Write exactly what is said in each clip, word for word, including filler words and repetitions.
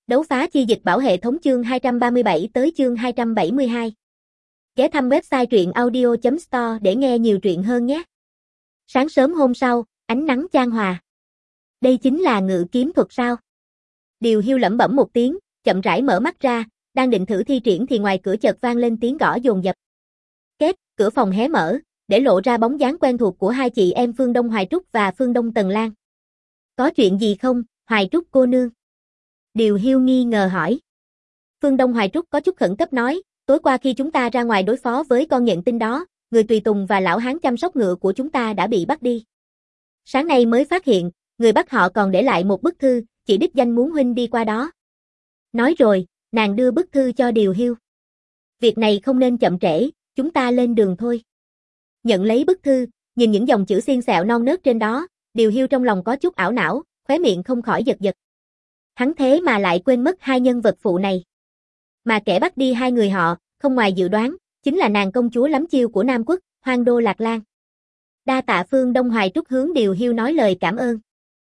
Đấu phá chi dịch bảo hệ thống chương hai trăm ba mươi bảy tới chương hai trăm bảy mươi hai. Ghé thăm website truyện audio chấm store để nghe nhiều truyện hơn nhé. Sáng sớm hôm sau, ánh nắng chan hòa. Đây chính là ngự kiếm thuật sao? Điều Hiu lẩm bẩm một tiếng, chậm rãi mở mắt ra, đang định thử thi triển thì ngoài cửa chợt vang lên tiếng gõ dồn dập. Két, cửa phòng hé mở, để lộ ra bóng dáng quen thuộc của hai chị em Phương Đông Hoài Trúc và Phương Đông Tần Lan. Có chuyện gì không, Hoài Trúc cô nương? Điều Hiu nghi ngờ hỏi. Phương Đông Hoài Trúc có chút khẩn cấp nói, tối qua khi chúng ta ra ngoài đối phó với con nhện tinh đó, người tùy tùng và lão hán chăm sóc ngựa của chúng ta đã bị bắt đi. Sáng nay mới phát hiện, người bắt họ còn để lại một bức thư, chỉ đích danh muốn huynh đi qua đó. Nói rồi, nàng đưa bức thư cho Điều Hiu. Việc này không nên chậm trễ, chúng ta lên đường thôi. Nhận lấy bức thư, nhìn những dòng chữ xiên xẹo non nớt trên đó, Điều Hiu trong lòng có chút ảo não, khóe miệng không khỏi giật giật. Hắn thế mà lại quên mất hai nhân vật phụ này. Mà kẻ bắt đi hai người họ, không ngoài dự đoán, chính là nàng công chúa lắm chiêu của Nam Quốc, Hoang Đô Lạc Lan. Đa tạ Phương Đông Hoài Trúc hướng Điều Hiu nói lời cảm ơn.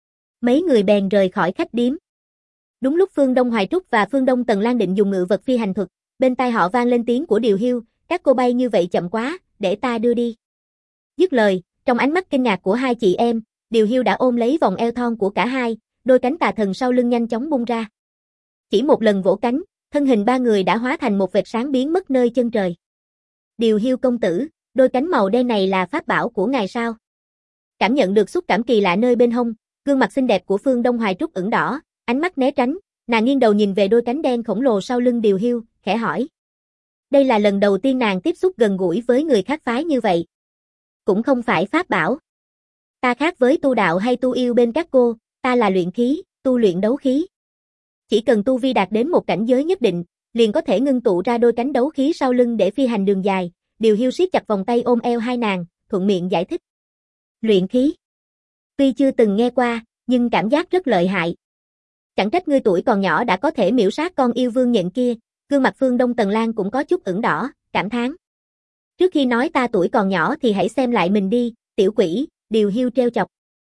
Mấy người bèn rời khỏi khách điếm. Đúng lúc Phương Đông Hoài Trúc và Phương Đông Tần Lan định dùng ngự vật phi hành thuật, bên tai họ vang lên tiếng của Điều Hiu, các cô bay như vậy chậm quá, để ta đưa đi. Dứt lời, trong ánh mắt kinh ngạc của hai chị em, Điều Hiu đã ôm lấy vòng eo thon của cả hai, đôi cánh tà thần sau lưng nhanh chóng bung ra. Chỉ một lần vỗ cánh, thân hình ba người đã hóa thành một vệt sáng biến mất nơi chân trời. Điều Hiu công tử, đôi cánh màu đen này là pháp bảo của ngài sao? Cảm nhận được xúc cảm kỳ lạ nơi bên hông, gương mặt xinh đẹp của Phương Đông Hoài Trúc ửng đỏ, ánh mắt né tránh, nàng nghiêng đầu nhìn về đôi cánh đen khổng lồ sau lưng Điều Hiu, khẽ hỏi. Đây là lần đầu tiên nàng tiếp xúc gần gũi với người khác phái như vậy. Cũng không phải pháp bảo. Ta khác với tu đạo hay tu yêu bên các cô, ta là luyện khí, tu luyện đấu khí. Chỉ cần tu vi đạt đến một cảnh giới nhất định, liền có thể ngưng tụ ra đôi cánh đấu khí sau lưng để phi hành đường dài. Điều Hiu siết chặt vòng tay ôm eo hai nàng, thuận miệng giải thích. Luyện khí. Tuy chưa từng nghe qua, nhưng cảm giác rất lợi hại. Chẳng trách ngươi tuổi còn nhỏ đã có thể miễu sát con yêu vương nhện kia, gương mặt Phương Đông Tần Lan cũng có chút ửng đỏ, cảm thán. Trước khi nói ta tuổi còn nhỏ thì hãy xem lại mình đi, tiểu quỷ, Điều Hiu trêu chọc.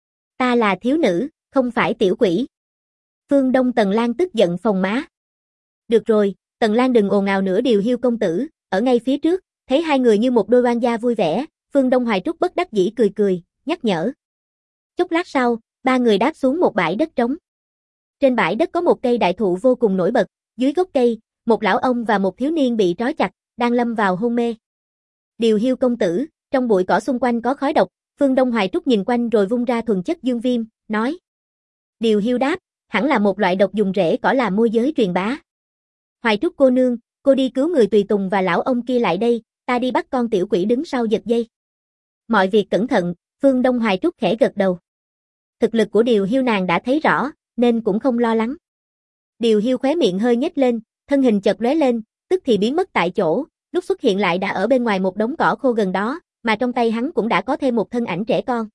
Ta là thiếu nữ, không phải tiểu quỷ. Phương Đông Tần Lan tức giận phồng má. Được rồi, Tần Lan đừng ồn ào nữa. Điều Hiu công tử, ở ngay phía trước, thấy hai người như một đôi oan gia vui vẻ, Phương Đông Hoài Trúc bất đắc dĩ cười cười, nhắc nhở. Chốc lát sau, ba người đáp xuống một bãi đất trống. Trên bãi đất có một cây đại thụ vô cùng nổi bật, dưới gốc cây, một lão ông và một thiếu niên bị trói chặt, đang lâm vào hôn mê. Điều Hiu công tử, trong bụi cỏ xung quanh có khói độc. Phương Đông Hoài Trúc nhìn quanh rồi vung ra thuần chất dương viêm, nói. Điều Hiu đáp, hẳn là một loại độc dùng rễ cỏ làm môi giới truyền bá. Hoài Trúc cô nương, cô đi cứu người tùy tùng và lão ông kia lại đây, ta đi bắt con tiểu quỷ đứng sau giật dây. Mọi việc cẩn thận, Phương Đông Hoài Trúc khẽ gật đầu. Thực lực của Điều Hiu nàng đã thấy rõ, nên cũng không lo lắng. Điều Hiu khóe miệng hơi nhếch lên, thân hình chợt lóe lên, tức thì biến mất tại chỗ, lúc xuất hiện lại đã ở bên ngoài một đống cỏ khô gần đó, mà trong tay hắn cũng đã có thêm một thân ảnh trẻ con.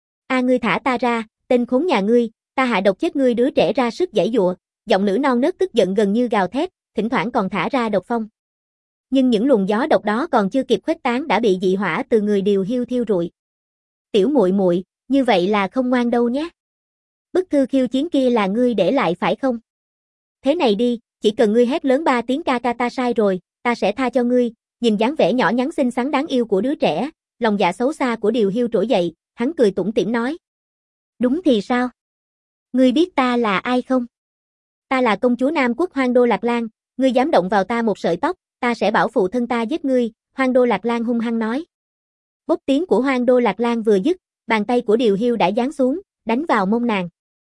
A ngươi thả ta ra, tên khốn nhà ngươi, ta hạ độc chết ngươi. Đứa trẻ ra sức giãy giụa, giọng nữ non nớt tức giận gần như gào thét, thỉnh thoảng còn thả ra độc phong. Nhưng những luồng gió độc đó còn chưa kịp khuếch tán đã bị dị hỏa từ người Điều Hiu thiêu rụi. Tiểu muội muội, như vậy là không ngoan đâu nhé. Bức thư khiêu chiến kia là ngươi để lại phải không? Thế này đi, chỉ cần ngươi hét lớn ba tiếng ca ca ta sai rồi, ta sẽ tha cho ngươi. Nhìn dáng vẻ nhỏ nhắn xinh xắn đáng yêu của đứa trẻ, lòng dạ xấu xa của Điều Hiu trỗi dậy, hắn cười tủm tỉm nói. Đúng thì sao? Ngươi biết ta là ai không? Ta là công chúa Nam Quốc Hoang Đô Lạc Lan, ngươi dám động vào ta một sợi tóc, ta sẽ bảo phụ thân ta giết ngươi. Hoang Đô Lạc Lan hung hăng nói. Bốc tiếng của Hoang Đô Lạc Lan vừa dứt, bàn tay của Điều Hiu đã giáng xuống, đánh vào mông nàng.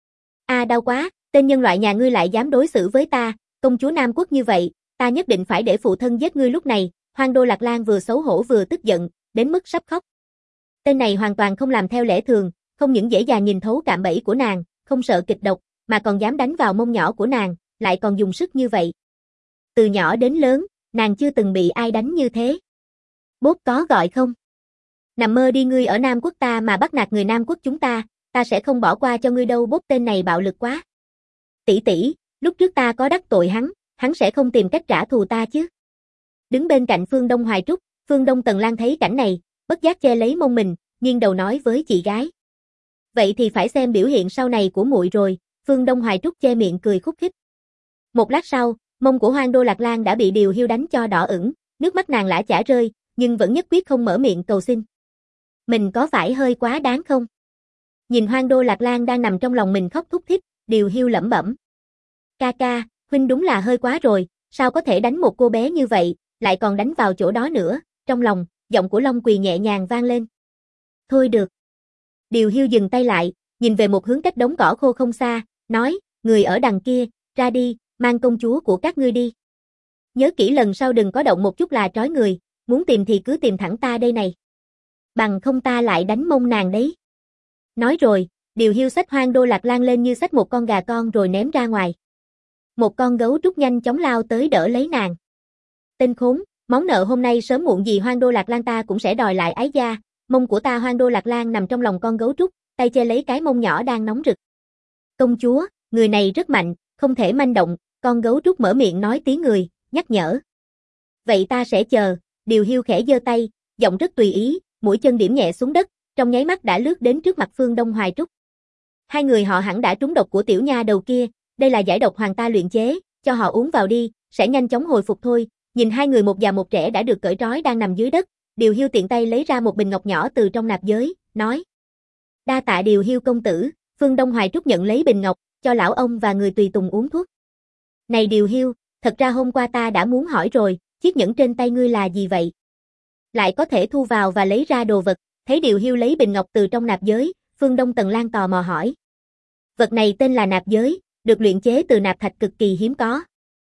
A à, đau quá, tên nhân loại nhà ngươi lại dám đối xử với ta, công chúa Nam Quốc như vậy, ta nhất định phải để phụ thân giết ngươi. Lúc này, Hoang Đô Lạc Lan vừa xấu hổ vừa tức giận, đến mức sắp khóc. Tên này hoàn toàn không làm theo lẽ thường, không những dễ dàng nhìn thấu cạm bẫy của nàng, không sợ kịch độc, mà còn dám đánh vào mông nhỏ của nàng, lại còn dùng sức như vậy. Từ nhỏ đến lớn, nàng chưa từng bị ai đánh như thế. Bốp có gọi không? Nằm mơ đi, ngươi ở Nam Quốc ta mà bắt nạt người Nam Quốc chúng ta, ta sẽ không bỏ qua cho ngươi đâu. Bốp tên này bạo lực quá. Tỷ tỷ, lúc trước ta có đắc tội hắn, hắn sẽ không tìm cách trả thù ta chứ? Đứng bên cạnh Phương Đông Hoài Trúc, Phương Đông Tần Lan thấy cảnh này, bất giác che lấy mông mình, nghiêng đầu nói với chị gái. Vậy thì phải xem biểu hiện sau này của muội rồi. Phương Đông Hoài Trúc che miệng cười khúc khích. Một lát sau, mông của Hoang Đô Lạc Lang đã bị Điều Hiu đánh cho đỏ ửng, nước mắt nàng lã chả rơi, nhưng vẫn nhất quyết không mở miệng cầu xin. Mình có phải hơi quá đáng không? Nhìn Hoang Đô Lạc Lang đang nằm trong lòng mình khóc thút thít, Điều Hiu lẩm bẩm. Ca ca, huynh đúng là hơi quá rồi, sao có thể đánh một cô bé như vậy, lại còn đánh vào chỗ đó nữa, trong lòng, giọng của Long Quỳ nhẹ nhàng vang lên. Thôi được. Điều Hiu dừng tay lại, nhìn về một hướng cách đống cỏ khô không xa, nói, người ở đằng kia, ra đi, mang công chúa của các ngươi đi. Nhớ kỹ lần sau đừng có động một chút là trói người, muốn tìm thì cứ tìm thẳng ta đây này. Bằng không ta lại đánh mông nàng đấy. Nói rồi, Điều Hiu xách Hoang Đô Lạc Lang lên như xách một con gà con rồi ném ra ngoài. Một con gấu trúc nhanh chóng lao tới đỡ lấy nàng. Tên khốn, món nợ hôm nay sớm muộn gì Hoang Đô Lạc Lang ta cũng sẽ đòi lại ái gia. Mông của ta Hoang Đô Lạc Lang nằm trong lòng con gấu trúc, tay che lấy cái mông nhỏ đang nóng rực. Công chúa, người này rất mạnh, không thể manh động, con gấu trúc mở miệng nói tiếng người, nhắc nhở. Vậy ta sẽ chờ, Điều Hiu khẽ giơ tay, giọng rất tùy ý, mũi chân điểm nhẹ xuống đất, trong nháy mắt đã lướt đến trước mặt Phương Đông Hoài Trúc. Hai người họ hẳn đã trúng độc của tiểu nha đầu kia, đây là giải độc hoàng ta luyện chế, cho họ uống vào đi, sẽ nhanh chóng hồi phục thôi. Nhìn hai người một già một trẻ đã được cởi trói đang nằm dưới đất, Điều Hiu tiện tay lấy ra một bình ngọc nhỏ từ trong nạp giới, nói. Đa tạ Điều Hiu công tử, Phương Đông Hoài Trúc nhận lấy bình ngọc, cho lão ông và người tùy tùng uống thuốc. Này Điều Hiu, thật ra hôm qua ta đã muốn hỏi rồi, chiếc nhẫn trên tay ngươi là gì vậy? Lại có thể thu vào và lấy ra đồ vật, thấy Điều Hiu lấy bình ngọc từ trong nạp giới, Phương Đông Tần Lan tò mò hỏi. Vật này tên là nạp giới, được luyện chế từ nạp thạch cực kỳ hiếm có.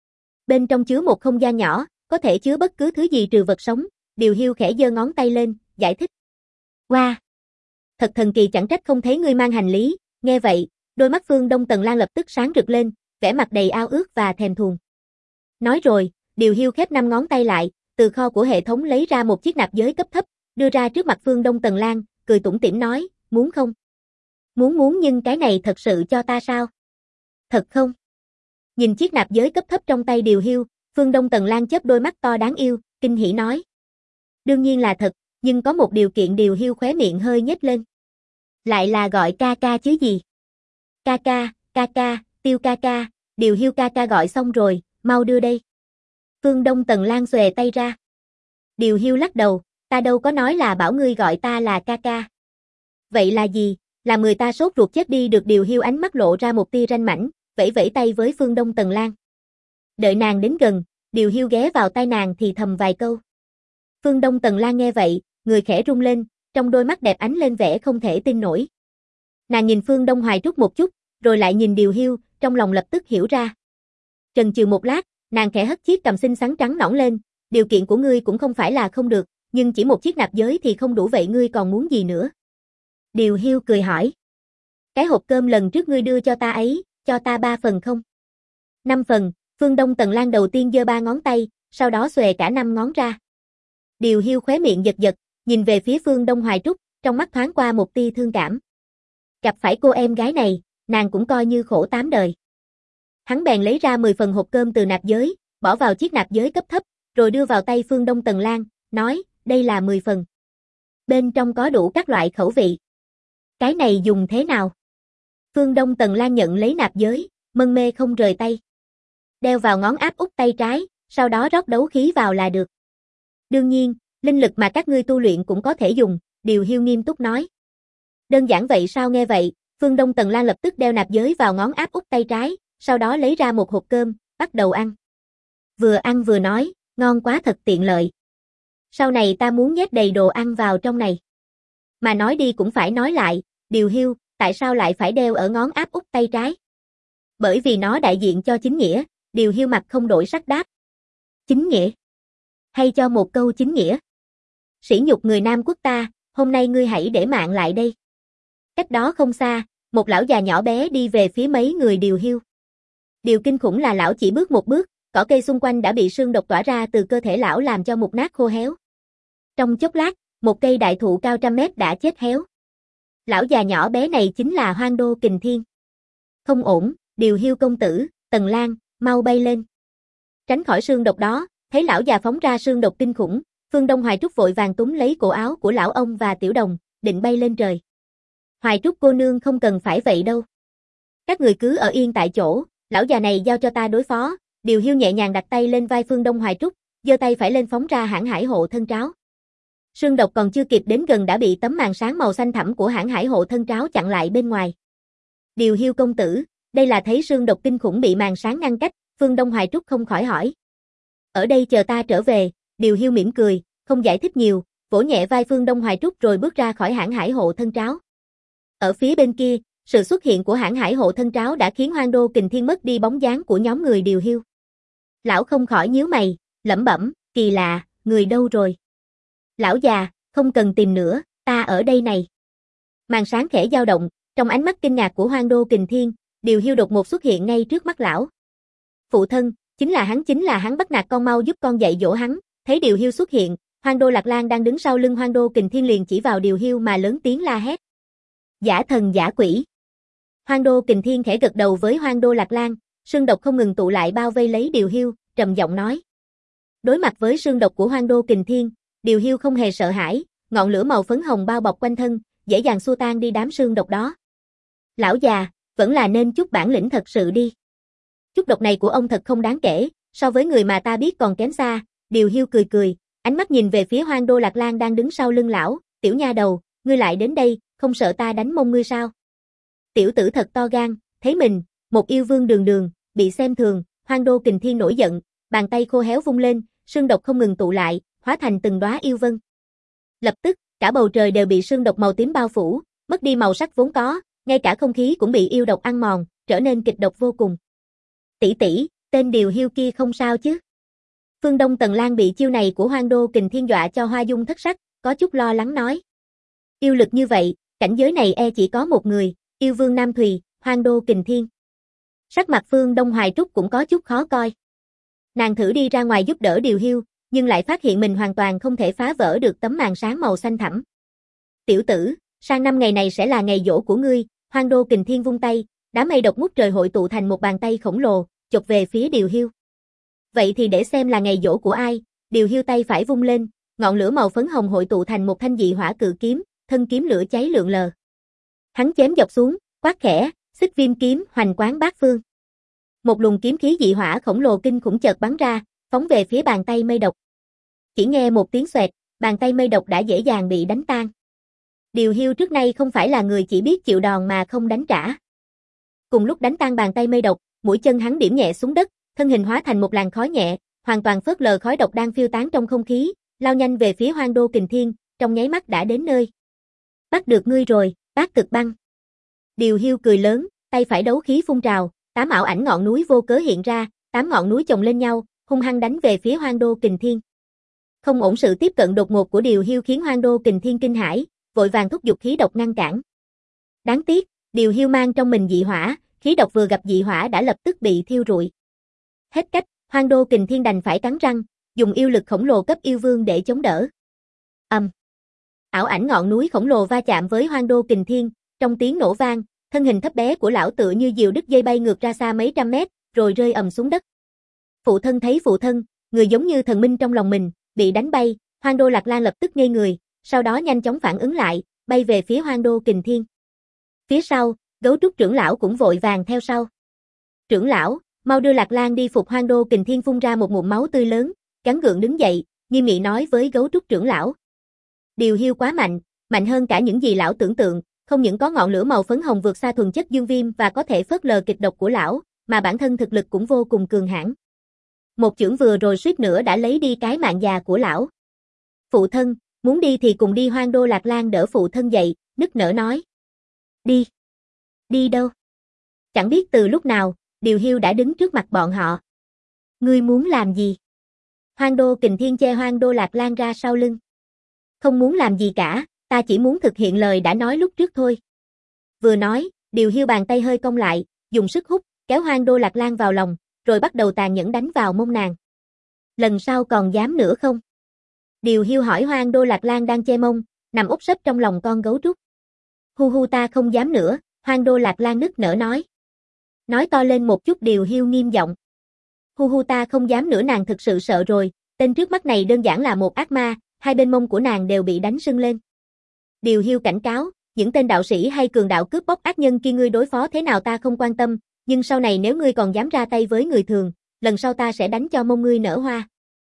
Bên trong chứa một không gian nhỏ, có thể chứa bất cứ thứ gì trừ vật sống, Điều Hiu khẽ giơ ngón tay lên, giải thích. Wow! Thật thần kỳ, chẳng trách không thấy ngươi mang hành lý, nghe vậy, đôi mắt Phương Đông Tần Lan lập tức sáng rực lên, vẻ mặt đầy ao ước và thèm thuồng. Nói rồi, Điều Hiu khép năm ngón tay lại, từ kho của hệ thống lấy ra một chiếc nạp giới cấp thấp, đưa ra trước mặt Phương Đông Tần Lan, cười tủm tỉm nói, muốn không? Muốn muốn nhưng cái này thật sự cho ta sao? Thật không? Nhìn chiếc nạp giới cấp thấp trong tay Điều Hiu, Phương Đông Tần Lan chớp đôi mắt to đáng yêu, kinh hỉ nói. Đương nhiên là thật, nhưng có một điều kiện. Điều Hiu khóe miệng hơi nhếch lên. Lại là gọi ca ca chứ gì? Ca ca, ca ca, Tiêu ca ca, Điều Hiu ca ca gọi xong rồi, mau đưa đây. Phương Đông Tần Lan xòe tay ra. Điều Hiu lắc đầu, ta đâu có nói là bảo ngươi gọi ta là ca ca. Vậy là gì? Làm người ta sốt ruột chết đi được. Điều Hiu ánh mắt lộ ra một tia ranh mãnh, vẫy vẫy tay với Phương Đông Tần Lan. Đợi nàng đến gần, Điều Hiu ghé vào tai nàng thì thầm vài câu. Phương Đông Tần Lan nghe vậy, người khẽ rung lên, trong đôi mắt đẹp ánh lên vẻ không thể tin nổi. Nàng nhìn Phương Đông Hoài Trúc một chút, rồi lại nhìn Điều Hiu, trong lòng lập tức hiểu ra. Chần chừ một lát, nàng khẽ hất chiếc cằm xinh xắn trắng nõn lên, điều kiện của ngươi cũng không phải là không được, nhưng chỉ một chiếc nạp giới thì không đủ, vậy ngươi còn muốn gì nữa? Điều Hiu cười hỏi. Cái hộp cơm lần trước ngươi đưa cho ta ấy, cho ta ba phần không? Năm phần, Phương Đông Tần Lan đầu tiên giơ ba ngón tay, sau đó xòe cả năm ngón ra. Điều Hiu khóe miệng giật giật, nhìn về phía Phương Đông Hoài Trúc, trong mắt thoáng qua một tia thương cảm. Gặp phải cô em gái này, nàng cũng coi như khổ tám đời. Hắn bèn lấy ra mười phần hộp cơm từ nạp giới, bỏ vào chiếc nạp giới cấp thấp, rồi đưa vào tay Phương Đông Tần Lan, nói, đây là mười phần. Bên trong có đủ các loại khẩu vị. Cái này dùng thế nào? Phương Đông Tần Lan nhận lấy nạp giới, mân mê không rời tay. Đeo vào ngón áp út tay trái, sau đó rót đấu khí vào là được. Đương nhiên, linh lực mà các ngươi tu luyện cũng có thể dùng, Điều Hiu nghiêm túc nói. Đơn giản vậy sao? Nghe vậy, Phương Đông Tần Lan lập tức đeo nạp giới vào ngón áp út tay trái, sau đó lấy ra một hộp cơm, bắt đầu ăn. Vừa ăn vừa nói, ngon quá, thật tiện lợi. Sau này ta muốn nhét đầy đồ ăn vào trong này. Mà nói đi cũng phải nói lại, Điều Hiu, tại sao lại phải đeo ở ngón áp út tay trái? Bởi vì nó đại diện cho chính nghĩa, Điều Hiu mặt không đổi sắc đáp. Chính nghĩa? Hay cho một câu chính nghĩa? Sỉ nhục người Nam quốc ta, hôm nay ngươi hãy để mạng lại đây. Cách đó không xa, một lão già nhỏ bé đi về phía mấy người Điều Hiu. Điều kinh khủng là lão chỉ bước một bước, cỏ cây xung quanh đã bị sương độc tỏa ra từ cơ thể lão làm cho mục nát khô héo. Trong chốc lát, một cây đại thụ cao trăm mét đã chết héo. Lão già nhỏ bé này chính là Hoang Đô Kình Thiên. Không ổn, Điều Hiu công tử, Tần Lan, mau bay lên. Tránh khỏi sương độc đó, thấy lão già phóng ra sương độc kinh khủng, Phương Đông Hoài Trúc vội vàng túm lấy cổ áo của lão ông và Tiểu Đồng, định bay lên trời. Hoài Trúc cô nương không cần phải vậy đâu. Các người cứ ở yên tại chỗ, lão già này giao cho ta đối phó, Điều Hiu nhẹ nhàng đặt tay lên vai Phương Đông Hoài Trúc, giơ tay phải lên phóng ra hãn hải hộ thân tráo. Sương độc còn chưa kịp đến gần đã bị tấm màn sáng màu xanh thẳm của hãn hải hộ thân tráo chặn lại bên ngoài. Điều Hiu công tử, đây là thấy sương độc kinh khủng bị màn sáng ngăn cách, Phương Đông Hoài Trúc không khỏi hỏi. Ở đây chờ ta trở về, Điều Hiu mỉm cười, không giải thích nhiều, vỗ nhẹ vai Phương Đông Hoài Trúc rồi bước ra khỏi hãn hải hộ thân tráo. Ở phía bên kia, sự xuất hiện của hãn hải hộ thân tráo đã khiến Hoang Đô Kình Thiên mất đi bóng dáng của nhóm người Điều Hiu. Lão không khỏi nhíu mày, lẩm bẩm, kỳ lạ, người đâu rồi? Lão già, không cần tìm nữa, ta ở đây này. Màn sáng khẽ dao động, trong ánh mắt kinh ngạc của Hoang Đô Kình Thiên, Điều Hiu đột ngột xuất hiện ngay trước mắt lão. Phụ thân, chính là hắn chính là hắn bắt nạt con, mau giúp con dạy dỗ hắn. Thấy Điều Hiu xuất hiện, Hoang Đô Lạc Lang đang đứng sau lưng Hoang Đô Kình Thiên liền chỉ vào Điều Hiu mà lớn tiếng la hét. Giả thần giả quỷ. Hoang Đô Kình Thiên khẽ gật đầu với Hoang Đô Lạc Lang, sương độc không ngừng tụ lại bao vây lấy Điều Hiu, trầm giọng nói. Đối mặt với sương độc của Hoang Đô Kình Thiên, Điều Hiu không hề sợ hãi, ngọn lửa màu phấn hồng bao bọc quanh thân, dễ dàng xua tan đi đám sương độc đó. Lão già, vẫn là nên chút bản lĩnh thật sự đi. Chút độc này của ông thật không đáng kể, so với người mà ta biết còn kém xa. Điều Hiu cười cười, ánh mắt nhìn về phía Hoang Đô Lạc Lang đang đứng sau lưng lão, tiểu nha đầu, ngươi lại đến đây, không sợ ta đánh mông ngươi sao? Tiểu tử thật to gan, thấy mình, một yêu vương đường đường, bị xem thường. Hoang Đô Kình Thiên nổi giận, bàn tay khô héo vung lên, sương độc không ngừng tụ lại, hóa thành từng đóa yêu vân. Lập tức, cả bầu trời đều bị sương độc màu tím bao phủ, mất đi màu sắc vốn có, ngay cả không khí cũng bị yêu độc ăn mòn, trở nên kịch độc vô cùng. Tỷ tỷ, tên Điều Hiu kia không sao chứ? Phương Đông Tần Lan bị chiêu này của Hoang Đô Kình Thiên dọa cho hoa dung thất sắc, có chút lo lắng nói. Yêu lực như vậy, cảnh giới này e chỉ có một người, yêu vương Nam Thùy, Hoang Đô Kình Thiên. Sắc mặt Phương Đông Hoài Trúc cũng có chút khó coi. Nàng thử đi ra ngoài giúp đỡ Điều Hiu, nhưng lại phát hiện mình hoàn toàn không thể phá vỡ được tấm màn sáng màu xanh thẳm. Tiểu tử, sang năm ngày này sẽ là ngày giỗ của ngươi. Hoang Đô Kình Thiên vung tay, đám mây độc ngút trời hội tụ thành một bàn tay khổng lồ, chụp về phía Điều Hiu. Vậy thì để xem là ngày giỗ của ai. Điều Hiu tay phải vung lên, ngọn lửa màu phấn hồng hội tụ thành một thanh dị hỏa cự kiếm, thân kiếm lửa cháy lượn lờ. Hắn chém dọc xuống, quát khẽ, xích viêm kiếm, hoành quán bát phương. Một luồng kiếm khí dị hỏa khổng lồ kinh khủng chợt bắn ra, phóng về phía bàn tay mây độc. Chỉ nghe một tiếng xoẹt, bàn tay mây độc đã dễ dàng bị đánh tan. Điều Hiu trước nay không phải là người chỉ biết chịu đòn mà không đánh trả. Cùng lúc đánh tan bàn tay mây độc, mũi chân hắn điểm nhẹ xuống đất, thân hình hóa thành một làn khói nhẹ, hoàn toàn phớt lờ khói độc đang phiêu tán trong không khí, lao nhanh về phía Hoang Đô Kình Thiên, trong nháy mắt đã đến nơi. Bắt được ngươi rồi, Bát Cực Băng. Điều Hiu cười lớn, tay phải đấu khí phun trào, tám ảo ảnh ngọn núi vô cớ hiện ra, tám ngọn núi chồng lên nhau, hung hăng đánh về phía Hoang Đô Kình Thiên. Không ổn, sự tiếp cận đột ngột của Điều Hiu khiến Hoang Đô Kình Thiên kinh hãi, vội vàng thúc giục khí độc ngăn cản. Đáng tiếc, Điều Hiu mang trong mình dị hỏa, khí độc vừa gặp dị hỏa đã lập tức bị thiêu rụi. Hết cách, Hoang Đô Kình Thiên đành phải cắn răng, dùng yêu lực khổng lồ cấp yêu vương để chống đỡ. Ầm. Um. Ảo ảnh ngọn núi khổng lồ va chạm với Hoang Đô Kình Thiên, trong tiếng nổ vang, thân hình thấp bé của lão tựa như diều đứt dây bay ngược ra xa mấy trăm mét, rồi rơi ầm xuống đất. Phụ thân thấy phụ thân, người giống như thần minh trong lòng mình, bị đánh bay, Hoang Đô Lạc Lang lập tức ngây người, sau đó nhanh chóng phản ứng lại, bay về phía Hoang Đô Kình Thiên. Phía sau, Gấu Trúc trưởng lão cũng vội vàng theo sau. Trưởng lão, mau đưa Lạc Lang đi phục. Hoang Đô Kình Thiên phun ra một ngụm máu tươi lớn, gắng gượng đứng dậy, nghiêm nghị nói với Gấu Trúc trưởng lão. Điều Hiu quá mạnh, mạnh hơn cả những gì lão tưởng tượng, không những có ngọn lửa màu phấn hồng vượt xa thuần chất dương viêm và có thể phớt lờ kịch độc của lão, mà bản thân thực lực cũng vô cùng cường hãn. Một chưởng vừa rồi suýt nữa đã lấy đi cái mạng già của lão. Phụ thân, muốn đi thì cùng đi. Hoang Đô Lạc Lang đỡ phụ thân dậy, nức nở nói. Đi. Đi đâu? Chẳng biết từ lúc nào, Điều Hiu đã đứng trước mặt bọn họ. Ngươi muốn làm gì? Hoang Đô Kình Thiên che Hoang Đô Lạc Lang ra sau lưng. Không muốn làm gì cả, ta chỉ muốn thực hiện lời đã nói lúc trước thôi. Vừa nói, Điều Hiu bàn tay hơi cong lại, dùng sức hút, kéo Hoang Đô Lạc Lang vào lòng, rồi bắt đầu tàn nhẫn đánh vào mông nàng. Lần sau còn dám nữa không? Điều Hiu hỏi Hoang Đô Lạc Lang đang che mông, nằm úp sấp trong lòng con gấu trúc. Hu hu, ta không dám nữa, Hoang Đô Lạc Lang nức nở nói. Nói to lên một chút. Điều Hiu nghiêm giọng. Hu hu, ta không dám nữa. Nàng thực sự sợ rồi, tên trước mắt này đơn giản là một ác ma, hai bên mông của nàng đều bị đánh sưng lên. Điều Hiu cảnh cáo, những tên đạo sĩ hay cường đạo cướp bóc ác nhân kia ngươi đối phó thế nào ta không quan tâm, nhưng sau này nếu ngươi còn dám ra tay với người thường, lần sau ta sẽ đánh cho mông ngươi nở hoa.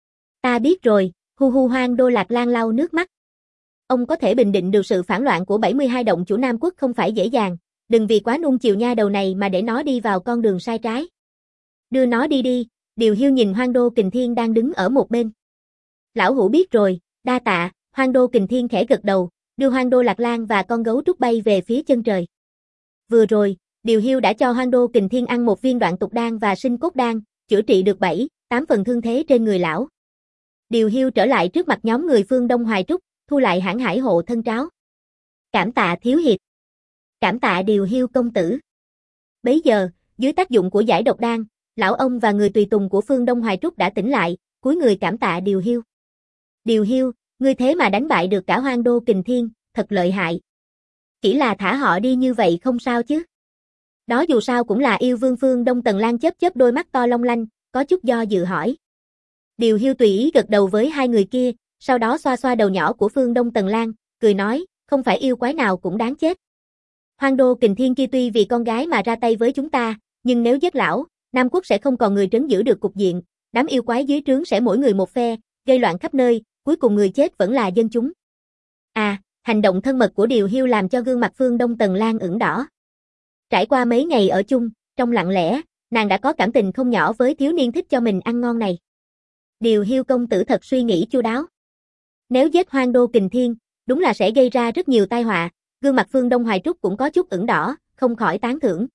Ta biết rồi, hu hu. Hoang Đô Lạc Lang lau nước mắt. Ông có thể bình định được sự phản loạn của bảy mươi hai động chủ Nam Quốc không phải dễ dàng, đừng vì quá nuông chiều nha đầu này mà để nó đi vào con đường sai trái. Đưa nó đi đi, Điều Hiu nhìn Hoang Đô Kình Thiên đang đứng ở một bên. Lão hủ biết rồi, đa tạ. Hoang Đô Kình Thiên khẽ gật đầu, đưa Hoang Đô Lạc Lang và con gấu trúc bay về phía chân trời. Vừa rồi, Điều Hiu đã cho Hoang Đô Kình Thiên ăn một viên đoạn tục đan và sinh cốt đan, chữa trị được bảy, tám phần thương thế trên người lão. Điều Hiu trở lại trước mặt nhóm người Phương Đông Hoài Trúc, thu lại hãn hải hộ thân tráo. Cảm tạ thiếu hiệp. Cảm tạ Điều Hiu công tử. Bấy giờ, dưới tác dụng của giải độc đan, lão ông và người tùy tùng của Phương Đông Hoài Trúc đã tỉnh lại, cúi người cảm tạ Điều Hiu. Điều Hiu, ngươi thế mà đánh bại được cả Hoang Đô Kình Thiên, thật lợi hại. Chỉ là thả họ đi như vậy không sao chứ. Đó dù sao cũng là yêu vương Phương Đông Tần Lang chớp chớp đôi mắt to long lanh, có chút do dự hỏi. Điều Hiu tùy ý gật đầu với hai người kia, sau đó xoa xoa đầu nhỏ của Phương Đông Tần Lang, cười nói, không phải yêu quái nào cũng đáng chết. Hoang Đô Kình Thiên kia tuy vì con gái mà ra tay với chúng ta, nhưng nếu giết lão, Nam Quốc sẽ không còn người trấn giữ được cục diện, đám yêu quái dưới trướng sẽ mỗi người một phe, gây loạn khắp nơi, cuối cùng người chết vẫn là dân chúng. À, hành động thân mật của Điều Hiu làm cho gương mặt Phương Đông Tần Lang ửng đỏ. Trải qua mấy ngày ở chung, trong lặng lẽ, nàng đã có cảm tình không nhỏ với thiếu niên thích cho mình ăn ngon này. Điều Hiu công tử thật suy nghĩ chu đáo. Nếu giết Hoang Đô Kình Thiên, đúng là sẽ gây ra rất nhiều tai họa, gương mặt Phương Đông Hoài Trúc cũng có chút ửng đỏ, không khỏi tán thưởng.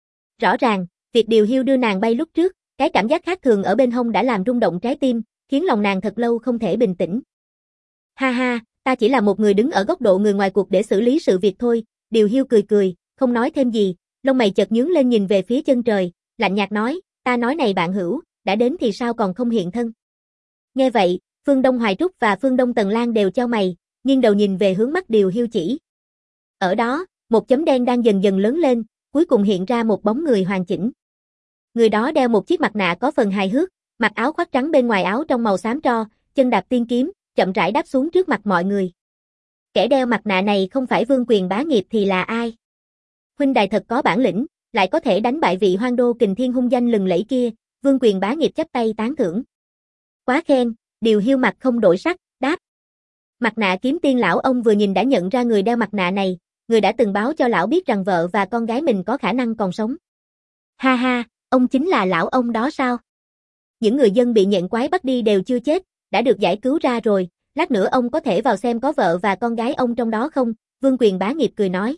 Rõ ràng, việc Điều Hiu đưa nàng bay lúc trước, cái cảm giác khác thường ở bên hông đã làm rung động trái tim, khiến lòng nàng thật lâu không thể bình tĩnh. Ha ha, ta chỉ là một người đứng ở góc độ người ngoài cuộc để xử lý sự việc thôi, Điều Hiu cười cười, không nói thêm gì, lông mày chợt nhướng lên nhìn về phía chân trời, lạnh nhạt nói, ta nói này bạn hữu, đã đến thì sao còn không hiện thân. Nghe vậy, Phương Đông Hoài Trúc và Phương Đông Tần Lang đều chau mày, nghiêng đầu nhìn về hướng mắt Điều Hiu chỉ. Ở đó, một chấm đen đang dần dần lớn lên, cuối cùng hiện ra một bóng người hoàn chỉnh. Người đó đeo một chiếc mặt nạ có phần hài hước, mặc áo khoác trắng bên ngoài áo trong màu xám tro, chân đạp tiên kiếm, chậm rãi đáp xuống trước mặt mọi người. Kẻ đeo mặt nạ này không phải Vương Quyền Bá Nghiệp thì là ai? Huynh đài thật có bản lĩnh, lại có thể đánh bại vị Hoang Đô Kình Thiên hung danh lừng lẫy kia, Vương Quyền Bá Nghiệp chắp tay tán thưởng. Quá khen, Điều Hiu mặt không đổi sắc, đáp. Mặt nạ kiếm tiên lão ông vừa nhìn đã nhận ra người đeo mặt nạ này, người đã từng báo cho lão biết rằng vợ và con gái mình có khả năng còn sống. Ha ha, ông chính là lão ông đó sao? Những người dân bị nhện quái bắt đi đều chưa chết, đã được giải cứu ra rồi, lát nữa ông có thể vào xem có vợ và con gái ông trong đó không? Vương Quyền Bá Nghiệp cười nói.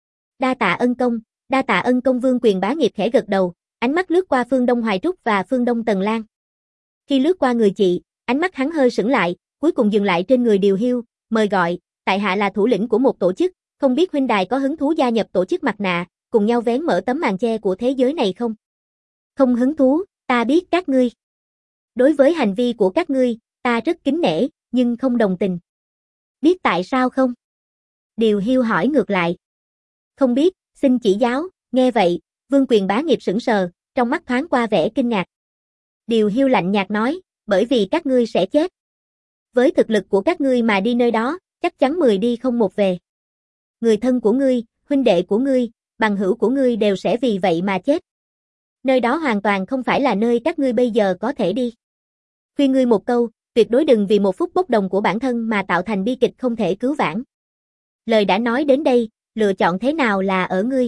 Đa tạ ân công, đa tạ ân công. Vương Quyền Bá Nghiệp khẽ gật đầu, ánh mắt lướt qua Phương Đông Hoài Trúc và Phương Đông Tần Lang. Khi lướt qua người chị, ánh mắt hắn hơi sững lại, cuối cùng dừng lại trên người Điều Hiu, mời gọi, tại hạ là thủ lĩnh của một tổ chức, không biết huynh đài có hứng thú gia nhập tổ chức mặt nạ, cùng nhau vén mở tấm màn che của thế giới này không? Không hứng thú, ta biết các ngươi. Đối với hành vi của các ngươi, ta rất kính nể, nhưng không đồng tình. Biết tại sao không? Điều Hiu hỏi ngược lại. Không biết, xin chỉ giáo. Nghe vậy, Vương Quyền Bá Nghiệp sững sờ, trong mắt thoáng qua vẻ kinh ngạc. Điều Hiu lạnh nhạt nói, bởi vì các ngươi sẽ chết. Với thực lực của các ngươi mà đi nơi đó, chắc chắn mười đi không một về. Người thân của ngươi, huynh đệ của ngươi, bằng hữu của ngươi đều sẽ vì vậy mà chết. Nơi đó hoàn toàn không phải là nơi các ngươi bây giờ có thể đi. Khuyên ngươi một câu, tuyệt đối đừng vì một phút bốc đồng của bản thân mà tạo thành bi kịch không thể cứu vãn. Lời đã nói đến đây, lựa chọn thế nào là ở ngươi.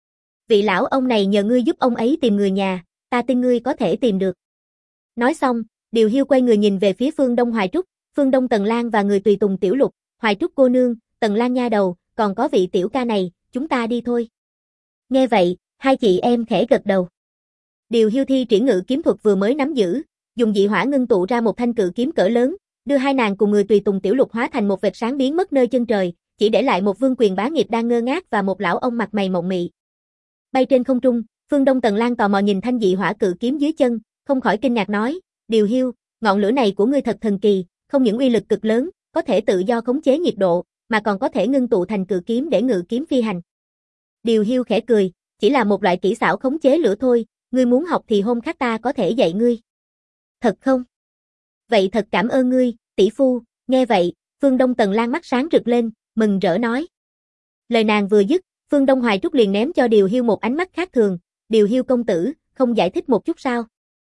Vị lão ông này nhờ ngươi giúp ông ấy tìm người nhà, ta tin ngươi có thể tìm được. Nói xong, Điều Hiu quay người nhìn về phía Phương Đông Hoài Trúc, Phương Đông Tần Lang và người tùy tùng Tiểu Lục, Hoài Trúc cô nương, Tần Lang nha đầu, còn có vị tiểu ca này, chúng ta đi thôi. Nghe vậy, hai chị em khẽ gật đầu. Điều Hiu thi triển ngự kiếm thuật vừa mới nắm giữ, dùng dị hỏa ngưng tụ ra một thanh cự kiếm cỡ lớn, đưa hai nàng cùng người tùy tùng Tiểu Lục hóa thành một vệt sáng biến mất nơi chân trời, chỉ để lại một Vương Quyền Bá Nghiệp đang ngơ ngác và một lão ông mặt mày mộng mị. Bay trên không trung, Phương Đông Tần Lang tò mò nhìn thanh dị hỏa cự kiếm dưới chân, không khỏi kinh ngạc nói, Điều Hiu, ngọn lửa này của ngươi thật thần kỳ, không những uy lực cực lớn, có thể tự do khống chế nhiệt độ, mà còn có thể ngưng tụ thành cự kiếm để ngự kiếm phi hành. Điều Hiu khẽ cười, chỉ là một loại kỹ xảo khống chế lửa thôi, ngươi muốn học thì hôm khác ta có thể dạy ngươi. Thật không? Vậy thật cảm ơn ngươi, tỷ phu. Nghe vậy, Phương Đông Tần Lang mắt sáng rực lên, mừng rỡ nói. Lời nàng vừa dứt, Phương Đông Hoài Trúc liền ném cho Điều Hiu một ánh mắt khác thường, Điều Hiu công tử, không giải thích một chút sao?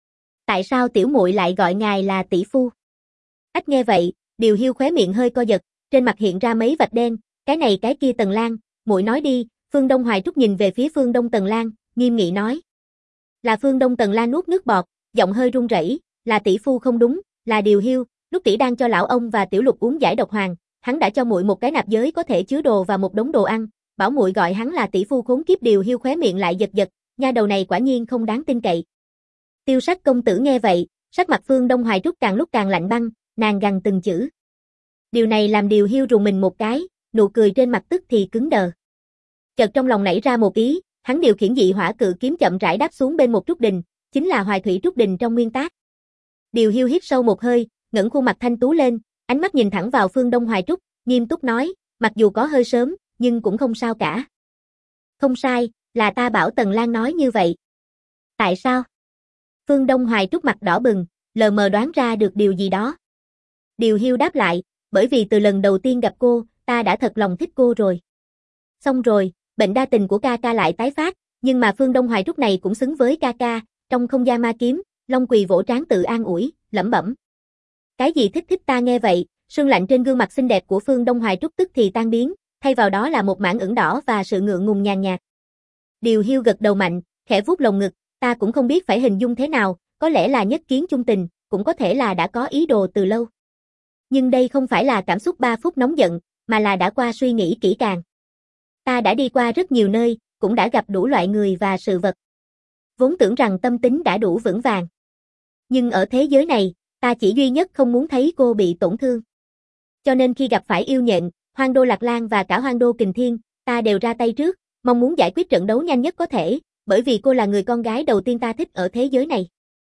Tại sao tiểu muội lại gọi ngài là tỷ phu? Ách nghe vậy, Điều Hiu khóe miệng hơi co giật, trên mặt hiện ra mấy vạch đen, cái này cái kia Tần Lan, muội nói đi. Phương Đông Hoài Trúc nhìn về phía Phương Đông Tần Lan, nghiêm nghị nói. Là Phương Đông Tần Lan nuốt nước bọt, giọng hơi run rẩy, là tỷ phu không đúng, là Điều Hiu, lúc tỷ đang cho lão ông và tiểu lục uống giải độc hoàng, hắn đã cho muội một cái nạp giới có thể chứa đồ và một đống đồ ăn, bảo muội gọi hắn là tỷ phu khốn kiếp. Điều Hiu khóe miệng lại giật giật, nha đầu này quả nhiên không đáng tin cậy. Tiêu Sắc công tử nghe vậy, sắc mặt Phương Đông Hoài Trúc càng lúc càng lạnh băng, nàng gằn từng chữ. Điều này làm Điều Hiu rùng mình một cái, nụ cười trên mặt tức thì cứng đờ. Chợt trong lòng nảy ra một ý, hắn điều khiển dị hỏa cự kiếm chậm rãi đáp xuống bên một trúc đình, chính là Hoài Thủy trúc đình trong nguyên tác. Điều Hiu hít sâu một hơi, ngẩng khuôn mặt thanh tú lên, ánh mắt nhìn thẳng vào Phương Đông Hoài Trúc, nghiêm túc nói, mặc dù có hơi sớm, nhưng cũng không sao cả. Không sai, là ta bảo Tần Lan nói như vậy. Tại sao? Phương Đông Hoài Trúc mặt đỏ bừng, lờ mờ đoán ra được điều gì đó. Điều Hiu đáp lại, bởi vì từ lần đầu tiên gặp cô, ta đã thật lòng thích cô rồi. Xong rồi, bệnh đa tình của ca ca lại tái phát, nhưng mà Phương Đông Hoài Trúc này cũng xứng với ca ca, trong không gian ma kiếm, Long Quỳ vỗ trán tự an ủi, lẩm bẩm. Cái gì thích thích ta nghe vậy, sương lạnh trên gương mặt xinh đẹp của Phương Đông Hoài Trúc tức thì tan biến, thay vào đó là một mảng ửng đỏ và sự ngượng ngùng nhàn nhạt. Điều Hiu gật đầu mạnh, khẽ vuốt lồng ngực, ta cũng không biết phải hình dung thế nào, có lẽ là nhất kiến chung tình, cũng có thể là đã có ý đồ từ lâu. Nhưng đây không phải là cảm xúc ba phút nóng giận, mà là đã qua suy nghĩ kỹ càng. Ta đã đi qua rất nhiều nơi, cũng đã gặp đủ loại người và sự vật. Vốn tưởng rằng tâm tính đã đủ vững vàng. Nhưng ở thế giới này, ta chỉ duy nhất không muốn thấy cô bị tổn thương. Cho nên khi gặp phải yêu nhện, Hoang Đô Lạc Lang và cả Hoang Đô Kình Thiên, ta đều ra tay trước, mong muốn giải quyết trận đấu nhanh nhất có thể, bởi vì cô là người con gái đầu tiên ta thích ở thế giới này.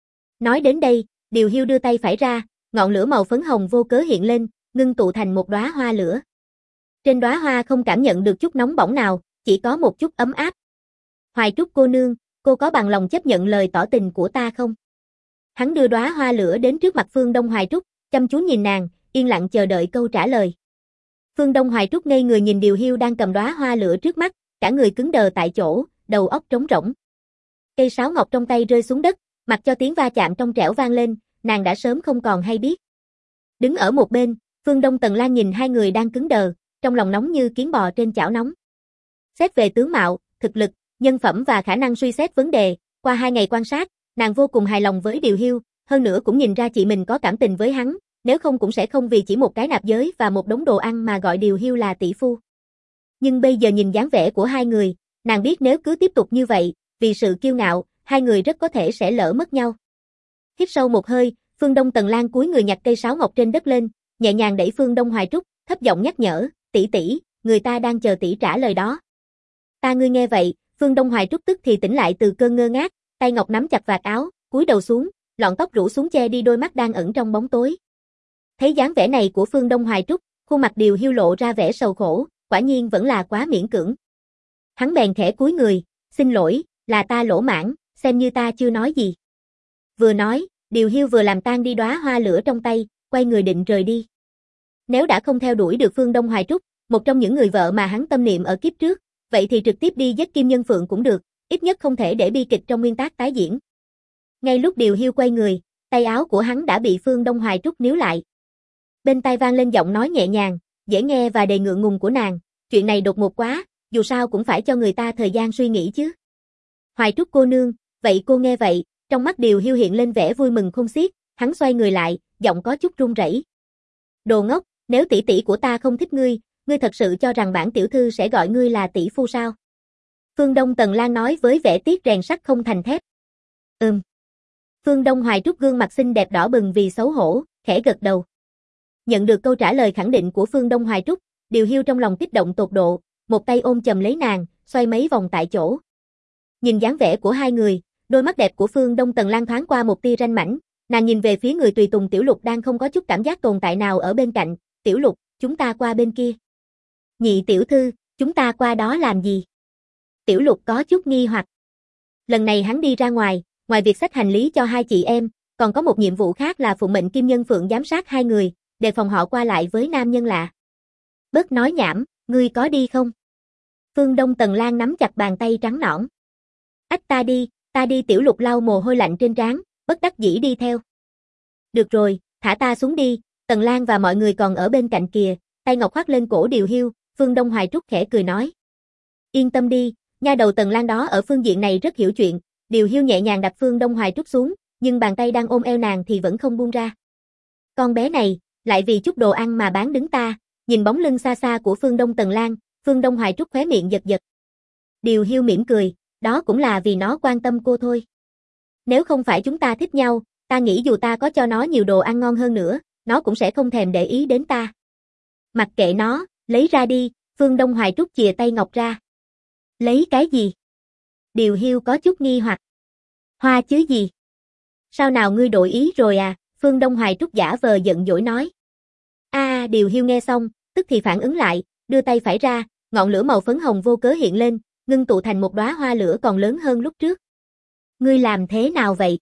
Nói đến đây, Điều Hiu đưa tay phải ra, ngọn lửa màu phấn hồng vô cớ hiện lên, ngưng tụ thành một đóa hoa lửa. Trên đóa hoa không cảm nhận được chút nóng bỏng nào, chỉ có một chút ấm áp. Hoài Trúc cô nương, cô có bằng lòng chấp nhận lời tỏ tình của ta không? Hắn đưa đóa hoa lửa đến trước mặt Phương Đông Hoài Trúc, chăm chú nhìn nàng, yên lặng chờ đợi câu trả lời. Phương Đông Hoài Trúc ngây người nhìn Điều Hiu đang cầm đóa hoa lửa trước mắt, cả người cứng đờ tại chỗ, đầu óc trống rỗng. Cây sáo ngọc trong tay rơi xuống đất, mặc cho tiếng va chạm trong trẻo vang lên, nàng đã sớm không còn hay biết. Đứng ở một bên, Phương Đông Tần Lan nhìn hai người đang cứng đờ, trong lòng nóng như kiến bò trên chảo nóng. Xét về tướng mạo, thực lực, nhân phẩm và khả năng suy xét vấn đề, qua hai ngày quan sát, nàng vô cùng hài lòng với Điều Hiu, hơn nữa cũng nhìn ra chị mình có cảm tình với hắn, nếu không cũng sẽ không vì chỉ một cái nạp giới và một đống đồ ăn mà gọi Điều Hiu là tỷ phu. Nhưng bây giờ nhìn dáng vẻ của hai người, nàng biết nếu cứ tiếp tục như vậy, vì sự kiêu ngạo, hai người rất có thể sẽ lỡ mất nhau. Hít sâu một hơi, Phương Đông Tần Lan cúi người nhặt cây sáo ngọc trên đất lên, nhẹ nhàng đẩy Phương Đông Hoài Trúc, thấp giọng nhắc nhở, tỷ tỷ, người ta đang chờ tỷ trả lời đó. Ta ngươi nghe vậy, Phương Đông Hoài Trúc tức thì tỉnh lại từ cơn ngơ ngác, tay ngọc nắm chặt vạt áo, cúi đầu xuống, lọn tóc rủ xuống che đi đôi mắt đang ẩn trong bóng tối. Thấy dáng vẻ này của Phương Đông Hoài Trúc, khuôn mặt Điều Hiu lộ ra vẻ sầu khổ, quả nhiên vẫn là quá miễn cưỡng. Hắn bèn khẽ cúi người, xin lỗi, là ta lỗ mãng, xem như ta chưa nói gì. Vừa nói, Điều Hiu vừa làm tan đi đóa hoa lửa trong tay, quay người định rời đi. Nếu đã không theo đuổi được Phương Đông Hoài Trúc, một trong những người vợ mà hắn tâm niệm ở kiếp trước, vậy thì trực tiếp đi giết Kim Nhân Phượng cũng được, ít nhất không thể để bi kịch trong nguyên tác tái diễn. Ngay lúc Điều Hiu quay người, tay áo của hắn đã bị Phương Đông Hoài Trúc níu lại. Bên tai vang lên giọng nói nhẹ nhàng, dễ nghe và đầy ngượng ngùng của nàng, chuyện này đột ngột quá, dù sao cũng phải cho người ta thời gian suy nghĩ chứ. Hoài Trúc cô nương, vậy cô nghe vậy, trong mắt Điều Hiu hiện lên vẻ vui mừng không xiết, hắn xoay người lại, giọng có chút run rẩy. Đồ ngốc, nếu tỷ tỷ của ta không thích ngươi, ngươi thật sự cho rằng bản tiểu thư sẽ gọi ngươi là tỷ phu sao? Phương Đông Tần Lan nói với vẻ tiếc rèn sắt không thành thép. Ừm. Phương Đông Hoài Trúc gương mặt xinh đẹp đỏ bừng vì xấu hổ, khẽ gật đầu. Nhận được câu trả lời khẳng định của Phương Đông Hoài Trúc, Điều Hiu trong lòng kích động tột độ, một tay ôm chầm lấy nàng, xoay mấy vòng tại chỗ. Nhìn dáng vẻ của hai người, đôi mắt đẹp của Phương Đông Tần Lan thoáng qua một tia ranh mãnh, nàng nhìn về phía người tùy tùng Tiểu Lục đang không có chút cảm giác tồn tại nào ở bên cạnh, Tiểu Lục, chúng ta qua bên kia. Nhị tiểu thư, chúng ta qua đó làm gì? Tiểu Lục có chút nghi hoặc. Lần này hắn đi ra ngoài, ngoài việc xách hành lý cho hai chị em, còn có một nhiệm vụ khác là phụng mệnh Kim Nhân Phượng giám sát hai người, đề phòng họ qua lại với nam nhân lạ. Bớt nói nhảm, ngươi có đi không? Phương Đông Tần Lan nắm chặt bàn tay trắng nõn. Ách ta đi, ta đi. Tiểu Lục lau mồ hôi lạnh trên trán, bất đắc dĩ đi theo. Được rồi, thả ta xuống đi, Tần Lang và mọi người còn ở bên cạnh kìa, tay ngọc khoác lên cổ Điều Hiu, Phương Đông Hoài Trúc khẽ cười nói. Yên tâm đi, nha đầu Tần Lang đó ở phương diện này rất hiểu chuyện, Điều Hiu nhẹ nhàng đặt Phương Đông Hoài Trúc xuống, nhưng bàn tay đang ôm eo nàng thì vẫn không buông ra. Con bé này, lại vì chút đồ ăn mà bán đứng ta, nhìn bóng lưng xa xa của Phương Đông Tần Lang, Phương Đông Hoài Trúc khóe miệng giật giật. Điều Hiu mỉm cười, đó cũng là vì nó quan tâm cô thôi. Nếu không phải chúng ta thích nhau, ta nghĩ dù ta có cho nó nhiều đồ ăn ngon hơn nữa, nó cũng sẽ không thèm để ý đến ta. Mặc kệ nó, lấy ra đi, Phương Đông Hoài Trúc chìa tay ngọc ra. Lấy cái gì? Điều Hiu có chút nghi hoặc. Hoa chứ gì? Sao nào ngươi đổi ý rồi à? Phương Đông Hoài Trúc giả vờ giận dỗi nói. A, à, Điều Hiu nghe xong, tức thì phản ứng lại, đưa tay phải ra, ngọn lửa màu phấn hồng vô cớ hiện lên, ngưng tụ thành một đóa hoa lửa còn lớn hơn lúc trước. Ngươi làm thế nào vậy?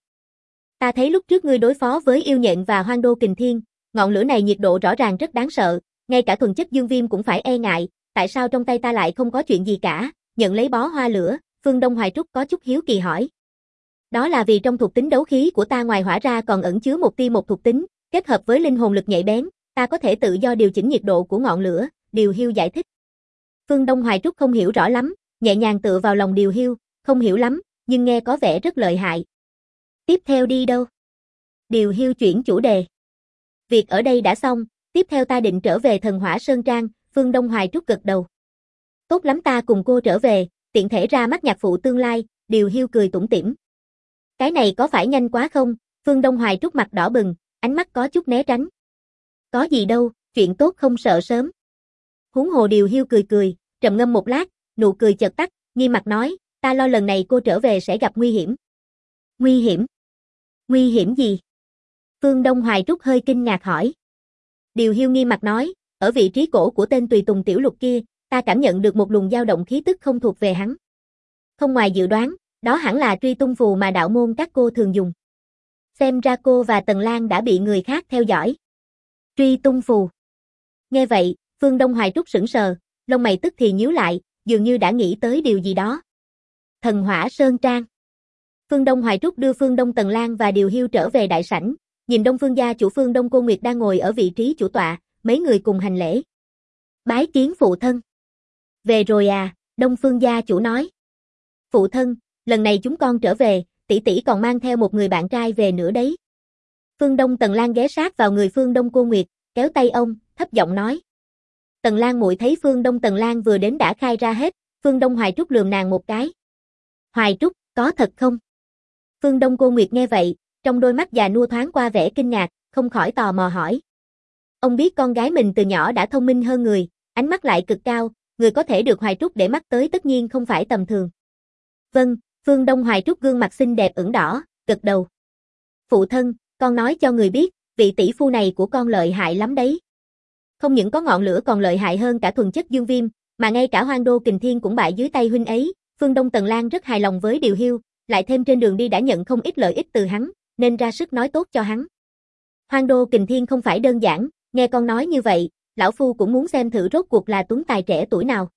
Ta thấy lúc trước ngươi đối phó với yêu nhện và hoang đô kình thiên, ngọn lửa này nhiệt độ rõ ràng rất đáng sợ, ngay cả thuần chất dương viêm cũng phải e ngại, tại sao trong tay ta lại không có chuyện gì cả, nhận lấy bó hoa lửa, Phương Đông Hoài Trúc có chút hiếu kỳ hỏi. Đó là vì trong thuộc tính đấu khí của ta ngoài hỏa ra còn ẩn chứa một tia một thuộc tính, kết hợp với linh hồn lực nhạy bén, ta có thể tự do điều chỉnh nhiệt độ của ngọn lửa, Điều Hiu giải thích. Phương Đông Hoài Trúc không hiểu rõ lắm, nhẹ nhàng tựa vào lòng Điều Hiu, không hiểu lắm, nhưng nghe có vẻ rất lợi hại. Tiếp theo đi đâu? Điều Hiu chuyển chủ đề. Việc ở đây đã xong, tiếp theo ta định trở về Thần Hỏa Sơn Trang, Phương Đông Hoài Trúc gật đầu. Tốt lắm, ta cùng cô trở về, tiện thể ra mắt nhạc phụ tương lai, Điều Hiu cười tủm tỉm. Cái này có phải nhanh quá không? Phương Đông Hoài Trúc mặt đỏ bừng, ánh mắt có chút né tránh. Có gì đâu, chuyện tốt không sợ sớm. Huống hồ Điều Hiu cười cười, trầm ngâm một lát, nụ cười chợt tắt, nghi mặt nói, ta lo lần này cô trở về sẽ gặp nguy hiểm. Nguy hiểm? Nguy hiểm gì? Phương Đông Hoài Trúc hơi kinh ngạc hỏi. Điều Hiu nghi mặt nói, ở vị trí cổ của tên tùy tùng tiểu lục kia, ta cảm nhận được một luồng dao động khí tức không thuộc về hắn. Không ngoài dự đoán, đó hẳn là truy tung phù mà đạo môn các cô thường dùng. Xem ra cô và Tần Lang đã bị người khác theo dõi. Truy tung phù. Nghe vậy, Phương Đông Hoài Trúc sững sờ, lông mày tức thì nhíu lại, dường như đã nghĩ tới điều gì đó. Thần Hỏa Sơn Trang. Phương Đông Hoài Trúc đưa Phương Đông Tần Lang và Điều Hiu trở về đại sảnh, nhìn Đông Phương gia chủ Phương Đông Cô Nguyệt đang ngồi ở vị trí chủ tọa, mấy người cùng hành lễ. Bái kiến phụ thân. Về rồi à, Đông Phương gia chủ nói. Phụ thân, lần này chúng con trở về, tỷ tỷ còn mang theo một người bạn trai về nữa đấy. Phương Đông Tần Lang ghé sát vào người Phương Đông Cô Nguyệt, kéo tay ông, thấp giọng nói. Tần Lang muội thấy Phương Đông Tần Lang vừa đến đã khai ra hết, Phương Đông Hoài Trúc lườm nàng một cái. Hoài Trúc, có thật không? Phương Đông Cô Nguyệt nghe vậy, trong đôi mắt già nua thoáng qua vẻ kinh ngạc, không khỏi tò mò hỏi. Ông biết con gái mình từ nhỏ đã thông minh hơn người, ánh mắt lại cực cao, người có thể được Hoài Trúc để mắt tới tất nhiên không phải tầm thường. Vâng, Phương Đông Hoài Trúc gương mặt xinh đẹp ửng đỏ, gật đầu. Phụ thân, con nói cho người biết, vị tỷ phu này của con lợi hại lắm đấy. Không những có ngọn lửa còn lợi hại hơn cả thuần chất dương viêm, mà ngay cả hoang đô kình thiên cũng bại dưới tay huynh ấy. Phương Đông Tần Lang rất hài lòng với Điều Hiu, lại thêm trên đường đi đã nhận không ít lợi ích từ hắn, nên ra sức nói tốt cho hắn. Hoang đô kình thiên không phải đơn giản, nghe con nói như vậy, lão phu cũng muốn xem thử rốt cuộc là tuấn tài trẻ tuổi nào.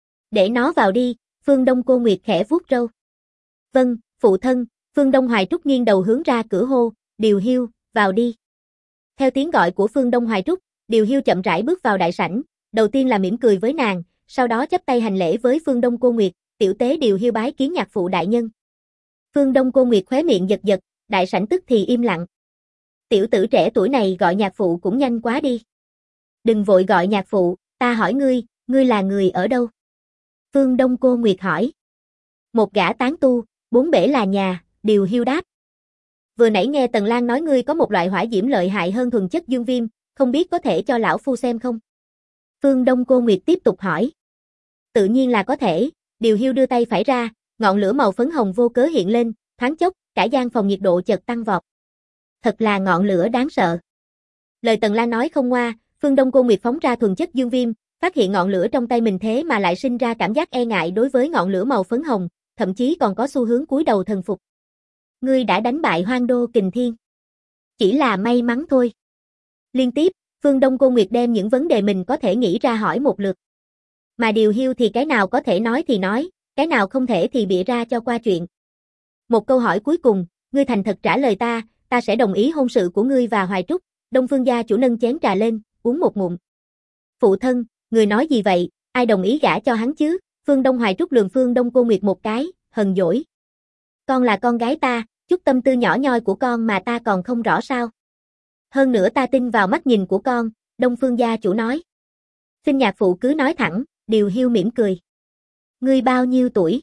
Để nó vào đi, Phương Đông Cô Nguyệt khẽ vuốt râu. Vâng, phụ thân, Phương Đông Hoài Trúc nghiêng đầu hướng ra cửa hô, Điều Hiu, vào đi. Theo tiếng gọi của Phương Đông Hoài Trúc, Điều Hiu chậm rãi bước vào đại sảnh, đầu tiên là mỉm cười với nàng, sau đó chắp tay hành lễ với Phương Đông Cô Nguyệt, tiểu tế Điều Hiu bái kiến nhạc phụ đại nhân. Phương Đông Cô Nguyệt khóe miệng giật giật, đại sảnh tức thì im lặng. Tiểu tử trẻ tuổi này gọi nhạc phụ cũng nhanh quá đi. Đừng vội gọi nhạc phụ, ta hỏi ngươi, ngươi là người ở đâu? Phương Đông Cô Nguyệt hỏi. Một gã tán tu, bốn bể là nhà, Điều Hiu đáp. Vừa nãy nghe Tần Lang nói ngươi có một loại hỏa diễm lợi hại hơn thuần chất dương viêm, không biết có thể cho lão phu xem không? Phương Đông Cô Nguyệt tiếp tục hỏi. Tự nhiên là có thể, Điều Hiu đưa tay phải ra, ngọn lửa màu phấn hồng vô cớ hiện lên, thoáng chốc, cả gian phòng nhiệt độ chợt tăng vọt. Thật là ngọn lửa đáng sợ. Lời Tần Lang nói không ngoa, Phương Đông Cô Nguyệt phóng ra thuần chất dương viêm, phát hiện ngọn lửa trong tay mình thế mà lại sinh ra cảm giác e ngại đối với ngọn lửa màu phấn hồng, thậm chí còn có xu hướng cúi đầu thần phục. Ngươi đã đánh bại Hoang Đô Kình Thiên. Chỉ là may mắn thôi. Liên tiếp, Phương Đông Cô Nguyệt đem những vấn đề mình có thể nghĩ ra hỏi một lượt. Mà Điều Hiu thì cái nào có thể nói thì nói, cái nào không thể thì bịa ra cho qua chuyện. Một câu hỏi cuối cùng, ngươi thành thật trả lời ta, ta sẽ đồng ý hôn sự của ngươi và Hoài Trúc. Đông Phương gia chủ nâng chén trà lên, uống một ngụm. Phụ thân, người nói gì vậy, ai đồng ý gả cho hắn chứ? Phương Đông Hoài Trúc lườm Phương Đông Cô Nguyệt một cái, hờn dỗi. Con là con gái ta, chút tâm tư nhỏ nhoi của con mà ta còn không rõ sao? Hơn nữa ta tin vào mắt nhìn của con, Đông Phương gia chủ nói. Xin nhạc phụ cứ nói thẳng, Điều Hiu mỉm cười. Ngươi bao nhiêu tuổi?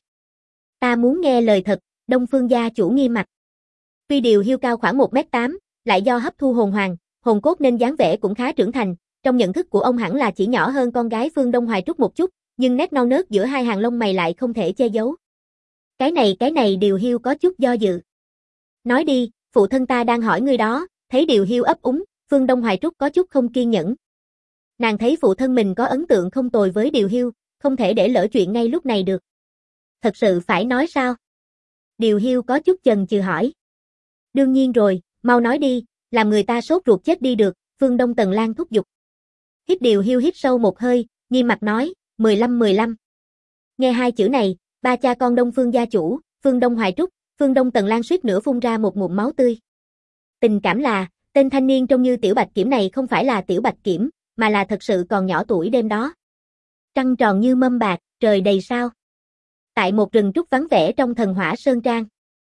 Ta muốn nghe lời thật, Đông Phương gia chủ nghiêm mặt. Tuy Điều Hiu cao khoảng một mét tám, lại do hấp thu hồn hoàng, hồn cốt nên dáng vẻ cũng khá trưởng thành, trong nhận thức của ông hẳn là chỉ nhỏ hơn con gái Phương Đông Hoài Trúc một chút, nhưng nét non nớt giữa hai hàng lông mày lại không thể che giấu. Cái này cái này Điều Hiu có chút do dự. Nói đi, phụ thân ta đang hỏi ngươi đó, thấy Điều Hiu ấp úng, Phương Đông Hoài Trúc có chút không kiên nhẫn. Nàng thấy phụ thân mình có ấn tượng không tồi với Điều Hiu, không thể để lỡ chuyện ngay lúc này được. Thật sự phải nói sao? Điều Hiu có chút chần chừ hỏi. Đương nhiên rồi, mau nói đi, làm người ta sốt ruột chết đi được, Phương Đông Tần Lan thúc giục. Hít Điều Hiu hít sâu một hơi, nghiêm mặt nói, mười lăm mười lăm. Nghe hai chữ này, ba cha con Đông Phương gia chủ, Phương Đông Hoài Trúc, Phương Đông Tần Lan suýt nữa phun ra một ngụm máu tươi. Tình cảm là, tên thanh niên trông như Tiểu Bạch Kiểm này không phải là Tiểu Bạch Kiểm, mà là thật sự còn nhỏ tuổi đêm đó. Trăng tròn như mâm bạc, trời đầy sao. Tại một rừng trúc vắng vẻ trong Thần Hỏa Sơn Trang.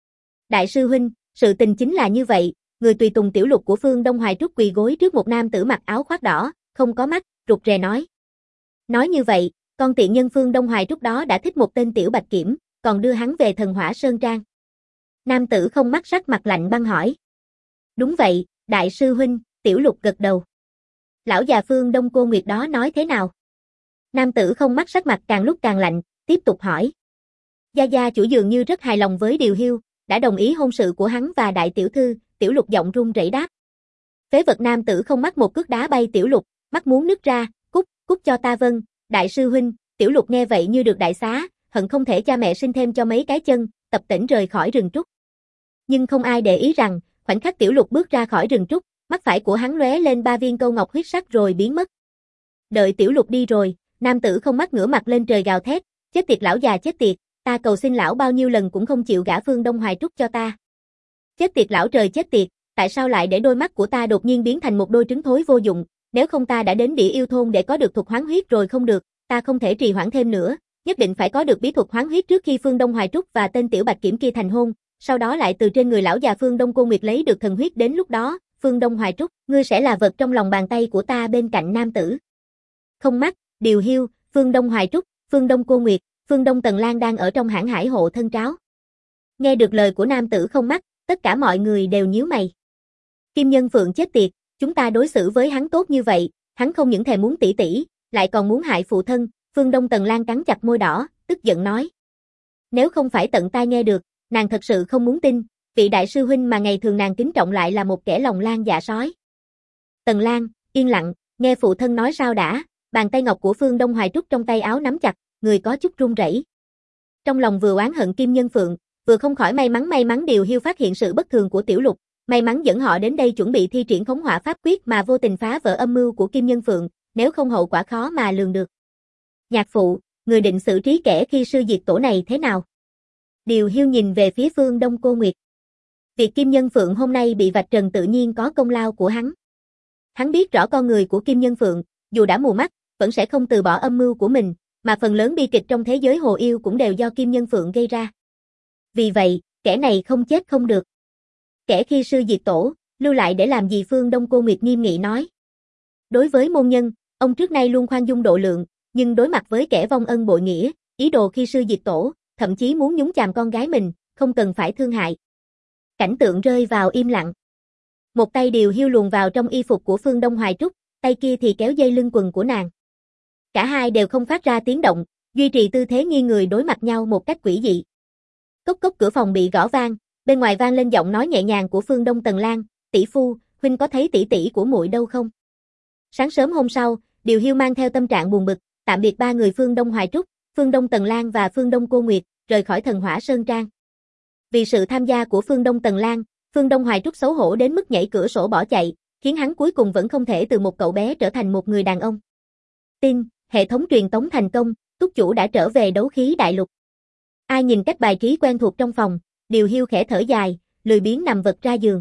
Đại sư huynh, sự tình chính là như vậy, người tùy tùng Tiểu Lục của Phương Đông Hoài Trúc quỳ gối trước một nam tử mặc áo khoác đỏ, không có mắt, rụt rè nói. Nói như vậy, con tiện nhân Phương Đông Hoài Trúc đó đã thích một tên Tiểu Bạch Kiểm, còn đưa hắn về Thần Hỏa Sơn Trang. Nam tử không mắt sắc mặt lạnh băng hỏi. Đúng vậy, đại sư huynh, Tiểu Lục gật đầu. Lão già Phương Đông Cô Nguyệt đó nói thế nào? Nam tử không mắt sắc mặt càng lúc càng lạnh, tiếp tục hỏi. Gia gia chủ dường như rất hài lòng với Điều Hiu, đã đồng ý hôn sự của hắn và đại tiểu thư, Tiểu Lục giọng run rẩy đáp. Phế vật nam tử không mắt một cước đá bay Tiểu Lục, mắt muốn nứt ra, cút, cút cho ta vâng, đại sư huynh, Tiểu Lục nghe vậy như được đại xá, hận không thể cha mẹ sinh thêm cho mấy cái chân, tập tễnh rời khỏi rừng trúc. Nhưng không ai để ý rằng, khoảnh khắc Tiểu Lục bước ra khỏi rừng trúc, mắt phải của hắn lóe lên ba viên câu ngọc huyết sắc rồi biến mất. Đợi Tiểu Lục đi rồi, nam tử không mắt ngửa mặt lên trời gào thét, chết tiệt lão già chết tiệt, ta cầu xin lão bao nhiêu lần cũng không chịu gả Phương Đông Hoài Trúc cho ta. Chết tiệt lão trời chết tiệt, tại sao lại để đôi mắt của ta đột nhiên biến thành một đôi trứng thối vô dụng, nếu không ta đã đến Địa Yêu thôn để có được thuật hoán huyết rồi không được, ta không thể trì hoãn thêm nữa, nhất định phải có được bí thuật hoán huyết trước khi Phương Đông Hoài Trúc và tên Tiểu Bạch Kiểm kia thành hôn, sau đó lại từ trên người lão già Phương Đông Cô Nguyệt lấy được thần huyết, đến lúc đó, Phương Đông Hoài Trúc, ngươi sẽ là vật trong lòng bàn tay của ta bên cạnh nam tử. Không mắt, Điều Hiu, Phương Đông Hoài Trúc, Phương Đông Cô Nguyệt, Phương Đông Tần Lan đang ở trong hãng hải hộ thân tráo. Nghe được lời của nam tử không mắt, tất cả mọi người đều nhíu mày. Kim Nhân Phượng chết tiệt, chúng ta đối xử với hắn tốt như vậy, hắn không những thèm muốn tỷ tỷ, lại còn muốn hại phụ thân, Phương Đông Tần Lan cắn chặt môi đỏ, tức giận nói. Nếu không phải tận tai nghe được, nàng thật sự không muốn tin, vị đại sư huynh mà ngày thường nàng kính trọng lại là một kẻ lòng lan dạ sói. Tần Lan, yên lặng, nghe phụ thân nói sao đã, bàn tay ngọc của Phương Đông Hoài Trúc trong tay áo nắm chặt, người có chút run rẩy. Trong lòng vừa oán hận Kim Nhân Phượng, vừa không khỏi may mắn may mắn Điều Hiu phát hiện sự bất thường của Tiểu Lục, may mắn dẫn họ đến đây chuẩn bị thi triển khống hỏa pháp quyết mà vô tình phá vỡ âm mưu của Kim Nhân Phượng, nếu không hậu quả khó mà lường được. Nhạc phụ, người định xử trí kẻ khi sư diệt tổ này thế nào? Điều Hiu nhìn về phía Phương Đông Cô Nguyệt. Việc Kim Nhân Phượng hôm nay bị vạch trần tự nhiên có công lao của hắn. Hắn biết rõ con người của Kim Nhân Phượng, dù đã mù mắt, vẫn sẽ không từ bỏ âm mưu của mình, mà phần lớn bi kịch trong thế giới hồ yêu cũng đều do Kim Nhân Phượng gây ra. Vì vậy, kẻ này không chết không được. Kẻ khi sư diệt tổ, lưu lại để làm gì? Phương Đông Cô Nguyệt nghiêm nghị nói. Đối với môn nhân, ông trước nay luôn khoan dung độ lượng, nhưng đối mặt với kẻ vong ân bội nghĩa, ý đồ khi sư diệt tổ, thậm chí muốn nhúng chàm con gái mình, không cần phải thương hại. Cảnh tượng rơi vào im lặng. Một tay Điều Hiu luồn vào trong y phục của Phương Đông Hoài Trúc, tay kia thì kéo dây lưng quần của nàng. Cả hai đều không phát ra tiếng động, duy trì tư thế nghiêng người đối mặt nhau một cách quỷ dị. Cốc cốc cửa phòng bị gõ vang, bên ngoài vang lên giọng nói nhẹ nhàng của Phương Đông Tần Lan, "Tỷ phu, huynh có thấy tỷ tỷ của muội đâu không?" Sáng sớm hôm sau, Điều Hiu mang theo tâm trạng buồn bực, tạm biệt ba người Phương Đông Hoài Trúc, Phương Đông Tần Lan và Phương Đông Cô Nguyệt, rời khỏi Thần Hỏa Sơn Trang. Vì sự tham gia của Phương Đông Tần Lan, Phương Đông Hoài Trúc xấu hổ đến mức nhảy cửa sổ bỏ chạy, khiến hắn cuối cùng vẫn không thể từ một cậu bé trở thành một người đàn ông. Tin, hệ thống truyền tống thành công, túc chủ đã trở về đấu khí đại lục. Ai nhìn cách bài trí quen thuộc trong phòng, Điều Hiu khẽ thở dài, lười biếng nằm vật ra giường.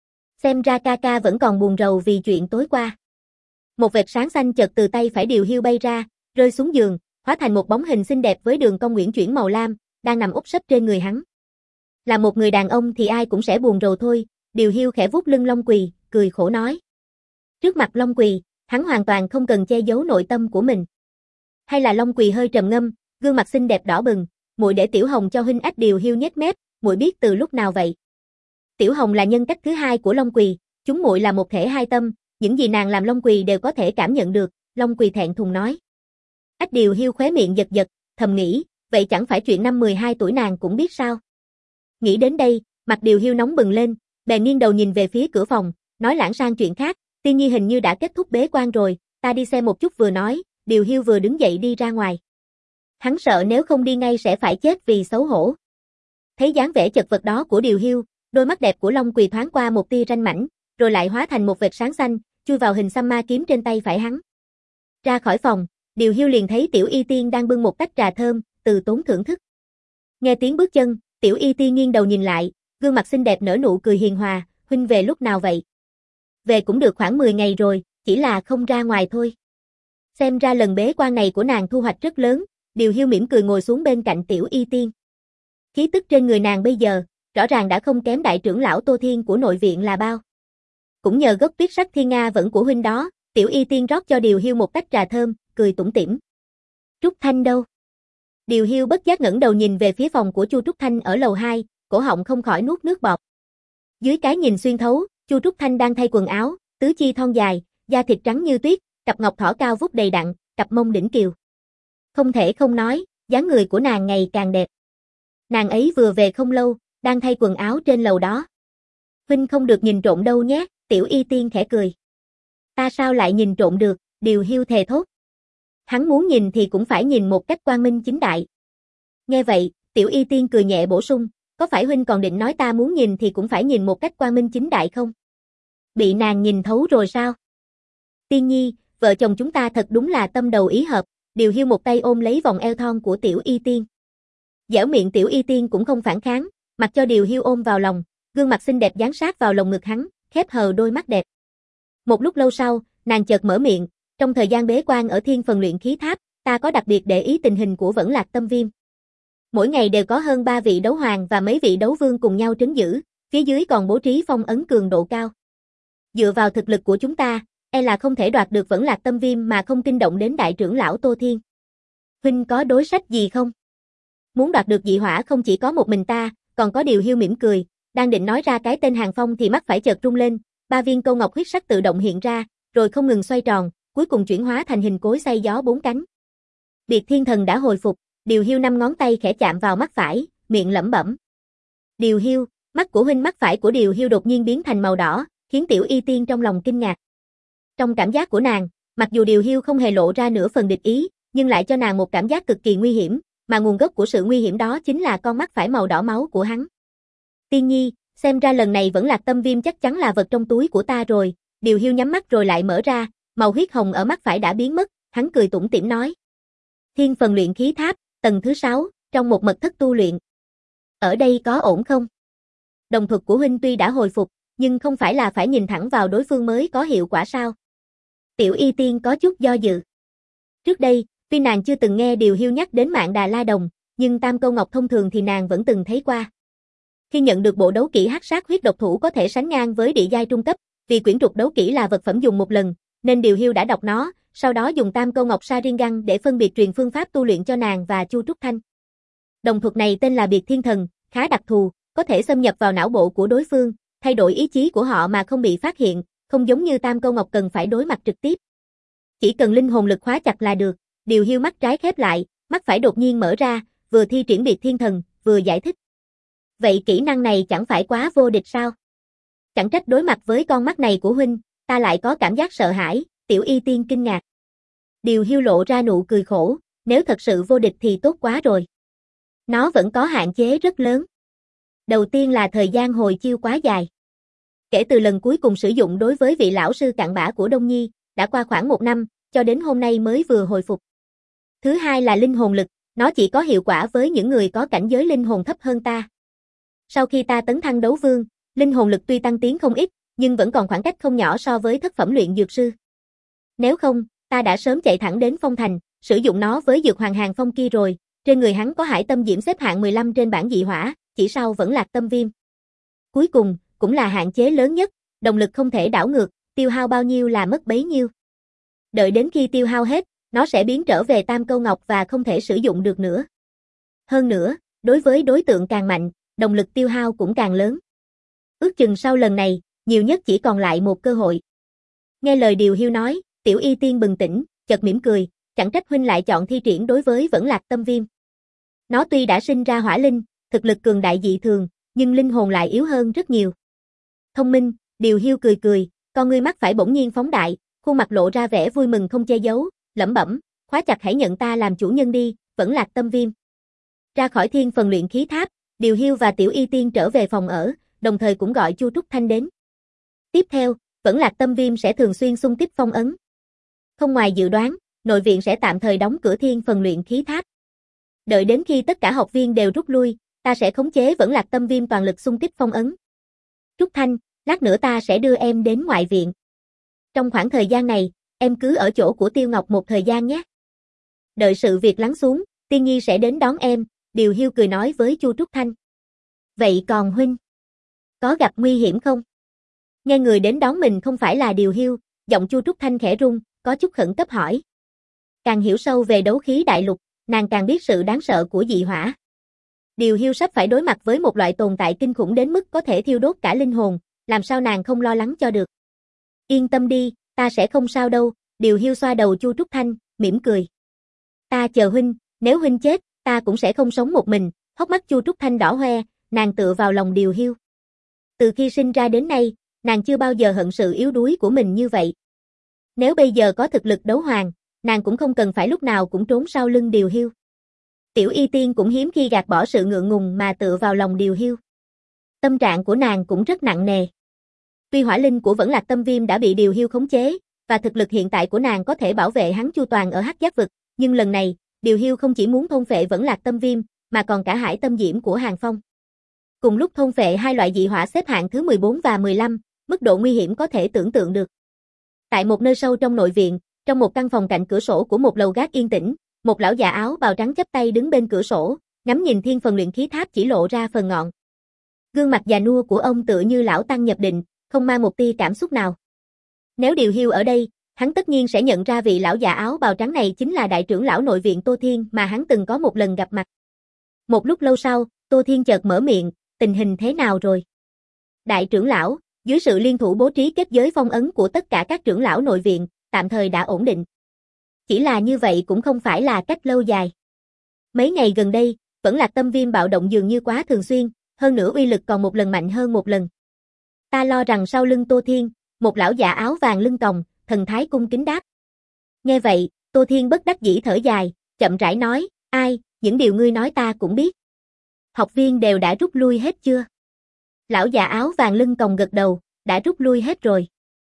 Xem ra ca ca vẫn còn buồn rầu vì chuyện tối qua. Một vệt sáng xanh chợt từ tay phải Điều Hiu bay ra, rơi xuống giường, hóa thành một bóng hình xinh đẹp với đường cong uyển chuyển màu lam, đang nằm úp sấp trên người hắn. Là một người đàn ông thì ai cũng sẽ buồn rầu thôi, Điều Hiu khẽ vuốt lưng Long Quỳ, cười khổ nói. Trước mặt Long Quỳ, hắn hoàn toàn không cần che giấu nội tâm của mình. Hay là Long Quỳ hơi trầm ngâm, gương mặt xinh đẹp đỏ bừng, muội để Tiểu Hồng cho huynh. Ách Điều Hiu nhếch mép, muội biết từ lúc nào vậy? Tiểu Hồng là nhân cách thứ hai của Long Quỳ, chúng muội là một thể hai tâm, những gì nàng làm Long Quỳ đều có thể cảm nhận được, Long Quỳ thẹn thùng nói. Ách Điều Hiu khóe miệng giật giật, thầm nghĩ, vậy chẳng phải chuyện năm mười hai tuổi nàng cũng biết sao? Nghĩ đến đây, mặt Điều Hiu nóng bừng lên, bèn nghiêng đầu nhìn về phía cửa phòng, nói lãng sang chuyện khác, Tiên Nhi hình như đã kết thúc bế quan rồi, ta đi xem một chút. Vừa nói, Điều Hiu vừa đứng dậy đi ra ngoài. Hắn sợ nếu không đi ngay sẽ phải chết vì xấu hổ. Thấy dáng vẻ chật vật đó của Điều Hiu, đôi mắt đẹp của Long Quỳ thoáng qua một tia ranh mãnh, rồi lại hóa thành một vệt sáng xanh, chui vào hình xăm ma kiếm trên tay phải hắn. Ra khỏi phòng, Điều Hiu liền thấy Tiểu Y Tiên đang bưng một tách trà thơm, từ tốn thưởng thức. Nghe tiếng bước chân, Tiểu Y Tiên nghiêng đầu nhìn lại, gương mặt xinh đẹp nở nụ cười hiền hòa, huynh về lúc nào vậy? Về cũng được khoảng mười ngày rồi, chỉ là không ra ngoài thôi. Xem ra lần bế quan này của nàng thu hoạch rất lớn, Điều Hiu mỉm cười ngồi xuống bên cạnh Tiểu Y Tiên. Khí tức trên người nàng bây giờ, rõ ràng đã không kém đại trưởng lão Tô Thiên của nội viện là bao. Cũng nhờ gốc tuyết sắc thiên nga vẫn của huynh đó, Tiểu Y Tiên rót cho Điều Hiu một tách trà thơm, cười tủm tỉm. Trúc Thanh đâu? Điều Hiu bất giác ngẩng đầu nhìn về phía phòng của Chu Trúc Thanh ở lầu hai, cổ họng không khỏi nuốt nước bọt. Dưới cái nhìn xuyên thấu, Chu Trúc Thanh đang thay quần áo, tứ chi thon dài, da thịt trắng như tuyết, cặp ngọc thỏ cao vút đầy đặn, cặp mông đỉnh kiều. Không thể không nói, dáng người của nàng ngày càng đẹp. Nàng ấy vừa về không lâu, đang thay quần áo trên lầu đó. Huynh không được nhìn trộm đâu nhé, Tiểu Y Tiên khẽ cười. Ta sao lại nhìn trộm được, Điều Hiu thề thốt. Hắn muốn nhìn thì cũng phải nhìn một cách quang minh chính đại. Nghe vậy, Tiểu Y Tiên cười nhẹ bổ sung, có phải huynh còn định nói ta muốn nhìn thì cũng phải nhìn một cách quang minh chính đại không? Bị nàng nhìn thấu rồi sao? Tiên Nhi, vợ chồng chúng ta thật đúng là tâm đầu ý hợp, Điều Hiu một tay ôm lấy vòng eo thon của Tiểu Y Tiên. Dẻo miệng Tiểu Y Tiên cũng không phản kháng, mặc cho Điều Hiu ôm vào lòng, gương mặt xinh đẹp dán sát vào lồng ngực hắn, khép hờ đôi mắt đẹp. Một lúc lâu sau, nàng chợt mở miệng, trong thời gian bế quan ở Thiên Phần Luyện Khí Tháp, ta có đặc biệt để ý tình hình của Vẫn Lạc Tâm Viêm. Mỗi ngày đều có hơn ba vị đấu hoàng và mấy vị đấu vương cùng nhau trấn giữ, phía dưới còn bố trí phong ấn cường độ cao. Dựa vào thực lực của chúng ta, e là không thể đoạt được Vẫn Lạc Tâm Viêm mà không kinh động đến đại trưởng lão Tô Thiên. Huynh có đối sách gì không? Muốn đoạt được dị hỏa không chỉ có một mình ta, còn có Điều Hiu mỉm cười, đang định nói ra cái tên Hàng Phong thì mắt phải chợt rung lên, ba viên câu ngọc huyết sắc tự động hiện ra, rồi không ngừng xoay tròn, cuối cùng chuyển hóa thành hình cối xay gió bốn cánh. Biệt Thiên Thần đã hồi phục, Điều Hiu năm ngón tay khẽ chạm vào mắt phải, miệng lẩm bẩm. Điều Hiu, mắt của huynh. Mắt phải của Điều Hiu đột nhiên biến thành màu đỏ, khiến Tiểu Y Tiên trong lòng kinh ngạc. Trong cảm giác của nàng, mặc dù Điều Hiu không hề lộ ra nửa phần địch ý, nhưng lại cho nàng một cảm giác cực kỳ nguy hiểm, mà nguồn gốc của sự nguy hiểm đó chính là con mắt phải màu đỏ máu của hắn. Tiên Nhi, xem ra lần này Vẫn Lạc Tâm Viêm chắc chắn là vật trong túi của ta rồi. Điều Hiu nhắm mắt rồi lại mở ra, màu huyết hồng ở mắt phải đã biến mất, hắn cười tủm tỉm nói. Thiên Phần Luyện Khí Tháp, tầng thứ sáu, trong một mật thất tu luyện. Ở đây có ổn không? Đồng thuật của huynh tuy đã hồi phục, nhưng không phải là phải nhìn thẳng vào đối phương mới có hiệu quả sao? Tiểu Y Tiên có chút do dự. Trước đây, tuy nàng chưa từng nghe Điều Hiu nhắc đến Mạn Đà La Đồng, nhưng tam câu ngọc thông thường thì nàng vẫn từng thấy qua. Khi nhận được bộ đấu kỹ hắc sát huyết độc thủ có thể sánh ngang với địa giai trung cấp, vì quyển trục đấu kỹ là vật phẩm dùng một lần, nên Điều Hiu đã đọc nó, sau đó dùng tam câu ngọc Sharingan để phân biệt truyền phương pháp tu luyện cho nàng và Chu Trúc Thanh. Đồng thuật này tên là Biệt Thiên Thần, khá đặc thù, có thể xâm nhập vào não bộ của đối phương, thay đổi ý chí của họ mà không bị phát hiện, không giống như tam câu ngọc cần phải đối mặt trực tiếp. Chỉ cần linh hồn lực khóa chặt là được. Điều Hiu mắt trái khép lại, mắt phải đột nhiên mở ra, vừa thi triển Biệt Thiên Thần, vừa giải thích. Vậy kỹ năng này chẳng phải quá vô địch sao? Chẳng trách đối mặt với con mắt này của huynh, ta lại có cảm giác sợ hãi. Tiểu Y Tiên kinh ngạc. Điều Hiu lộ ra nụ cười khổ, nếu thật sự vô địch thì tốt quá rồi. Nó vẫn có hạn chế rất lớn. Đầu tiên là thời gian hồi chiêu quá dài. Kể từ lần cuối cùng sử dụng đối với vị lão sư cặn bã của Đông Nhi, đã qua khoảng một năm, cho đến hôm nay mới vừa hồi phục. Thứ hai là linh hồn lực, nó chỉ có hiệu quả với những người có cảnh giới linh hồn thấp hơn ta. Sau khi ta tấn thăng đấu vương, linh hồn lực tuy tăng tiến không ít, nhưng vẫn còn khoảng cách không nhỏ so với thất phẩm luyện dược sư. Nếu không, ta đã sớm chạy thẳng đến Phong Thành, sử dụng nó với dược hoàng hàng phong kia rồi. Trên người hắn có hải tâm diễm xếp hạng mười lăm trên bảng dị hỏa, chỉ sau vẫn lạc tâm viêm. Cuối cùng, cũng là hạn chế lớn nhất, động lực không thể đảo ngược, tiêu hao bao nhiêu là mất bấy nhiêu. Đợi đến khi tiêu hao hết, nó sẽ biến trở về tam câu ngọc và không thể sử dụng được nữa. Hơn nữa, đối với đối tượng càng mạnh, động lực tiêu hao cũng càng lớn. Ước chừng sau lần này, nhiều nhất chỉ còn lại một cơ hội. Nghe lời Điều Hiêu nói, Tiểu Y Tiên bừng tỉnh, chợt mỉm cười, chẳng trách huynh lại chọn thi triển đối với vẫn lạc tâm viêm. Nó tuy đã sinh ra hỏa linh, thực lực cường đại dị thường, nhưng linh hồn lại yếu hơn rất nhiều. Thông minh, Điều Hiêu cười cười, con ngươi mắt phải bỗng nhiên phóng đại, khuôn mặt lộ ra vẻ vui mừng không che giấu, lẩm bẩm, khóa chặt hãy nhận ta làm chủ nhân đi, vẫn lạc tâm viêm. Ra khỏi thiên phần luyện khí tháp, Điều Hiêu và Tiểu Y Tiên trở về phòng ở, đồng thời cũng gọi Chu Trúc Thanh đến. Tiếp theo, vẫn lạc tâm viêm sẽ thường xuyên xung kích phong ấn. Không ngoài dự đoán, nội viện sẽ tạm thời đóng cửa thiên phần luyện khí tháp. Đợi đến khi tất cả học viên đều rút lui, ta sẽ khống chế vẫn lạc tâm viêm toàn lực xung kích phong ấn. Trúc Thanh, lát nữa ta sẽ đưa em đến ngoại viện. Trong khoảng thời gian này, em cứ ở chỗ của Tiêu Ngọc một thời gian nhé. Đợi sự việc lắng xuống, Tiên Nhi sẽ đến đón em, Điều Hiêu cười nói với Chu Trúc Thanh. Vậy còn huynh, có gặp nguy hiểm không? Nghe người đến đón mình không phải là Điều Hiêu, giọng Chu Trúc Thanh khẽ rung, có chút khẩn cấp hỏi. Càng hiểu sâu về đấu khí đại lục, nàng càng biết sự đáng sợ của dị hỏa. Điều Hiêu sắp phải đối mặt với một loại tồn tại kinh khủng đến mức có thể thiêu đốt cả linh hồn, làm sao nàng không lo lắng cho được. Yên tâm đi, ta sẽ không sao đâu, Điều Hiêu xoa đầu Chu Trúc Thanh, mỉm cười. Ta chờ huynh, nếu huynh chết, ta cũng sẽ không sống một mình, hốc mắt Chu Trúc Thanh đỏ hoe, nàng tựa vào lòng Điều Hiêu. Từ khi sinh ra đến nay, nàng chưa bao giờ hận sự yếu đuối của mình như vậy. Nếu bây giờ có thực lực đấu hoàng, nàng cũng không cần phải lúc nào cũng trốn sau lưng Điều Hiêu. Tiểu Y Tiên cũng hiếm khi gạt bỏ sự ngượng ngùng mà tựa vào lòng Điều Hiêu. Tâm trạng của nàng cũng rất nặng nề. Tuy hỏa linh của vẫn lạc tâm viêm đã bị Điều Hiêu khống chế, và thực lực hiện tại của nàng có thể bảo vệ hắn chu toàn ở Hắc Giác vực, nhưng lần này, Điều Hiêu không chỉ muốn thôn phệ vẫn lạc tâm viêm, mà còn cả hải tâm diễm của Hàng Phong. Cùng lúc thôn phệ hai loại dị hỏa xếp hạng thứ mười bốn và mười lăm, mức độ nguy hiểm có thể tưởng tượng được. Tại một nơi sâu trong nội viện, trong một căn phòng cạnh cửa sổ của một lầu gác yên tĩnh, một lão già áo bào trắng chắp tay đứng bên cửa sổ, ngắm nhìn thiên phần luyện khí tháp chỉ lộ ra phần ngọn. Gương mặt già nua của ông tựa như lão tăng nhập định, không mang một tia cảm xúc nào. Nếu Điều Hiêu ở đây, hắn tất nhiên sẽ nhận ra vị lão già áo bào trắng này chính là đại trưởng lão nội viện Tô Thiên mà hắn từng có một lần gặp mặt. Một lúc lâu sau, Tô Thiên chợt mở miệng, tình hình thế nào rồi? Đại trưởng lão, dưới sự liên thủ bố trí kết giới phong ấn của tất cả các trưởng lão nội viện, tạm thời đã ổn định. Chỉ là như vậy cũng không phải là cách lâu dài. Mấy ngày gần đây, vẫn là tâm viêm bạo động dường như quá thường xuyên, hơn nữa uy lực còn một lần mạnh hơn một lần. Ta lo rằng sau lưng Tô Thiên, một lão già áo vàng lưng còng, thần thái cung kính đáp. Nghe vậy, Tô Thiên bất đắc dĩ thở dài, chậm rãi nói, ai, những điều ngươi nói ta cũng biết. Học viên đều đã rút lui hết chưa? Lão già áo vàng lưng còng gật đầu, đã rút lui hết rồi.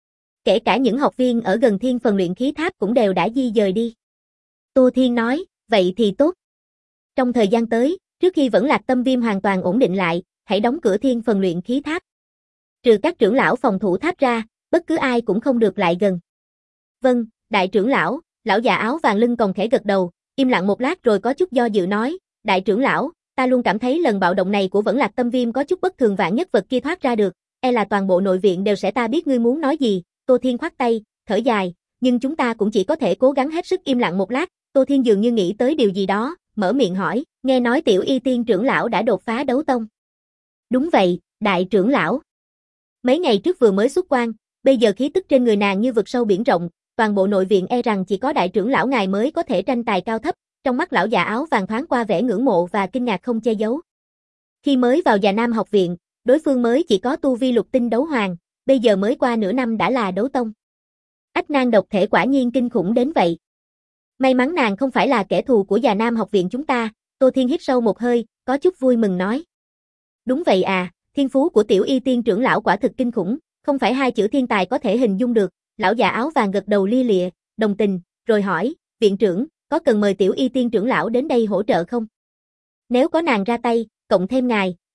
Kể cả những học viên ở gần thiên phần luyện khí tháp cũng đều đã di dời đi. Tô Thiên nói, vậy thì tốt. Trong thời gian tới, trước khi vẫn lạc tâm viêm hoàn toàn ổn định lại, hãy đóng cửa thiên phần luyện khí tháp. Trừ các trưởng lão phòng thủ tháp ra, bất cứ ai cũng không được lại gần. Vâng, đại trưởng lão, lão già áo vàng lưng còng khẽ gật đầu, im lặng một lát rồi có chút do dự nói, đại trưởng lão, ta luôn cảm thấy lần bạo động này của vẫn lạc tâm viêm có chút bất thường, vạn nhất vật kia thoát ra được, e là toàn bộ nội viện đều sẽ ta biết ngươi muốn nói gì. Tô Thiên khoát tay, thở dài, nhưng chúng ta cũng chỉ có thể cố gắng hết sức im lặng một lát. Tô Thiên dường như nghĩ tới điều gì đó, mở miệng hỏi, nghe nói Tiểu Y Tiên trưởng lão đã đột phá đấu tông. Đúng vậy, đại trưởng lão. Mấy ngày trước vừa mới xuất quan, bây giờ khí tức trên người nàng như vực sâu biển rộng, toàn bộ nội viện e rằng chỉ có đại trưởng lão ngài mới có thể tranh tài cao thấp. Trong mắt lão già áo vàng thoáng qua vẻ ngưỡng mộ và kinh ngạc không che giấu. Khi mới vào Già Nam học viện, đối phương mới chỉ có tu vi lục tinh đấu hoàng, bây giờ mới qua nửa năm đã là đấu tông. Ách Nan độc thể quả nhiên kinh khủng đến vậy. May mắn nàng không phải là kẻ thù của Già Nam học viện chúng ta. Tô Thiên hít sâu một hơi, có chút vui mừng nói. Đúng vậy à, thiên phú của Tiểu Y Tiên trưởng lão quả thực kinh khủng, không phải hai chữ thiên tài có thể hình dung được. Lão già áo vàng gật đầu lia lịa, đồng tình, rồi hỏi, viện trưởng, có cần mời Tiểu Y Tiên trưởng lão đến đây hỗ trợ không? Nếu có nàng ra tay, cộng thêm ngài,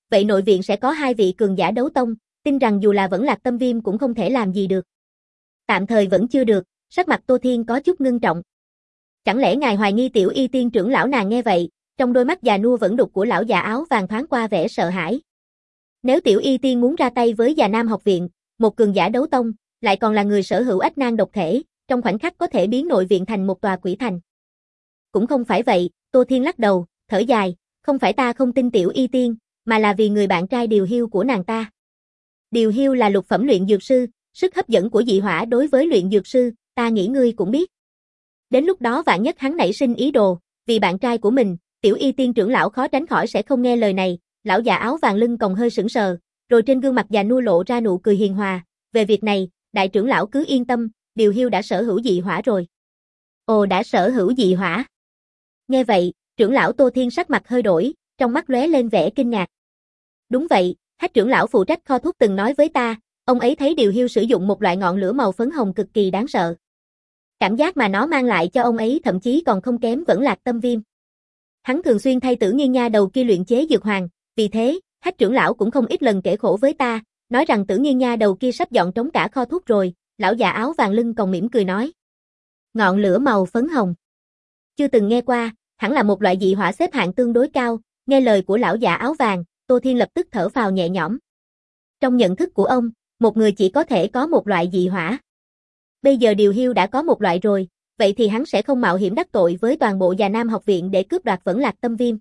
vậy nội viện sẽ có hai vị cường giả đấu tông, tin rằng dù là Vẫn Lạc Tâm Viêm cũng không thể làm gì được. Tạm thời vẫn chưa được, sắc mặt Tô Thiên có chút ngưng trọng. Chẳng lẽ ngài hoài nghi Tiểu Y Tiên trưởng lão? Nàng nghe vậy, trong đôi mắt già nua vẫn đục của lão già áo vàng thoáng qua vẻ sợ hãi. Nếu Tiểu Y Tiên muốn ra tay với già Nam học viện, một cường giả đấu tông, lại còn là người sở hữu ách nan độc thể, trong khoảnh khắc có thể biến nội viện thành một tòa quỷ thành. Cũng không phải vậy, Tô Thiên lắc đầu, thở dài, không phải ta không tin Tiểu Y Tiên, mà là vì người bạn trai Điều Hiêu của nàng ta. Điều Hiêu là lục phẩm luyện dược sư, sức hấp dẫn của dị hỏa đối với luyện dược sư, ta nghĩ ngươi cũng biết. Đến lúc đó vạn nhất hắn nảy sinh ý đồ, vì bạn trai của mình, Tiểu Y Tiên trưởng lão khó tránh khỏi sẽ không nghe lời này. Lão già áo vàng lưng còng hơi sững sờ, rồi trên gương mặt già nua lộ ra nụ cười hiền hòa, về việc này, đại trưởng lão cứ yên tâm, Điều Hiêu đã sở hữu dị hỏa rồi. Ồ, đã sở hữu dị hỏa. Nghe vậy, trưởng lão Tô Thiên sắc mặt hơi đổi, trong mắt lóe lên vẻ kinh ngạc. Đúng vậy, Hách trưởng lão phụ trách kho thuốc từng nói với ta, ông ấy thấy Điều Hiêu sử dụng một loại ngọn lửa màu phấn hồng cực kỳ đáng sợ. Cảm giác mà nó mang lại cho ông ấy thậm chí còn không kém Vẫn Lạc Tâm Viêm. Hắn thường xuyên thay Tử Nghiên nha đầu kia luyện chế dược hoàng, vì thế, Hách trưởng lão cũng không ít lần kể khổ với ta, nói rằng Tử Nghiên nha đầu kia sắp dọn trống cả kho thuốc rồi. Lão già áo vàng lưng còn mỉm cười nói. Ngọn lửa màu phấn hồng. Chưa từng nghe qua, hẳn là một loại dị hỏa xếp hạng tương đối cao, nghe lời của lão già áo vàng, Tô Thiên lập tức thở phào nhẹ nhõm. Trong nhận thức của ông, một người chỉ có thể có một loại dị hỏa. Bây giờ Điều Hiêu đã có một loại rồi, vậy thì hắn sẽ không mạo hiểm đắc tội với toàn bộ già Nam học viện để cướp đoạt Vẫn Lạc Tâm Viêm.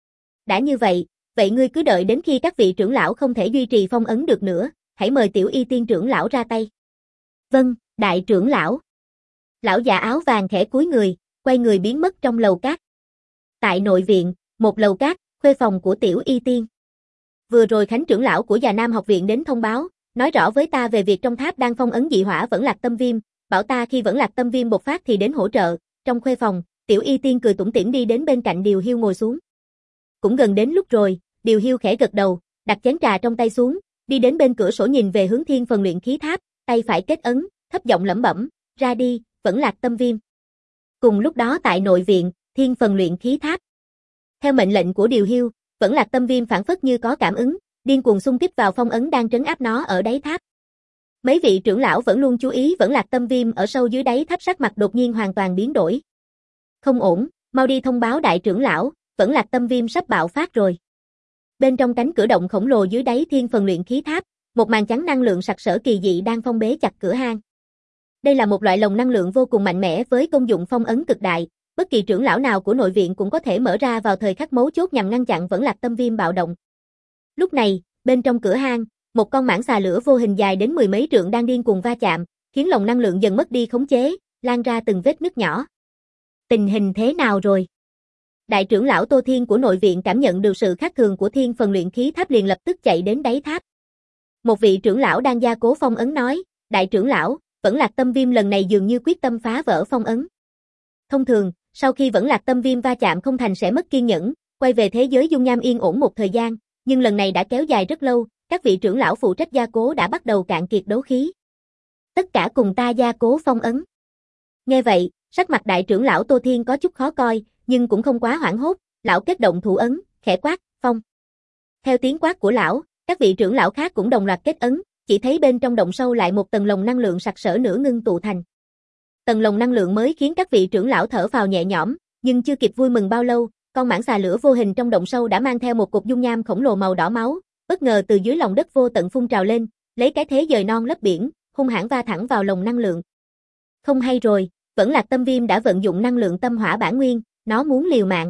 Đã như vậy, vậy ngươi cứ đợi đến khi các vị trưởng lão không thể duy trì phong ấn được nữa, hãy mời Tiểu Y Tiên trưởng lão ra tay. Vâng, đại trưởng lão. Lão già áo vàng khẽ cúi người, quay người biến mất trong lầu cát. Tại nội viện, một lầu cát, khuê phòng của Tiểu Y Tiên. Vừa rồi Khánh trưởng lão của già Nam học viện đến thông báo, nói rõ với ta về việc trong tháp đang phong ấn dị hỏa Vẫn Lạc Tâm Viêm, bảo ta khi Vẫn Lạc Tâm Viêm bộc phát thì đến hỗ trợ. Trong khuê phòng, Tiểu Y Tiên cười tủm tỉm đi đến bên cạnh Điều Hiêu ngồi xuống. Cũng gần đến lúc rồi, Điều Hiêu khẽ gật đầu, đặt chén trà trong tay xuống, đi đến bên cửa sổ nhìn về hướng Thiên Phần Luyện Khí Tháp, tay phải kết ấn, thấp giọng lẩm bẩm, ra đi, Vẫn Lạc Tâm Viêm. Cùng lúc đó tại nội viện, Thiên Phần Luyện Khí Tháp. Theo mệnh lệnh của Điều Hiêu, Vẫn Lạc Tâm Viêm phản phất như có cảm ứng, điên cuồng xung kích vào phong ấn đang trấn áp nó ở đáy tháp. Mấy vị trưởng lão vẫn luôn chú ý Vẫn Lạc Tâm Viêm ở sâu dưới đáy tháp, sắc mặt đột nhiên hoàn toàn biến đổi. Không ổn, mau đi thông báo đại trưởng lão, Vẫn Lạc Tâm Viêm sắp bạo phát rồi. Bên trong cánh cửa động khổng lồ dưới đáy Thiên Phần Luyện Khí Tháp, một màn chắn năng lượng sặc sỡ kỳ dị đang phong bế chặt cửa hang. Đây là một loại lồng năng lượng vô cùng mạnh mẽ với công dụng phong ấn cực đại, bất kỳ trưởng lão nào của nội viện cũng có thể mở ra vào thời khắc mấu chốt nhằm ngăn chặn Vẫn Lạc Tâm Viêm bạo động. Lúc này, bên trong cửa hang, một con mãng xà lửa vô hình dài đến mười mấy trượng đang điên cuồng va chạm, khiến lồng năng lượng dần mất đi khống chế, lan ra từng vết nứt nhỏ. Tình hình thế nào rồi? Đại trưởng lão Tô Thiên của nội viện cảm nhận được sự khác thường của Thiên Phần Luyện Khí Tháp liền lập tức chạy đến đáy tháp. Một vị trưởng lão đang gia cố phong ấn nói, đại trưởng lão, Vẫn Lạc Tâm Viêm lần này dường như quyết tâm phá vỡ phong ấn. Thông thường, sau khi Vẫn Lạc Tâm Viêm va chạm không thành sẽ mất kiên nhẫn, quay về thế giới dung nham yên ổn một thời gian, nhưng lần này đã kéo dài rất lâu, các vị trưởng lão phụ trách gia cố đã bắt đầu cạn kiệt đấu khí. Tất cả cùng ta gia cố phong ấn. Nghe vậy, sắc mặt đại trưởng lão Tô Thiên có chút khó coi, nhưng cũng không quá hoảng hốt, lão kết động thủ ấn, khẽ quát, phong. Theo tiếng quát của lão, các vị trưởng lão khác cũng đồng loạt kết ấn, chỉ thấy bên trong động sâu lại một tầng lồng năng lượng sặc sỡ nửa ngưng tụ thành. Tầng lồng năng lượng mới khiến các vị trưởng lão thở phào nhẹ nhõm, nhưng chưa kịp vui mừng bao lâu, con mãng xà lửa vô hình trong động sâu đã mang theo một cục dung nham khổng lồ màu đỏ máu, bất ngờ từ dưới lòng đất vô tận phun trào lên, lấy cái thế dời non lấp biển, hung hãn va thẳng vào lồng năng lượng. Không hay rồi, Vẫn Lạc Tâm Viêm đã vận dụng năng lượng tâm hỏa bản nguyên, nó muốn liều mạng.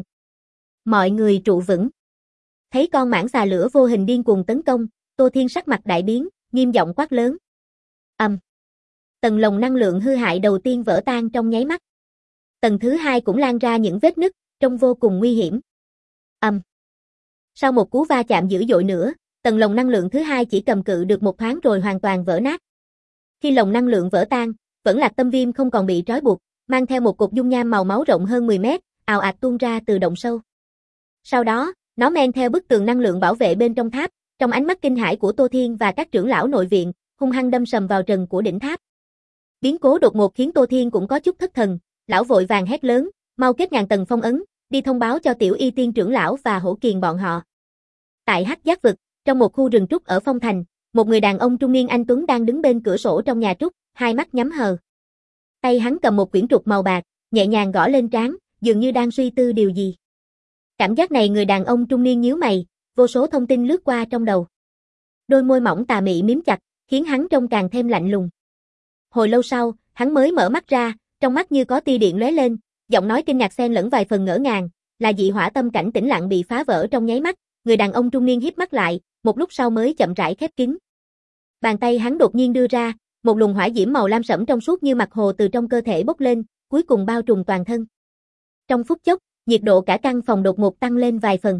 Mọi người trụ vững. Thấy con mãng xà lửa vô hình điên cuồng tấn công, Tô Thiên sắc mặt đại biến, nghiêm giọng quát lớn. Ầm. Um. Tầng lồng năng lượng hư hại đầu tiên vỡ tan trong nháy mắt. Tầng thứ hai cũng lan ra những vết nứt, trông vô cùng nguy hiểm. Ầm. Um. Sau một cú va chạm dữ dội nữa, tầng lồng năng lượng thứ hai chỉ cầm cự được một thoáng rồi hoàn toàn vỡ nát. Khi lồng năng lượng vỡ tan, Vẫn Lạc Tâm Viêm không còn bị trói buộc, mang theo một cục dung nham màu máu rộng hơn mười mét, ào ạt tuôn ra từ động sâu. Sau đó, nó men theo bức tường năng lượng bảo vệ bên trong tháp, trong ánh mắt kinh hãi của Tô Thiên và các trưởng lão nội viện, hung hăng đâm sầm vào trần của đỉnh tháp. Biến cố đột ngột khiến Tô Thiên cũng có chút thất thần, lão vội vàng hét lớn, mau kết ngàn tầng phong ấn, đi thông báo cho Tiểu Y Tiên trưởng lão và Hổ Kiền bọn họ. Tại Hắc Giác vực, Trong một khu rừng trúc ở Phong Thành, một người đàn ông trung niên anh tuấn đang đứng bên cửa sổ trong nhà trúc, hai mắt nhắm hờ. Tay hắn cầm một quyển trục màu bạc, nhẹ nhàng gõ lên trán, dường như đang suy tư điều gì. Cảm giác này người đàn ông trung niên nhíu mày, vô số thông tin lướt qua trong đầu. Đôi môi mỏng tà mị mím chặt, khiến hắn trông càng thêm lạnh lùng. Hồi lâu sau, hắn mới mở mắt ra, trong mắt như có tia điện lóe lên, giọng nói kinh ngạc xen lẫn vài phần ngỡ ngàng, là dị hỏa tâm cảnh tĩnh lặng bị phá vỡ trong nháy mắt, người đàn ông trung niên híp mắt lại, một lúc sau mới chậm rãi khép kín. Bàn tay hắn đột nhiên đưa ra, một luồng hỏa diễm màu lam sẫm trong suốt như mặt hồ từ trong cơ thể bốc lên, cuối cùng bao trùm toàn thân. Trong phút chốc, nhiệt độ cả căn phòng đột ngột tăng lên vài phần.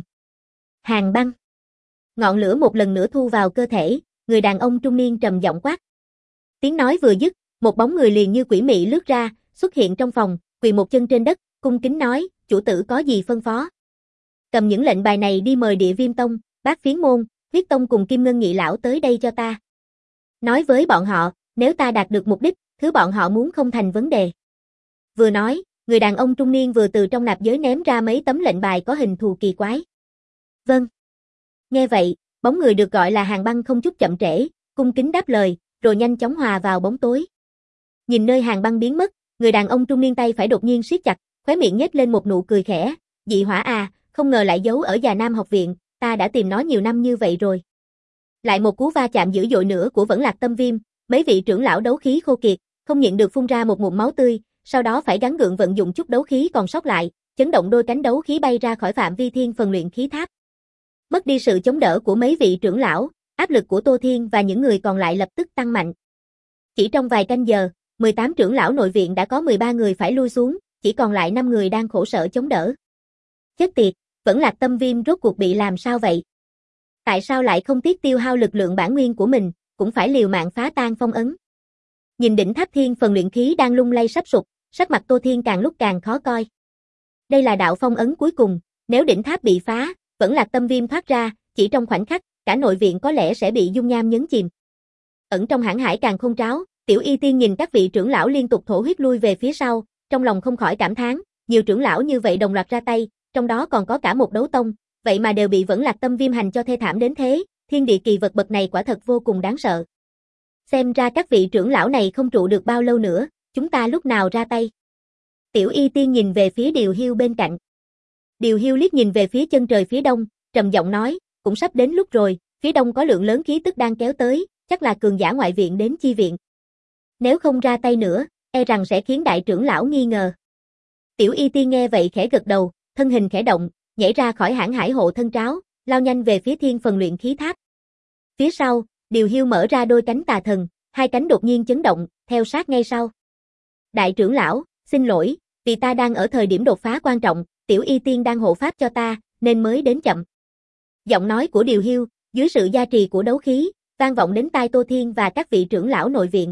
Hàn băng. Ngọn lửa một lần nữa thu vào cơ thể, người đàn ông trung niên trầm giọng quát. Tiếng nói vừa dứt, một bóng người liền như quỷ mị lướt ra, xuất hiện trong phòng, quỳ một chân trên đất, cung kính nói, chủ tử có gì phân phó. Cầm những lệnh bài này đi mời Địa Viêm Tông, Bát Phiến Môn, Huyết Tông cùng Kim Ngân Nghị Lão tới đây cho ta. Nói với bọn họ, nếu ta đạt được mục đích, thứ bọn họ muốn không thành vấn đề. Vừa nói, người đàn ông trung niên vừa từ trong nạp giới ném ra mấy tấm lệnh bài có hình thù kỳ quái. Vâng. Nghe vậy, bóng người được gọi là Hàn Băng không chút chậm trễ, cung kính đáp lời, rồi nhanh chóng hòa vào bóng tối. Nhìn nơi Hàn Băng biến mất, người đàn ông trung niên tay phải đột nhiên siết chặt, khóe miệng nhếch lên một nụ cười khẽ, dị hỏa à, không ngờ lại giấu ở Già Nam học viện, ta đã tìm nó nhiều năm như vậy rồi. Lại một cú va chạm dữ dội nữa của Vẫn Lạc Tâm Viêm, mấy vị trưởng lão đấu khí khô kiệt, không nhịn được phun ra một ngụm máu tươi, sau đó phải gắng gượng vận dụng chút đấu khí còn sót lại, chấn động đôi cánh đấu khí bay ra khỏi phạm vi thiên phần luyện khí tháp. Mất đi sự chống đỡ của mấy vị trưởng lão, áp lực của Tô Thiên và những người còn lại lập tức tăng mạnh. Chỉ trong vài canh giờ, mười tám trưởng lão nội viện đã có mười ba người phải lui xuống, chỉ còn lại năm người đang khổ sở chống đỡ. Chết tiệt, Vẫn Lạc Tâm Viêm rốt cuộc bị làm sao vậy? Tại sao lại không tiếc tiêu hao lực lượng bản nguyên của mình, cũng phải liều mạng phá tan phong ấn? Nhìn đỉnh tháp thiên phần luyện khí đang lung lay sắp sụp, sắc mặt Tô Thiên càng lúc càng khó coi. Đây là đạo phong ấn cuối cùng, nếu đỉnh tháp bị phá, Vẫn Lạc Tâm Viêm thoát ra, chỉ trong khoảnh khắc, cả nội viện có lẽ sẽ bị dung nham nhấn chìm. Ẩn trong hãn hải càng khôn tráo, Tiểu Y Tiên nhìn các vị trưởng lão liên tục thổ huyết lui về phía sau, trong lòng không khỏi cảm thán, nhiều trưởng lão như vậy đồng loạt ra tay, trong đó còn có cả một đấu tông, vậy mà đều bị Vẫn Lạc Tâm Viêm hành cho thê thảm đến thế, thiên địa kỳ vật bậc này quả thật vô cùng đáng sợ. Xem ra các vị trưởng lão này không trụ được bao lâu nữa, chúng ta lúc nào ra tay? Tiểu Y Tiên nhìn về phía Điều Hiêu bên cạnh. Điều Hiêu liếc nhìn về phía chân trời phía đông, trầm giọng nói, cũng sắp đến lúc rồi, phía đông có lượng lớn khí tức đang kéo tới, chắc là cường giả ngoại viện đến chi viện. Nếu không ra tay nữa, e rằng sẽ khiến đại trưởng lão nghi ngờ. Tiểu Y Tiên nghe vậy khẽ gật đầu, thân hình khẽ động, nhảy ra khỏi hãn hải hộ thân tráo, lao nhanh về phía thiên phần luyện khí tháp. Phía sau, Điều Hiêu mở ra đôi cánh tà thần, hai cánh đột nhiên chấn động, theo sát ngay sau. Đại trưởng lão, xin lỗi, vì ta đang ở thời điểm đột phá quan trọng, Tiểu Y Tiên đang hộ pháp cho ta, nên mới đến chậm. Giọng nói của Điều Hiêu, dưới sự gia trì của đấu khí, vang vọng đến tai Tô Thiên và các vị trưởng lão nội viện.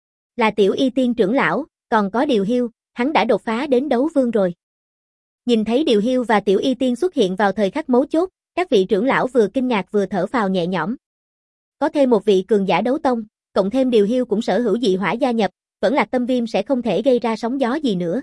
Là Tiểu Y Tiên trưởng lão, còn có Điều Hiêu, hắn đã đột phá đến đấu vương rồi. Nhìn thấy Điều Hiêu và Tiểu Y Tiên xuất hiện vào thời khắc mấu chốt, các vị trưởng lão vừa kinh ngạc vừa thở phào nhẹ nhõm. Có thêm một vị cường giả đấu tông, cộng thêm Điều Hiêu cũng sở hữu dị hỏa gia nhập, Vẫn Lạc Tâm Viêm sẽ không thể gây ra sóng gió gì nữa.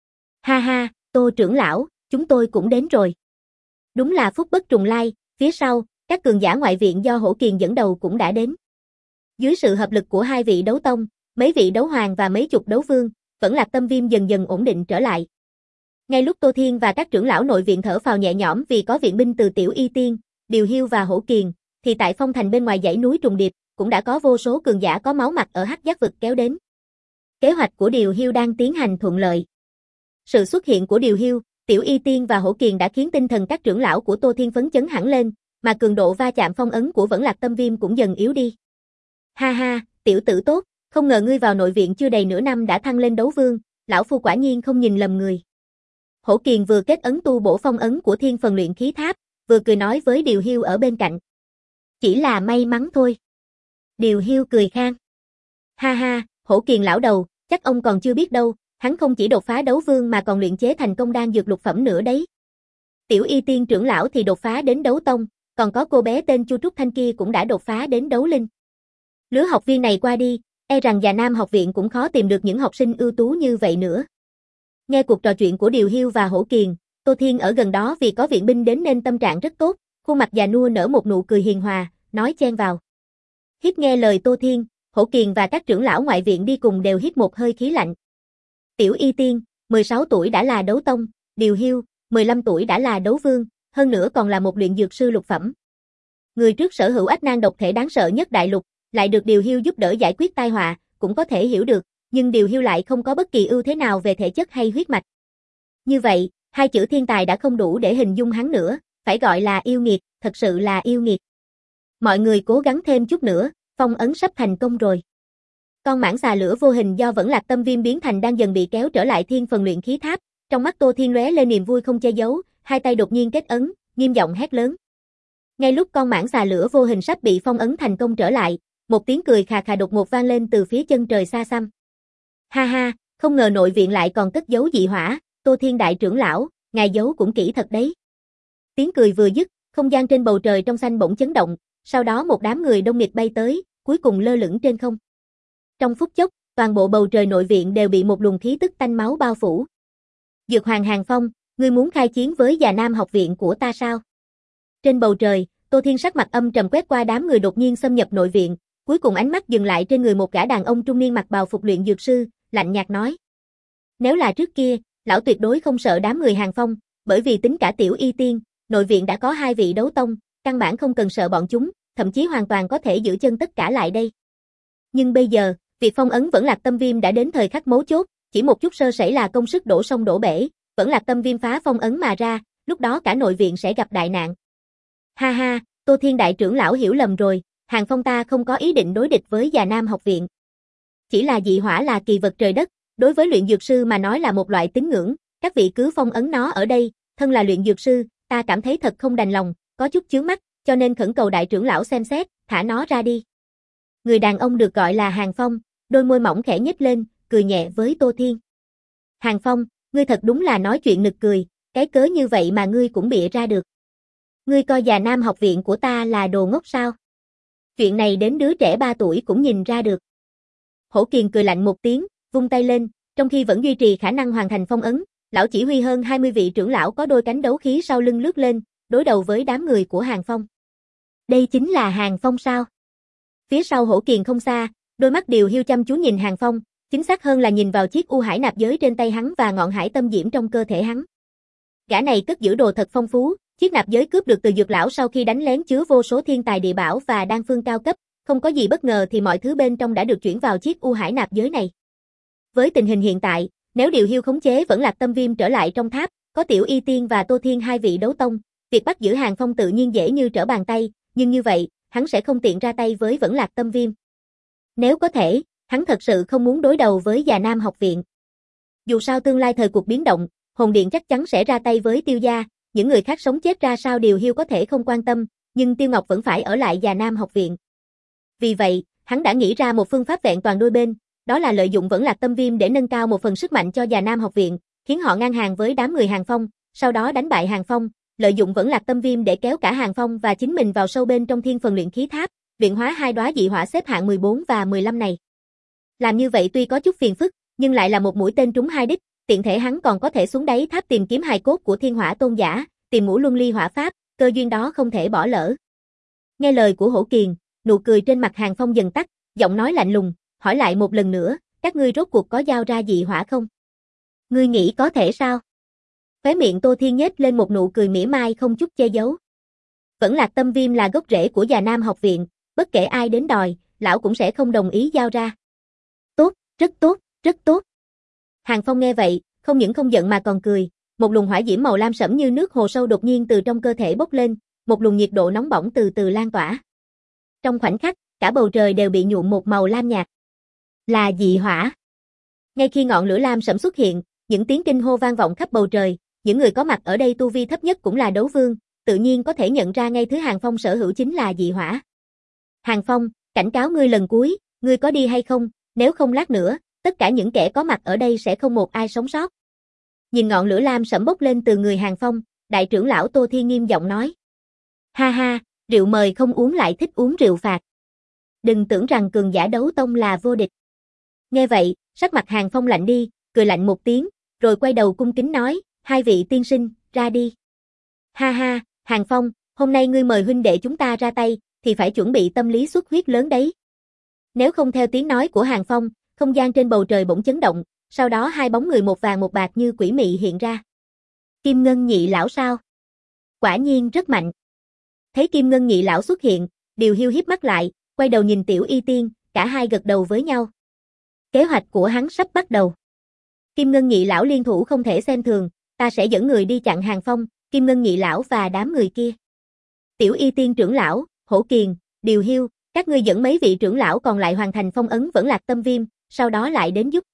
Ha ha, Tô trưởng lão, chúng tôi cũng đến rồi. Đúng là phúc bất trùng lai, phía sau, các cường giả ngoại viện do Hổ Kiền dẫn đầu cũng đã đến. Dưới sự hợp lực của hai vị đấu tông, mấy vị đấu hoàng và mấy chục đấu vương, Vẫn Lạc Tâm Viêm dần dần ổn định trở lại. Ngay lúc Tô Thiên và các trưởng lão nội viện thở phào nhẹ nhõm vì có viện binh từ Tiểu Y Tiên, Điều Hiêu và Hổ Kiền, thì tại Phong Thành bên ngoài dãy núi Trùng Điệp, cũng đã có vô số cường giả có máu mặt ở Hắc Giác vực kéo đến. Kế hoạch của Điều Hiêu đang tiến hành thuận lợi. Sự xuất hiện của Điều Hiêu, Tiểu Y Tiên và Hổ Kiền đã khiến tinh thần các trưởng lão của Tô Thiên phấn chấn hẳn lên, mà cường độ va chạm phong ấn của Vẫn Lạc Tâm Viêm cũng dần yếu đi. Ha ha, tiểu tử tốt, không ngờ ngươi vào nội viện chưa đầy nửa năm đã thăng lên đấu vương, lão phu quả nhiên không nhìn lầm người. Hổ Kiền vừa kết ấn tu bổ phong ấn của thiên phần luyện khí tháp, vừa cười nói với Điều Hiêu ở bên cạnh. Chỉ là may mắn thôi. Điều Hiêu cười khan. Ha ha, Hổ Kiền lão đầu, chắc ông còn chưa biết đâu, hắn không chỉ đột phá đấu vương mà còn luyện chế thành công đan dược lục phẩm nữa đấy. Tiểu Y Tiên trưởng lão thì đột phá đến đấu tông, còn có cô bé tên Chu Trúc Thanh kia cũng đã đột phá đến đấu linh. Lứa học viên này qua đi, e rằng Già Nam học viện cũng khó tìm được những học sinh ưu tú như vậy nữa. Nghe cuộc trò chuyện của Điều Hiêu và Hổ Kiền, Tô Thiên ở gần đó vì có viện binh đến nên tâm trạng rất tốt, khuôn mặt già nua nở một nụ cười hiền hòa, nói chen vào. Hít nghe lời Tô Thiên, Hổ Kiền và các trưởng lão ngoại viện đi cùng đều hít một hơi khí lạnh. Tiểu Y Tiên, mười sáu tuổi đã là đấu tông, Điều Hiêu, mười lăm tuổi đã là đấu vương, hơn nữa còn là một luyện dược sư lục phẩm. Người trước sở hữu ách nan độc thể đáng sợ nhất đại lục, lại được Điều Hiêu giúp đỡ giải quyết tai họa, cũng có thể hiểu được, nhưng Điều Hiêu lại không có bất kỳ ưu thế nào về thể chất hay huyết mạch. Như vậy, hai chữ thiên tài đã không đủ để hình dung hắn nữa, phải gọi là yêu nghiệt, thật sự là yêu nghiệt. Mọi người cố gắng thêm chút nữa, phong ấn sắp thành công rồi. Con mãng xà lửa vô hình do Vẫn Lạc Tâm Viêm biến thành đang dần bị kéo trở lại thiên phần luyện khí tháp, trong mắt Tô Thiên lóe lên niềm vui không che giấu, hai tay đột nhiên kết ấn, nghiêm giọng hét lớn. Ngay lúc con mãng xà lửa vô hình sắp bị phong ấn thành công trở lại, một tiếng cười khà khà đột ngột vang lên từ phía chân trời xa xăm. Ha ha, không ngờ nội viện lại còn cất giấu dị hỏa, Tô Thiên đại trưởng lão, ngài giấu cũng kỹ thật đấy. Tiếng cười vừa dứt, không gian trên bầu trời trong xanh bỗng chấn động, sau đó một đám người đông nghịt bay tới, cuối cùng lơ lửng trên không. Trong phút chốc, toàn bộ bầu trời nội viện đều bị một luồng khí tức tanh máu bao phủ. Dược Hoàng Hàng Phong, ngươi muốn khai chiến với Già Nam học viện của ta sao? Trên bầu trời, Tô Thiên sắc mặt âm trầm quét qua đám người đột nhiên xâm nhập nội viện, cuối cùng ánh mắt dừng lại trên người một gã đàn ông trung niên mặc bào phục luyện dược sư, lạnh nhạt nói. Nếu là trước kia, lão tuyệt đối không sợ đám người Hàng Phong, bởi vì tính cả Tiểu Y Tiên, nội viện đã có hai vị đấu tông, căn bản không cần sợ bọn chúng, thậm chí hoàn toàn có thể giữ chân tất cả lại đây. Nhưng bây giờ, việc phong ấn Vẫn Lạc Tâm Viêm đã đến thời khắc mấu chốt, chỉ một chút sơ sẩy là công sức đổ sông đổ bể, Vẫn Lạc Tâm Viêm phá phong ấn mà ra, lúc đó cả nội viện sẽ gặp đại nạn. Ha ha, Tô Thiên đại trưởng lão hiểu lầm rồi, Hàng Phong ta không có ý định đối địch với Già Nam học viện. Chỉ là dị hỏa là kỳ vật trời đất, đối với luyện dược sư mà nói là một loại tín ngưỡng, các vị cứ phong ấn nó ở đây, thân là luyện dược sư, ta cảm thấy thật không đành lòng, có chút chướng mắt, cho nên khẩn cầu đại trưởng lão xem xét, thả nó ra đi. Người đàn ông được gọi là Hàng Phong, đôi môi mỏng khẽ nhếch lên, cười nhẹ với Tô Thiên. Hàng Phong, ngươi thật đúng là nói chuyện nực cười, cái cớ như vậy mà ngươi cũng bịa ra được. Ngươi coi Già Nam học viện của ta là đồ ngốc sao? Chuyện này đến đứa trẻ ba tuổi cũng nhìn ra được. Hổ Kiền cười lạnh một tiếng, vung tay lên, trong khi vẫn duy trì khả năng hoàn thành phong ấn, lão chỉ huy hơn hai mươi vị trưởng lão có đôi cánh đấu khí sau lưng lướt lên, đối đầu với đám người của Hàng Phong. Đây chính là Hàng Phong sao? Phía sau Hổ Kiền không xa, đôi mắt Điều Hiêu chăm chú nhìn Hàng Phong, chính xác hơn là nhìn vào chiếc u hải nạp giới trên tay hắn và ngọn hải tâm diễm trong cơ thể hắn. Gã này cất giữ đồ thật phong phú, chiếc nạp giới cướp được từ dược lão sau khi đánh lén chứa vô số thiên tài địa bảo và đan phương cao cấp, không có gì bất ngờ thì mọi thứ bên trong đã được chuyển vào chiếc u hải nạp giới này. Với tình hình hiện tại, nếu Điều Hiêu khống chế Vẫn Lạc Tâm Viêm trở lại trong tháp, có Tiểu Y Tiên và Tô Thiên hai vị đấu tông, việc bắt giữ Hàng Phong tự nhiên dễ như trở bàn tay, nhưng như vậy, hắn sẽ không tiện ra tay với Vẫn Lạc Tâm Viêm. Nếu có thể, hắn thật sự không muốn đối đầu với Già Nam học viện. Dù sao tương lai thời cuộc biến động, Hồn Điện chắc chắn sẽ ra tay với Tiêu gia, những người khác sống chết ra sao Điều Hiêu có thể không quan tâm, nhưng Tiêu Ngọc vẫn phải ở lại Già Nam học viện. Vì vậy, hắn đã nghĩ ra một phương pháp vẹn toàn đôi bên, đó là lợi dụng Vẫn Lạc Tâm Viêm để nâng cao một phần sức mạnh cho Già Nam học viện, khiến họ ngang hàng với đám người Hàng Phong, sau đó đánh bại Hàng Phong, lợi dụng Vẫn Lạc Tâm Viêm để kéo cả Hàng Phong và chính mình vào sâu bên trong thiên phần luyện khí tháp, luyện hóa hai đóa dị hỏa xếp hạng mười bốn và mười lăm này. Làm như vậy tuy có chút phiền phức, nhưng lại là một mũi tên trúng hai đích, tiện thể hắn còn có thể xuống đáy tháp tìm kiếm hài cốt của Thiên Hỏa Tôn giả, tìm ngũ luân ly hỏa pháp, cơ duyên đó không thể bỏ lỡ. Nghe lời của Hổ Kiền, nụ cười trên mặt Hàng Phong dần tắt, giọng nói lạnh lùng, hỏi lại một lần nữa, các ngươi rốt cuộc có giao ra dị hỏa không? Ngươi nghĩ có thể sao? Khóe miệng Tô Thiên nhếch lên một nụ cười mỉa mai không chút che giấu. Vẫn Lạc Tâm Viêm là gốc rễ của Già Nam học viện, bất kể ai đến đòi, lão cũng sẽ không đồng ý giao ra. Tốt, rất tốt, rất tốt. Hàng Phong nghe vậy, không những không giận mà còn cười, một luồng hỏa diễm màu lam sẫm như nước hồ sâu đột nhiên từ trong cơ thể bốc lên, một luồng nhiệt độ nóng bỏng từ từ lan tỏa. Trong khoảnh khắc, cả bầu trời đều bị nhuộm một màu lam nhạt. Là dị hỏa. Ngay khi ngọn lửa lam sẫm xuất hiện, những tiếng kinh hô vang vọng khắp bầu trời, những người có mặt ở đây tu vi thấp nhất cũng là đấu vương, tự nhiên có thể nhận ra ngay thứ Hàng Phong sở hữu chính là dị hỏa. Hàng Phong, cảnh cáo ngươi lần cuối, ngươi có đi hay không, nếu không lát nữa, tất cả những kẻ có mặt ở đây sẽ không một ai sống sót. Nhìn ngọn lửa lam sẫm bốc lên từ người Hàng Phong, đại trưởng lão Tô Thiên nghiêm giọng nói. Ha ha, rượu mời không uống lại thích uống rượu phạt. Đừng tưởng rằng cường giả đấu tông là vô địch. Nghe vậy, sắc mặt Hàng Phong lạnh đi, cười lạnh một tiếng, rồi quay đầu cung kính nói, hai vị tiên sinh, ra đi. Ha ha, Hàng Phong, hôm nay ngươi mời huynh đệ chúng ta ra tay, thì phải chuẩn bị tâm lý xuất huyết lớn đấy. Nếu không theo tiếng nói của Hàng Phong, không gian trên bầu trời bỗng chấn động, sau đó hai bóng người một vàng một bạc như quỷ mị hiện ra. Kim Ngân Nhị lão sao? Quả nhiên rất mạnh. Thấy Kim Ngân Nhị lão xuất hiện, Điều Hiu híp mắt lại, quay đầu nhìn Tiểu Y Tiên, cả hai gật đầu với nhau. Kế hoạch của hắn sắp bắt đầu. Kim Ngân Nhị lão liên thủ không thể xem thường, ta sẽ dẫn người đi chặn Hàng Phong, Kim Ngân Nhị lão và đám người kia. Tiểu Y Tiên trưởng lão, Hổ Kiền, Điều Hiu, các ngươi dẫn mấy vị trưởng lão còn lại hoàn thành phong ấn Vẫn Lạc Tâm Viêm, sau đó lại đến giúp.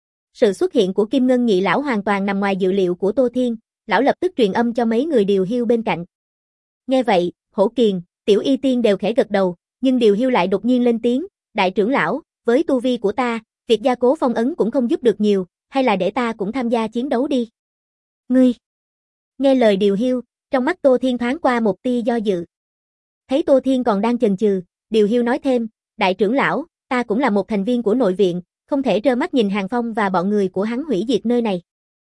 Sự xuất hiện của Kim Ngân Nhị lão hoàn toàn nằm ngoài dự liệu của Tô Thiên, lão lập tức truyền âm cho mấy người Điều Hiu bên cạnh. Nghe vậy, Hổ Kiền, Tiểu Y Tiên đều khẽ gật đầu, nhưng Điều Hiu lại đột nhiên lên tiếng, đại trưởng lão, với tu vi của ta, việc gia cố phong ấn cũng không giúp được nhiều, hay là để ta cũng tham gia chiến đấu đi. Ngươi! Nghe lời Điều Hiu, trong mắt Tô Thiên thoáng qua một tia do dự. Thấy Tô Thiên còn đang chần chừ, Điều Hiu nói thêm, đại trưởng lão, ta cũng là một thành viên của nội viện, không thể trơ mắt nhìn Hàng Phong và bọn người của hắn hủy diệt nơi này.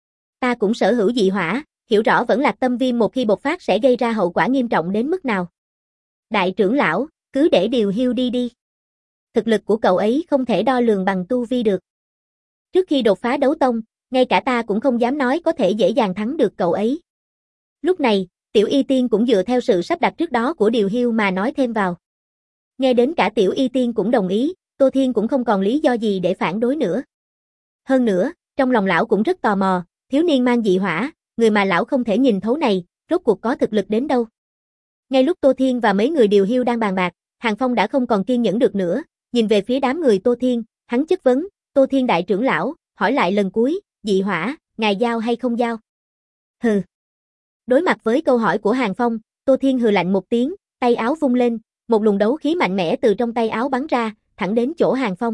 Ta cũng sở hữu dị hỏa, hiểu rõ Vẫn Lạc Tâm Viêm một khi bộc phát sẽ gây ra hậu quả nghiêm trọng đến mức nào. Đại trưởng lão, cứ để Điều Hiu đi đi. Thực lực của cậu ấy không thể đo lường bằng tu vi được. Trước khi đột phá đấu tông, ngay cả ta cũng không dám nói có thể dễ dàng thắng được cậu ấy. Lúc này, Tiểu Y Tiên cũng dựa theo sự sắp đặt trước đó của Điều Hiu mà nói thêm vào. Nghe đến cả Tiểu Y Tiên cũng đồng ý, Tô Thiên cũng không còn lý do gì để phản đối nữa. Hơn nữa, trong lòng lão cũng rất tò mò, thiếu niên mang dị hỏa, người mà lão không thể nhìn thấu này, rốt cuộc có thực lực đến đâu. Ngay lúc Tô Thiên và mấy người Điều Hiu đang bàn bạc, Hàng Phong đã không còn kiên nhẫn được nữa, nhìn về phía đám người Tô Thiên, hắn chất vấn, Tô Thiên đại trưởng lão, hỏi lại lần cuối, dị hỏa, ngài giao hay không giao? Hừ. Đối mặt với câu hỏi của Hàng Phong, Tô Thiên hừ lạnh một tiếng, tay áo vung lên, một luồng đấu khí mạnh mẽ từ trong tay áo bắn ra, thẳng đến chỗ Hàng Phong.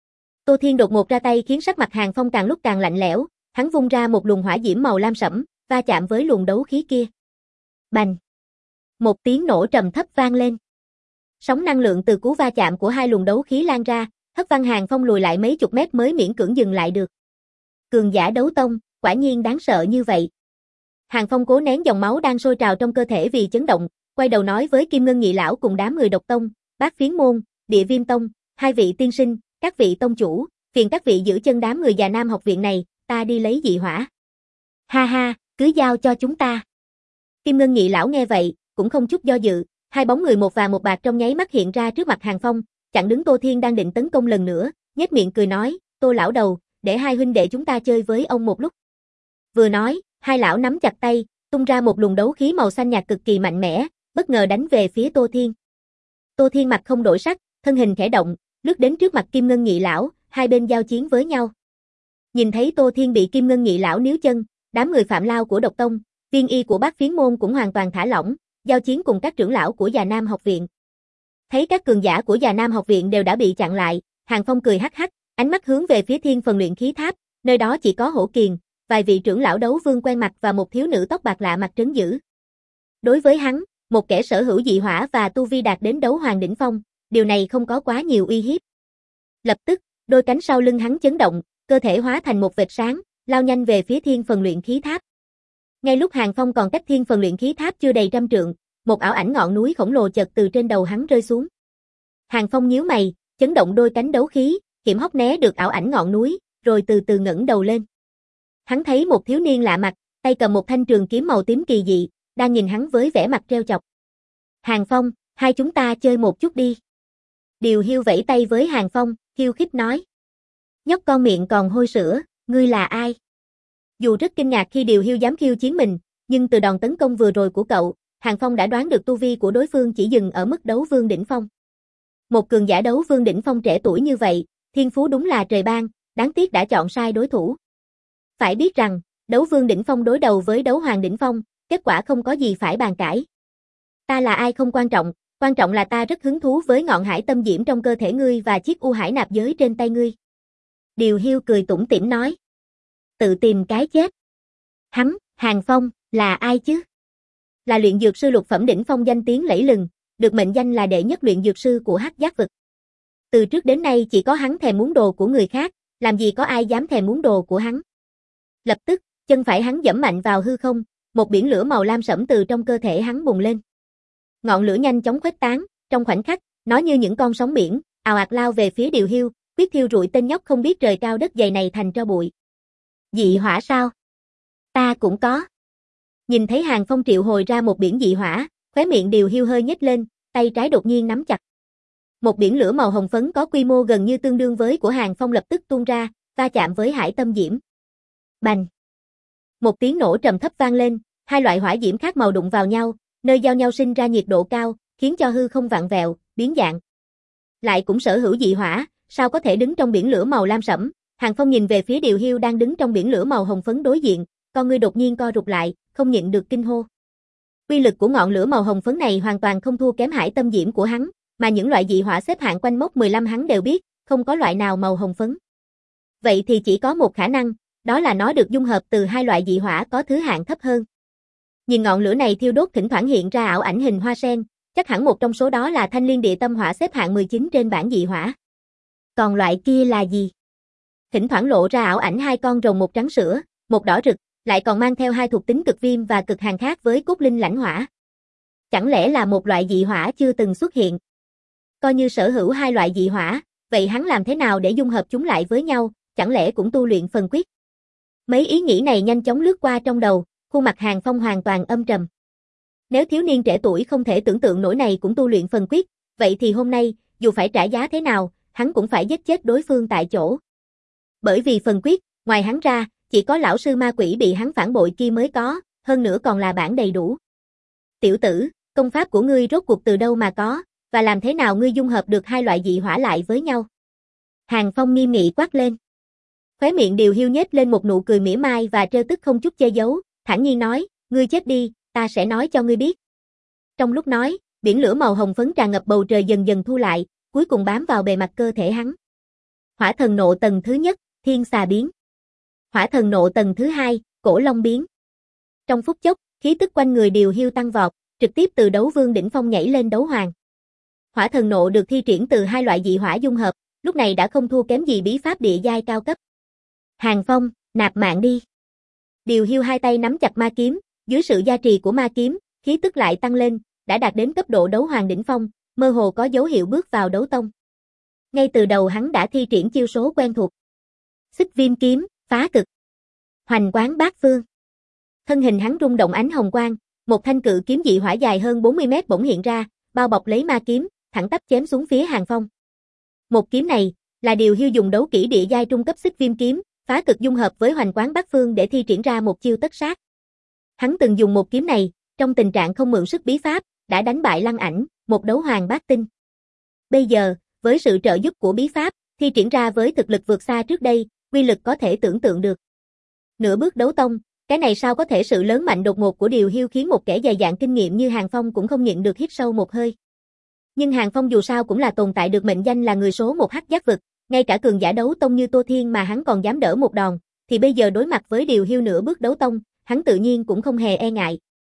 Tô Thiên đột ngột ra tay khiến sắc mặt Hàng Phong càng lúc càng lạnh lẽo, hắn vung ra một luồng hỏa diễm màu lam sẫm, va chạm với luồng đấu khí kia. Bành! Một tiếng nổ trầm thấp vang lên. Sóng năng lượng từ cú va chạm của hai luồng đấu khí lan ra, hất văng Hàng Phong lùi lại mấy chục mét mới miễn cưỡng dừng lại được. Cường giả đấu tông, quả nhiên đáng sợ như vậy. Hàng Phong cố nén dòng máu đang sôi trào trong cơ thể vì chấn động, quay đầu nói với Kim Ngân Nhị lão cùng đám người Độc Tông, Bát Phiến môn, Địa Viêm tông, hai vị tiên sinh, các vị tông chủ, phiền các vị giữ chân đám người già Nam học viện này, ta đi lấy dị hỏa. Ha ha, cứ giao cho chúng ta. Kim Ngân Nhị lão nghe vậy, cũng không chút do dự, hai bóng người một vàng một bạc trong nháy mắt hiện ra trước mặt Hàng Phong, chặn đứng Tô Thiên đang định tấn công lần nữa, nhếch miệng cười nói, Tô lão đầu, để hai huynh đệ chúng ta chơi với ông một lúc. Vừa nói, hai lão nắm chặt tay, tung ra một luồng đấu khí màu xanh nhạt cực kỳ mạnh mẽ, bất ngờ đánh về phía Tô Thiên. Tô Thiên mặt không đổi sắc, thân hình khẽ động, lướt đến trước mặt Kim Ngân Nhị lão, hai bên giao chiến với nhau. Nhìn thấy Tô Thiên bị Kim Ngân Nhị lão níu chân, đám người Phạm Lao của Độc Tông, Viên Y của Bát Phiến môn cũng hoàn toàn thả lỏng, giao chiến cùng các trưởng lão của Già Nam học viện. Thấy các cường giả của Già Nam học viện đều đã bị chặn lại, Hàng Phong cười hắc hắc, ánh mắt hướng về phía Thiên Phần luyện khí tháp, nơi đó chỉ có Hổ Kiền, vài vị trưởng lão đấu vương quen mặt và một thiếu nữ tóc bạc lạ mặt trấn giữ. Đối với hắn, một kẻ sở hữu dị hỏa và tu vi đạt đến đấu hoàng đỉnh phong, điều này không có quá nhiều uy hiếp. Lập tức, đôi cánh sau lưng hắn chấn động, cơ thể hóa thành một vệt sáng, lao nhanh về phía Thiên Phần luyện khí tháp. Ngay lúc Hàng Phong còn cách Thiên Phần luyện khí tháp chưa đầy trăm trượng, một ảo ảnh ngọn núi khổng lồ chợt từ trên đầu hắn rơi xuống. Hàng Phong nhíu mày, chấn động đôi cánh đấu khí, hiểm hóc né được ảo ảnh ngọn núi, rồi từ từ ngẩng đầu lên. Hắn thấy một thiếu niên lạ mặt, tay cầm một thanh trường kiếm màu tím kỳ dị, đang nhìn hắn với vẻ mặt trêu chọc. Hàng Phong, hai chúng ta chơi một chút đi. Điều Hiu vẫy tay với Hàng Phong, khiêu khích nói. Nhóc con miệng còn hôi sữa, ngươi là ai? Dù rất kinh ngạc khi Điều Hiu dám khiêu chiến mình, nhưng từ đòn tấn công vừa rồi của cậu, Hàng Phong đã đoán được tu vi của đối phương chỉ dừng ở mức đấu vương đỉnh phong. Một cường giả đấu vương đỉnh phong trẻ tuổi như vậy, thiên phú đúng là trời ban, đáng tiếc đã chọn sai đối thủ. Phải biết rằng, đấu vương đỉnh phong đối đầu với đấu hoàng đỉnh phong, kết quả không có gì phải bàn cãi. Ta là ai không quan trọng, quan trọng là ta rất hứng thú với ngọn hải tâm diễm trong cơ thể ngươi và chiếc u hải nạp giới trên tay ngươi. Điều Hiu cười tủm tỉm nói. Tự tìm cái chết. Hắn, Hàng Phong, là ai chứ? Là luyện dược sư lục phẩm đỉnh phong danh tiếng lẫy lừng, được mệnh danh là đệ nhất luyện dược sư của Hắc Giác vực. Từ trước đến nay chỉ có hắn thèm muốn đồ của người khác, làm gì có ai dám thèm muốn đồ của hắn. Lập tức, chân phải hắn giẫm mạnh vào hư không, một biển lửa màu lam sẫm từ trong cơ thể hắn bùng lên. Ngọn lửa nhanh chóng khuếch tán, trong khoảnh khắc, nó như những con sóng biển, ào ạt lao về phía Điều Hiu, quyết thiêu rụi tên nhóc không biết trời cao đất dày này thành tro bụi. Dị hỏa sao? Ta cũng có. Nhìn thấy Hàng Phong triệu hồi ra một biển dị hỏa, khóe miệng Điều Hiu hơi nhếch lên, tay trái đột nhiên nắm chặt. Một biển lửa màu hồng phấn có quy mô gần như tương đương với của Hàng Phong lập tức tuôn ra, va chạm với hải tâm diễm. Bành! Một tiếng nổ trầm thấp vang lên, hai loại hỏa diễm khác màu đụng vào nhau, nơi giao nhau sinh ra nhiệt độ cao, khiến cho hư không vặn vẹo, biến dạng. Lại cũng sở hữu dị hỏa, sao có thể đứng trong biển lửa màu lam sẫm? Hàng Phong nhìn về phía Điều Hiu đang đứng trong biển lửa màu hồng phấn đối diện, con ngươi đột nhiên co rụt lại, không nhịn được kinh hô. Uy lực của ngọn lửa màu hồng phấn này hoàn toàn không thua kém hải tâm diễm của hắn, mà những loại dị hỏa xếp hạng quanh mốc mười lăm hắn đều biết, không có loại nào màu hồng phấn. Vậy thì chỉ có một khả năng, đó là nó được dung hợp từ hai loại dị hỏa có thứ hạng thấp hơn. Nhìn ngọn lửa này thiêu đốt thỉnh thoảng hiện ra ảo ảnh hình hoa sen, chắc hẳn một trong số đó là Thanh Liên Địa Tâm Hỏa xếp hạng mười chín trên bảng dị hỏa. Còn loại kia là gì? Thỉnh thoảng lộ ra ảo ảnh hai con rồng một trắng sữa, một đỏ rực, lại còn mang theo hai thuộc tính cực viêm và cực hàn khác với cốt linh lãnh hỏa. Chẳng lẽ là một loại dị hỏa chưa từng xuất hiện? Coi như sở hữu hai loại dị hỏa, vậy hắn làm thế nào để dung hợp chúng lại với nhau, chẳng lẽ cũng tu luyện phần quyết? Mấy ý nghĩ này nhanh chóng lướt qua trong đầu, khuôn mặt Hàng Phong hoàn toàn âm trầm. Nếu thiếu niên trẻ tuổi không thể tưởng tượng nổi này cũng tu luyện phần quyết, vậy thì hôm nay, dù phải trả giá thế nào, hắn cũng phải giết chết đối phương tại chỗ. Bởi vì phần quyết, ngoài hắn ra, chỉ có lão sư ma quỷ bị hắn phản bội kia mới có, hơn nữa còn là bản đầy đủ. Tiểu tử, công pháp của ngươi rốt cuộc từ đâu mà có, và làm thế nào ngươi dung hợp được hai loại dị hỏa lại với nhau? Hàng Phong nghiêm nghị quát lên. Khóe miệng Điều Hiu nhếch lên một nụ cười mỉa mai và trêu tức không chút che giấu, thản nhiên nói, ngươi chết đi, ta sẽ nói cho ngươi biết. Trong lúc nói, biển lửa màu hồng phấn tràn ngập bầu trời dần dần thu lại, cuối cùng bám vào bề mặt cơ thể hắn. Hỏa thần nộ tầng thứ nhất, thiên xà biến. Hỏa thần nộ tầng thứ hai, cổ long biến. Trong phút chốc, khí tức quanh người Điều Hiu tăng vọt, trực tiếp từ đấu vương đỉnh phong nhảy lên đấu hoàng. Hỏa thần nộ được thi triển từ hai loại dị hỏa dung hợp, lúc này đã không thua kém gì bí pháp địa giai cao cấp. Hàng Phong, nạp mạng đi. Điều Hiu hai tay nắm chặt ma kiếm, dưới sự gia trì của ma kiếm, khí tức lại tăng lên, đã đạt đến cấp độ đấu hoàng đỉnh phong, mơ hồ có dấu hiệu bước vào đấu tông. Ngay từ đầu hắn đã thi triển chiêu số quen thuộc. Xích viêm kiếm, phá cực. Hoành quán bát phương. Thân hình hắn rung động ánh hồng quang, một thanh cự kiếm dị hỏa dài hơn bốn mươi mét bỗng hiện ra, bao bọc lấy ma kiếm, thẳng tắp chém xuống phía Hàng Phong. Một kiếm này là Điều Hiu dùng đấu kỹ địa giai trung cấp xích viêm kiếm, phá cực dung hợp với hoành quán bát phương để thi triển ra một chiêu tất sát. Hắn từng dùng một kiếm này, trong tình trạng không mượn sức bí pháp, đã đánh bại Lăng Ảnh, một đấu hoàng bát tinh. Bây giờ, với sự trợ giúp của bí pháp, thi triển ra với thực lực vượt xa trước đây, uy lực có thể tưởng tượng được. Nửa bước đấu tông, cái này sao có thể sự lớn mạnh đột ngột của Điều Hiu khiến một kẻ dày dạn kinh nghiệm như Hàng Phong cũng không nhịn được hít sâu một hơi. Nhưng Hàng Phong dù sao cũng là tồn tại được mệnh danh là người số một hắc giác vực, ngay cả cường giả đấu tông như Tô Thiên mà hắn còn dám đỡ một đòn, thì bây giờ đối mặt với Điều Hiu nửa bước đấu tông, hắn tự nhiên cũng không hề e ngại.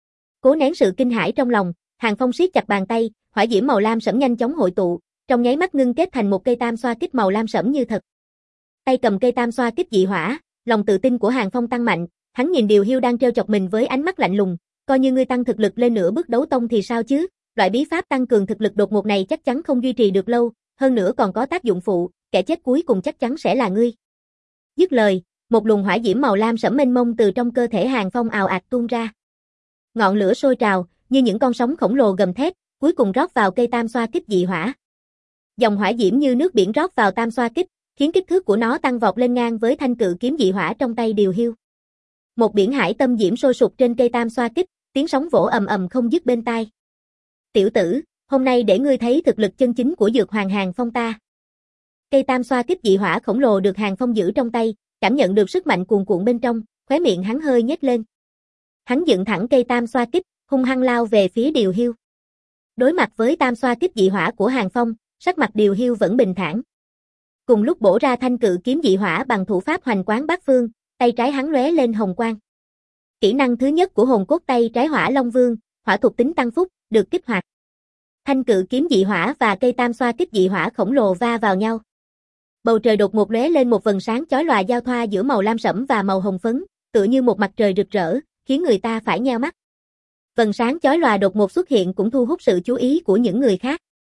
Cố nén sự kinh hãi trong lòng, Hàng Phong siết chặt bàn tay, hỏa diễm màu lam sẫm nhanh chóng hội tụ, trong nháy mắt ngưng kết thành một cây tam xoa kích màu lam sẫm như thật. Tay cầm cây tam xoa kích dị hỏa, lòng tự tin của Hàng Phong tăng mạnh, hắn nhìn Điều Hiu đang trêu chọc mình với ánh mắt lạnh lùng, coi như ngươi tăng thực lực lên nửa bước đấu tông thì sao chứ, loại bí pháp tăng cường thực lực đột ngột này chắc chắn không duy trì được lâu, hơn nữa còn có tác dụng phụ, kẻ chết cuối cùng chắc chắn sẽ là ngươi. Dứt lời, một luồng hỏa diễm màu lam sẫm mênh mông từ trong cơ thể Hàng Phong ào ạt tuôn ra. Ngọn lửa sôi trào, như những con sóng khổng lồ gầm thét, cuối cùng rót vào cây tam xoa kích dị hỏa. Dòng hỏa diễm như nước biển rót vào tam xoa kích, khiến kích thước của nó tăng vọt lên ngang với thanh cự kiếm dị hỏa trong tay Điều Hiu. Một biển hải tâm diễm sôi sục trên cây tam xoa kích, tiếng sóng vỗ ầm ầm không dứt bên tai. Tiểu tử, hôm nay để ngươi thấy thực lực chân chính của dược hoàng Hàng Phong ta. Cây tam xoa kích dị hỏa khổng lồ được Hàng Phong giữ trong tay, cảm nhận được sức mạnh cuồn cuộn bên trong, khóe miệng hắn hơi nhếch lên. Hắn dựng thẳng cây tam xoa kích, hung hăng lao về phía Điều Hiu. Đối mặt với tam xoa kích dị hỏa của Hàng Phong, sắc mặt Điều Hiu vẫn bình thản. Cùng lúc bổ ra thanh cự kiếm dị hỏa bằng thủ pháp hoành quán bát phương, tay trái hắn lóe lên hồng quang. Kỹ năng thứ nhất của hồn cốt tay trái Hỏa Long Vương, hỏa thuộc tính tăng phúc, được kích hoạt. Thanh cự kiếm dị hỏa và cây tam xoa kích dị hỏa khổng lồ va vào nhau. Bầu trời đột ngột lóe lên một vầng sáng chói lòa giao thoa giữa màu lam sẫm và màu hồng phấn, tựa như một mặt trời rực rỡ, khiến người ta phải nheo mắt. Vầng sáng chói lòa đột ngột xuất hiện cũng thu hút sự chú ý của những người khác.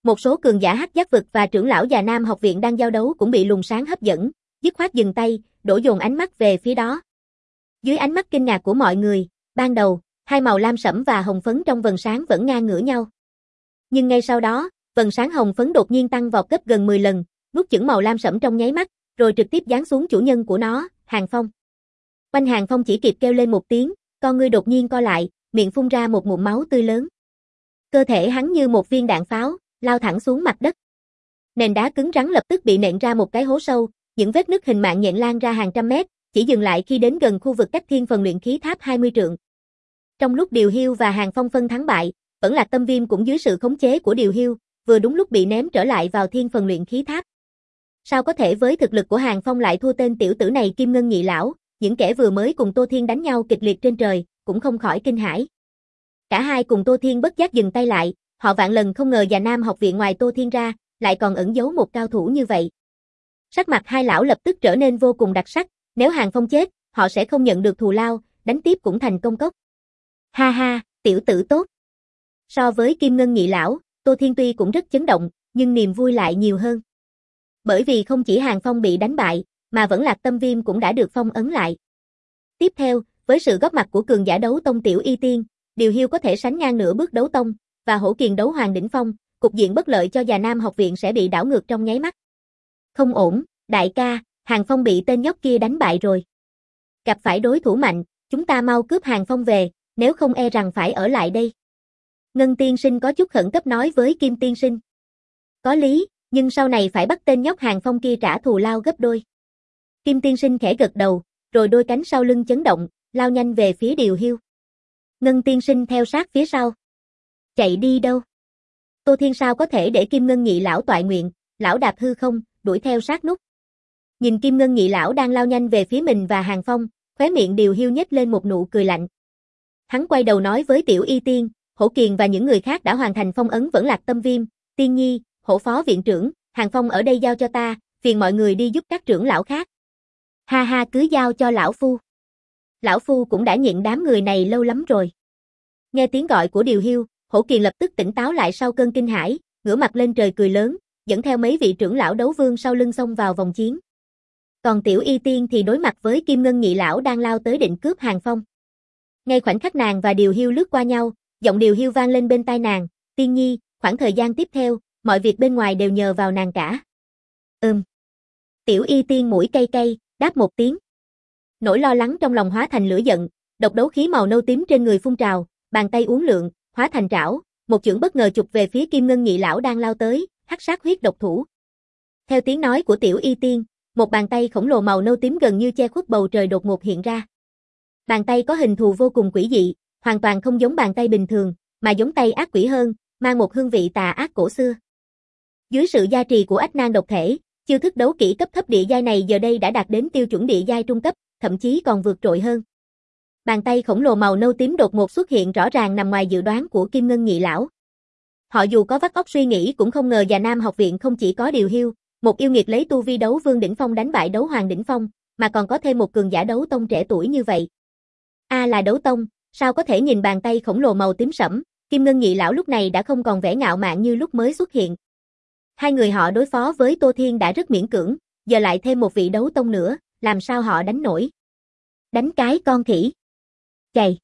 Một số cường giả hắc giác vực và trưởng lão già Nam học viện đang giao đấu cũng bị luồng sáng hấp dẫn, dứt khoát dừng tay, đổ dồn ánh mắt về phía đó. Dưới ánh mắt kinh ngạc của mọi người, ban đầu, hai màu lam sẫm và hồng phấn trong vầng sáng vẫn ngang ngửa nhau. Nhưng ngay sau đó, vầng sáng hồng phấn đột nhiên tăng vọt gấp gần mười lần, nuốt chửng màu lam sẫm trong nháy mắt, rồi trực tiếp giáng xuống chủ nhân của nó, Hàng Phong. Oanh Hàng Phong chỉ kịp kêu lên một tiếng, con ngươi đột nhiên co lại, miệng phun ra một ngụm máu tươi lớn. Cơ thể hắn như một viên đạn pháo, lao thẳng xuống mặt đất. Nền đá cứng rắn lập tức bị nện ra một cái hố sâu, những vết nứt hình mạng nhện lan ra hàng trăm mét, chỉ dừng lại khi đến gần khu vực cách thiên phần luyện khí tháp hai mươi trượng. Trong lúc Điều Hiêu và Hàng Phong phân thắng bại, vẫn Lạc Tâm Viêm cũng dưới sự khống chế của Điều Hiêu, vừa đúng lúc bị ném trở lại vào thiên phần luyện khí tháp. Sao có thể với thực lực của Hàng Phong lại thua tên tiểu tử này Kim Ngân Nhị Lão, những kẻ vừa mới cùng Tô Thiên đánh nhau kịch liệt trên trời, cũng không khỏi kinh hãi. Cả hai cùng Tô Thiên bất giác dừng tay lại, họ vạn lần không ngờ già Nam học viện ngoài Tô Thiên ra, lại còn ẩn giấu một cao thủ như vậy. Sắc mặt hai lão lập tức trở nên vô cùng đặc sắc, nếu Hàng Phong chết, họ sẽ không nhận được thù lao, đánh tiếp cũng thành công cốc. Ha ha, tiểu tử tốt. So với Kim Ngân Nhị Lão, Tô Thiên tuy cũng rất chấn động, nhưng niềm vui lại nhiều hơn. Bởi vì không chỉ Hàng Phong bị đánh bại, mà vẫn Lạc Tâm Viêm cũng đã được phong ấn lại. Tiếp theo, với sự góp mặt của cường giả đấu tông Tiểu Y Tiên, Điều Hiêu có thể sánh ngang nửa bước đấu tông, và Hổ Kiền đấu hoàng đỉnh phong, cục diện bất lợi cho già Nam học viện sẽ bị đảo ngược trong nháy mắt. Không ổn, đại ca, Hàng Phong bị tên nhóc kia đánh bại rồi. Gặp phải đối thủ mạnh, chúng ta mau cướp Hàng Phong về, nếu không e rằng phải ở lại đây. Ngân tiên sinh có chút khẩn cấp nói với Kim tiên sinh. Có lý, nhưng sau này phải bắt tên nhóc Hàng Phong kia trả thù lao gấp đôi. Kim tiên sinh khẽ gật đầu, rồi đôi cánh sau lưng chấn động, lao nhanh về phía Điều Hiêu. Ngân tiên sinh theo sát phía sau. Chạy đi đâu? Tô Thiên sao có thể để Kim Ngân Nhị Lão toại nguyện, lão đạp hư không, đuổi theo sát nút. Nhìn Kim Ngân Nhị Lão đang lao nhanh về phía mình và Hàng Phong, khóe miệng Điều Hiêu nhếch lên một nụ cười lạnh. Hắn quay đầu nói với Tiểu Y Tiên, Hổ Kiền và những người khác đã hoàn thành phong ấn vẫn Lạc Tâm Viêm, Tiên Nhi, Hổ Phó Viện trưởng, Hàng Phong ở đây giao cho ta, phiền mọi người đi giúp các trưởng lão khác. Ha ha, cứ giao cho lão phu. Lão phu cũng đã nhịn đám người này lâu lắm rồi. Nghe tiếng gọi của Điều Hiêu, Hổ Kiền lập tức tỉnh táo lại sau cơn kinh hãi, ngửa mặt lên trời cười lớn, dẫn theo mấy vị trưởng lão đấu vương sau lưng xông vào vòng chiến. Còn Tiểu Y Tiên thì đối mặt với Kim Ngân Nhị Lão đang lao tới định cướp Hàng Phong. Ngay khoảnh khắc nàng và Điều Hiêu lướt qua nhau, giọng Điều Hiêu vang lên bên tai nàng, Tiên Nhi, khoảng thời gian tiếp theo, mọi việc bên ngoài đều nhờ vào nàng cả. Ừm. Tiểu Y Tiên mũi cay cay, đáp một tiếng. Nỗi lo lắng trong lòng hóa thành lửa giận, độc đấu khí màu nâu tím trên người phun trào, bàn tay uốn lượn, hóa thành trảo, một chưởng bất ngờ chụp về phía Kim Ngân Nhị Lão đang lao tới, hắc sát huyết độc thủ. Theo tiếng nói của Tiểu Y Tiên, một bàn tay khổng lồ màu nâu tím gần như che khuất bầu trời đột ngột hiện ra. Bàn tay có hình thù vô cùng quỷ dị, hoàn toàn không giống bàn tay bình thường, mà giống tay ác quỷ hơn, mang một hương vị tà ác cổ xưa. Dưới sự gia trì của Ách Nan độc thể, chiêu thức đấu kỹ cấp thấp địa giai này giờ đây đã đạt đến tiêu chuẩn địa giai trung cấp, thậm chí còn vượt trội hơn. Bàn tay khổng lồ màu nâu tím đột ngột xuất hiện rõ ràng nằm ngoài dự đoán của Kim Ngân Nhị Lão. Họ dù có vắt óc suy nghĩ cũng không ngờ già Nam học viện không chỉ có Điều Hiêu, một yêu nghiệt lấy tu vi đấu vương đỉnh phong đánh bại đấu hoàng đỉnh phong, mà còn có thêm một cường giả đấu tông trẻ tuổi như vậy. A à là đấu tông, sao có thể nhìn bàn tay khổng lồ màu tím sẫm, Kim Ngân Nhị Lão lúc này đã không còn vẻ ngạo mạn như lúc mới xuất hiện. Hai người họ đối phó với Tô Thiên đã rất miễn cưỡng, giờ lại thêm một vị đấu tông nữa, làm sao họ đánh nổi? Đánh cái con khỉ. Chày.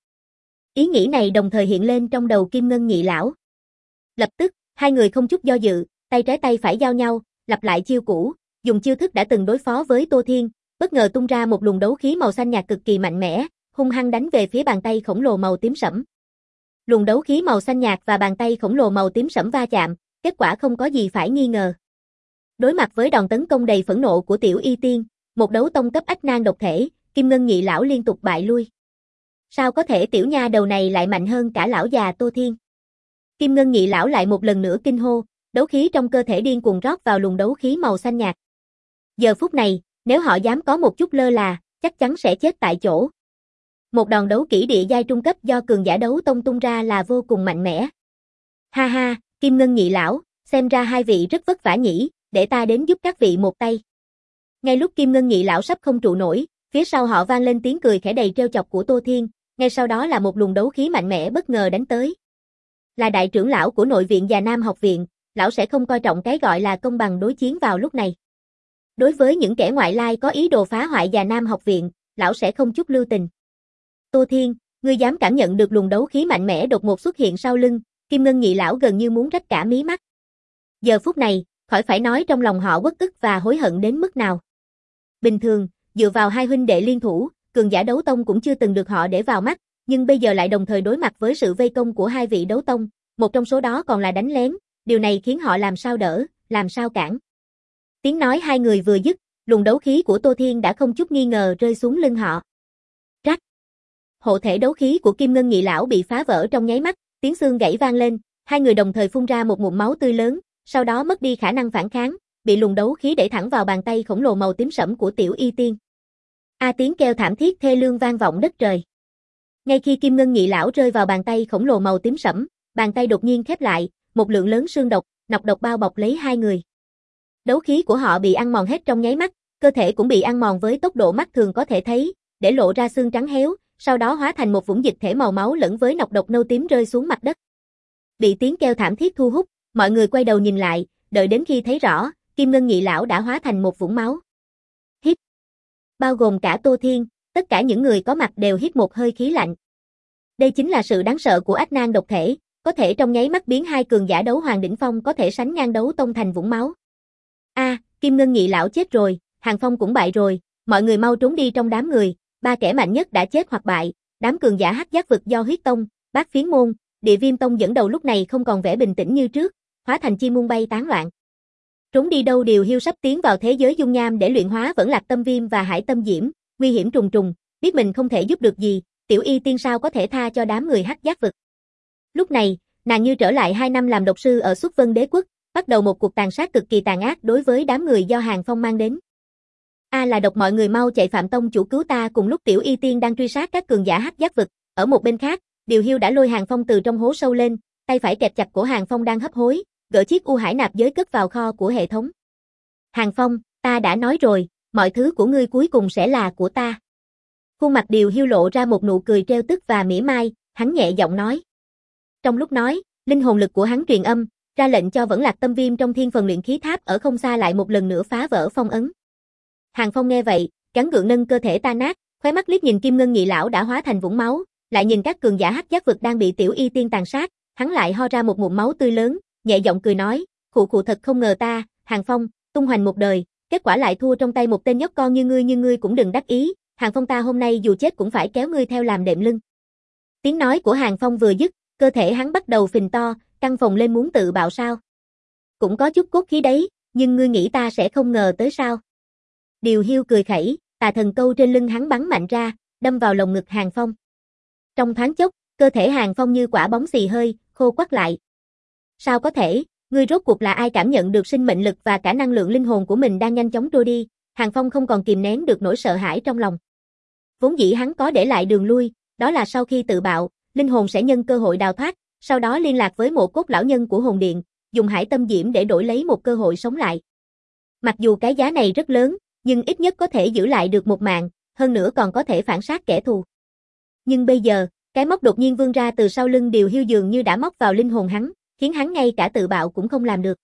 Ý nghĩ này đồng thời hiện lên trong đầu Kim Ngân Nhị Lão. Lập tức, hai người không chút do dự, tay trái tay phải giao nhau, lặp lại chiêu cũ, dùng chiêu thức đã từng đối phó với Tô Thiên, bất ngờ tung ra một luồng đấu khí màu xanh nhạt cực kỳ mạnh mẽ, hung hăng đánh về phía bàn tay khổng lồ màu tím sẫm. Luồng đấu khí màu xanh nhạt và bàn tay khổng lồ màu tím sẫm va chạm, kết quả không có gì phải nghi ngờ. Đối mặt với đòn tấn công đầy phẫn nộ của Tiểu Y Tiên, một đấu tông cấp Ách Nan độc thể, Kim Ngân Nhị Lão liên tục bại lui. Sao có thể tiểu nha đầu này lại mạnh hơn cả lão già Tô Thiên? Kim Ngân Nhị Lão lại một lần nữa kinh hô, đấu khí trong cơ thể điên cuồng rót vào luồng đấu khí màu xanh nhạt. Giờ phút này, nếu họ dám có một chút lơ là, chắc chắn sẽ chết tại chỗ. Một đòn đấu kỹ địa giai trung cấp do cường giả đấu tông tung ra là vô cùng mạnh mẽ. Ha ha, Kim Ngân Nhị Lão, xem ra hai vị rất vất vả nhỉ, để ta đến giúp các vị một tay. Ngay lúc Kim Ngân Nhị Lão sắp không trụ nổi, phía sau họ vang lên tiếng cười khẽ đầy trêu chọc của Tô Thiên, ngay sau đó là một luồng đấu khí mạnh mẽ bất ngờ đánh tới. Là đại trưởng lão của nội viện già Nam học viện, lão sẽ không coi trọng cái gọi là công bằng đối chiến vào lúc này. Đối với những kẻ ngoại lai có ý đồ phá hoại Già Nam học viện, lão sẽ không chút lưu tình. Tô Thiên, ngươi dám cảm nhận được luồng đấu khí mạnh mẽ đột ngột xuất hiện sau lưng, Kim Ngân Nhị lão gần như muốn rách cả mí mắt. Giờ phút này, khỏi phải nói trong lòng họ uất ức và hối hận đến mức nào. Bình thường, dựa vào hai huynh đệ liên thủ, cường giả đấu tông cũng chưa từng được họ để vào mắt, nhưng bây giờ lại đồng thời đối mặt với sự vây công của hai vị đấu tông, một trong số đó còn là đánh lén, điều này khiến họ làm sao đỡ, làm sao cản. Tiếng nói hai người vừa dứt, luồng đấu khí của Tô Thiên đã không chút nghi ngờ rơi xuống lưng họ. Rắc. Hộ thể đấu khí của Kim Ngân Nhị lão bị phá vỡ trong nháy mắt, tiếng xương gãy vang lên, hai người đồng thời phun ra một ngụm máu tươi lớn, sau đó mất đi khả năng phản kháng, bị luồng đấu khí đẩy thẳng vào bàn tay khổng lồ màu tím sẫm của Tiểu Y Tiên. A tiếng kêu thảm thiết thê lương vang vọng đất trời. Ngay khi Kim Ngân Nhị lão rơi vào bàn tay khổng lồ màu tím sẫm, bàn tay đột nhiên khép lại, một lượng lớn xương độc, nọc độc bao bọc lấy hai người. Đấu khí của họ bị ăn mòn hết trong nháy mắt, cơ thể cũng bị ăn mòn với tốc độ mắt thường có thể thấy, để lộ ra xương trắng héo, sau đó hóa thành một vũng dịch thể màu máu lẫn với nọc độc nâu tím rơi xuống mặt đất. Bị tiếng kêu thảm thiết thu hút, mọi người quay đầu nhìn lại, đợi đến khi thấy rõ, Kim Ngân Nhị lão đã hóa thành một vũng máu. Hít. Bao gồm cả Tô Thiên, tất cả những người có mặt đều hít một hơi khí lạnh. Đây chính là sự đáng sợ của ách nan độc thể, có thể trong nháy mắt biến hai cường giả đấu hoàng đỉnh phong có thể sánh ngang đấu tông thành vũng máu. A, à, Kim Ngân Nhị lão chết rồi, Hàng Phong cũng bại rồi, mọi người mau trốn đi trong đám người, ba kẻ mạnh nhất đã chết hoặc bại, đám cường giả hắc giác vực do Huyết Tông, Bát Phiến môn, Địa Viêm Tông dẫn đầu lúc này không còn vẻ bình tĩnh như trước, hóa thành chim muôn bay tán loạn. Trốn đi đâu Điều Hiu sắp tiến vào thế giới dung nham để luyện hóa Vẫn Lạc Tâm Viêm và Hải Tâm Diễm, nguy hiểm trùng trùng, biết mình không thể giúp được gì, Tiểu Y Tiên sao có thể tha cho đám người hắc giác vực. Lúc này, nàng như trở lại hai năm làm độc sư ở Xuất Vân Đế quốc, bắt đầu một cuộc tàn sát cực kỳ tàn ác đối với đám người do Hàng Phong mang đến. A à là độc mọi người mau chạy Phạm Tông chủ cứu ta. Cùng lúc Tiểu Y Tiên đang truy sát các cường giả hắc giác vực, ở một bên khác, Điều Hiu đã lôi Hàng Phong từ trong hố sâu lên, tay phải kẹp chặt cổ Hàng Phong đang hấp hối, gỡ chiếc u hải nạp giới cất vào kho của hệ thống. Hàng Phong, ta đã nói rồi, mọi thứ của ngươi cuối cùng sẽ là của ta. Khuôn mặt Điều Hiu lộ ra một nụ cười trêu tức và mỉa mai, hắn nhẹ giọng nói. Trong lúc nói, linh hồn lực của hắn truyền âm, ra lệnh cho Vẫn Lạc Tâm Viêm trong thiên phần luyện khí tháp ở không xa lại một lần nữa phá vỡ phong ấn. Hàng Phong nghe vậy, gắng gượng nâng cơ thể ta nát, khóe mắt liếc nhìn Kim Ngân Nhị lão đã hóa thành vũng máu, lại nhìn các cường giả hắc giác vực đang bị Tiểu Y Tiên tàn sát, hắn lại ho ra một ngụm máu tươi lớn, nhẹ giọng cười nói, khụ khụ thật không ngờ ta, Hàng Phong, tung hoành một đời, kết quả lại thua trong tay một tên nhóc con như ngươi, như ngươi cũng đừng đắc ý, Hàng Phong ta hôm nay dù chết cũng phải kéo ngươi theo làm đệm lưng. Tiếng nói của Hàng Phong vừa dứt, cơ thể hắn bắt đầu phình to, căng phồng lên muốn tự bạo sao? Cũng có chút cốt khí đấy, nhưng ngươi nghĩ ta sẽ không ngờ tới sao? Điều Hiu cười khẩy, tà thần câu trên lưng hắn bắn mạnh ra, đâm vào lồng ngực Hàng Phong. Trong thoáng chốc, cơ thể Hàng Phong như quả bóng xì hơi, khô quắt lại. Sao có thể, ngươi rốt cuộc là ai? Cảm nhận được sinh mệnh lực và cả năng lượng linh hồn của mình đang nhanh chóng trôi đi, Hàng Phong không còn kìm nén được nỗi sợ hãi trong lòng. Vốn dĩ hắn có để lại đường lui, đó là sau khi tự bạo, linh hồn sẽ nhân cơ hội đào thoát, sau đó liên lạc với mộ cốt lão nhân của hồn điện, dùng Hải Tâm Diễm để đổi lấy một cơ hội sống lại. Mặc dù cái giá này rất lớn, nhưng ít nhất có thể giữ lại được một mạng, hơn nữa còn có thể phản sát kẻ thù. Nhưng bây giờ, cái móc đột nhiên vươn ra từ sau lưng Điều Hiu dường như đã móc vào linh hồn hắn, khiến hắn ngay cả tự bạo cũng không làm được.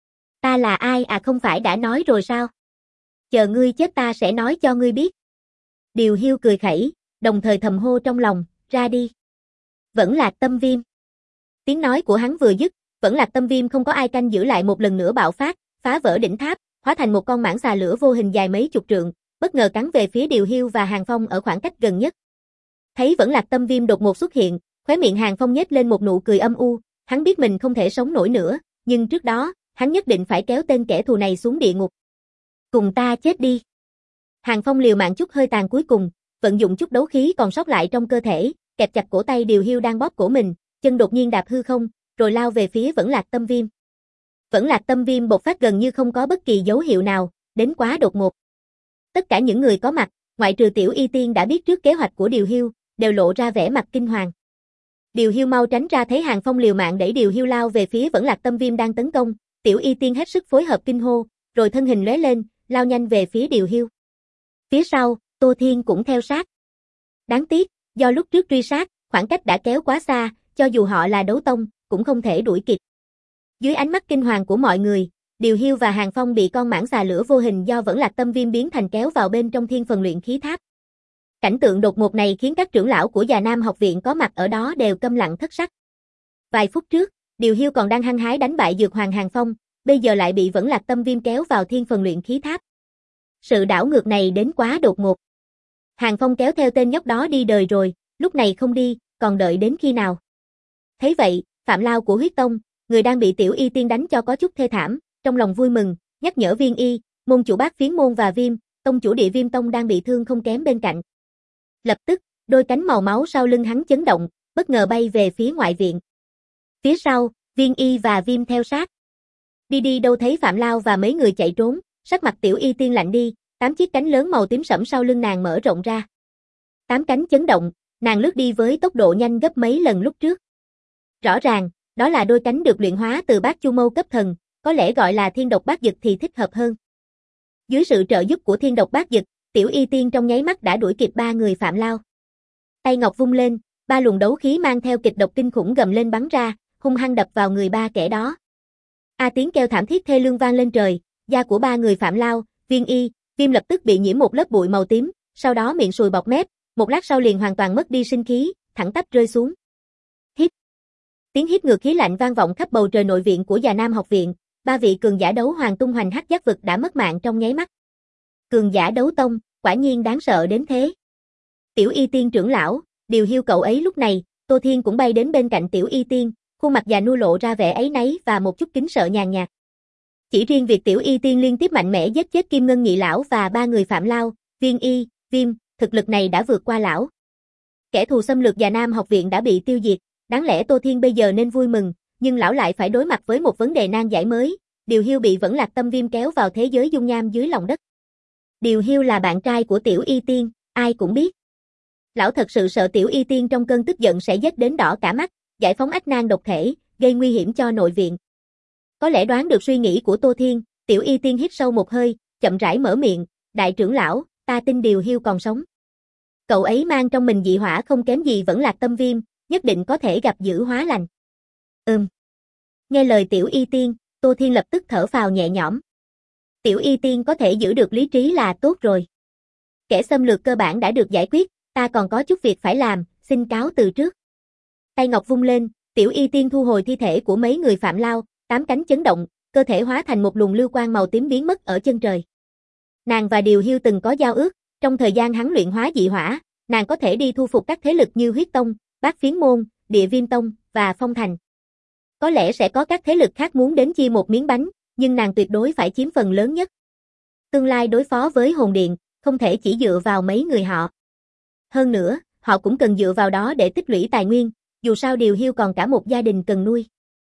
Ta là ai à? Không phải đã nói rồi sao? Chờ ngươi chết ta sẽ nói cho ngươi biết. Điều Hiu cười khẩy, đồng thời thầm hô trong lòng, ra đi. Vẫn Lạc Tâm Viêm. Tiếng nói của hắn vừa dứt, Vẫn Lạc Tâm Viêm không có ai canh giữ lại một lần nữa bạo phát, phá vỡ đỉnh tháp, hóa thành một con mãng xà lửa vô hình dài mấy chục trượng, bất ngờ cắn về phía Điều Hiu và Hàng Phong ở khoảng cách gần nhất. Thấy Vẫn Lạc Tâm Viêm đột ngột xuất hiện, khóe miệng Hàng Phong nhếch lên một nụ cười âm u, hắn biết mình không thể sống nổi nữa, nhưng trước đó, hắn nhất định phải kéo tên kẻ thù này xuống địa ngục. Cùng ta chết đi. Hàng Phong liều mạng chút hơi tàn cuối cùng, vận dụng chút đấu khí còn sót lại trong cơ thể, kẹp chặt cổ tay Điều Hiu đang bóp cổ mình, chân đột nhiên đạp hư không, rồi lao về phía Vẫn Lạc Tâm Viêm. Vẫn Lạc Tâm Viêm bộc phát gần như không có bất kỳ dấu hiệu nào, đến quá đột ngột. Tất cả những người có mặt, ngoại trừ Tiểu Y Tiên đã biết trước kế hoạch của Điều Hiu, đều lộ ra vẻ mặt kinh hoàng. Điều Hiu mau tránh ra thấy Hàng Phong liều mạng đẩy Điều Hiu lao về phía Vẫn Lạc Tâm Viêm đang tấn công, Tiểu Y Tiên hết sức phối hợp kinh hô, rồi thân hình lóe lên, lao nhanh về phía Điều Hiu. Phía sau, Tô Thiên cũng theo sát. Đáng tiếc, do lúc trước truy sát, khoảng cách đã kéo quá xa, cho dù họ là đấu tông, cũng không thể đuổi kịp. Dưới ánh mắt kinh hoàng của mọi người, Điều Hiu và Hàng Phong bị con mãng xà lửa vô hình do vẫn lạc tâm viêm biến thành kéo vào bên trong thiên phần luyện khí tháp. Cảnh tượng đột ngột này khiến các trưởng lão của Già Nam học viện có mặt ở đó đều câm lặng thất sắc. Vài phút trước, Điều Hiu còn đang hăng hái đánh bại Dược Hoàng Hàng Phong, bây giờ lại bị vẫn lạc tâm viêm kéo vào thiên phần luyện khí tháp. Sự đảo ngược này đến quá đột ngột. Hàng Phong kéo theo tên nhóc đó đi đời rồi, lúc này không đi, còn đợi đến khi nào? Thấy vậy, Phạm Lao của huyết tông, người đang bị Tiểu Y Tiên đánh cho có chút thê thảm, trong lòng vui mừng, nhắc nhở Viên Y, môn chủ Bát Phiến môn và Viêm, tông chủ Địa Viêm tông đang bị thương không kém bên cạnh. Lập tức, đôi cánh màu máu sau lưng hắn chấn động, bất ngờ bay về phía ngoại viện. Phía sau, Viên Y và Viêm theo sát. Đi đi đâu thấy Phạm Lao và mấy người chạy trốn, sắc mặt Tiểu Y Tiên lạnh đi, tám chiếc cánh lớn màu tím sẫm sau lưng nàng mở rộng ra. Tám cánh chấn động, nàng lướt đi với tốc độ nhanh gấp mấy lần lúc trước. Rõ ràng, đó là đôi cánh được luyện hóa từ Bát Chu Mâu cấp thần, có lẽ gọi là Thiên Độc Bát Dực thì thích hợp hơn. Dưới sự trợ giúp của Thiên Độc Bát Dực, Tiểu Y Tiên trong nháy mắt đã đuổi kịp ba người Phạm Lao. Tay ngọc vung lên, ba luồng đấu khí mang theo kịch độc kinh khủng gầm lên bắn ra, hung hăng đập vào người ba kẻ đó. A tiếng kêu thảm thiết thê lương vang lên trời, da của ba người Phạm Lao, Viên Y, Viêm lập tức bị nhiễm một lớp bụi màu tím, sau đó miệng sùi bọt mép, một lát sau liền hoàn toàn mất đi sinh khí, thẳng tắp rơi xuống. Hít. Tiếng hít ngược khí lạnh vang vọng khắp bầu trời nội viện của Già Nam học viện, ba vị cường giả đấu hoàng tung hoành hắc giác vực đã mất mạng trong nháy mắt. Cường giả đấu tông, quả nhiên đáng sợ đến thế. Tiểu Y Tiên trưởng lão, Điều Hiu cậu ấy lúc này, Tô Thiên cũng bay đến bên cạnh Tiểu Y Tiên, khuôn mặt già nua lộ ra vẻ áy náy và một chút kính sợ nhàn nhạt. Chỉ riêng việc Tiểu Y Tiên liên tiếp mạnh mẽ giết chết Kim Ngân Nhị lão và ba người Phạm Lao, Viên Y, Viêm, thực lực này đã vượt qua lão. Kẻ thù xâm lược Già Nam học viện đã bị tiêu diệt, đáng lẽ Tô Thiên bây giờ nên vui mừng, nhưng lão lại phải đối mặt với một vấn đề nan giải mới, Điều Hiu bị vẫn lạc tâm viêm kéo vào thế giới dung nham dưới lòng đất. Điều Hiu là bạn trai của Tiểu Y Tiên, ai cũng biết. Lão thật sự sợ Tiểu Y Tiên trong cơn tức giận sẽ giết đến đỏ cả mắt, giải phóng ách nan độc thể, gây nguy hiểm cho nội viện. Có lẽ đoán được suy nghĩ của Tô Thiên, Tiểu Y Tiên hít sâu một hơi, chậm rãi mở miệng, đại trưởng lão, ta tin Điều Hiu còn sống. Cậu ấy mang trong mình dị hỏa không kém gì vẫn lạc tâm viêm, nhất định có thể gặp dữ hóa lành. Ừm. Nghe lời Tiểu Y Tiên, Tô Thiên lập tức thở phào nhẹ nhõm. Tiểu Y Tiên có thể giữ được lý trí là tốt rồi. Kẻ xâm lược cơ bản đã được giải quyết, ta còn có chút việc phải làm, xin cáo từ trước. Tay ngọc vung lên, Tiểu Y Tiên thu hồi thi thể của mấy người Phạm Lao, tám cánh chấn động, cơ thể hóa thành một luồng lưu quang màu tím biến mất ở chân trời. Nàng và Điều Hiu từng có giao ước, trong thời gian hắn luyện hóa dị hỏa, nàng có thể đi thu phục các thế lực như Huyết Tông, Bát Phiến môn, Địa Viêm tông và Phong Thành. Có lẽ sẽ có các thế lực khác muốn đến chia một miếng bánh, nhưng nàng tuyệt đối phải chiếm phần lớn nhất. Tương lai đối phó với hồn điện, không thể chỉ dựa vào mấy người họ. Hơn nữa, họ cũng cần dựa vào đó để tích lũy tài nguyên, dù sao Điều Hiu còn cả một gia đình cần nuôi.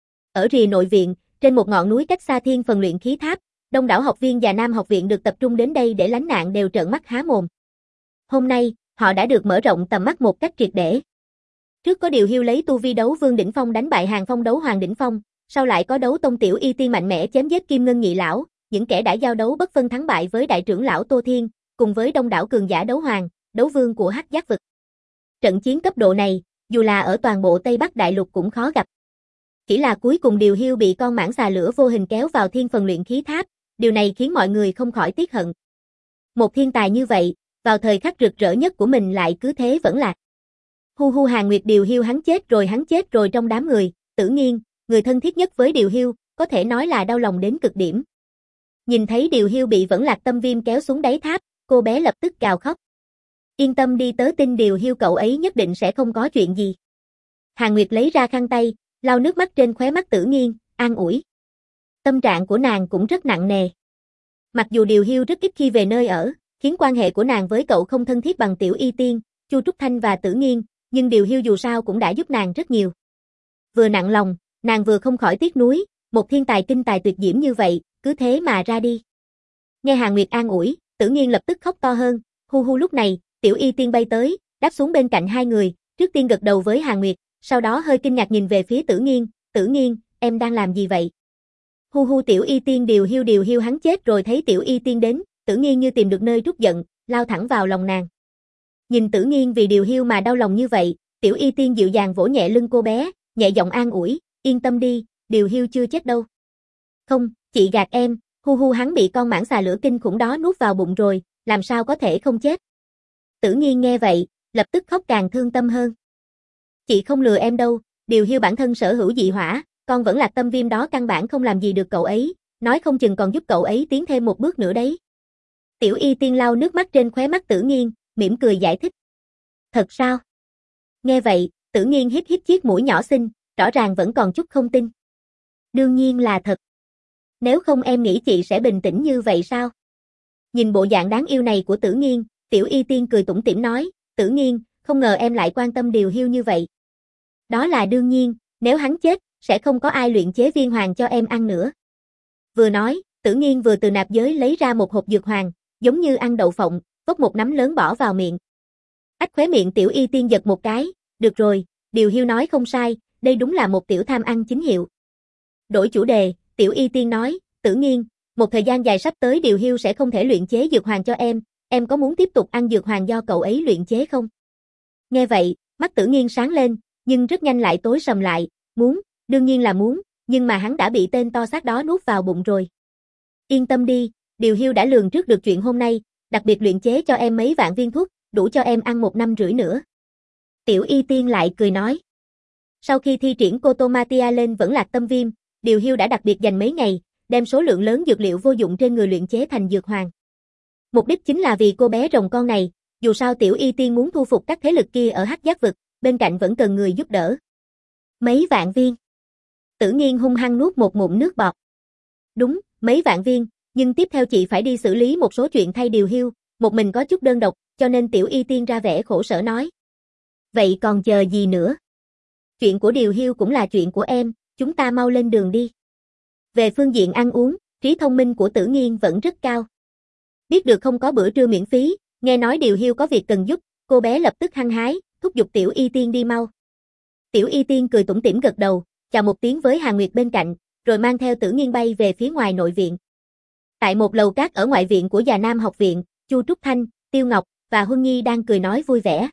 Ở rìa nội viện, trên một ngọn núi cách xa thiên phần luyện khí tháp, đông đảo học viên Già Nam học viện được tập trung đến đây để lánh nạn đều trợn mắt há mồm. Hôm nay, họ đã được mở rộng tầm mắt một cách triệt để. Trước có Điều Hiu lấy tu vi đấu vương đỉnh phong đánh bại Hàng Phong đấu hoàng đỉnh phong, sau lại có đấu tông Tiểu Y Tiên mạnh mẽ chém giết Kim Ngân Nhị lão, những kẻ đã giao đấu bất phân thắng bại với đại trưởng lão Tô Thiên, cùng với đông đảo cường giả đấu hoàng, đấu vương của hắc giác vực. Trận chiến cấp độ này, dù là ở toàn bộ Tây Bắc Đại Lục cũng khó gặp. Chỉ là cuối cùng Điều Hiu bị con mãng xà lửa vô hình kéo vào thiên phần luyện khí tháp, điều này khiến mọi người không khỏi tiếc hận. Một thiên tài như vậy, vào thời khắc rực rỡ nhất của mình lại cứ thế vẫn lạc. Hu hu Hàn Nguyệt Điều Hiu hắn chết rồi hắn chết rồi trong đám người, Tử Nghiên, người thân thiết nhất với Điều Hiu, có thể nói là đau lòng đến cực điểm. Nhìn thấy Điều Hiu bị vẫn lạc tâm viêm kéo xuống đáy tháp, cô bé lập tức gào khóc. Yên tâm đi, tớ tin Điều Hiu cậu ấy nhất định sẽ không có chuyện gì. Hàn Nguyệt lấy ra khăn tay, lau nước mắt trên khóe mắt Tử Nghiên, an ủi. Tâm trạng của nàng cũng rất nặng nề. Mặc dù Điều Hiu rất ít khi về nơi ở, khiến quan hệ của nàng với cậu không thân thiết bằng Tiểu Y Tiên, Chu Trúc Thanh và Tử Nghiên, nhưng Điều Hiu dù sao cũng đã giúp nàng rất nhiều. Vừa nặng lòng, nàng vừa không khỏi tiếc nuối, một thiên tài kinh tài tuyệt diễm như vậy, cứ thế mà ra đi. Nghe Hàn Nguyệt an ủi, Tử Nghiên lập tức khóc to hơn, hu hu lúc này, Tiểu Y Tiên bay tới, đáp xuống bên cạnh hai người, trước tiên gật đầu với Hàn Nguyệt, sau đó hơi kinh ngạc nhìn về phía Tử Nghiên, Tử Nghiên, em đang làm gì vậy? Hu hu Tiểu Y Tiên Điều Hiu Điều Hiu hắn chết rồi thấy Tiểu Y Tiên đến, Tử Nghiên như tìm được nơi trút giận, lao thẳng vào lòng nàng. Nhìn Tử Nghiên vì Điều Hiu mà đau lòng như vậy, Tiểu Y Tiên dịu dàng vỗ nhẹ lưng cô bé, nhẹ giọng an ủi, yên tâm đi, Điều Hiu chưa chết đâu. Không, chị gạt em, hu hu hắn bị con mãng xà lửa kinh khủng đó nuốt vào bụng rồi, làm sao có thể không chết. Tử Nghiên nghe vậy, lập tức khóc càng thương tâm hơn. Chị không lừa em đâu, Điều Hiu bản thân sở hữu dị hỏa, con vẫn Lạc Tâm Viêm đó căn bản không làm gì được cậu ấy, nói không chừng còn giúp cậu ấy tiến thêm một bước nữa đấy. Tiểu Y Tiên lau nước mắt trên khóe mắt Tử Nghiên, mỉm cười giải thích. Thật sao? Nghe vậy, Tử Nghiên hít hít chiếc mũi nhỏ xinh, rõ ràng vẫn còn chút không tin. Đương nhiên là thật. Nếu không em nghĩ chị sẽ bình tĩnh như vậy sao? Nhìn bộ dạng đáng yêu này của Tử Nghiên, Tiểu Y Tiên cười tủm tỉm nói, Tử Nghiên, không ngờ em lại quan tâm Điều Hiu như vậy. Đó là đương nhiên, nếu hắn chết, sẽ không có ai luyện chế viên hoàng cho em ăn nữa. Vừa nói, Tử Nghiên vừa từ nạp giới lấy ra một hộp dược hoàng, giống như ăn đậu phộng, vốc một nắm lớn bỏ vào miệng. Ách khóe miệng Tiểu Y Tiên giật một cái, được rồi, Điều Hiu nói không sai, đây đúng là một tiểu tham ăn chính hiệu. Đổi chủ đề, Tiểu Y Tiên nói, Tử Nghiên, một thời gian dài sắp tới Điều Hiu sẽ không thể luyện chế dược hoàng cho em, em có muốn tiếp tục ăn dược hoàng do cậu ấy luyện chế không? Nghe vậy, mắt Tử Nghiên sáng lên, nhưng rất nhanh lại tối sầm lại, muốn, đương nhiên là muốn, nhưng mà hắn đã bị tên to xác đó nuốt vào bụng rồi. Yên tâm đi, Điều Hiu đã lường trước được chuyện hôm nay, đặc biệt luyện chế cho em mấy vạn viên thuốc, đủ cho em ăn một năm rưỡi nữa. Tiểu Y Tiên lại cười nói. Sau khi thi triển Cotomatia lên vẫn Lạc Tâm Viêm, Điều Hiu đã đặc biệt dành mấy ngày, đem số lượng lớn dược liệu vô dụng trên người luyện chế thành dược hoàng. Mục đích chính là vì cô bé rồng con này, dù sao Tiểu Y Tiên muốn thu phục các thế lực kia ở Hắc Giác vực, bên cạnh vẫn cần người giúp đỡ. Mấy vạn viên. Tử Nghiên hung hăng nuốt một ngụm nước bọt. Đúng, mấy vạn viên, nhưng tiếp theo chị phải đi xử lý một số chuyện thay Điều Hiu, một mình có chút đơn độc, cho nên Tiểu Y Tiên ra vẻ khổ sở nói. Vậy còn chờ gì nữa? Chuyện của Điều Hiu cũng là chuyện của em, chúng ta mau lên đường đi. Về phương diện ăn uống, trí thông minh của Tử Nghiên vẫn rất cao. Biết được không có bữa trưa miễn phí, nghe nói Điều Hiu có việc cần giúp, cô bé lập tức hăng hái, thúc giục Tiểu Y Tiên đi mau. Tiểu Y Tiên cười tủm tỉm gật đầu, chào một tiếng với Hàn Nguyệt bên cạnh, rồi mang theo Tử Nghiên bay về phía ngoài nội viện. Tại một lầu cát ở ngoại viện của Già Nam học viện, Chu Trúc Thanh, Tiêu Ngọc và Huân Nhi đang cười nói vui vẻ.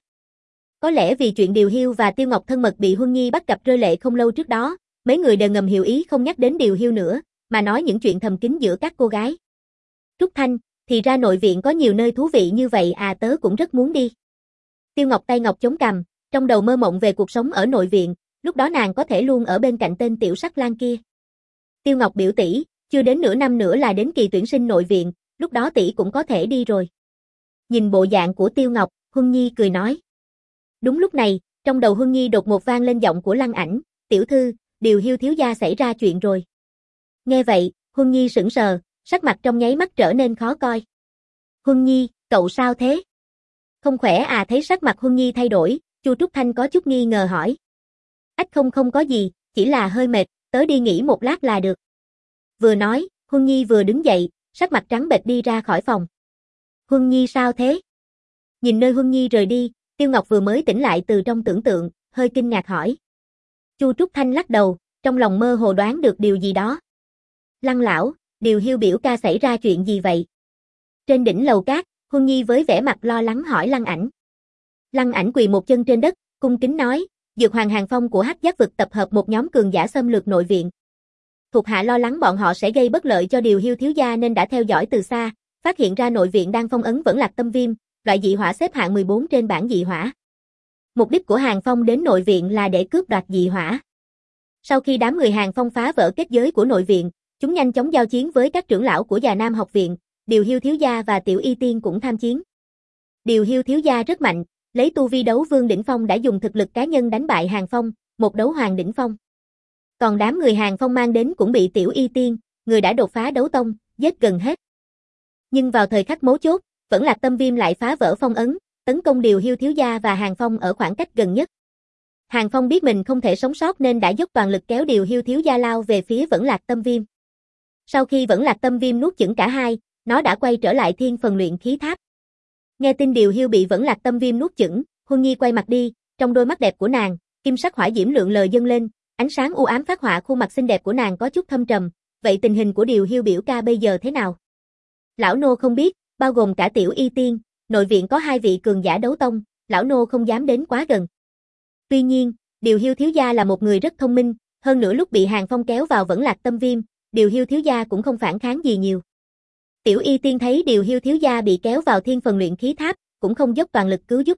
Có lẽ vì chuyện Điều Hiu và Tiêu Ngọc thân mật bị Huân Nhi bắt gặp rơi lệ không lâu trước đó, mấy người đều ngầm hiểu ý không nhắc đến Điều Hiu nữa, mà nói những chuyện thầm kín giữa các cô gái. Trúc Thanh, thì ra nội viện có nhiều nơi thú vị như vậy à, tớ cũng rất muốn đi. Tiêu Ngọc tay ngọc chống cằm, trong đầu mơ mộng về cuộc sống ở nội viện, lúc đó nàng có thể luôn ở bên cạnh tên tiểu sắc lang kia. Tiêu Ngọc biểu tỷ, chưa đến nửa năm nữa là đến kỳ tuyển sinh nội viện, lúc đó tỷ cũng có thể đi rồi. Nhìn bộ dạng của Tiêu Ngọc, Huân Nhi cười nói. Đúng lúc này, trong đầu Huân Nhi đột ngột vang lên giọng của Lăng Ảnh, tiểu thư, Điều Hiu thiếu gia xảy ra chuyện rồi. Nghe vậy, Huân Nhi sững sờ, sắc mặt trong nháy mắt trở nên khó coi. Huân Nhi, cậu sao thế? Không khỏe à? Thấy sắc mặt Huân Nhi thay đổi, Chu Trúc Thanh có chút nghi ngờ hỏi. Ách không không có gì, chỉ là hơi mệt, tớ đi nghỉ một lát là được. Vừa nói, Huân Nhi vừa đứng dậy, sắc mặt trắng bệch đi ra khỏi phòng. Huân Nhi sao thế? Nhìn nơi Huân Nhi rời đi, Tiêu Ngọc vừa mới tỉnh lại từ trong tưởng tượng, hơi kinh ngạc hỏi. Chu Trúc Thanh lắc đầu, trong lòng mơ hồ đoán được điều gì đó. Lăng lão, Điều Hiu biểu ca xảy ra chuyện gì vậy? Trên đỉnh lầu cát, Huân Nhi với vẻ mặt lo lắng hỏi Lăng Ảnh. Lăng Ảnh quỳ một chân trên đất, cung kính nói, Dược Hoàng Hàng Phong của Hắc Giác vực tập hợp một nhóm cường giả xâm lược nội viện. Thuộc hạ lo lắng bọn họ sẽ gây bất lợi cho Điều Hiu thiếu gia nên đã theo dõi từ xa, phát hiện ra nội viện đang phong ấn vẫn Lạc Tâm Viêm, loại dị hỏa xếp hạng mười bốn trên bảng dị hỏa. Mục đích của Hàng Phong đến nội viện là để cướp đoạt dị hỏa. Sau khi đám người Hàng Phong phá vỡ kết giới của nội viện, chúng nhanh chóng giao chiến với các trưởng lão của Già Nam học viện, Điều Hiu thiếu gia và Tiểu Y Tiên cũng tham chiến. Điều Hiu thiếu gia rất mạnh, lấy tu vi đấu vương đỉnh phong đã dùng thực lực cá nhân đánh bại Hàng Phong, một đấu hoàng đỉnh phong. Còn đám người Hàng Phong mang đến cũng bị Tiểu Y Tiên, người đã đột phá đấu tông, giết gần hết. Nhưng vào thời khắc mấu chốt, vẫn Lạc Tâm Viêm lại phá vỡ phong ấn, tấn công Điều Hiu thiếu gia và Hàng Phong ở khoảng cách gần nhất. Hàng Phong biết mình không thể sống sót nên đã dốc toàn lực kéo Điều Hiu thiếu gia lao về phía vẫn Lạc Tâm Viêm. Sau khi vẫn Lạc Tâm Viêm nuốt chửng cả hai, nó đã quay trở lại thiên phần luyện khí tháp. Nghe tin Điều Hiu bị vẫn Lạc Tâm Viêm nuốt chửng, Huân Nhi quay mặt đi, trong đôi mắt đẹp của nàng, kim sắc hỏa diễm lượn lờ dâng lên, ánh sáng u ám phát họa khuôn mặt xinh đẹp của nàng có chút thâm trầm, vậy tình hình của Điều Hiu biểu ca bây giờ thế nào? Lão nô không biết, bao gồm cả Tiểu Y Tiên, nội viện có hai vị cường giả đấu tông, lão nô không dám đến quá gần. Tuy nhiên, Điều Hiu thiếu gia là một người rất thông minh, hơn nữa lúc bị Hàng Phong kéo vào vẫn lạc tâm viêm, Điều Hiu thiếu gia cũng không phản kháng gì nhiều. Tiểu Y Tiên thấy Điều Hiu thiếu gia bị kéo vào thiên phần luyện khí tháp, cũng không dốc toàn lực cứu giúp.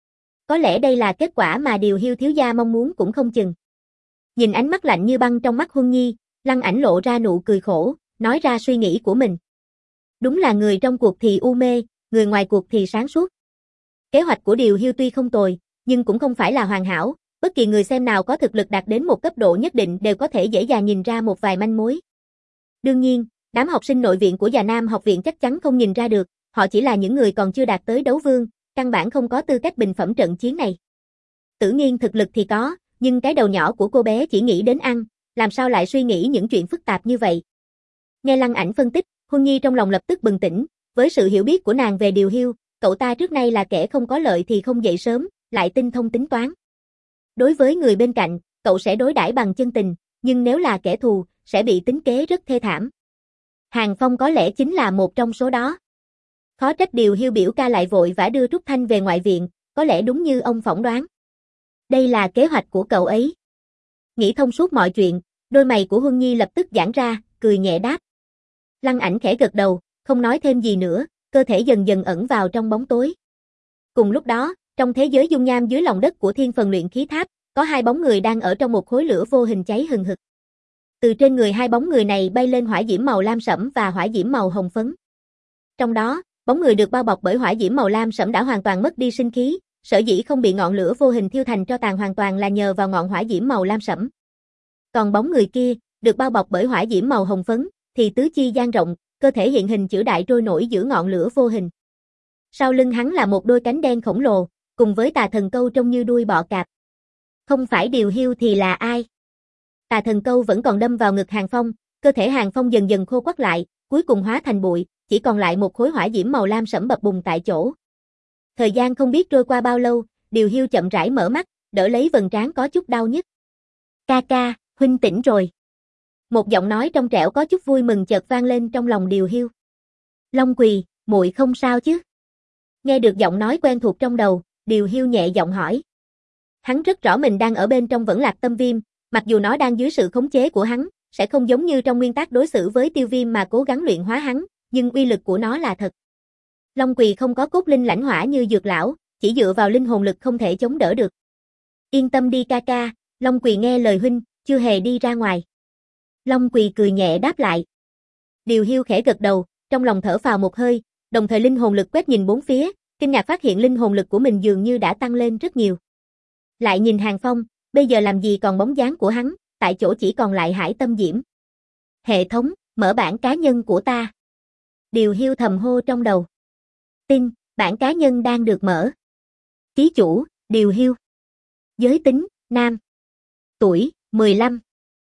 Có lẽ đây là kết quả mà Điều Hiu thiếu gia mong muốn cũng không chừng. Nhìn ánh mắt lạnh như băng trong mắt Huân Nhi, Lăng Ảnh lộ ra nụ cười khổ, nói ra suy nghĩ của mình. Đúng là người trong cuộc thì u mê, người ngoài cuộc thì sáng suốt. Kế hoạch của Điều Hiu tuy không tồi, nhưng cũng không phải là hoàn hảo, bất kỳ người xem nào có thực lực đạt đến một cấp độ nhất định đều có thể dễ dàng nhìn ra một vài manh mối. Đương nhiên, đám học sinh nội viện của Già Nam học viện chắc chắn không nhìn ra được, họ chỉ là những người còn chưa đạt tới đấu vương, căn bản không có tư cách bình phẩm trận chiến này. Tử Nghiên thực lực thì có, nhưng cái đầu nhỏ của cô bé chỉ nghĩ đến ăn, làm sao lại suy nghĩ những chuyện phức tạp như vậy. Nghe Lăng Ảnh phân tích, Huân Nhi trong lòng lập tức bừng tỉnh, với sự hiểu biết của nàng về Điều Hiu, cậu ta trước nay là kẻ không có lợi thì không dậy sớm, lại tinh thông tính toán. Đối với người bên cạnh, cậu sẽ đối đãi bằng chân tình, nhưng nếu là kẻ thù, sẽ bị tính kế rất thê thảm. Hàng Phong có lẽ chính là một trong số đó. Khó trách Điều Hiu biểu ca lại vội vã đưa Trúc Thanh về ngoại viện, có lẽ đúng như ông phỏng đoán. Đây là kế hoạch của cậu ấy. Nghĩ thông suốt mọi chuyện, đôi mày của Huân Nhi lập tức giãn ra, cười nhẹ đáp. Lăng Ảnh khẽ gật đầu, không nói thêm gì nữa, cơ thể dần dần ẩn vào trong bóng tối. Cùng lúc đó, trong thế giới dung nham dưới lòng đất của thiên phần luyện khí tháp, có hai bóng người đang ở trong một khối lửa vô hình cháy hừng hực. Từ trên người hai bóng người này bay lên hỏa diễm màu lam sẫm và hỏa diễm màu hồng phấn. Trong đó, bóng người được bao bọc bởi hỏa diễm màu lam sẫm đã hoàn toàn mất đi sinh khí, sở dĩ không bị ngọn lửa vô hình thiêu thành tro tàn hoàn toàn là nhờ vào ngọn hỏa diễm màu lam sẫm. Còn bóng người kia, được bao bọc bởi hỏa diễm màu hồng phấn, thì tứ chi dang rộng, cơ thể hiện hình chữ đại trôi nổi giữa ngọn lửa vô hình. Sau lưng hắn là một đôi cánh đen khổng lồ, cùng với tà thần câu trông như đuôi bọ cạp. Không phải Điều Hiu thì là ai? Tà thần câu vẫn còn đâm vào ngực Hàng Phong, cơ thể Hàng Phong dần dần khô quắt lại, cuối cùng hóa thành bụi, chỉ còn lại một khối hỏa diễm màu lam sẫm bập bùng tại chỗ. Thời gian không biết trôi qua bao lâu, Điều Hiu chậm rãi mở mắt, đỡ lấy vầng trán có chút đau nhức. Ca ca, huynh tỉnh rồi. Một giọng nói trong trẻo có chút vui mừng chợt vang lên trong lòng Điều Hiu. Long Quỳ, muội không sao chứ? Nghe được giọng nói quen thuộc trong đầu, Điều Hiu nhẹ giọng hỏi. Hắn rất rõ mình đang ở bên trong vẫn lạc tâm viêm, mặc dù nó đang dưới sự khống chế của hắn, sẽ không giống như trong nguyên tắc đối xử với tiêu viêm mà cố gắng luyện hóa hắn, nhưng uy lực của nó là thật. Long Quỳ không có cốt linh lãnh hỏa như Dược lão, chỉ dựa vào linh hồn lực không thể chống đỡ được. Yên tâm đi ca ca, Long Quỳ nghe lời huynh, chưa hề đi ra ngoài. Long Quỳ cười nhẹ đáp lại. Điều Hiu khẽ gật đầu, trong lòng thở phào một hơi, đồng thời linh hồn lực quét nhìn bốn phía, kinh ngạc phát hiện linh hồn lực của mình dường như đã tăng lên rất nhiều. Lại nhìn Hàng Phong, bây giờ làm gì còn bóng dáng của hắn, tại chỗ chỉ còn lại Hải Tâm Diễm. Hệ thống, mở bảng cá nhân của ta. Điều Hiu thầm hô trong đầu. Tin, bảng cá nhân đang được mở. Ký chủ, Điều Hiu. Giới tính, nam. Tuổi, mười lăm.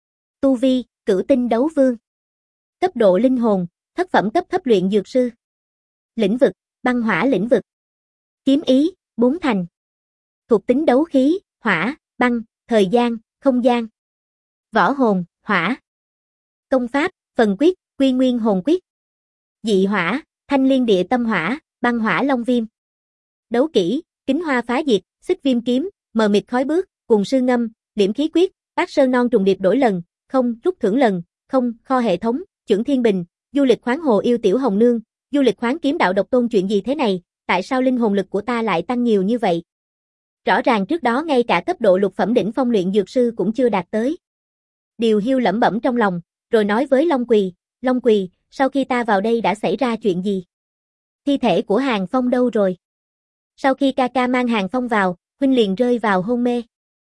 Tu vi, cửu tinh đấu vương. Cấp độ linh hồn, thất phẩm cấp thấp luyện dược sư. Lĩnh vực, băng hỏa lĩnh vực. Kiếm ý, bốn thành. Thuộc tính đấu khí, hỏa, băng, thời gian, không gian. Võ hồn, hỏa. Công pháp, phần quyết, quy nguyên hồn quyết. Dị hỏa, thanh liên địa tâm hỏa, băng hỏa long viêm. Đấu kỹ, kính hoa phá diệt, xích viêm kiếm, mờ mịt khói bước, cùng sư ngâm, liễm khí quyết, bát sơn non trùng điệp đổi lần, không, rút thưởng lần, không, kho hệ thống, chưởng thiên bình, du lịch khoáng hồ yêu tiểu hồng nương, du lịch khoáng kiếm đạo độc tôn chuyện gì thế này, tại sao linh hồn lực của ta lại tăng nhiều như vậy? Rõ ràng trước đó ngay cả cấp độ lục phẩm đỉnh phong luyện dược sư cũng chưa đạt tới. Điều Hiu lẩm bẩm trong lòng, rồi nói với Long Quỳ, Long Quỳ, sau khi ta vào đây đã xảy ra chuyện gì? Thi thể của Hàng Phong đâu rồi? Sau khi ca ca mang Hàng Phong vào, huynh liền rơi vào hôn mê.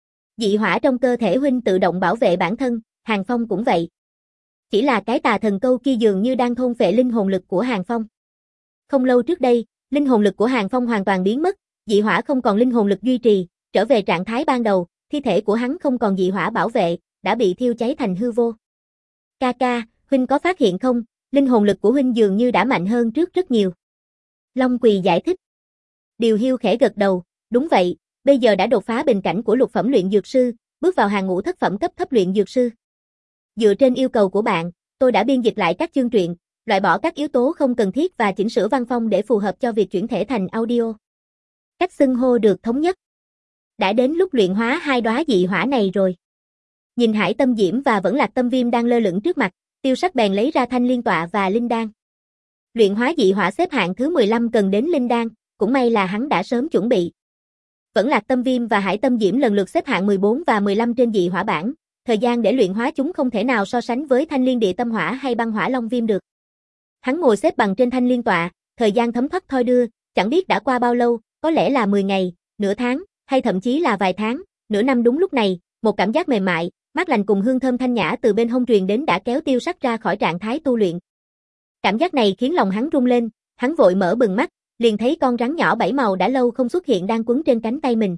Dị hỏa trong cơ thể huynh tự động bảo vệ bản thân, Hàng Phong cũng vậy. Chỉ là cái tà thần câu kia dường như đang thôn phệ linh hồn lực của Hàng Phong. Không lâu trước đây, linh hồn lực của Hàng Phong hoàn toàn biến mất, dị hỏa không còn linh hồn lực duy trì, trở về trạng thái ban đầu, thi thể của hắn không còn dị hỏa bảo vệ, đã bị thiêu cháy thành hư vô. Ca ca, huynh có phát hiện không, linh hồn lực của huynh dường như đã mạnh hơn trước rất nhiều. Long Quỳ giải thích. Điều Hiu khẽ gật đầu, đúng vậy, bây giờ đã đột phá bình cảnh của lục phẩm luyện dược sư, bước vào hàng ngũ thất phẩm cấp thấp luyện dược sư. Dựa trên yêu cầu của bạn, tôi đã biên dịch lại các chương truyện, loại bỏ các yếu tố không cần thiết và chỉnh sửa văn phong để phù hợp cho việc chuyển thể thành audio. Cách xưng hô được thống nhất. Đã đến lúc luyện hóa hai đóa dị hỏa này rồi. Nhìn Hải Tâm Diễm và Vẫn Lạc Tâm Viêm đang lơ lửng trước mặt, Tiêu Sắc bèn lấy ra Thanh Liên Tọa và Linh Đan. Luyện hóa dị hỏa xếp hạng thứ mười lăm cần đến Linh Đan, cũng may là hắn đã sớm chuẩn bị. Vẫn Lạc Tâm Viêm và Hải Tâm Diễm lần lượt xếp hạng mười bốn và mười lăm trên dị hỏa bảng, thời gian để luyện hóa chúng không thể nào so sánh với Thanh Liên Địa Tâm Hỏa hay Băng Hỏa Long Viêm được. Hắn ngồi xếp bằng trên Thanh Liên Tọa, thời gian thấm thoắt thoi đưa, chẳng biết đã qua bao lâu, có lẽ là mười ngày, nửa tháng, hay thậm chí là vài tháng, nửa năm. Đúng lúc này, một cảm giác mềm mại, mát lành cùng hương thơm thanh nhã từ bên hông truyền đến đã kéo Tiêu Sắc ra khỏi trạng thái tu luyện. Cảm giác này khiến lòng hắn rung lên, hắn vội mở bừng mắt, liền thấy con rắn nhỏ bảy màu đã lâu không xuất hiện đang quấn trên cánh tay mình.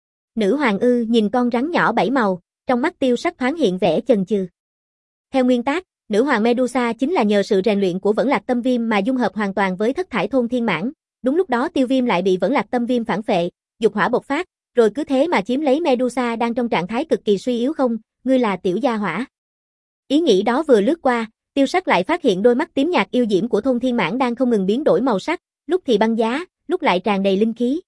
Nữ hoàng ư? Nhìn con rắn nhỏ bảy màu, trong mắt Tiêu Sắc thoáng hiện vẻ chần chừ. Theo nguyên tác, nữ hoàng Medusa chính là nhờ sự rèn luyện của Vẫn Lạc Tâm Viêm mà dung hợp hoàn toàn với thất thải thôn thiên mãn. Đúng lúc đó Tiêu Viêm lại bị Vẫn Lạc Tâm Viêm phản phệ, dục hỏa bộc phát, rồi cứ thế mà chiếm lấy Medusa đang trong trạng thái cực kỳ suy yếu. Không, ngươi là tiểu gia hỏa. Ý nghĩ đó vừa lướt qua, Tiêu Sắc lại phát hiện đôi mắt tím nhạt yêu diễm của thôn thiên mãn đang không ngừng biến đổi màu sắc, lúc thì băng giá, lúc lại tràn đầy linh khí.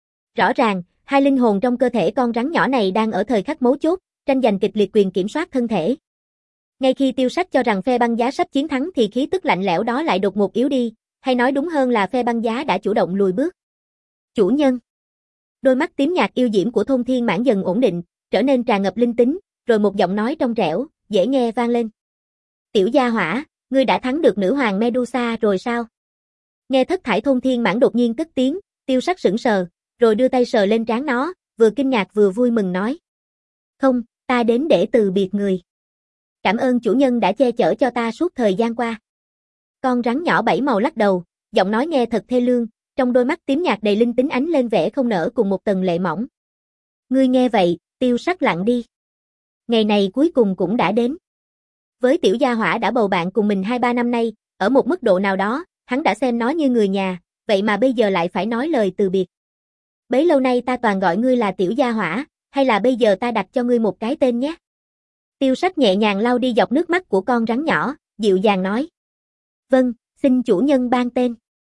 Rõ ràng, hai linh hồn trong cơ thể con rắn nhỏ này đang ở thời khắc mấu chốt, tranh giành kịch liệt quyền kiểm soát thân thể. Ngay khi Tiêu Sắc cho rằng phe băng giá sắp chiến thắng thì khí tức lạnh lẽo đó lại đột ngột yếu đi, hay nói đúng hơn là phe băng giá đã chủ động lùi bước. Chủ nhân. Đôi mắt tím nhạt yêu diễm của thôn thiên mãn dần ổn định, trở nên tràn ngập linh tính, rồi một giọng nói trong trẻo, dễ nghe vang lên. Tiểu gia hỏa, ngươi đã thắng được nữ hoàng Medusa rồi sao? Nghe thất thải thôn thiên mãn đột nhiên cất tiếng, Tiêu Sắc sững sờ, rồi đưa tay sờ lên trán nó, vừa kinh ngạc vừa vui mừng nói. Không, ta đến để từ biệt người. Cảm ơn chủ nhân đã che chở cho ta suốt thời gian qua. Con rắn nhỏ bảy màu lắc đầu, giọng nói nghe thật thê lương, trong đôi mắt tím nhạt đầy linh tính ánh lên vẻ không nở cùng một tầng lệ mỏng. Ngươi nghe vậy, Tiêu Sắc lặng đi. Ngày này cuối cùng cũng đã đến. Với tiểu gia hỏa đã bầu bạn cùng mình hai ba năm nay, ở một mức độ nào đó, hắn đã xem nó như người nhà, vậy mà bây giờ lại phải nói lời từ biệt. Bấy lâu nay ta toàn gọi ngươi là tiểu gia hỏa, hay là bây giờ ta đặt cho ngươi một cái tên nhé? Tiêu Sắc nhẹ nhàng lau đi giọt nước mắt của con rắn nhỏ, dịu dàng nói. Vâng, xin chủ nhân ban tên.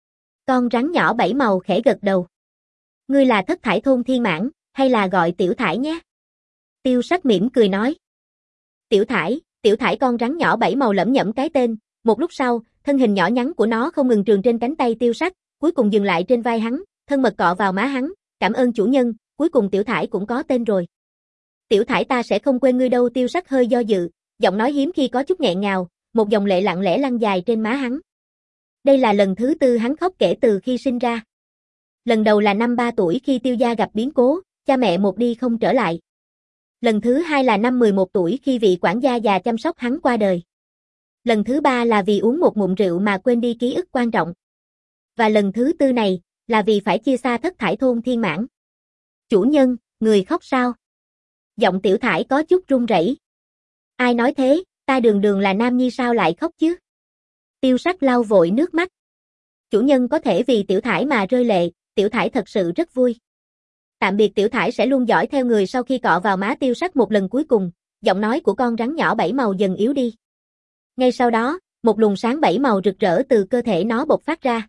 Con rắn nhỏ bảy màu khẽ gật đầu. Ngươi là thất thải thôn thiên mãn, hay là gọi tiểu thải nhé? Tiêu Sắc mỉm cười nói. Tiểu thải, tiểu thải. Con rắn nhỏ bảy màu lẩm nhẩm cái tên, một lúc sau, thân hình nhỏ nhắn của nó không ngừng trườn trên cánh tay Tiêu Sắc, cuối cùng dừng lại trên vai hắn, thân mật cọ vào má hắn, cảm ơn chủ nhân, cuối cùng tiểu thải cũng có tên rồi. Tiểu thải, ta sẽ không quên ngươi đâu. Tiêu Sắc hơi do dự, giọng nói hiếm khi có chút nghẹn ngào, một dòng lệ lặng lẽ lăn dài trên má hắn. Đây là lần thứ tư hắn khóc kể từ khi sinh ra. Lần đầu là năm ba tuổi khi Tiêu gia gặp biến cố, cha mẹ một đi không trở lại. Lần thứ hai là năm mười một tuổi khi vị quản gia già chăm sóc hắn qua đời. Lần thứ ba là vì uống một ngụm rượu mà quên đi ký ức quan trọng. Và lần thứ tư này, là vì phải chia xa thất thải thôn thiên mãn. Chủ nhân, người khóc sao? Giọng tiểu thải có chút run rẩy. Ai nói thế, ta đường đường là nam nhi sao lại khóc chứ? Tiêu Sắc lau vội nước mắt. Chủ nhân có thể vì tiểu thải mà rơi lệ, tiểu thải thật sự rất vui. Tạm biệt, tiểu thải sẽ luôn dõi theo người. Sau khi cọ vào má Tiêu Sắc một lần cuối cùng, giọng nói của con rắn nhỏ bảy màu dần yếu đi. Ngay sau đó, một luồng sáng bảy màu rực rỡ từ cơ thể nó bộc phát ra.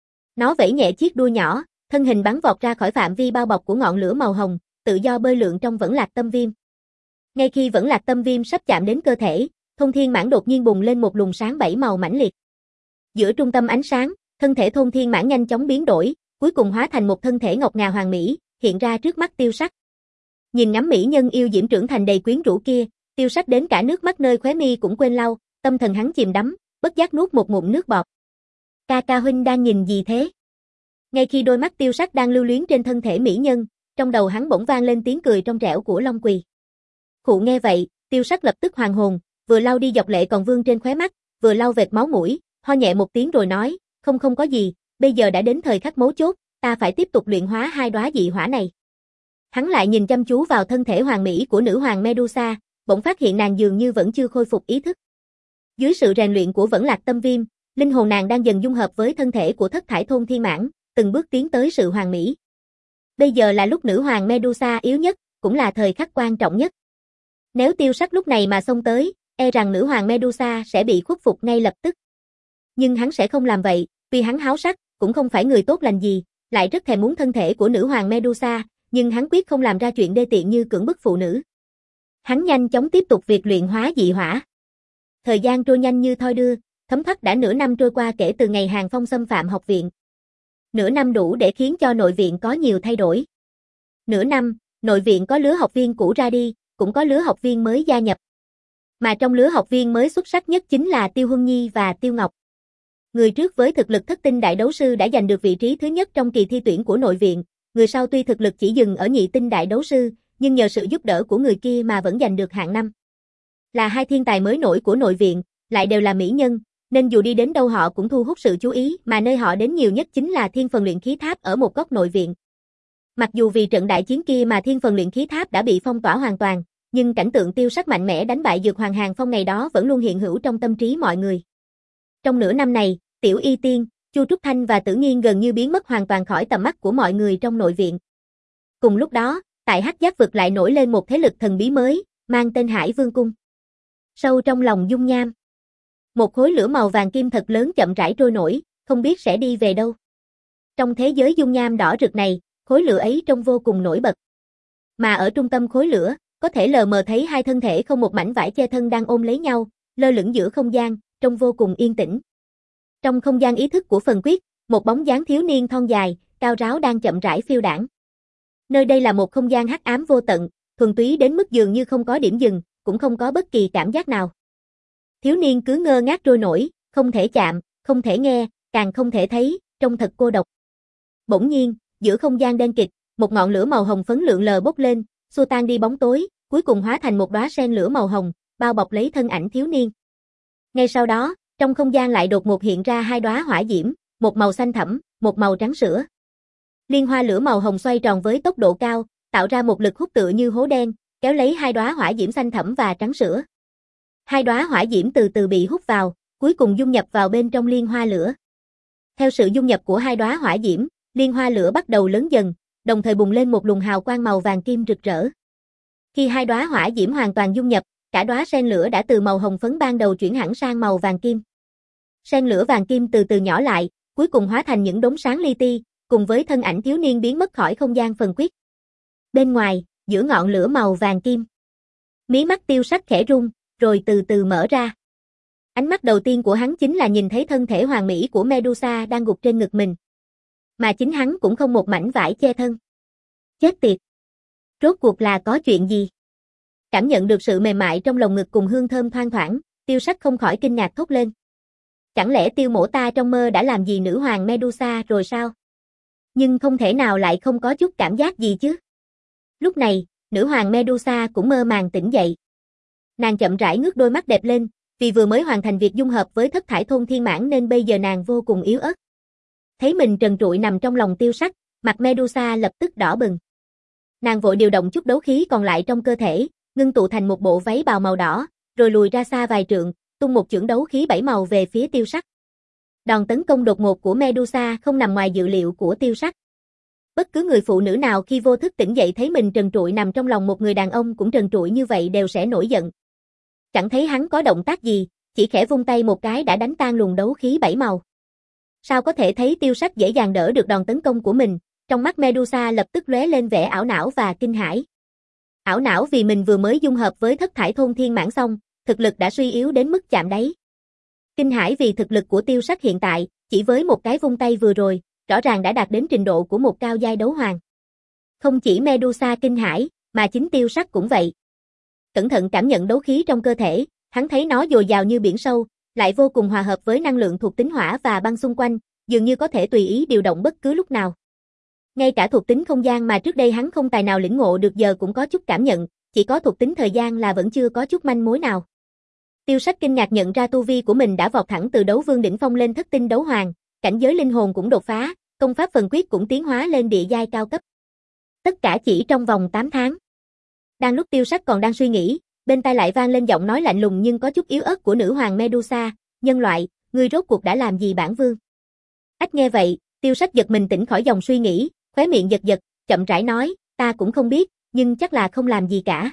Nó vẫy nhẹ chiếc đuôi nhỏ, thân hình bắn vọt ra khỏi phạm vi bao bọc của ngọn lửa màu hồng, tự do bơi lượn trong Vẫn Lạc Tâm Viêm. Ngay khi Vẫn Lạc Tâm Viêm sắp chạm đến cơ thể, thôn thiên mãn đột nhiên bùng lên một luồng sáng bảy màu mãnh liệt. Giữa trung tâm ánh sáng, thân thể thôn thiên mãn nhanh chóng biến đổi, cuối cùng hóa thành một thân thể ngọc ngà hoàn mỹ, hiện ra trước mắt Tiêu Sắc. Nhìn ngắm mỹ nhân yêu diễm trưởng thành đầy quyến rũ kia, Tiêu Sắc đến cả nước mắt nơi khóe mi cũng quên lau, tâm thần hắn chìm đắm, bất giác nuốt một ngụm nước bọt. Ca ca huynh đang nhìn gì thế? Ngay khi đôi mắt Tiêu Sắc đang lưu luyến trên thân thể mỹ nhân, trong đầu hắn bỗng vang lên tiếng cười trong trẻo của Long Quỳ. Khụ. Nghe vậy, Tiêu Sắc lập tức hoàn hồn, vừa lau đi giọt lệ còn vương trên khóe mắt, vừa lau vệt máu mũi, ho nhẹ một tiếng rồi nói, không không có gì, bây giờ đã đến thời khắc mấu chốt, ta phải tiếp tục luyện hóa hai đóa dị hỏa này. Hắn lại nhìn chăm chú vào thân thể hoàn mỹ của nữ hoàng Medusa, bỗng phát hiện nàng dường như vẫn chưa khôi phục ý thức. Dưới sự rèn luyện của Vẫn Lạc Tâm Viêm, linh hồn nàng đang dần dung hợp với thân thể của thất thải thôn thiên mãn, từng bước tiến tới sự hoàn mỹ. Bây giờ là lúc nữ hoàng Medusa yếu nhất, cũng là thời khắc quan trọng nhất. Nếu Tiêu Sắc lúc này mà xông tới, e rằng nữ hoàng Medusa sẽ bị khuất phục ngay lập tức. Nhưng hắn sẽ không làm vậy, vì hắn háo sắc, cũng không phải người tốt lành gì, lại rất thèm muốn thân thể của nữ hoàng Medusa, nhưng hắn quyết không làm ra chuyện đê tiện như cưỡng bức phụ nữ. Hắn nhanh chóng tiếp tục việc luyện hóa dị hỏa. Thời gian trôi nhanh như thoi đưa, thấm thoát đã nửa năm trôi qua kể từ ngày Hàng Phong xâm phạm học viện. Nửa năm đủ để khiến cho nội viện có nhiều thay đổi. Nửa năm, nội viện có lứa học viên cũ ra đi, cũng có lứa học viên mới gia nhập. Mà trong lứa học viên mới xuất sắc nhất chính là Tiêu Huân Nhi và Tiêu Ngọc. Người trước với thực lực thất tinh đại đấu sư đã giành được vị trí thứ nhất trong kỳ thi tuyển của nội viện, người sau tuy thực lực chỉ dừng ở nhị tinh đại đấu sư, nhưng nhờ sự giúp đỡ của người kia mà vẫn giành được hạng năm. Là hai thiên tài mới nổi của nội viện, lại đều là mỹ nhân, nên dù đi đến đâu họ cũng thu hút sự chú ý, mà nơi họ đến nhiều nhất chính là Thiên Phần Luyện Khí Tháp ở một góc nội viện. Mặc dù vì trận đại chiến kia mà Thiên Phần Luyện Khí Tháp đã bị phong tỏa hoàn toàn, nhưng cảnh tượng Tiêu Sắc mạnh mẽ đánh bại Dược Hoàng Hàng Phong ngày đó vẫn luôn hiện hữu trong tâm trí mọi người. Trong nửa năm này, Tiểu Y Tiên, Chu Trúc Thanh và Tử Nghiên gần như biến mất hoàn toàn khỏi tầm mắt của mọi người trong nội viện. Cùng lúc đó, tại Hắc Giác vực lại nổi lên một thế lực thần bí mới, mang tên Hải Vương Cung. Sâu trong lòng dung nham, một khối lửa màu vàng kim thật lớn chậm rãi trôi nổi, không biết sẽ đi về đâu. Trong thế giới dung nham đỏ rực này, khối lửa ấy trông vô cùng nổi bật. Mà ở trung tâm khối lửa, có thể lờ mờ thấy hai thân thể không một mảnh vải che thân đang ôm lấy nhau, lơ lửng giữa không gian, trông vô cùng yên tĩnh. Trong không gian ý thức của phần quyết, một bóng dáng thiếu niên thon dài, cao ráo đang chậm rãi phiêu đãng. Nơi đây là một không gian hắc ám vô tận, thuần túy đến mức dường như không có điểm dừng, cũng không có bất kỳ cảm giác nào. Thiếu niên cứ ngơ ngác trôi nổi, không thể chạm, không thể nghe, càng không thể thấy, trông thật cô độc. Bỗng nhiên, giữa không gian đen kịt, một ngọn lửa màu hồng phấn lượn lờ bốc lên, xua tan đi bóng tối, cuối cùng hóa thành một đóa sen lửa màu hồng, bao bọc lấy thân ảnh thiếu niên. Ngay sau đó, trong không gian lại đột ngột hiện ra hai đóa hỏa diễm, một màu xanh thẫm, một màu trắng sữa. Liên hoa lửa màu hồng xoay tròn với tốc độ cao, tạo ra một lực hút tựa như hố đen, kéo lấy hai đóa hỏa diễm xanh thẫm và trắng sữa. Hai đóa hỏa diễm từ từ bị hút vào, cuối cùng dung nhập vào bên trong liên hoa lửa. Theo sự dung nhập của hai đóa hỏa diễm, liên hoa lửa bắt đầu lớn dần, đồng thời bùng lên một luồng hào quang màu vàng kim rực rỡ. Khi hai đóa hỏa diễm hoàn toàn dung nhập, cả đóa sen lửa đã từ màu hồng phấn ban đầu chuyển hẳn sang màu vàng kim. Sen lửa vàng kim từ từ nhỏ lại, cuối cùng hóa thành những đốm sáng li ti, cùng với thân ảnh thiếu niên biến mất khỏi không gian phần quyết. Bên ngoài, giữa ngọn lửa màu vàng kim, mí mắt Tiêu Sắc khẽ rung, rồi từ từ mở ra. Ánh mắt đầu tiên của hắn chính là nhìn thấy thân thể hoàn mỹ của Medusa đang gục trên ngực mình. Mà chính hắn cũng không một mảnh vải che thân. Chết tiệt! Rốt cuộc là có chuyện gì? Cảm nhận được sự mềm mại trong lồng ngực cùng hương thơm thoang thoảng, Tiêu Sắc không khỏi kinh ngạc thốt lên. Chẳng lẽ Tiêu Mỗ ta trong mơ đã làm gì nữ hoàng Medusa rồi sao? Nhưng không thể nào lại không có chút cảm giác gì chứ? Lúc này, nữ hoàng Medusa cũng mơ màng tỉnh dậy. Nàng chậm rãi ngước đôi mắt đẹp lên, vì vừa mới hoàn thành việc dung hợp với thất thải thôn thiên mãn nên bây giờ nàng vô cùng yếu ớt. Thấy mình trần trụi nằm trong lòng Tiêu Sắc, mặt Medusa lập tức đỏ bừng. Nàng vội điều động chút đấu khí còn lại trong cơ thể, ngưng tụ thành một bộ váy bào màu đỏ, rồi lùi ra xa vài trượng, tung một chưởng đấu khí bảy màu về phía Tiêu Sắc. Đòn tấn công đột ngột của Medusa không nằm ngoài dự liệu của Tiêu Sắc. Bất cứ người phụ nữ nào khi vô thức tỉnh dậy thấy mình trần trụi nằm trong lòng một người đàn ông cũng trần trụi như vậy đều sẽ nổi giận. Chẳng thấy hắn có động tác gì, chỉ khẽ vung tay một cái đã đánh tan luồng đấu khí bảy màu. Sao có thể thấy Tiêu Sắc dễ dàng đỡ được đòn tấn công của mình, trong mắt Medusa lập tức lóe lên vẻ ảo não và kinh hãi. Ảo não vì mình vừa mới dung hợp với thất thải thôn thiên mãn xong, thực lực đã suy yếu đến mức chạm đáy. Kinh hãi vì thực lực của Tiêu Sắc hiện tại, chỉ với một cái vung tay vừa rồi, rõ ràng đã đạt đến trình độ của một cao giai đấu hoàng. Không chỉ Medusa kinh hãi, mà chính Tiêu Sắc cũng vậy. Cẩn thận cảm nhận đấu khí trong cơ thể, hắn thấy nó dồi dào như biển sâu, lại vô cùng hòa hợp với năng lượng thuộc tính hỏa và băng xung quanh, dường như có thể tùy ý điều động bất cứ lúc nào. Ngay cả thuộc tính không gian mà trước đây hắn không tài nào lĩnh ngộ được giờ cũng có chút cảm nhận, chỉ có thuộc tính thời gian là vẫn chưa có chút manh mối nào. Tiêu Sắc kinh ngạc nhận ra tu vi của mình đã vọt thẳng từ đấu vương đỉnh phong lên thất tinh đấu hoàng, cảnh giới linh hồn cũng đột phá, công pháp phần quyết cũng tiến hóa lên địa giai cao cấp. Tất cả chỉ trong vòng tám tháng. Đang lúc Tiêu Sắc còn đang suy nghĩ, bên tai lại vang lên giọng nói lạnh lùng nhưng có chút yếu ớt của nữ hoàng Medusa, "Nhân loại, ngươi rốt cuộc đã làm gì bản vương?" Ách nghe vậy, Tiêu Sắc giật mình tỉnh khỏi dòng suy nghĩ, khóe miệng giật giật, chậm rãi nói, "Ta cũng không biết, nhưng chắc là không làm gì cả.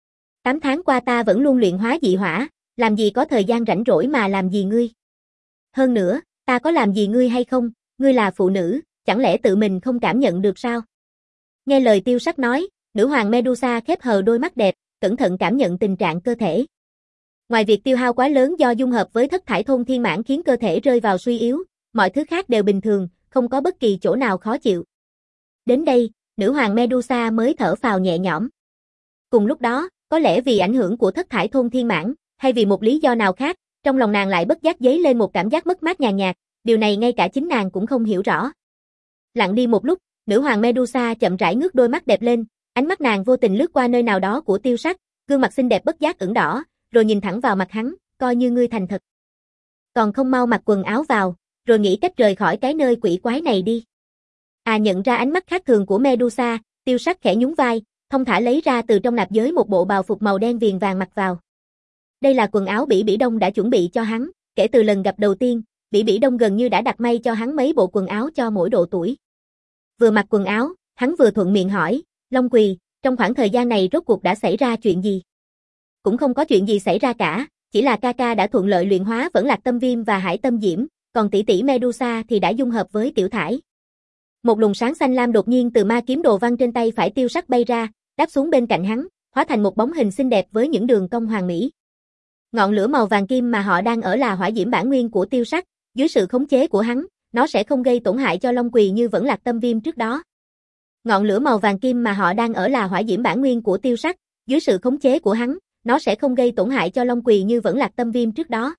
Tám tháng qua ta vẫn luôn luyện hóa dị hỏa, làm gì có thời gian rảnh rỗi mà làm gì ngươi. Hơn nữa, ta có làm gì ngươi hay không, ngươi là phụ nữ, chẳng lẽ tự mình không cảm nhận được sao?" Nghe lời Tiêu Sắc nói, nữ hoàng Medusa khép hờ đôi mắt đẹp, cẩn thận cảm nhận tình trạng cơ thể. Ngoài việc tiêu hao quá lớn do dung hợp với thất thải thôn thiên mãn khiến cơ thể rơi vào suy yếu, mọi thứ khác đều bình thường, không có bất kỳ chỗ nào khó chịu. Đến đây, nữ hoàng Medusa mới thở phào nhẹ nhõm. Cùng lúc đó, có lẽ vì ảnh hưởng của thất thải thôn thiên mãn, hay vì một lý do nào khác, trong lòng nàng lại bất giác dấy lên một cảm giác mất mát nhàn nhạt, điều này ngay cả chính nàng cũng không hiểu rõ. Lặng đi một lúc, nữ hoàng Medusa chậm rãi ngước đôi mắt đẹp lên, ánh mắt nàng vô tình lướt qua nơi nào đó của Tiêu Sắc, gương mặt xinh đẹp bất giác ửng đỏ, rồi nhìn thẳng vào mặt hắn, coi như ngươi thành thật. Còn không mau mặc quần áo vào, rồi nghĩ cách rời khỏi cái nơi quỷ quái này đi. À, nhận ra ánh mắt khác thường của Medusa, Tiêu Sắc khẽ nhún vai, thông thả lấy ra từ trong nạp giới một bộ bào phục màu đen viền vàng mặc vào. Đây là quần áo Bỉ Bỉ Đông đã chuẩn bị cho hắn, kể từ lần gặp đầu tiên, Bỉ Bỉ Đông gần như đã đặt may cho hắn mấy bộ quần áo cho mỗi độ tuổi. Vừa mặc quần áo, hắn vừa thuận miệng hỏi, Long Quỳ, trong khoảng thời gian này rốt cuộc đã xảy ra chuyện gì? Cũng không có chuyện gì xảy ra cả, chỉ là ca ca đã thuận lợi luyện hóa Vẫn Lạc Tâm Viêm và Hải Tâm Diễm, còn tỷ tỷ Medusa thì đã dung hợp với Tiểu Thải. Một luồng sáng xanh lam đột nhiên từ ma kiếm đồ văn trên tay phải Tiêu Sắc bay ra, đáp xuống bên cạnh hắn, hóa thành một bóng hình xinh đẹp với những đường cong hoàn mỹ. Ngọn lửa màu vàng kim mà họ đang ở là hỏa diễm bản nguyên của Tiêu Sắc, dưới sự khống chế của hắn, nó sẽ không gây tổn hại cho Long Quỳ như Vẫn Lạc Tâm Viêm trước đó. Ngọn lửa màu vàng kim mà họ đang ở là hỏa diễm bản nguyên của Tiêu Sắc, dưới sự khống chế của hắn, nó sẽ không gây tổn hại cho Long Quỳ như Vẫn Lạc Tâm Viêm trước đó.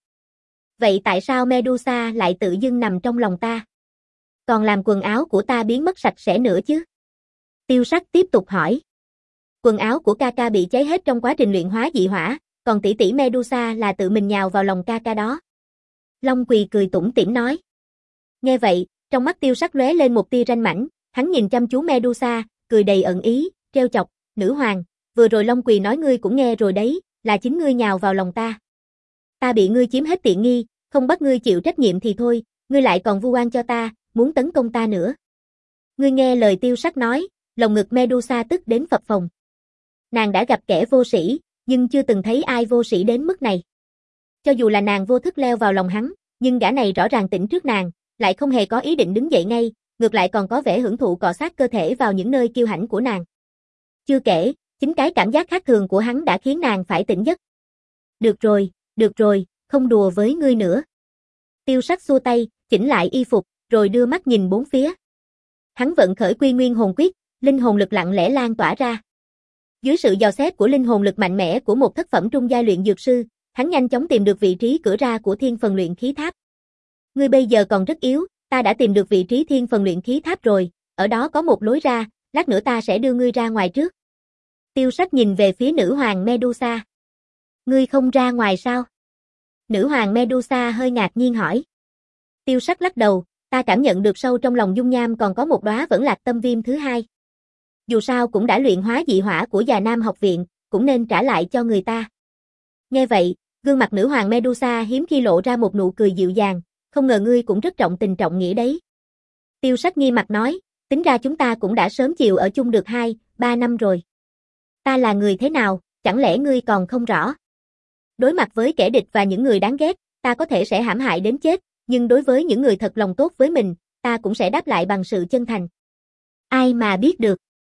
Vậy tại sao Medusa lại tự dưng nằm trong lòng ta? Còn làm quần áo của ta biến mất sạch sẽ nữa chứ? Tiêu Sắc tiếp tục hỏi. Quần áo của ca ca bị cháy hết trong quá trình luyện hóa dị hỏa, còn tỷ tỷ Medusa là tự mình nhào vào lòng ca ca đó. Long Quỳ cười tủm tỉm nói. Nghe vậy, trong mắt Tiêu Sắc lóe lên một tia ranh mãnh, hắn nhìn chăm chú Medusa, cười đầy ẩn ý, trêu chọc, nữ hoàng, vừa rồi Long Quỳ nói ngươi cũng nghe rồi đấy, là chính ngươi nhào vào lòng ta. Ta bị ngươi chiếm hết tiện nghi, không bắt ngươi chịu trách nhiệm thì thôi, ngươi lại còn vu oan cho ta, muốn tấn công ta nữa. Ngươi nghe lời Tiêu Sắc nói, lồng ngực Medusa tức đến phập phồng. Nàng đã gặp kẻ vô sĩ, nhưng chưa từng thấy ai vô sĩ đến mức này. Cho dù là nàng vô thức leo vào lòng hắn, nhưng gã này rõ ràng tỉnh trước nàng, lại không hề có ý định đứng dậy ngay, ngược lại còn có vẻ hưởng thụ cọ sát cơ thể vào những nơi kiêu hãnh của nàng. Chưa kể, chính cái cảm giác khác thường của hắn đã khiến nàng phải tỉnh giấc. Được rồi, được rồi, không đùa với ngươi nữa. Tiêu Sắc xua tay, chỉnh lại y phục, rồi đưa mắt nhìn bốn phía. Hắn vận khởi Quy Nguyên Hồn Quyết, linh hồn lực lặng lẽ lan tỏa ra. Dưới sự dò xét của linh hồn lực mạnh mẽ của một thất phẩm trung giai luyện dược sư, hắn nhanh chóng tìm được vị trí cửa ra của Thiên Phần Luyện Khí Tháp. Ngươi bây giờ còn rất yếu, ta đã tìm được vị trí Thiên Phần Luyện Khí Tháp rồi, ở đó có một lối ra, lát nữa ta sẽ đưa ngươi ra ngoài trước. Tiêu Sắc nhìn về phía nữ hoàng Medusa. Ngươi không ra ngoài sao? Nữ hoàng Medusa hơi ngạc nhiên hỏi. Tiêu Sắc lắc đầu, ta cảm nhận được sâu trong lòng dung nham còn có một đóa Vẫn Lạc Tâm Viêm thứ hai. Dù sao cũng đã luyện hóa dị hỏa của Già Nam học viện, cũng nên trả lại cho người ta. Nghe vậy, gương mặt nữ hoàng Medusa hiếm khi lộ ra một nụ cười dịu dàng, không ngờ ngươi cũng rất trọng tình trọng nghĩa đấy. Tiêu Sắc nghi mặt nói, tính ra chúng ta cũng đã sớm chiều ở chung được hai, ba năm rồi. Ta là người thế nào, chẳng lẽ ngươi còn không rõ? Đối mặt với kẻ địch và những người đáng ghét, ta có thể sẽ hãm hại đến chết, nhưng đối với những người thật lòng tốt với mình, ta cũng sẽ đáp lại bằng sự chân thành. Ai mà biết được.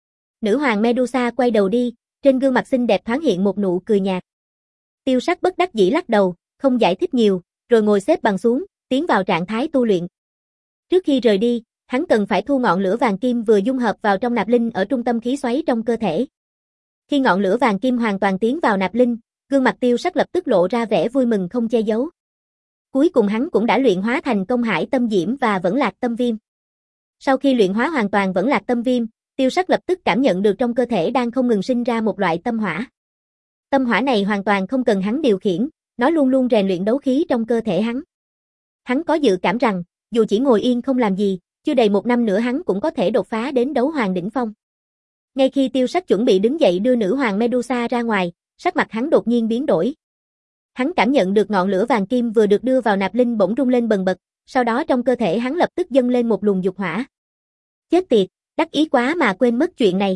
Nữ hoàng Medusa quay đầu đi, trên gương mặt xinh đẹp thoáng hiện một nụ cười nhạt. Tiêu Sắc bất đắc dĩ lắc đầu, không giải thích nhiều, rồi ngồi xếp bằng xuống, tiến vào trạng thái tu luyện. Trước khi rời đi, hắn cần phải thu ngọn lửa vàng kim vừa dung hợp vào trong nạp linh ở trung tâm khí xoáy trong cơ thể. Khi ngọn lửa vàng kim hoàn toàn tiến vào nạp linh, gương mặt Tiêu Sắc lập tức lộ ra vẻ vui mừng không che giấu. Cuối cùng hắn cũng đã luyện hóa thành công Hải Tâm Diễm và Vẫn Lạc Tâm Viêm. Sau khi luyện hóa hoàn toàn Vẫn Lạc Tâm Viêm, Tiêu Sắc lập tức cảm nhận được trong cơ thể đang không ngừng sinh ra một loại tâm hỏa. Tâm hỏa này hoàn toàn không cần hắn điều khiển, nó luôn luôn rèn luyện đấu khí trong cơ thể hắn. Hắn có dự cảm rằng, dù chỉ ngồi yên không làm gì, chưa đầy một năm nữa hắn cũng có thể đột phá đến đấu hoàng đỉnh phong. Ngay khi Tiêu Sắc chuẩn bị đứng dậy đưa nữ hoàng Medusa ra ngoài, sắc mặt hắn đột nhiên biến đổi. Hắn cảm nhận được ngọn lửa vàng kim vừa được đưa vào nạp linh bỗng rung lên bần bật, sau đó trong cơ thể hắn lập tức dâng lên một luồng dục hỏa. Chết tiệt, đắc ý quá mà quên mất chuyện này.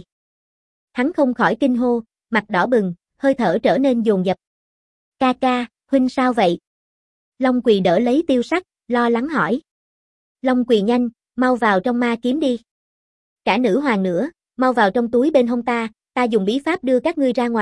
Hắn không khỏi kinh hô, mặt đỏ bừng, hơi thở trở nên dồn dập. Ca ca, huynh sao vậy? Long Quỳ đỡ lấy Tiêu Sắc, lo lắng hỏi. Long Quỳ nhanh, mau vào trong ma kiếm đi. Cả nữ hoàng nữa, mau vào trong túi bên hông ta, ta dùng bí pháp đưa các ngươi ra ngoài,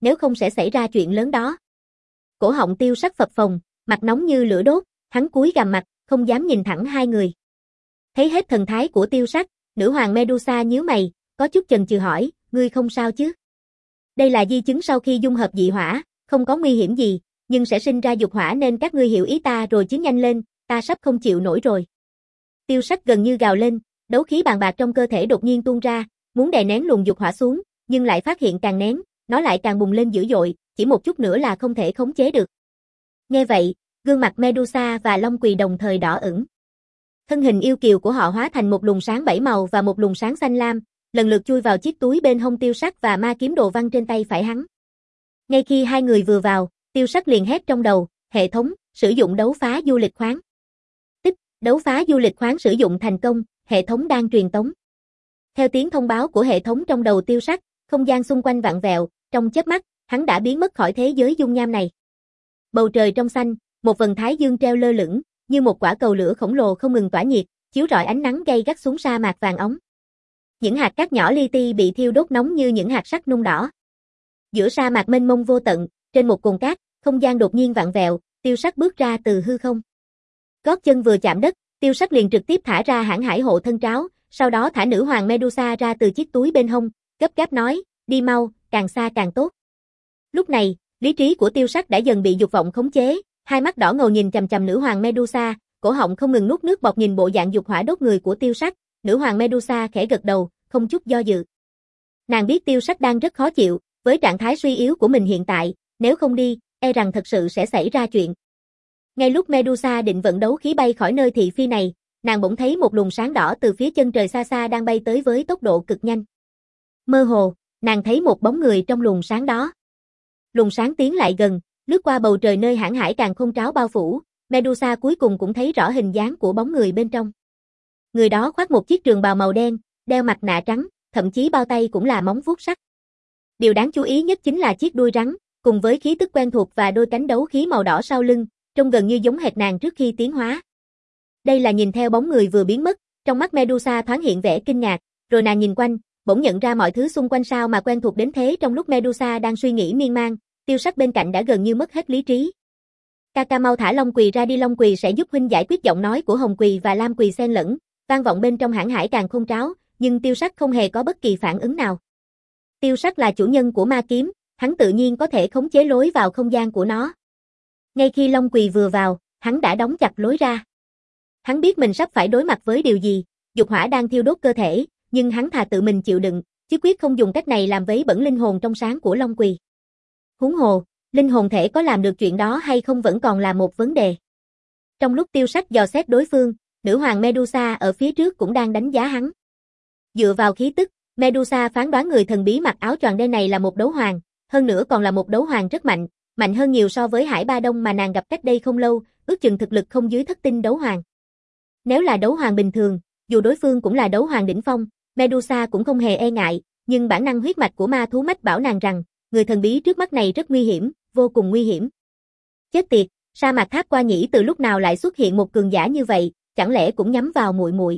nếu không sẽ xảy ra chuyện lớn đó. Cổ họng Tiêu Sắc phập phồng, mặt nóng như lửa đốt, hắn cúi gằm mặt, không dám nhìn thẳng hai người. Thấy hết thần thái của Tiêu Sắc, nữ hoàng Medusa nhíu mày, có chút chần chừ hỏi, ngươi không sao chứ? Đây là di chứng sau khi dung hợp dị hỏa, không có nguy hiểm gì, nhưng sẽ sinh ra dục hỏa nên các ngươi hiểu ý ta rồi chứ, nhanh lên, ta sắp không chịu nổi rồi. Tiêu Sắc gần như gào lên, đấu khí bàn bạc trong cơ thể đột nhiên tuôn ra, muốn đè nén luồng dục hỏa xuống, nhưng lại phát hiện càng nén, nó lại càng bùng lên dữ dội, chỉ một chút nữa là không thể khống chế được. Nghe vậy, gương mặt Medusa và Long Quỳ đồng thời đỏ ửng. Thân hình yêu kiều của họ hóa thành một luồng sáng bảy màu và một luồng sáng xanh lam, lần lượt chui vào chiếc túi bên hông Tiêu Sắc và ma kiếm đồ văn trên tay phải hắn. Ngay khi hai người vừa vào, Tiêu Sắc liền hét trong đầu, hệ thống, sử dụng đấu phá du lịch khoáng. Tích, đấu phá du lịch khoáng sử dụng thành công, hệ thống đang truyền tống. Theo tiếng thông báo của hệ thống trong đầu Tiêu Sắc, không gian xung quanh vặn vẹo, trong chớp mắt, hắn đã biến mất khỏi thế giới dung nham này. Bầu trời trong xanh, một vầng thái dương treo lơ lửng, như một quả cầu lửa khổng lồ không ngừng tỏa nhiệt, chiếu rọi ánh nắng gay gắt xuống sa mạc vàng óng. Những hạt cát nhỏ li ti bị thiêu đốt nóng như những hạt sắt nung đỏ. Giữa sa mạc mênh mông vô tận, trên một cồn cát, không gian đột nhiên vặn vẹo, Tiêu Sắc bước ra từ hư không. Gót chân vừa chạm đất, Tiêu Sắc liền trực tiếp thả ra hãn hải hộ thân tráo, sau đó thả nữ hoàng Medusa ra từ chiếc túi bên hông, gấp gáp nói, đi mau, càng xa càng tốt. Lúc này, lý trí của Tiêu Sắc đã dần bị dục vọng khống chế, hai mắt đỏ ngầu nhìn chằm chằm nữ hoàng Medusa, cổ họng không ngừng nuốt nước bọt nhìn bộ dạng dục hỏa đốt người của Tiêu Sắc, nữ hoàng Medusa khẽ gật đầu, không chút do dự. Nàng biết Tiêu Sắc đang rất khó chịu, với trạng thái suy yếu của mình hiện tại, nếu không đi, e rằng thật sự sẽ xảy ra chuyện. Ngay lúc Medusa định vận đấu khí bay khỏi nơi thị phi này, nàng bỗng thấy một luồng sáng đỏ từ phía chân trời xa xa đang bay tới với tốc độ cực nhanh. Mơ hồ, nàng thấy một bóng người trong luồng sáng đó. Luồng sáng tiến lại gần, lướt qua bầu trời nơi hãn hải càng không tráo bao phủ, Medusa cuối cùng cũng thấy rõ hình dáng của bóng người bên trong. Người đó khoác một chiếc trường bào màu đen, đeo mặt nạ trắng, thậm chí bao tay cũng là móng vuốt sắt. Điều đáng chú ý nhất chính là chiếc đuôi rắn, cùng với khí tức quen thuộc và đôi cánh đấu khí màu đỏ sau lưng, trông gần như giống hệt nàng trước khi tiến hóa. Đây là nhìn theo bóng người vừa biến mất, trong mắt Medusa thoáng hiện vẻ kinh ngạc, rồi nàng nhìn quanh, bỗng nhận ra mọi thứ xung quanh sao mà quen thuộc đến thế. Trong lúc Medusa đang suy nghĩ miên man, Tiêu Sắc bên cạnh đã gần như mất hết lý trí. Kaka mau thả Long Quỳ ra đi, Long Quỳ sẽ giúp huynh giải quyết. Giọng nói của Hồng Quỳ và Lam Quỳ xen lẫn, vang vọng bên trong hãn hải càng không tráo, nhưng Tiêu Sắc không hề có bất kỳ phản ứng nào. Tiêu Sắc là chủ nhân của ma kiếm, hắn tự nhiên có thể khống chế lối vào không gian của nó. Ngay khi Long Quỳ vừa vào, hắn đã đóng chặt lối ra. Hắn biết mình sắp phải đối mặt với điều gì, dục hỏa đang thiêu đốt cơ thể, nhưng hắn thà tự mình chịu đựng, chứ quyết không dùng cách này làm vấy bẩn linh hồn trong sáng của Long Quỳ. Huống hồ, linh hồn thể có làm được chuyện đó hay không vẫn còn là một vấn đề. Trong lúc Tiêu Sắc dò xét đối phương, nữ hoàng Medusa ở phía trước cũng đang đánh giá hắn. Dựa vào khí tức, Medusa phán đoán người thần bí mặc áo choàng đen này là một đấu hoàng, hơn nữa còn là một đấu hoàng rất mạnh, mạnh hơn nhiều so với Hải Ba Đông mà nàng gặp cách đây không lâu, ước chừng thực lực không dưới thất tinh đấu hoàng. Nếu là đấu hoàng bình thường, dù đối phương cũng là đấu hoàng đỉnh phong, Medusa cũng không hề e ngại, nhưng bản năng huyết mạch của ma thú mách bảo nàng rằng, người thần bí trước mắt này rất nguy hiểm, vô cùng nguy hiểm. Chết tiệt, sa mạc Tháp Qua Nhĩ từ lúc nào lại xuất hiện một cường giả như vậy, chẳng lẽ cũng nhắm vào muội muội?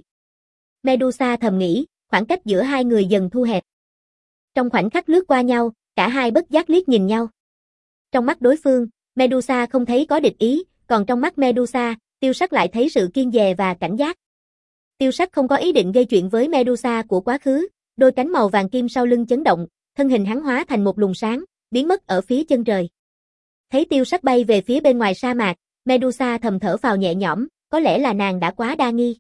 Medusa thầm nghĩ, khoảng cách giữa hai người dần thu hẹp. Trong khoảnh khắc lướt qua nhau, cả hai bất giác liếc nhìn nhau. Trong mắt đối phương, Medusa không thấy có địch ý, còn trong mắt Medusa, Tiêu Sắc lại thấy sự kiêng dè và cảnh giác. Tiêu Sắc không có ý định gây chuyện với Medusa của quá khứ, đôi cánh màu vàng kim sau lưng chấn động, thân hình hắn hóa thành một luồng sáng, biến mất ở phía chân trời. Thấy Tiêu Sắc bay về phía bên ngoài sa mạc, Medusa thầm thở phào nhẹ nhõm, có lẽ là nàng đã quá đa nghi.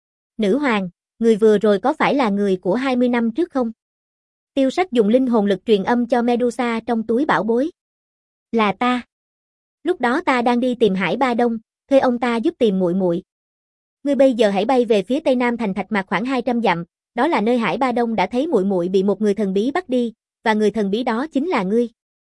Nữ hoàng, người vừa rồi có phải là người của hai mươi năm trước không? Tiêu Sắc dùng linh hồn lực truyền âm cho Medusa trong túi bảo bối. Là ta. Lúc đó ta đang đi tìm Hải Ba Đông, thuê ông ta giúp tìm muội muội. Ngươi bây giờ hãy bay về phía tây nam thành Thạch Mạc khoảng hai trăm dặm, đó là nơi Hải Ba Đông đã thấy muội muội bị một người thần bí bắt đi, và người thần bí đó chính là ngươi.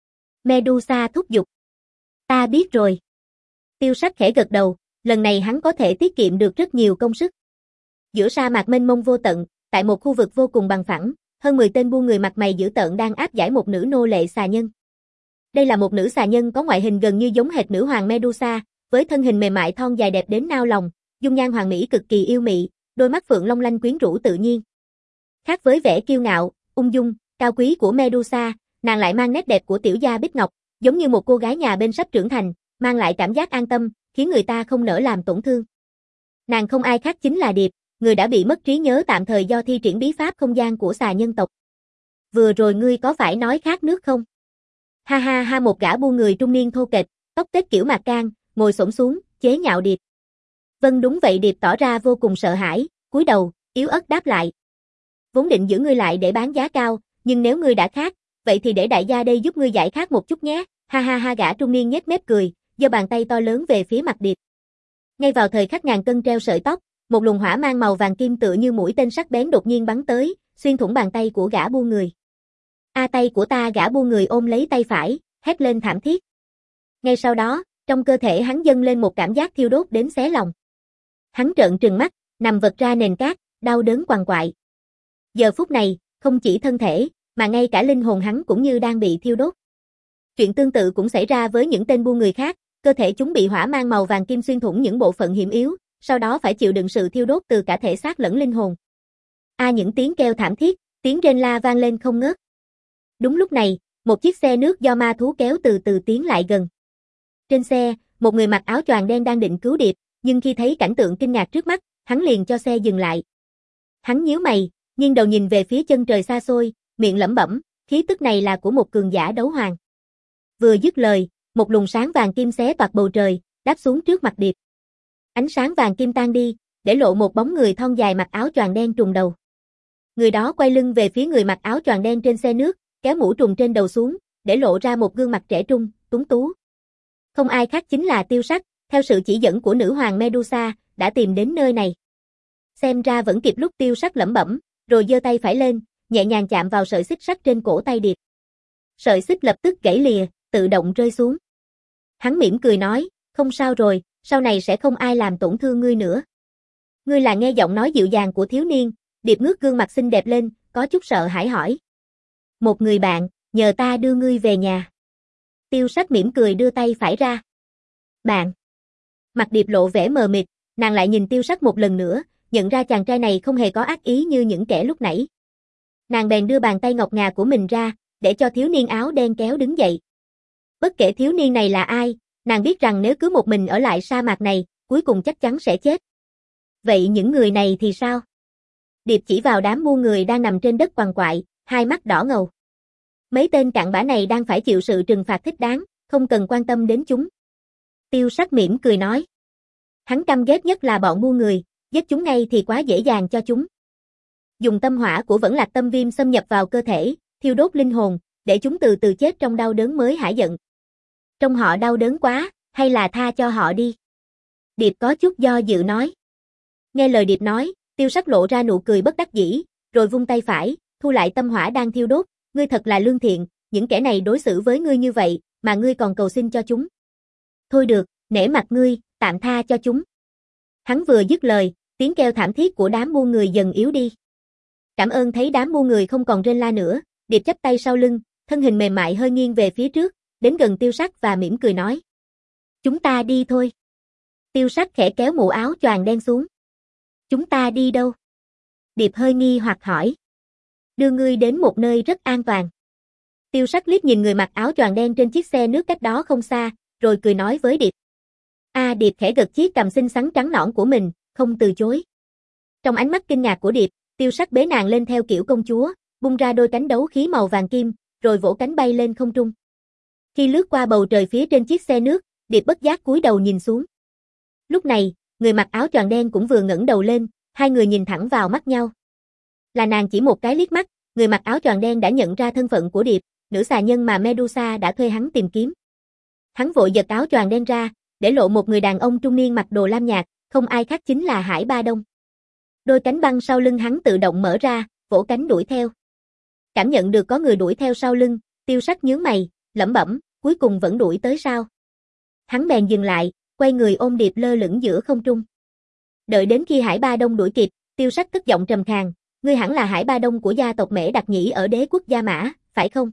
Medusa thúc giục. Ta biết rồi. Tiêu Sắc khẽ gật đầu, lần này hắn có thể tiết kiệm được rất nhiều công sức. Giữa sa mạc mênh mông vô tận, tại một khu vực vô cùng bằng phẳng, hơn mười tên buôn người mặt mày dữ tợn đang áp giải một nữ nô lệ xà nhân. Đây là một nữ xà nhân có ngoại hình gần như giống hệt nữ hoàng Medusa, với thân hình mềm mại thon dài đẹp đến nao lòng, dung nhan hoàng mỹ cực kỳ yêu mị, đôi mắt phượng long lanh quyến rũ tự nhiên. Khác với vẻ kiêu ngạo, ung dung, cao quý của Medusa, nàng lại mang nét đẹp của tiểu gia bích ngọc, giống như một cô gái nhà bên sắp trưởng thành, mang lại cảm giác an tâm, khiến người ta không nỡ làm tổn thương. Nàng không ai khác chính là Điệp, người đã bị mất trí nhớ tạm thời do thi triển bí pháp không gian của xà nhân tộc. Vừa rồi ngươi có phải nói khát nước không? Ha ha ha, một gã buôn người trung niên thô kệch, tóc tết kiểu mạc can, ngồi xổm xuống, chế nhạo Điệp. Vâng đúng vậy, Điệp tỏ ra vô cùng sợ hãi, cúi đầu, yếu ớt đáp lại. Vốn định giữ ngươi lại để bán giá cao, nhưng nếu ngươi đã khát, vậy thì để đại gia đây giúp ngươi giải khát một chút nhé. Ha ha ha, gã trung niên nhếch mép cười, giơ bàn tay to lớn về phía mặt Điệp. Ngay vào thời khắc ngàn cân treo sợi tóc, một luồng hỏa mang màu vàng kim tựa như mũi tên sắc bén đột nhiên bắn tới, xuyên thủng bàn tay của gã buôn người. A tay của ta, gã buôn người ôm lấy tay phải, hét lên thảm thiết. Ngay sau đó, trong cơ thể hắn dâng lên một cảm giác thiêu đốt đến xé lòng. Hắn trợn trừng mắt, nằm vật ra nền cát, đau đớn quằn quại. Giờ phút này, không chỉ thân thể, mà ngay cả linh hồn hắn cũng như đang bị thiêu đốt. Chuyện tương tự cũng xảy ra với những tên buôn người khác, cơ thể chúng bị hỏa mang màu vàng kim xuyên thủng những bộ phận hiểm yếu, sau đó phải chịu đựng sự thiêu đốt từ cả thể xác lẫn linh hồn. A à, những tiếng kêu thảm thiết, tiếng rên la vang lên không ngớt. Đúng lúc này, một chiếc xe nước do ma thú kéo từ từ tiến lại gần. Trên xe, một người mặc áo choàng đen đang định cứu Điệp, nhưng khi thấy cảnh tượng kinh ngạc trước mắt, hắn liền cho xe dừng lại. Hắn nhíu mày, nghiêng đầu nhìn về phía chân trời xa xôi, miệng lẩm bẩm, khí tức này là của một cường giả đấu hoàng. Vừa dứt lời, một luồng sáng vàng kim xé toạc bầu trời, đáp xuống trước mặt Điệp. Ánh sáng vàng kim tan đi, để lộ một bóng người thon dài mặc áo choàng đen trùng đầu. Người đó quay lưng về phía người mặc áo choàng đen trên xe nước, kéo mũ trùng trên đầu xuống, để lộ ra một gương mặt trẻ trung, tuấn tú. Không ai khác chính là Tiêu Sắc, theo sự chỉ dẫn của nữ hoàng Medusa, đã tìm đến nơi này. Xem ra vẫn kịp lúc, Tiêu Sắc lẩm bẩm, rồi giơ tay phải lên, nhẹ nhàng chạm vào sợi xích sắt trên cổ tay Điệp. Sợi xích lập tức gãy lìa, tự động rơi xuống. Hắn mỉm cười nói, không sao rồi, sau này sẽ không ai làm tổn thương ngươi nữa. Ngươi là? Nghe giọng nói dịu dàng của thiếu niên, Điệp ngước gương mặt xinh đẹp lên, có chút sợ hãi hỏi. Một người bạn, nhờ ta đưa ngươi về nhà. Tiêu Sắc mỉm cười đưa tay phải ra. Bạn. Mặt Điệp lộ vẻ mờ mịt, nàng lại nhìn Tiêu Sắc một lần nữa, nhận ra chàng trai này không hề có ác ý như những kẻ lúc nãy. Nàng bèn đưa bàn tay ngọc ngà của mình ra, để cho thiếu niên áo đen kéo đứng dậy. Bất kể thiếu niên này là ai, nàng biết rằng nếu cứ một mình ở lại sa mạc này, cuối cùng chắc chắn sẽ chết. Vậy những người này thì sao? Điệp chỉ vào đám buôn người đang nằm trên đất quằn quại, hai mắt đỏ ngầu. Mấy tên cặn bã này đang phải chịu sự trừng phạt thích đáng, không cần quan tâm đến chúng. Tiêu Sắc mỉm cười nói. Hắn căm ghét nhất là bọn buôn người, giết chúng ngay thì quá dễ dàng cho chúng. Dùng tâm hỏa của Vẫn Lạc Tâm Viêm xâm nhập vào cơ thể, thiêu đốt linh hồn, để chúng từ từ chết trong đau đớn mới hả giận. Trông họ đau đớn quá, hay là tha cho họ đi? Điệp có chút do dự nói. Nghe lời Điệp nói, Tiêu Sắc lộ ra nụ cười bất đắc dĩ, rồi vung tay phải, thu lại tâm hỏa đang thiêu đốt. Ngươi thật là lương thiện, những kẻ này đối xử với ngươi như vậy, mà ngươi còn cầu xin cho chúng. Thôi được, nể mặt ngươi, tạm tha cho chúng. Hắn vừa dứt lời, tiếng kêu thảm thiết của đám buôn người dần yếu đi. Cảm ơn. Thấy đám buôn người không còn rên la nữa, Điệp chắp tay sau lưng, thân hình mềm mại hơi nghiêng về phía trước, đến gần Tiêu Sắc và mỉm cười nói. Chúng ta đi thôi. Tiêu Sắc khẽ kéo mũ áo choàng đen xuống. Chúng ta đi đâu? Điệp hơi nghi hoặc hỏi. Đưa ngươi đến một nơi rất an toàn. Tiêu Sắc liếc nhìn người mặc áo choàng đen trên chiếc xe nước cách đó không xa, rồi cười nói với Điệp. A à, Điệp khẽ gật chiếc cằm xinh xắn trắng nõn của mình, không từ chối. Trong ánh mắt kinh ngạc của Điệp, Tiêu Sắc bế nàng lên theo kiểu công chúa, bung ra đôi cánh đấu khí màu vàng kim, rồi vỗ cánh bay lên không trung. Khi lướt qua bầu trời phía trên chiếc xe nước, Điệp bất giác cúi đầu nhìn xuống. Lúc này, người mặc áo choàng đen cũng vừa ngẩng đầu lên, hai người nhìn thẳng vào mắt nhau. Là nàng chỉ một cái liếc mắt, người mặc áo choàng đen đã nhận ra thân phận của Điệp, nữ xà nhân mà Medusa đã thuê hắn tìm kiếm. Hắn vội giật áo choàng đen ra, để lộ một người đàn ông trung niên mặc đồ lam nhạt, không ai khác chính là Hải Ba Đông. Đôi cánh băng sau lưng hắn tự động mở ra, vỗ cánh đuổi theo. Cảm nhận được có người đuổi theo sau lưng, Tiêu Sắc nhướng mày, lẩm bẩm, cuối cùng vẫn đuổi tới sao? Hắn bèn dừng lại, quay người ôm Điệp lơ lửng giữa không trung. Đợi đến khi Hải Ba Đông đuổi kịp, Tiêu Sắc cất giọng trầm khàn, ngươi hẳn là Hải Ba Đông của gia tộc Mễ Đặc Nhĩ ở đế quốc Gia Mã, phải không?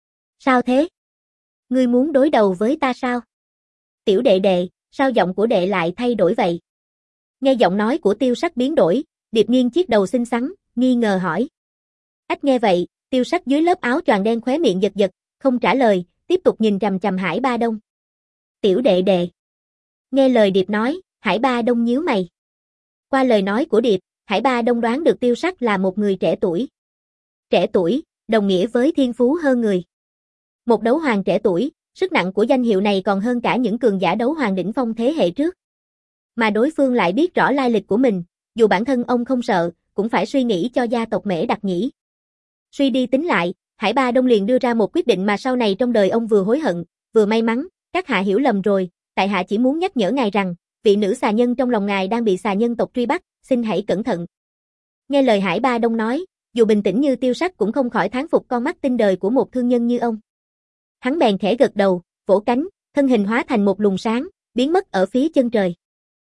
Sao thế? Ngươi muốn đối đầu với ta sao? Tiểu đệ đệ, sao giọng của đệ lại thay đổi vậy? Nghe giọng nói của Tiêu Sắc biến đổi, Điệp nghiêng chiếc đầu xinh xắn, nghi ngờ hỏi. Ách nghe vậy, Tiêu Sắc dưới lớp áo choàng đen khóe miệng giật giật, không trả lời, tiếp tục nhìn chằm chằm Hải Ba Đông. Tiểu đệ đệ. Nghe lời Điệp nói, Hải Ba Đông nhíu mày. Qua lời nói của Điệp, Hải Ba Đông đoán được Tiêu Sắc là một người trẻ tuổi. Trẻ tuổi, đồng nghĩa với thiên phú hơn người. Một đấu hoàng trẻ tuổi, sức nặng của danh hiệu này còn hơn cả những cường giả đấu hoàng đỉnh phong thế hệ trước. Mà đối phương lại biết rõ lai lịch của mình, dù bản thân ông không sợ, cũng phải suy nghĩ cho gia tộc Mễ Đặc nhỉ. Suy đi tính lại, Hải Ba Đông liền đưa ra một quyết định mà sau này trong đời ông vừa hối hận, vừa may mắn, các hạ hiểu lầm rồi, tại hạ chỉ muốn nhắc nhở ngài rằng, vị nữ xà nhân trong lòng ngài đang bị xà nhân tộc truy bắt, xin hãy cẩn thận. Nghe lời Hải Ba Đông nói, dù bình tĩnh như Tiêu Sắc cũng không khỏi thán phục con mắt tinh đời của một thương nhân như ông. Hắn bèn khẽ gật đầu, vỗ cánh, thân hình hóa thành một luồng sáng, biến mất ở phía chân trời.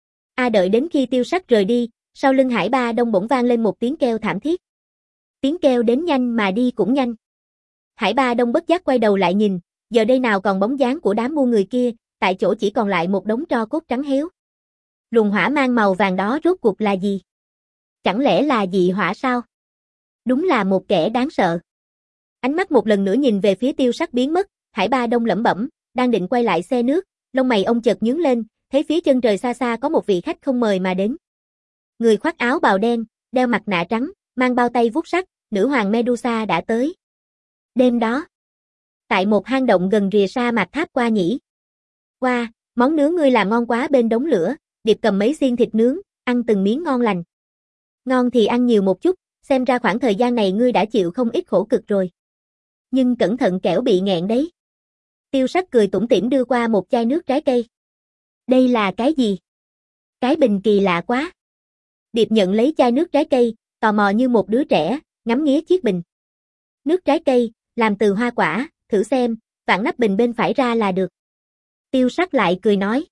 A đợi đến khi Tiêu Sắc rời đi, sau lưng Hải Ba Đông bỗng vang lên một tiếng kêu thảm thiết. Tiếng kêu đến nhanh mà đi cũng nhanh. Hải Ba Đông bất giác quay đầu lại nhìn, giờ đây nào còn bóng dáng của đám mua người kia, tại chỗ chỉ còn lại một đống tro cốt trắng héo. Luồng hỏa mang màu vàng đó rốt cuộc là gì? Chẳng lẽ là dị hỏa sao? Đúng là một kẻ đáng sợ. Ánh mắt một lần nữa nhìn về phía Tiêu Sắc biến mất, Hải Ba Đông lẩm bẩm, đang định quay lại xe nước, lông mày ông chợt nhướng lên, thấy phía chân trời xa xa có một vị khách không mời mà đến. Người khoác áo bào đen, đeo mặt nạ trắng, mang bao tay vuốt sắt, nữ hoàng Medusa đã tới. Đêm đó, tại một hang động gần rìa sa mạc tháp qua nhỉ. Qua, wow, món nướng ngươi làm ngon quá. Bên đống lửa, Điệp cầm mấy xiên thịt nướng, ăn từng miếng ngon lành. Ngon thì ăn nhiều một chút, xem ra khoảng thời gian này ngươi đã chịu không ít khổ cực rồi. Nhưng cẩn thận kẻo bị nghẹn đấy. Tiêu Sắc cười tủm tỉm đưa qua một chai nước trái cây. Đây là cái gì? Cái bình kỳ lạ quá. Điệp nhận lấy chai nước trái cây, tò mò như một đứa trẻ, ngắm nghía chiếc bình. Nước trái cây, làm từ hoa quả, thử xem, vặn nắp bình bên phải ra là được. Tiêu Sắc lại cười nói.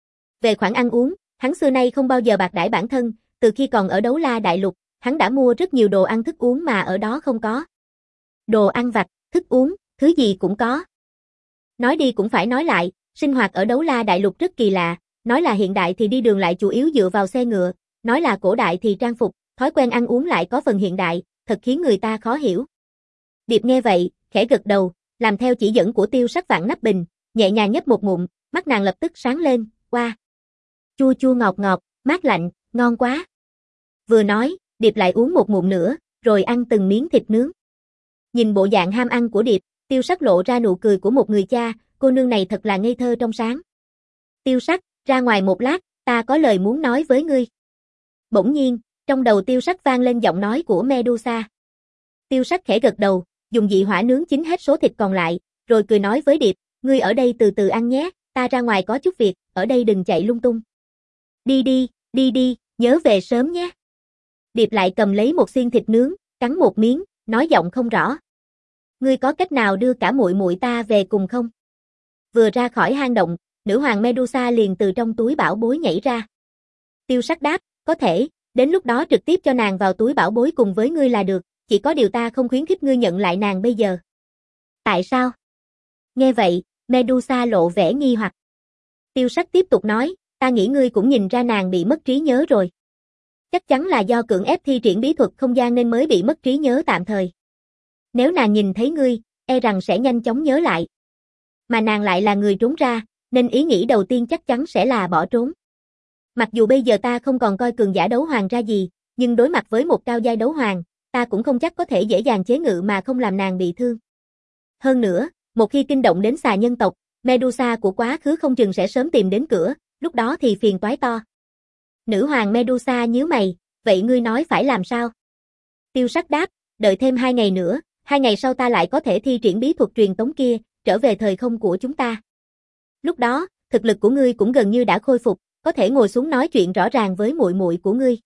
Về khoản ăn uống, hắn xưa nay không bao giờ bạc đãi bản thân, từ khi còn ở Đấu La Đại Lục, hắn đã mua rất nhiều đồ ăn thức uống mà ở đó không có. Đồ ăn vặt, thức uống, thứ gì cũng có. Nói đi cũng phải nói lại, sinh hoạt ở Đấu La Đại Lục rất kỳ lạ, nói là hiện đại thì đi đường lại chủ yếu dựa vào xe ngựa, nói là cổ đại thì trang phục, thói quen ăn uống lại có phần hiện đại, thật khiến người ta khó hiểu. Điệp nghe vậy, khẽ gật đầu, làm theo chỉ dẫn của Tiêu Sắc vặn nắp bình, nhẹ nhàng nhấp một ngụm, mắt nàng lập tức sáng lên, wow. Chua chua ngọt ngọt, mát lạnh, ngon quá. Vừa nói, Điệp lại uống một ngụm nữa, rồi ăn từng miếng thịt nướng. Nhìn bộ dạng ham ăn của Điệp, Tiêu Sắc lộ ra nụ cười của một người cha, cô nương này thật là ngây thơ trong sáng. Tiêu Sắc, ra ngoài một lát, ta có lời muốn nói với ngươi. Bỗng nhiên, trong đầu Tiêu Sắc vang lên giọng nói của Medusa. Tiêu Sắc khẽ gật đầu, dùng dị hỏa nướng chín hết số thịt còn lại, rồi cười nói với Điệp, ngươi ở đây từ từ ăn nhé, ta ra ngoài có chút việc, ở đây đừng chạy lung tung. Đi đi, đi đi, nhớ về sớm nhé. Điệp lại cầm lấy một xiên thịt nướng, cắn một miếng, nói giọng không rõ. Ngươi có cách nào đưa cả muội muội ta về cùng không? Vừa ra khỏi hang động, nữ hoàng Medusa liền từ trong túi bảo bối nhảy ra. Tiêu Sắc đáp, có thể, đến lúc đó trực tiếp cho nàng vào túi bảo bối cùng với ngươi là được, chỉ có điều ta không khuyến khích ngươi nhận lại nàng bây giờ. Tại sao? Nghe vậy, Medusa lộ vẻ nghi hoặc. Tiêu Sắc tiếp tục nói, ta nghĩ ngươi cũng nhìn ra nàng bị mất trí nhớ rồi. Chắc chắn là do cưỡng ép thi triển bí thuật không gian nên mới bị mất trí nhớ tạm thời. Nếu nàng nhìn thấy ngươi, e rằng sẽ nhanh chóng nhớ lại. Mà nàng lại là người trốn ra, nên ý nghĩ đầu tiên chắc chắn sẽ là bỏ trốn. Mặc dù bây giờ ta không còn coi cường giả đấu hoàng ra gì, nhưng đối mặt với một cao giai đấu hoàng, ta cũng không chắc có thể dễ dàng chế ngự mà không làm nàng bị thương. Hơn nữa, một khi kinh động đến xà nhân tộc, Medusa của quá khứ không chừng sẽ sớm tìm đến cửa, lúc đó thì phiền toái to. Nữ hoàng Medusa nhíu mày, vậy ngươi nói phải làm sao? Tiêu Sắc đáp, đợi thêm hai ngày nữa, hai ngày sau ta lại có thể thi triển bí thuật truyền tống kia, trở về thời không của chúng ta. Lúc đó, thực lực của ngươi cũng gần như đã khôi phục, có thể ngồi xuống nói chuyện rõ ràng với muội muội của ngươi.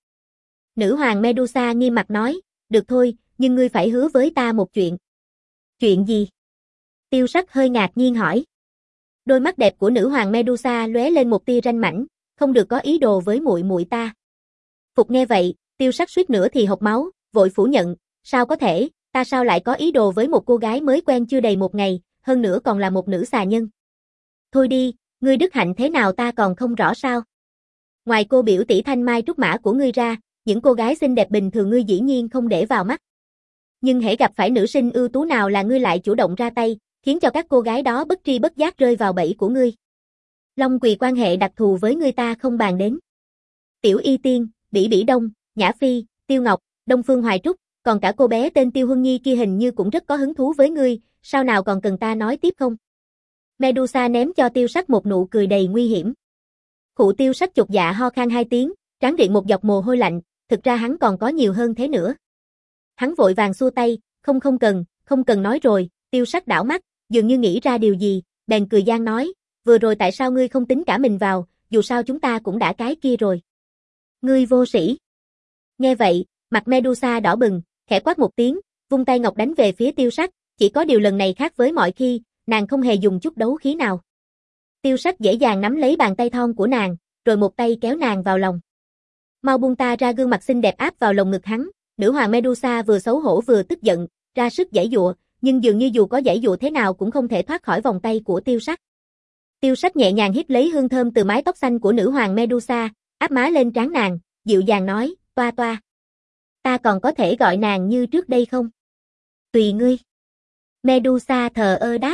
Nữ hoàng Medusa nghiêm mặt nói, được thôi, nhưng ngươi phải hứa với ta một chuyện. Chuyện gì? Tiêu Sắc hơi ngạc nhiên hỏi. Đôi mắt đẹp của nữ hoàng Medusa lóe lên một tia ranh mãnh, không được có ý đồ với muội muội ta. Phục nghe vậy, Tiêu Sắc suýt nữa thì hộc máu, vội phủ nhận, sao có thể, ta sao lại có ý đồ với một cô gái mới quen chưa đầy một ngày, hơn nữa còn là một nữ xà nhân. Thôi đi, ngươi đức hạnh thế nào ta còn không rõ sao. Ngoài cô biểu tỷ thanh mai trúc mã của ngươi ra, những cô gái xinh đẹp bình thường ngươi dĩ nhiên không để vào mắt. Nhưng hễ gặp phải nữ sinh ưu tú nào là ngươi lại chủ động ra tay, khiến cho các cô gái đó bất tri bất giác rơi vào bẫy của ngươi. Long Quỳ quan hệ đặc thù với ngươi ta không bàn đến. Tiểu Y Tiên, Bỉ Bỉ Đông, Nhã Phi, Tiêu Ngọc, Đông Phương Hoài Trúc, còn cả cô bé tên Tiêu Huân Nhi kia hình như cũng rất có hứng thú với ngươi, sao nào còn cần ta nói tiếp không? Medusa ném cho Tiêu Sắc một nụ cười đầy nguy hiểm. Khụ Tiêu Sắc chột dạ ho khan hai tiếng, trán điện một giọt mồ hôi lạnh, thực ra hắn còn có nhiều hơn thế nữa. Hắn vội vàng xua tay, không không cần, không cần nói rồi. Tiêu Sắc đảo mắt, dường như nghĩ ra điều gì, bèn cười gian nói, vừa rồi tại sao ngươi không tính cả mình vào, dù sao chúng ta cũng đã cái kia rồi. Ngươi vô sĩ. Nghe vậy, mặt Medusa đỏ bừng, khẽ quát một tiếng, vung tay ngọc đánh về phía Tiêu Sắc, chỉ có điều lần này khác với mọi khi, nàng không hề dùng chút đấu khí nào. Tiêu Sắc dễ dàng nắm lấy bàn tay thon của nàng, rồi một tay kéo nàng vào lòng. Mau buông ta ra, gương mặt xinh đẹp áp vào lồng ngực hắn, nữ hoàng Medusa vừa xấu hổ vừa tức giận, ra sức giãy giụa, nhưng dường như dù có giãy giụa thế nào cũng không thể thoát khỏi vòng tay của Tiêu Sắc. Tiêu Sắc nhẹ nhàng hít lấy hương thơm từ mái tóc xanh của nữ hoàng Medusa, áp má lên trán nàng, dịu dàng nói, toa toa. Ta còn có thể gọi nàng như trước đây không? Tùy ngươi. Medusa thờ ơ đáp.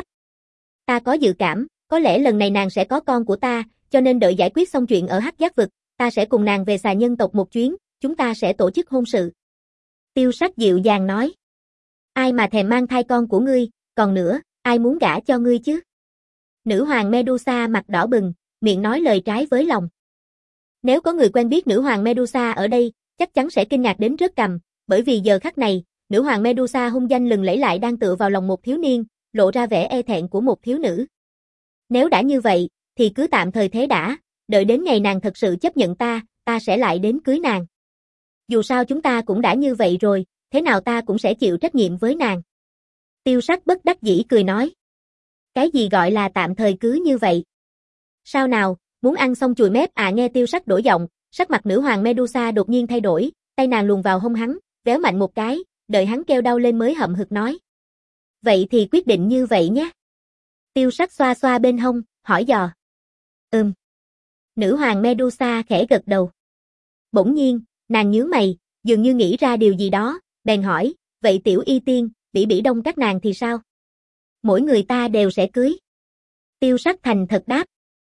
Ta có dự cảm, có lẽ lần này nàng sẽ có con của ta, cho nên đợi giải quyết xong chuyện ở Hắc Giác Vực, ta sẽ cùng nàng về xà nhân tộc một chuyến, chúng ta sẽ tổ chức hôn sự. Tiêu Sắc dịu dàng nói. Ai mà thèm mang thai con của ngươi, còn nữa, ai muốn gả cho ngươi chứ? Nữ hoàng Medusa mặt đỏ bừng, miệng nói lời trái với lòng. Nếu có người quen biết nữ hoàng Medusa ở đây, chắc chắn sẽ kinh ngạc đến rớt cằm, bởi vì giờ khắc này, nữ hoàng Medusa hung danh lừng lẫy lại đang tựa vào lòng một thiếu niên, lộ ra vẻ e thẹn của một thiếu nữ. Nếu đã như vậy, thì cứ tạm thời thế đã, đợi đến ngày nàng thật sự chấp nhận ta, ta sẽ lại đến cưới nàng. Dù sao chúng ta cũng đã như vậy rồi, thế nào ta cũng sẽ chịu trách nhiệm với nàng. Tiêu Sắc bất đắc dĩ cười nói. Cái gì gọi là tạm thời cứ như vậy? Sao nào, muốn ăn xong chùi mép à? Nghe Tiêu Sắc đổi giọng, sắc mặt nữ hoàng Medusa đột nhiên thay đổi, tay nàng luồn vào hông hắn, véo mạnh một cái, đợi hắn kêu đau lên mới hậm hực nói. Vậy thì quyết định như vậy nhé. Tiêu Sắc xoa xoa bên hông, hỏi dò. Ừm. Nữ hoàng Medusa khẽ gật đầu. Bỗng nhiên, nàng nhướng mày, dường như nghĩ ra điều gì đó, bèn hỏi, vậy Tiểu Y Tiên, Bỉ Bỉ Đông các nàng thì sao? Mỗi người ta đều sẽ cưới. Tiêu Sắc thành thật đáp.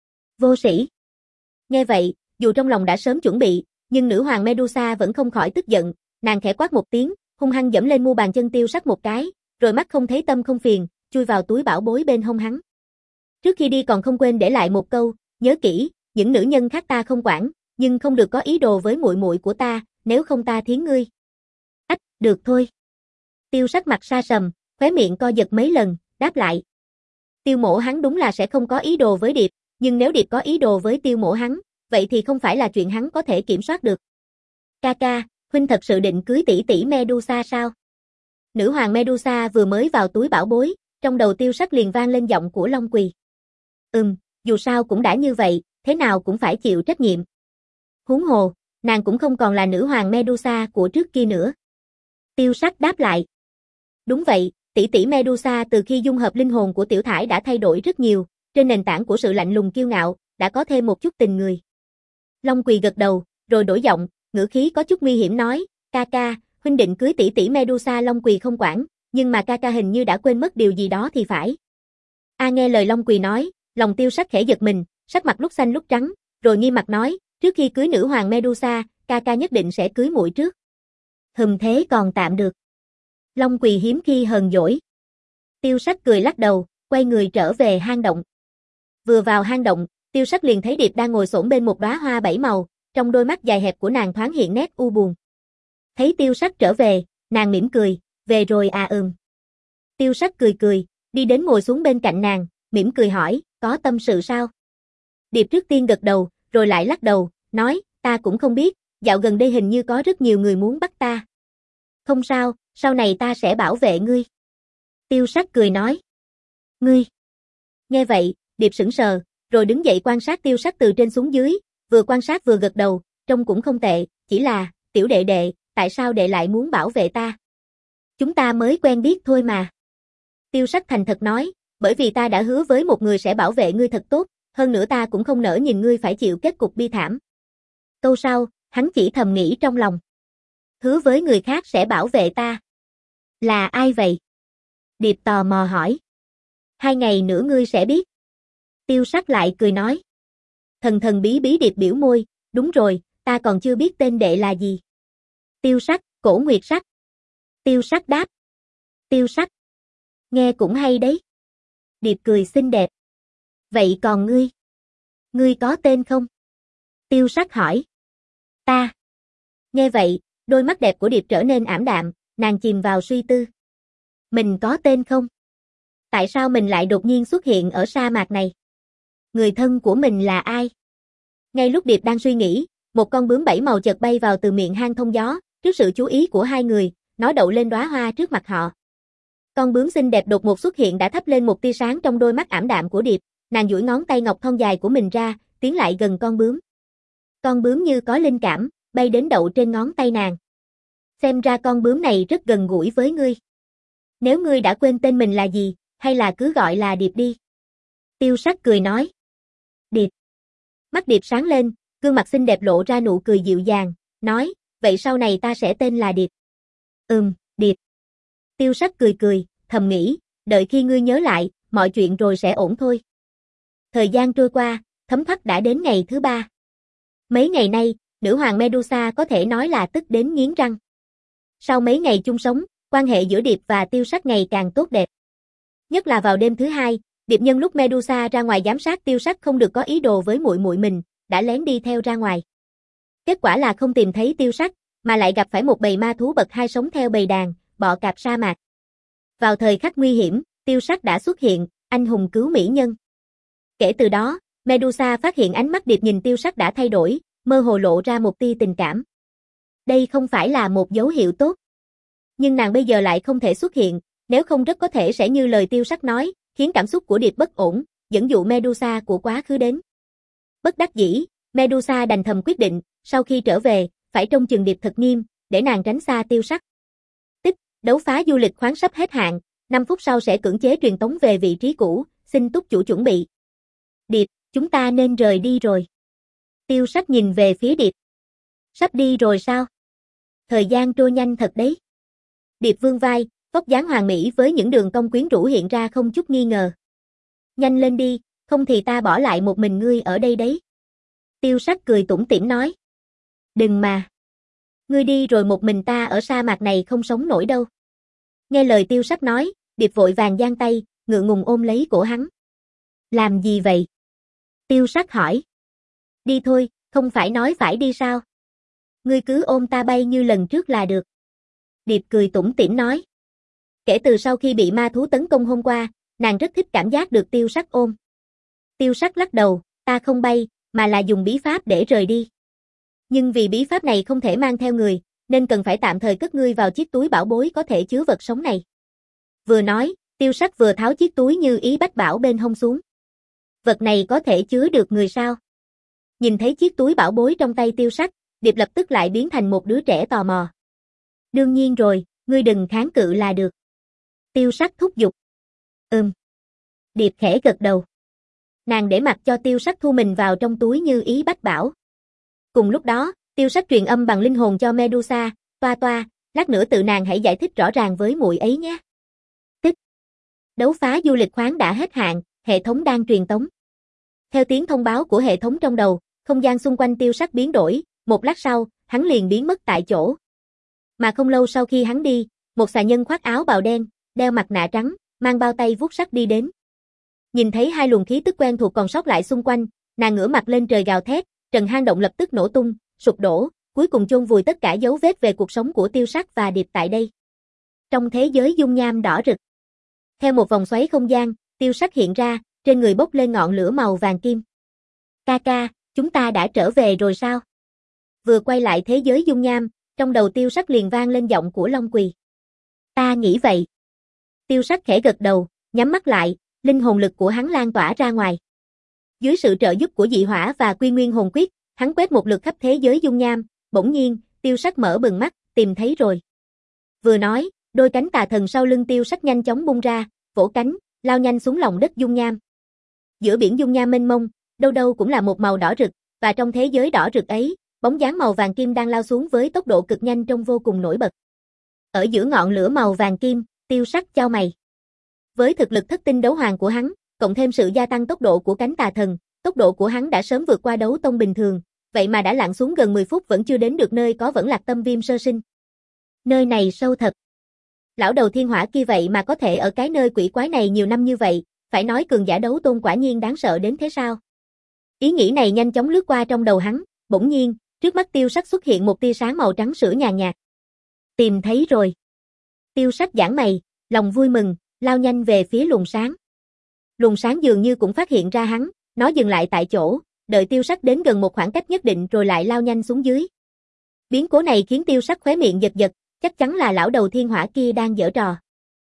Vô sĩ. Nghe vậy, dù trong lòng đã sớm chuẩn bị, nhưng nữ hoàng Medusa vẫn không khỏi tức giận, nàng khẽ quát một tiếng, hung hăng giẫm lên mu bàn chân Tiêu Sắc một cái, rồi mắt không thấy tâm không phiền, chui vào túi bảo bối bên hông hắn. Trước khi đi còn không quên để lại một câu, nhớ kỹ, những nữ nhân khác ta không quản, nhưng không được có ý đồ với muội muội của ta, nếu không ta thiến ngươi. Ách, được thôi. Tiêu Sắc mặt sa sầm, khóe miệng co giật mấy lần, đáp lại. Tiêu mổ hắn đúng là sẽ không có ý đồ với Điệp, nhưng nếu Điệp có ý đồ với Tiêu mổ hắn, vậy thì không phải là chuyện hắn có thể kiểm soát được. Ca ca, huynh thật sự định cưới tỷ tỷ Medusa sao? Nữ hoàng Medusa vừa mới vào túi bảo bối, trong đầu Tiêu Sắc liền vang lên giọng của Long Quỳ. Ừm, dù sao cũng đã như vậy, thế nào cũng phải chịu trách nhiệm. Huống hồ, nàng cũng không còn là nữ hoàng Medusa của trước kia nữa. Tiêu Sắc đáp lại. Đúng vậy, tỷ tỷ Medusa từ khi dung hợp linh hồn của Tiểu Thải đã thay đổi rất nhiều, trên nền tảng của sự lạnh lùng kiêu ngạo, đã có thêm một chút tình người. Long Quỳ gật đầu, rồi đổi giọng, ngữ khí có chút nguy hiểm nói, ca ca, huynh định cưới tỷ tỷ Medusa. Long Quỳ không quản, nhưng mà ca ca hình như đã quên mất điều gì đó thì phải. A nghe lời Long Quỳ nói, lòng Tiêu Sắc khẽ giật mình, sắc mặt lúc xanh lúc trắng, rồi nghiêm mặt nói, trước khi cưới nữ hoàng Medusa, ca ca nhất định sẽ cưới muội trước. Hừm, thế còn tạm được. Long Quỳ hiếm khi hờn dỗi. Tiêu Sắc cười lắc đầu, quay người trở về hang động. Vừa vào hang động, Tiêu Sắc liền thấy Điệp đang ngồi xổm bên một đóa hoa bảy màu, trong đôi mắt dài hẹp của nàng thoáng hiện nét u buồn. Thấy Tiêu Sắc trở về, nàng mỉm cười, về rồi à? Ừm. Tiêu Sắc cười cười, đi đến ngồi xuống bên cạnh nàng, mỉm cười hỏi, có tâm sự sao? Điệp trước tiên gật đầu, rồi lại lắc đầu, nói, ta cũng không biết, dạo gần đây hình như có rất nhiều người muốn bắt ta. Không sao, sau này ta sẽ bảo vệ ngươi. Tiêu Sắc cười nói. Ngươi. Nghe vậy, Điệp sững sờ, rồi đứng dậy quan sát Tiêu Sắc từ trên xuống dưới, vừa quan sát vừa gật đầu, trông cũng không tệ, chỉ là, tiểu đệ đệ, tại sao đệ lại muốn bảo vệ ta? Chúng ta mới quen biết thôi mà. Tiêu Sắc thành thật nói, bởi vì ta đã hứa với một người sẽ bảo vệ ngươi thật tốt, hơn nữa ta cũng không nỡ nhìn ngươi phải chịu kết cục bi thảm. Câu sau, hắn chỉ thầm nghĩ trong lòng. Hứa với người khác sẽ bảo vệ ta. Là ai vậy? Điệp tò mò hỏi. Hai ngày nữa ngươi sẽ biết. Tiêu Sắc lại cười nói. Thần thần bí bí Điệp biểu môi, đúng rồi, ta còn chưa biết tên đệ là gì. Tiêu Sắc, Cổ Nguyệt Sắc. Tiêu Sắc đáp. Tiêu Sắc. Nghe cũng hay đấy. Điệp cười xinh đẹp. Vậy còn ngươi? Ngươi có tên không? Tiêu Sắc hỏi. Ta. Nghe vậy, đôi mắt đẹp của Điệp trở nên ảm đạm, nàng chìm vào suy tư. Mình có tên không? Tại sao mình lại đột nhiên xuất hiện ở sa mạc này? Người thân của mình là ai? Ngay lúc Điệp đang suy nghĩ, một con bướm bảy màu chợt bay vào từ miệng hang thông gió, trước sự chú ý của hai người, nó đậu lên đóa hoa trước mặt họ. Con bướm xinh đẹp đột ngột xuất hiện đã thắp lên một tia sáng trong đôi mắt ảm đạm của Điệp, nàng duỗi ngón tay ngọc thon dài của mình ra, tiến lại gần con bướm. Con bướm như có linh cảm, bay đến đậu trên ngón tay nàng. Xem ra con bướm này rất gần gũi với ngươi. Nếu ngươi đã quên tên mình là gì, hay là cứ gọi là Điệp đi. Tiêu Sắc cười nói. Điệp. Mắt Điệp sáng lên, gương mặt xinh đẹp lộ ra nụ cười dịu dàng, nói, vậy sau này ta sẽ tên là Điệp. Ừm, Điệp. Tiêu Sắc cười cười, thầm nghĩ, đợi khi ngươi nhớ lại, mọi chuyện rồi sẽ ổn thôi. Thời gian trôi qua, thấm thoát đã đến ngày thứ ba. Mấy ngày nay, nữ hoàng Medusa có thể nói là tức đến nghiến răng. Sau mấy ngày chung sống, quan hệ giữa Điệp và Tiêu Sắc ngày càng tốt đẹp. Nhất là vào đêm thứ hai, Điệp nhân lúc Medusa ra ngoài giám sát Tiêu Sắc không được có ý đồ với muội muội mình, đã lén đi theo ra ngoài. Kết quả là không tìm thấy Tiêu Sắc, mà lại gặp phải một bầy ma thú bậc hai sống theo bầy đàn, bọ cạp sa mạc. Vào thời khắc nguy hiểm, Tiêu Sắc đã xuất hiện, anh hùng cứu mỹ nhân. Kể từ đó, Medusa phát hiện ánh mắt Điệp nhìn Tiêu Sắc đã thay đổi, mơ hồ lộ ra một tia tình cảm. Đây không phải là một dấu hiệu tốt. Nhưng nàng bây giờ lại không thể xuất hiện, nếu không rất có thể sẽ như lời Tiêu Sắc nói, khiến cảm xúc của Điệp bất ổn, dẫn dụ Medusa của quá khứ đến. Bất đắc dĩ, Medusa đành thầm quyết định, sau khi trở về, phải trông chừng Điệp thật nghiêm, để nàng tránh xa Tiêu Sắc. Tích, đấu phá du lịch khoáng sắp hết hạn, năm phút sau sẽ cưỡng chế truyền tống về vị trí cũ, xin túc chủ chuẩn bị. Điệp, chúng ta nên rời đi rồi. Tiêu Sắc nhìn về phía Điệp. Sắp đi rồi sao? Thời gian trôi nhanh thật đấy. Điệp vươn vai, vóc dáng hoàn mỹ với những đường cong quyến rũ hiện ra không chút nghi ngờ. Nhanh lên đi, không thì ta bỏ lại một mình ngươi ở đây đấy. Tiêu Sắc cười tủm tỉm nói. Đừng mà. Ngươi đi rồi một mình ta ở sa mạc này không sống nổi đâu. Nghe lời Tiêu Sắc nói, Điệp vội vàng giang tay, ngượng ngùng ôm lấy cổ hắn. Làm gì vậy? Tiêu Sắc hỏi. Đi thôi, không phải nói phải đi sao? Ngươi cứ ôm ta bay như lần trước là được. Điệp cười tủm tỉm nói. Kể từ sau khi bị ma thú tấn công hôm qua, nàng rất thích cảm giác được Tiêu Sắc ôm. Tiêu Sắc lắc đầu, ta không bay, mà là dùng bí pháp để rời đi. Nhưng vì bí pháp này không thể mang theo người, nên cần phải tạm thời cất ngươi vào chiếc túi bảo bối có thể chứa vật sống này. Vừa nói, Tiêu Sắc vừa tháo chiếc túi như ý bách bảo bên hông xuống. Vật này có thể chứa được người sao? Nhìn thấy chiếc túi bảo bối trong tay Tiêu Sắc, Điệp lập tức lại biến thành một đứa trẻ tò mò. Đương nhiên rồi, ngươi đừng kháng cự là được. Tiêu Sắc thúc giục. Ừm. Điệp khẽ gật đầu. Nàng để mặc cho Tiêu Sắc thu mình vào trong túi như ý bách bảo. Cùng lúc đó, Tiêu Sắc truyền âm bằng linh hồn cho Medusa, toa toa, lát nữa tự nàng hãy giải thích rõ ràng với muội ấy nhé. Tích. Đấu phá du lịch khoáng đã hết hạn, hệ thống đang truyền tống. Theo tiếng thông báo của hệ thống trong đầu, không gian xung quanh Tiêu Sắc biến đổi, một lát sau, hắn liền biến mất tại chỗ. Mà không lâu sau khi hắn đi, một xà nhân khoác áo bào đen, đeo mặt nạ trắng, mang bao tay vuốt sắt đi đến. Nhìn thấy hai luồng khí tức quen thuộc còn sót lại xung quanh, nàng ngửa mặt lên trời gào thét, trần hang động lập tức nổ tung, sụp đổ, cuối cùng chôn vùi tất cả dấu vết về cuộc sống của Tiêu Sắc và Điệp tại đây. Trong thế giới dung nham đỏ rực, theo một vòng xoáy không gian, Tiêu Sắc hiện ra, trên người bốc lên ngọn lửa màu vàng kim. Ca ca, chúng ta đã trở về rồi sao? Vừa quay lại thế giới dung nham, trong đầu Tiêu Sắc liền vang lên giọng của Long Quỳ. Ta nghĩ vậy. Tiêu Sắc khẽ gật đầu, nhắm mắt lại, linh hồn lực của hắn lan tỏa ra ngoài. Dưới sự trợ giúp của dị hỏa và quy nguyên hồn quyết, hắn quét một lượt khắp thế giới dung nham, bỗng nhiên, Tiêu Sắc mở bừng mắt, tìm thấy rồi. Vừa nói, đôi cánh tà thần sau lưng Tiêu Sắc nhanh chóng bung ra, vỗ cánh, lao nhanh xuống lòng đất dung nham. Giữa biển dung nham mênh mông, đâu đâu cũng là một màu đỏ rực, và trong thế giới đỏ rực ấy, bóng dáng màu vàng kim đang lao xuống với tốc độ cực nhanh trông vô cùng nổi bật. Ở giữa ngọn lửa màu vàng kim, Tiêu Sắc chau mày. Với thực lực thất tinh đấu hoàng của hắn, cộng thêm sự gia tăng tốc độ của cánh tà thần, tốc độ của hắn đã sớm vượt qua đấu tông bình thường, vậy mà đã lặn xuống gần mười phút vẫn chưa đến được nơi có Vẫn Lạc Tâm Viêm sơ sinh. Nơi này sâu thật. Lão đầu thiên hỏa kia vậy mà có thể ở cái nơi quỷ quái này nhiều năm như vậy, phải nói cường giả đấu tôn quả nhiên đáng sợ đến thế sao? Ý nghĩ này nhanh chóng lướt qua trong đầu hắn, bỗng nhiên, trước mắt Tiêu Sắc xuất hiện một tia sáng màu trắng sữa nhàn nhạt. Tìm thấy rồi. Tiêu Sắc giãn mày, lòng vui mừng, lao nhanh về phía luồng sáng. Luồng sáng dường như cũng phát hiện ra hắn, nó dừng lại tại chỗ, đợi Tiêu Sắc đến gần một khoảng cách nhất định rồi lại lao nhanh xuống dưới. Biến cố này khiến Tiêu Sắc khóe miệng giật giật, chắc chắn là lão đầu thiên hỏa kia đang giở trò.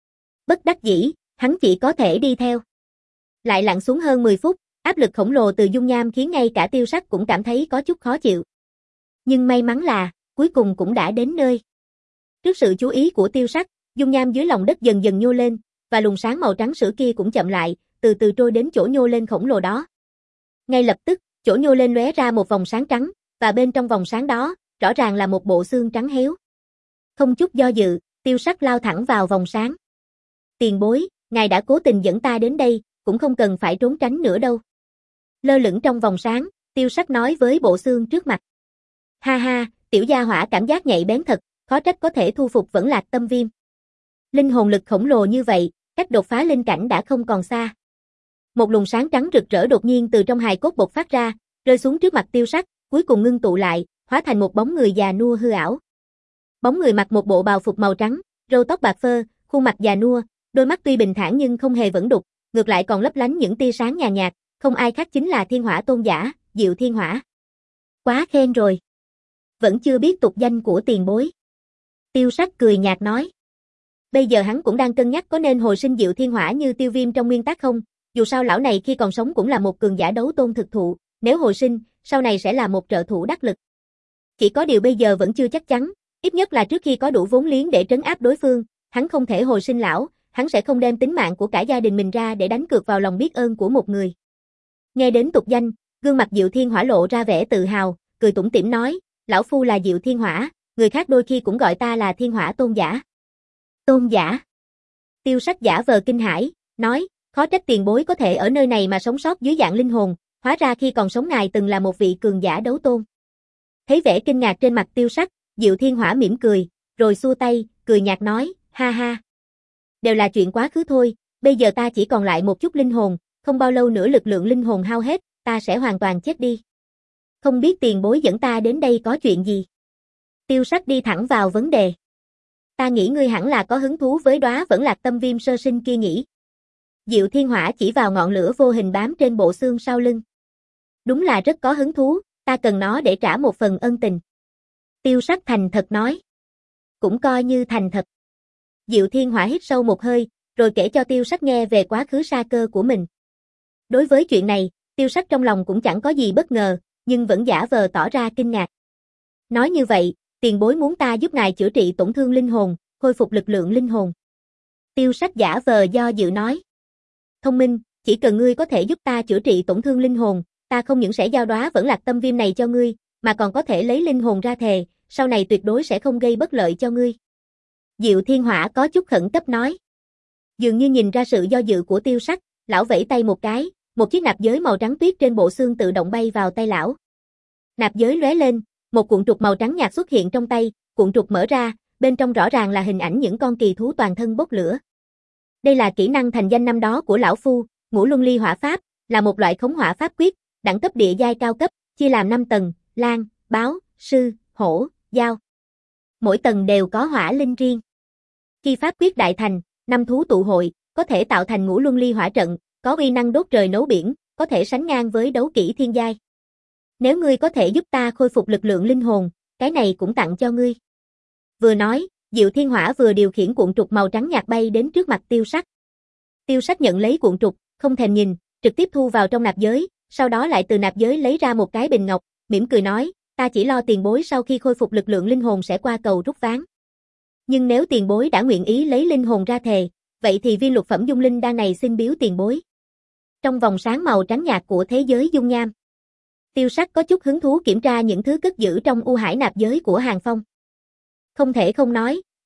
Bất đắc dĩ, hắn chỉ có thể đi theo. Lại lặn xuống hơn mười phút, áp lực khổng lồ từ dung nham khiến ngay cả Tiêu Sắc cũng cảm thấy có chút khó chịu. Nhưng may mắn là, cuối cùng cũng đã đến nơi. Trước sự chú ý của Tiêu Sắc, dung nham dưới lòng đất dần dần nhô lên, và luồng sáng màu trắng sữa kia cũng chậm lại, từ từ trôi đến chỗ nhô lên khổng lồ đó. Ngay lập tức, chỗ nhô lên lóe ra một vòng sáng trắng, và bên trong vòng sáng đó, rõ ràng là một bộ xương trắng héo. Không chút do dự, Tiêu Sắc lao thẳng vào vòng sáng. Tiền bối, ngài đã cố tình dẫn ta đến đây, cũng không cần phải trốn tránh nữa đâu. Lơ lửng trong vòng sáng, Tiêu Sắc nói với bộ xương trước mặt. Ha ha, tiểu gia hỏa cảm giác nhạy bén thật, khó trách có thể thu phục Vẫn Lạc Tâm Viêm. Linh hồn lực khổng lồ như vậy, cách đột phá linh cảnh đã không còn xa. Một luồng sáng trắng rực rỡ đột nhiên từ trong hài cốt bộc phát ra, rơi xuống trước mặt Tiêu Sắc, cuối cùng ngưng tụ lại, hóa thành một bóng người già nua hư ảo. Bóng người mặc một bộ bào phục màu trắng, râu tóc bạc phơ, khuôn mặt già nua, đôi mắt tuy bình thản nhưng không hề vẫn đục, ngược lại còn lấp lánh những tia sáng nhàn nhạt, không ai khác chính là Thiên Hỏa tôn giả, Diệu Thiên Hỏa. Quá khen rồi. Vẫn chưa biết tục danh của tiền bối. Tiêu Sắc cười nhạt nói. Bây giờ hắn cũng đang cân nhắc có nên hồi sinh Diệu Thiên Hỏa như Tiêu Viêm trong nguyên tắc không, dù sao lão này khi còn sống cũng là một cường giả đấu tôn thực thụ, nếu hồi sinh, sau này sẽ là một trợ thủ đắc lực. Chỉ có điều bây giờ vẫn chưa chắc chắn, ít nhất là trước khi có đủ vốn liếng để trấn áp đối phương, hắn không thể hồi sinh lão, hắn sẽ không đem tính mạng của cả gia đình mình ra để đánh cược vào lòng biết ơn của một người. Nghe đến tục danh, gương mặt Diệu Thiên Hỏa lộ ra vẻ tự hào, cười tủm tỉm nói, lão phu là Diệu Thiên Hỏa, người khác đôi khi cũng gọi ta là Thiên Hỏa tôn giả. Tôn giả. Tiêu Sắc giả vờ kinh hãi, nói, khó trách tiền bối có thể ở nơi này mà sống sót dưới dạng linh hồn, hóa ra khi còn sống ngài từng là một vị cường giả đấu tôn. Thấy vẻ kinh ngạc trên mặt Tiêu Sắc, Diệu Thiên Hỏa mỉm cười, rồi xua tay, cười nhạt nói, ha ha. Đều là chuyện quá khứ thôi, bây giờ ta chỉ còn lại một chút linh hồn, không bao lâu nữa lực lượng linh hồn hao hết, ta sẽ hoàn toàn chết đi. Không biết tiền bối dẫn ta đến đây có chuyện gì? Tiêu Sắc đi thẳng vào vấn đề. Ta nghĩ ngươi hẳn là có hứng thú với đóa Vẫn Lạc Tâm Viêm sơ sinh kia nhỉ? Diệu Thiên Hỏa chỉ vào ngọn lửa vô hình bám trên bộ xương sau lưng. Đúng là rất có hứng thú, ta cần nó để trả một phần ân tình. Tiêu Sắc thành thật nói. Cũng coi như thành thật. Diệu Thiên Hỏa hít sâu một hơi, rồi kể cho Tiêu Sắc nghe về quá khứ sa cơ của mình. Đối với chuyện này, Tiêu Sắc trong lòng cũng chẳng có gì bất ngờ, nhưng vẫn giả vờ tỏ ra kinh ngạc. Nói như vậy, tiền bối muốn ta giúp ngài chữa trị tổn thương linh hồn, khôi phục lực lượng linh hồn. Tiêu Sắc giả vờ do dự nói. Thông minh, chỉ cần ngươi có thể giúp ta chữa trị tổn thương linh hồn, ta không những sẽ giao đóa Vẫn Lạc Tâm Viêm này cho ngươi, mà còn có thể lấy linh hồn ra thề, sau này tuyệt đối sẽ không gây bất lợi cho ngươi. Diệu Thiên Hỏa có chút khẩn cấp nói. Dường như nhìn ra sự do dự của Tiêu Sắc, lão vẫy tay một cái, một chiếc nạp giới màu trắng tuyết trên bộ xương tự động bay vào tay lão. Nạp giới lóe lên, một cuộn trục màu trắng nhạt xuất hiện trong tay, cuộn trục mở ra, bên trong rõ ràng là hình ảnh những con kỳ thú toàn thân bốc lửa. Đây là kỹ năng thành danh năm đó của lão phu, Ngũ Luân Ly Hỏa Pháp, là một loại khống hỏa pháp quyết, đẳng cấp địa giai cao cấp, chia làm năm tầng, lang, báo, sư, hổ, dao. Mỗi tầng đều có hỏa linh riêng. Khi pháp quyết đại thành, năm thú tụ hội, có thể tạo thành Ngũ Luân Ly Hỏa trận, có uy năng đốt trời nấu biển, có thể sánh ngang với đấu kỹ thiên giai. Nếu ngươi có thể giúp ta khôi phục lực lượng linh hồn, cái này cũng tặng cho ngươi. Vừa nói, Diệu Thiên Hỏa vừa điều khiển cuộn trục màu trắng nhạt bay đến trước mặt Tiêu Sắc. Tiêu Sắc nhận lấy cuộn trục, không thèm nhìn, trực tiếp thu vào trong nạp giới, sau đó lại từ nạp giới lấy ra một cái bình ngọc, mỉm cười nói, ta chỉ lo tiền bối sau khi khôi phục lực lượng linh hồn sẽ qua cầu rút ván. Nhưng nếu tiền bối đã nguyện ý lấy linh hồn ra thề, vậy thì viên lục phẩm dung linh đan này xin biếu tiền bối. Trong vòng sáng màu trắng nhạt của thế giới dung nham, Tiêu Sắc có chút hứng thú kiểm tra những thứ cất giữ trong u hải nạp giới của Hàng Phong. Không thể không nói,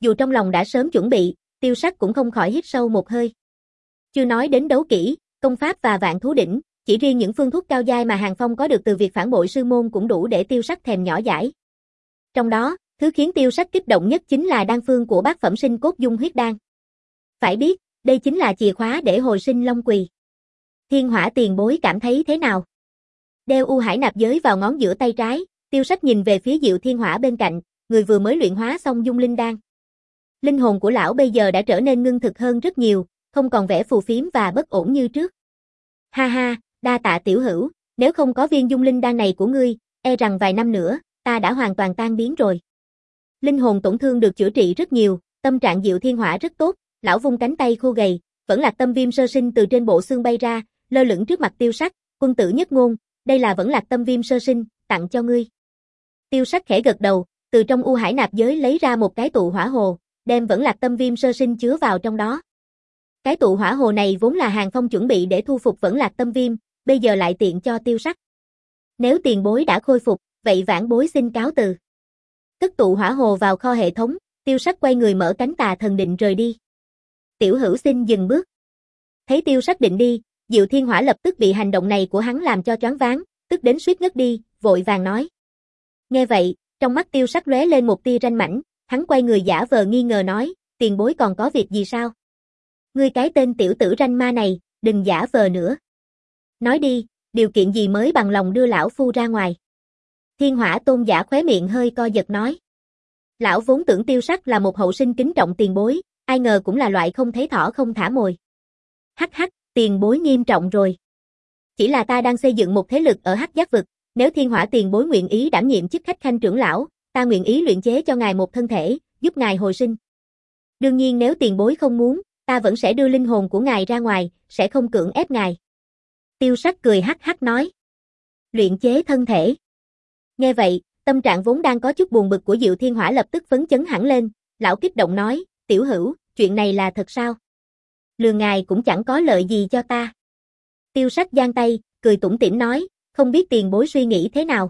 Dù trong lòng đã sớm chuẩn bị, Tiêu Sắc cũng không khỏi hít sâu một hơi. Chưa nói đến đấu kỹ, công pháp và vạn thú đỉnh, chỉ riêng những phương thuốc cao giai mà Hàng Phong có được từ việc phản bội sư môn cũng đủ để Tiêu Sắc thèm nhỏ dãi. Trong đó, thứ khiến Tiêu Sắc kích động nhất chính là đan phương của bát phẩm sinh cốt dung huyết đan. Phải biết, đây chính là chìa khóa để hồi sinh Long Quỳ. Thiên Hỏa tiền bối cảm thấy thế nào? Đeo U Hải nạp giới vào ngón giữa tay trái, Tiêu Sắc nhìn về phía Diệu Thiên Hỏa bên cạnh, người vừa mới luyện hóa xong dung linh đan. Linh hồn của lão bây giờ đã trở nên ngưng thực hơn rất nhiều, không còn vẻ phù phiếm và bất ổn như trước. Ha ha, đa tạ tiểu hữu, nếu không có viên dung linh đan này của ngươi, e rằng vài năm nữa, ta đã hoàn toàn tan biến rồi. Linh hồn tổn thương được chữa trị rất nhiều, tâm trạng Diệu Thiên Hỏa rất tốt, lão vung cánh tay khô gầy, vẫn lạc tâm viêm sơ sinh từ trên bộ xương bay ra, lơ lửng trước mặt Tiêu Sắc, quân tử nhất ngôn, đây là vẫn lạc tâm viêm sơ sinh, tặng cho ngươi. Tiêu Sắc khẽ gật đầu, từ trong U Hải nạp giới lấy ra một cái tụ hỏa hồ, đem vẫn lạc tâm viêm sơ sinh chứa vào trong đó. Cái tụ hỏa hồ này vốn là Hàng Phong chuẩn bị để thu phục vẫn lạc tâm viêm, bây giờ lại tiện cho Tiêu Sắc. Nếu tiền bối đã khôi phục, vậy vãn bối xin cáo từ. Cất tụ hỏa hồ vào kho hệ thống, Tiêu Sắc quay người mở cánh tà thần định rời đi. Tiểu hữu xin dừng bước. Thấy Tiêu Sắc định đi, Diệu Thiên Hỏa lập tức bị hành động này của hắn làm cho choáng váng, tức đến suýt ngất đi, vội vàng nói. Nghe vậy, trong mắt Tiêu Sắc lóe lên một tia ranh mãnh, hắn quay người giả vờ nghi ngờ nói, tiền bối còn có việc gì sao? Ngươi cái tên tiểu tử ranh ma này, đừng giả vờ nữa. Nói đi, điều kiện gì mới bằng lòng đưa lão phu ra ngoài? Thiên Hỏa tôn giả khóe miệng hơi co giật nói. Lão vốn tưởng Tiêu Sắc là một hậu sinh kính trọng tiền bối, ai ngờ cũng là loại không thấy thỏ không thả mồi. Hắc hắc, tiền bối nghiêm trọng rồi. Chỉ là ta đang xây dựng một thế lực ở Hắc Giác vực, nếu Thiên Hỏa tiền bối nguyện ý đảm nhiệm chức khách khanh trưởng lão, ta nguyện ý luyện chế cho ngài một thân thể, giúp ngài hồi sinh. Đương nhiên nếu tiền bối không muốn, ta vẫn sẽ đưa linh hồn của ngài ra ngoài, sẽ không cưỡng ép ngài. Tiêu Sắc cười hắc hắc nói. Luyện chế thân thể. Nghe vậy, tâm trạng vốn đang có chút buồn bực của Diệu Thiên Hỏa lập tức phấn chấn hẳn lên, lão kích động nói, tiểu hữu, chuyện này là thật sao? Lừa ngài cũng chẳng có lợi gì cho ta. Tiêu Sắc giang tay, cười tủm tỉm nói, không biết tiền bối suy nghĩ thế nào?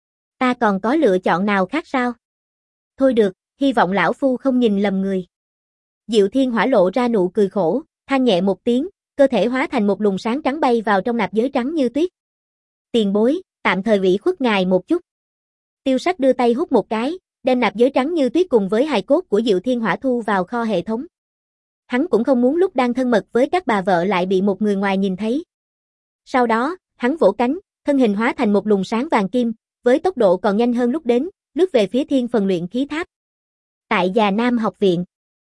Ta còn có lựa chọn nào khác sao? Thôi được, hy vọng lão phu không nhìn lầm người. Diệu Thiên Hỏa lộ ra nụ cười khổ, than nhẹ một tiếng, cơ thể hóa thành một luồng sáng trắng bay vào trong nạp giới trắng như tuyết. Tiền bối, tạm thời ủy khuất ngài một chút. Tiêu Sắc đưa tay hút một cái, đem nạp giới trắng như tuyết cùng với hài cốt của Diệu Thiên Hỏa thu vào kho hệ thống. Hắn cũng không muốn lúc đang thân mật với các bà vợ lại bị một người ngoài nhìn thấy. Sau đó, hắn vỗ cánh, thân hình hóa thành một luồng sáng vàng kim, với tốc độ còn nhanh hơn lúc đến, lướt về phía Thiên Phần Luyện Khí Tháp. Tại Già Nam học viện.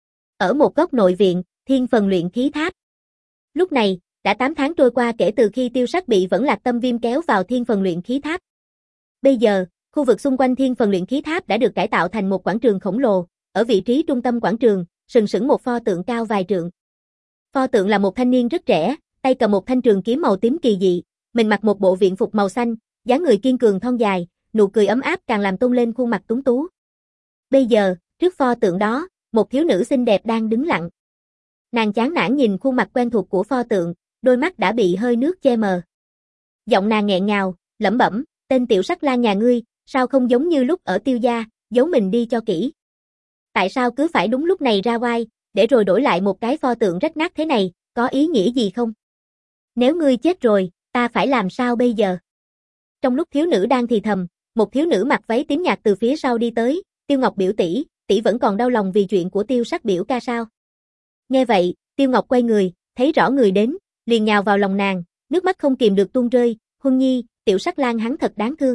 Ở một góc nội viện, Thiên Phần Luyện Khí Tháp. Lúc này, đã tám tháng trôi qua kể từ khi Tiêu Sắc bị vẫn lạc tâm viêm kéo vào Thiên Phần Luyện Khí Tháp. Bây giờ, khu vực xung quanh Thiên Phần Luyện Khí Tháp đã được cải tạo thành một quảng trường khổng lồ, ở vị trí trung tâm quảng trường, sừng sững một pho tượng cao vài trượng. Pho tượng là một thanh niên rất trẻ, tay cầm một thanh trường kiếm màu tím kỳ dị, mình mặc một bộ viện phục màu xanh, dáng người kiên cường thon dài, nụ cười ấm áp càng làm tôn lên khuôn mặt tuấn tú. Bây giờ, trước pho tượng đó, một thiếu nữ xinh đẹp đang đứng lặng. Nàng chán nản nhìn khuôn mặt quen thuộc của pho tượng, đôi mắt đã bị hơi nước che mờ. Giọng nàng nghẹn ngào, lẩm bẩm, tên tiểu sắc lang nhà ngươi, sao không giống như lúc ở Tiêu gia, giấu mình đi cho kỹ. Tại sao cứ phải đúng lúc này ra oai, để rồi đổi lại một cái pho tượng rách nát thế này, có ý nghĩa gì không? Nếu ngươi chết rồi, ta phải làm sao bây giờ? Trong lúc thiếu nữ đang thì thầm, một thiếu nữ mặc váy tím nhạt từ phía sau đi tới, Tiêu Ngọc biểu tỷ, tỷ vẫn còn đau lòng vì chuyện của Tiêu Sắc biểu ca sao? Nghe vậy, Tiêu Ngọc quay người, thấy rõ người đến, liền nhào vào lòng nàng, nước mắt không kìm được tuôn rơi, Huân Nhi, tiểu sắc lang hắn thật đáng thương.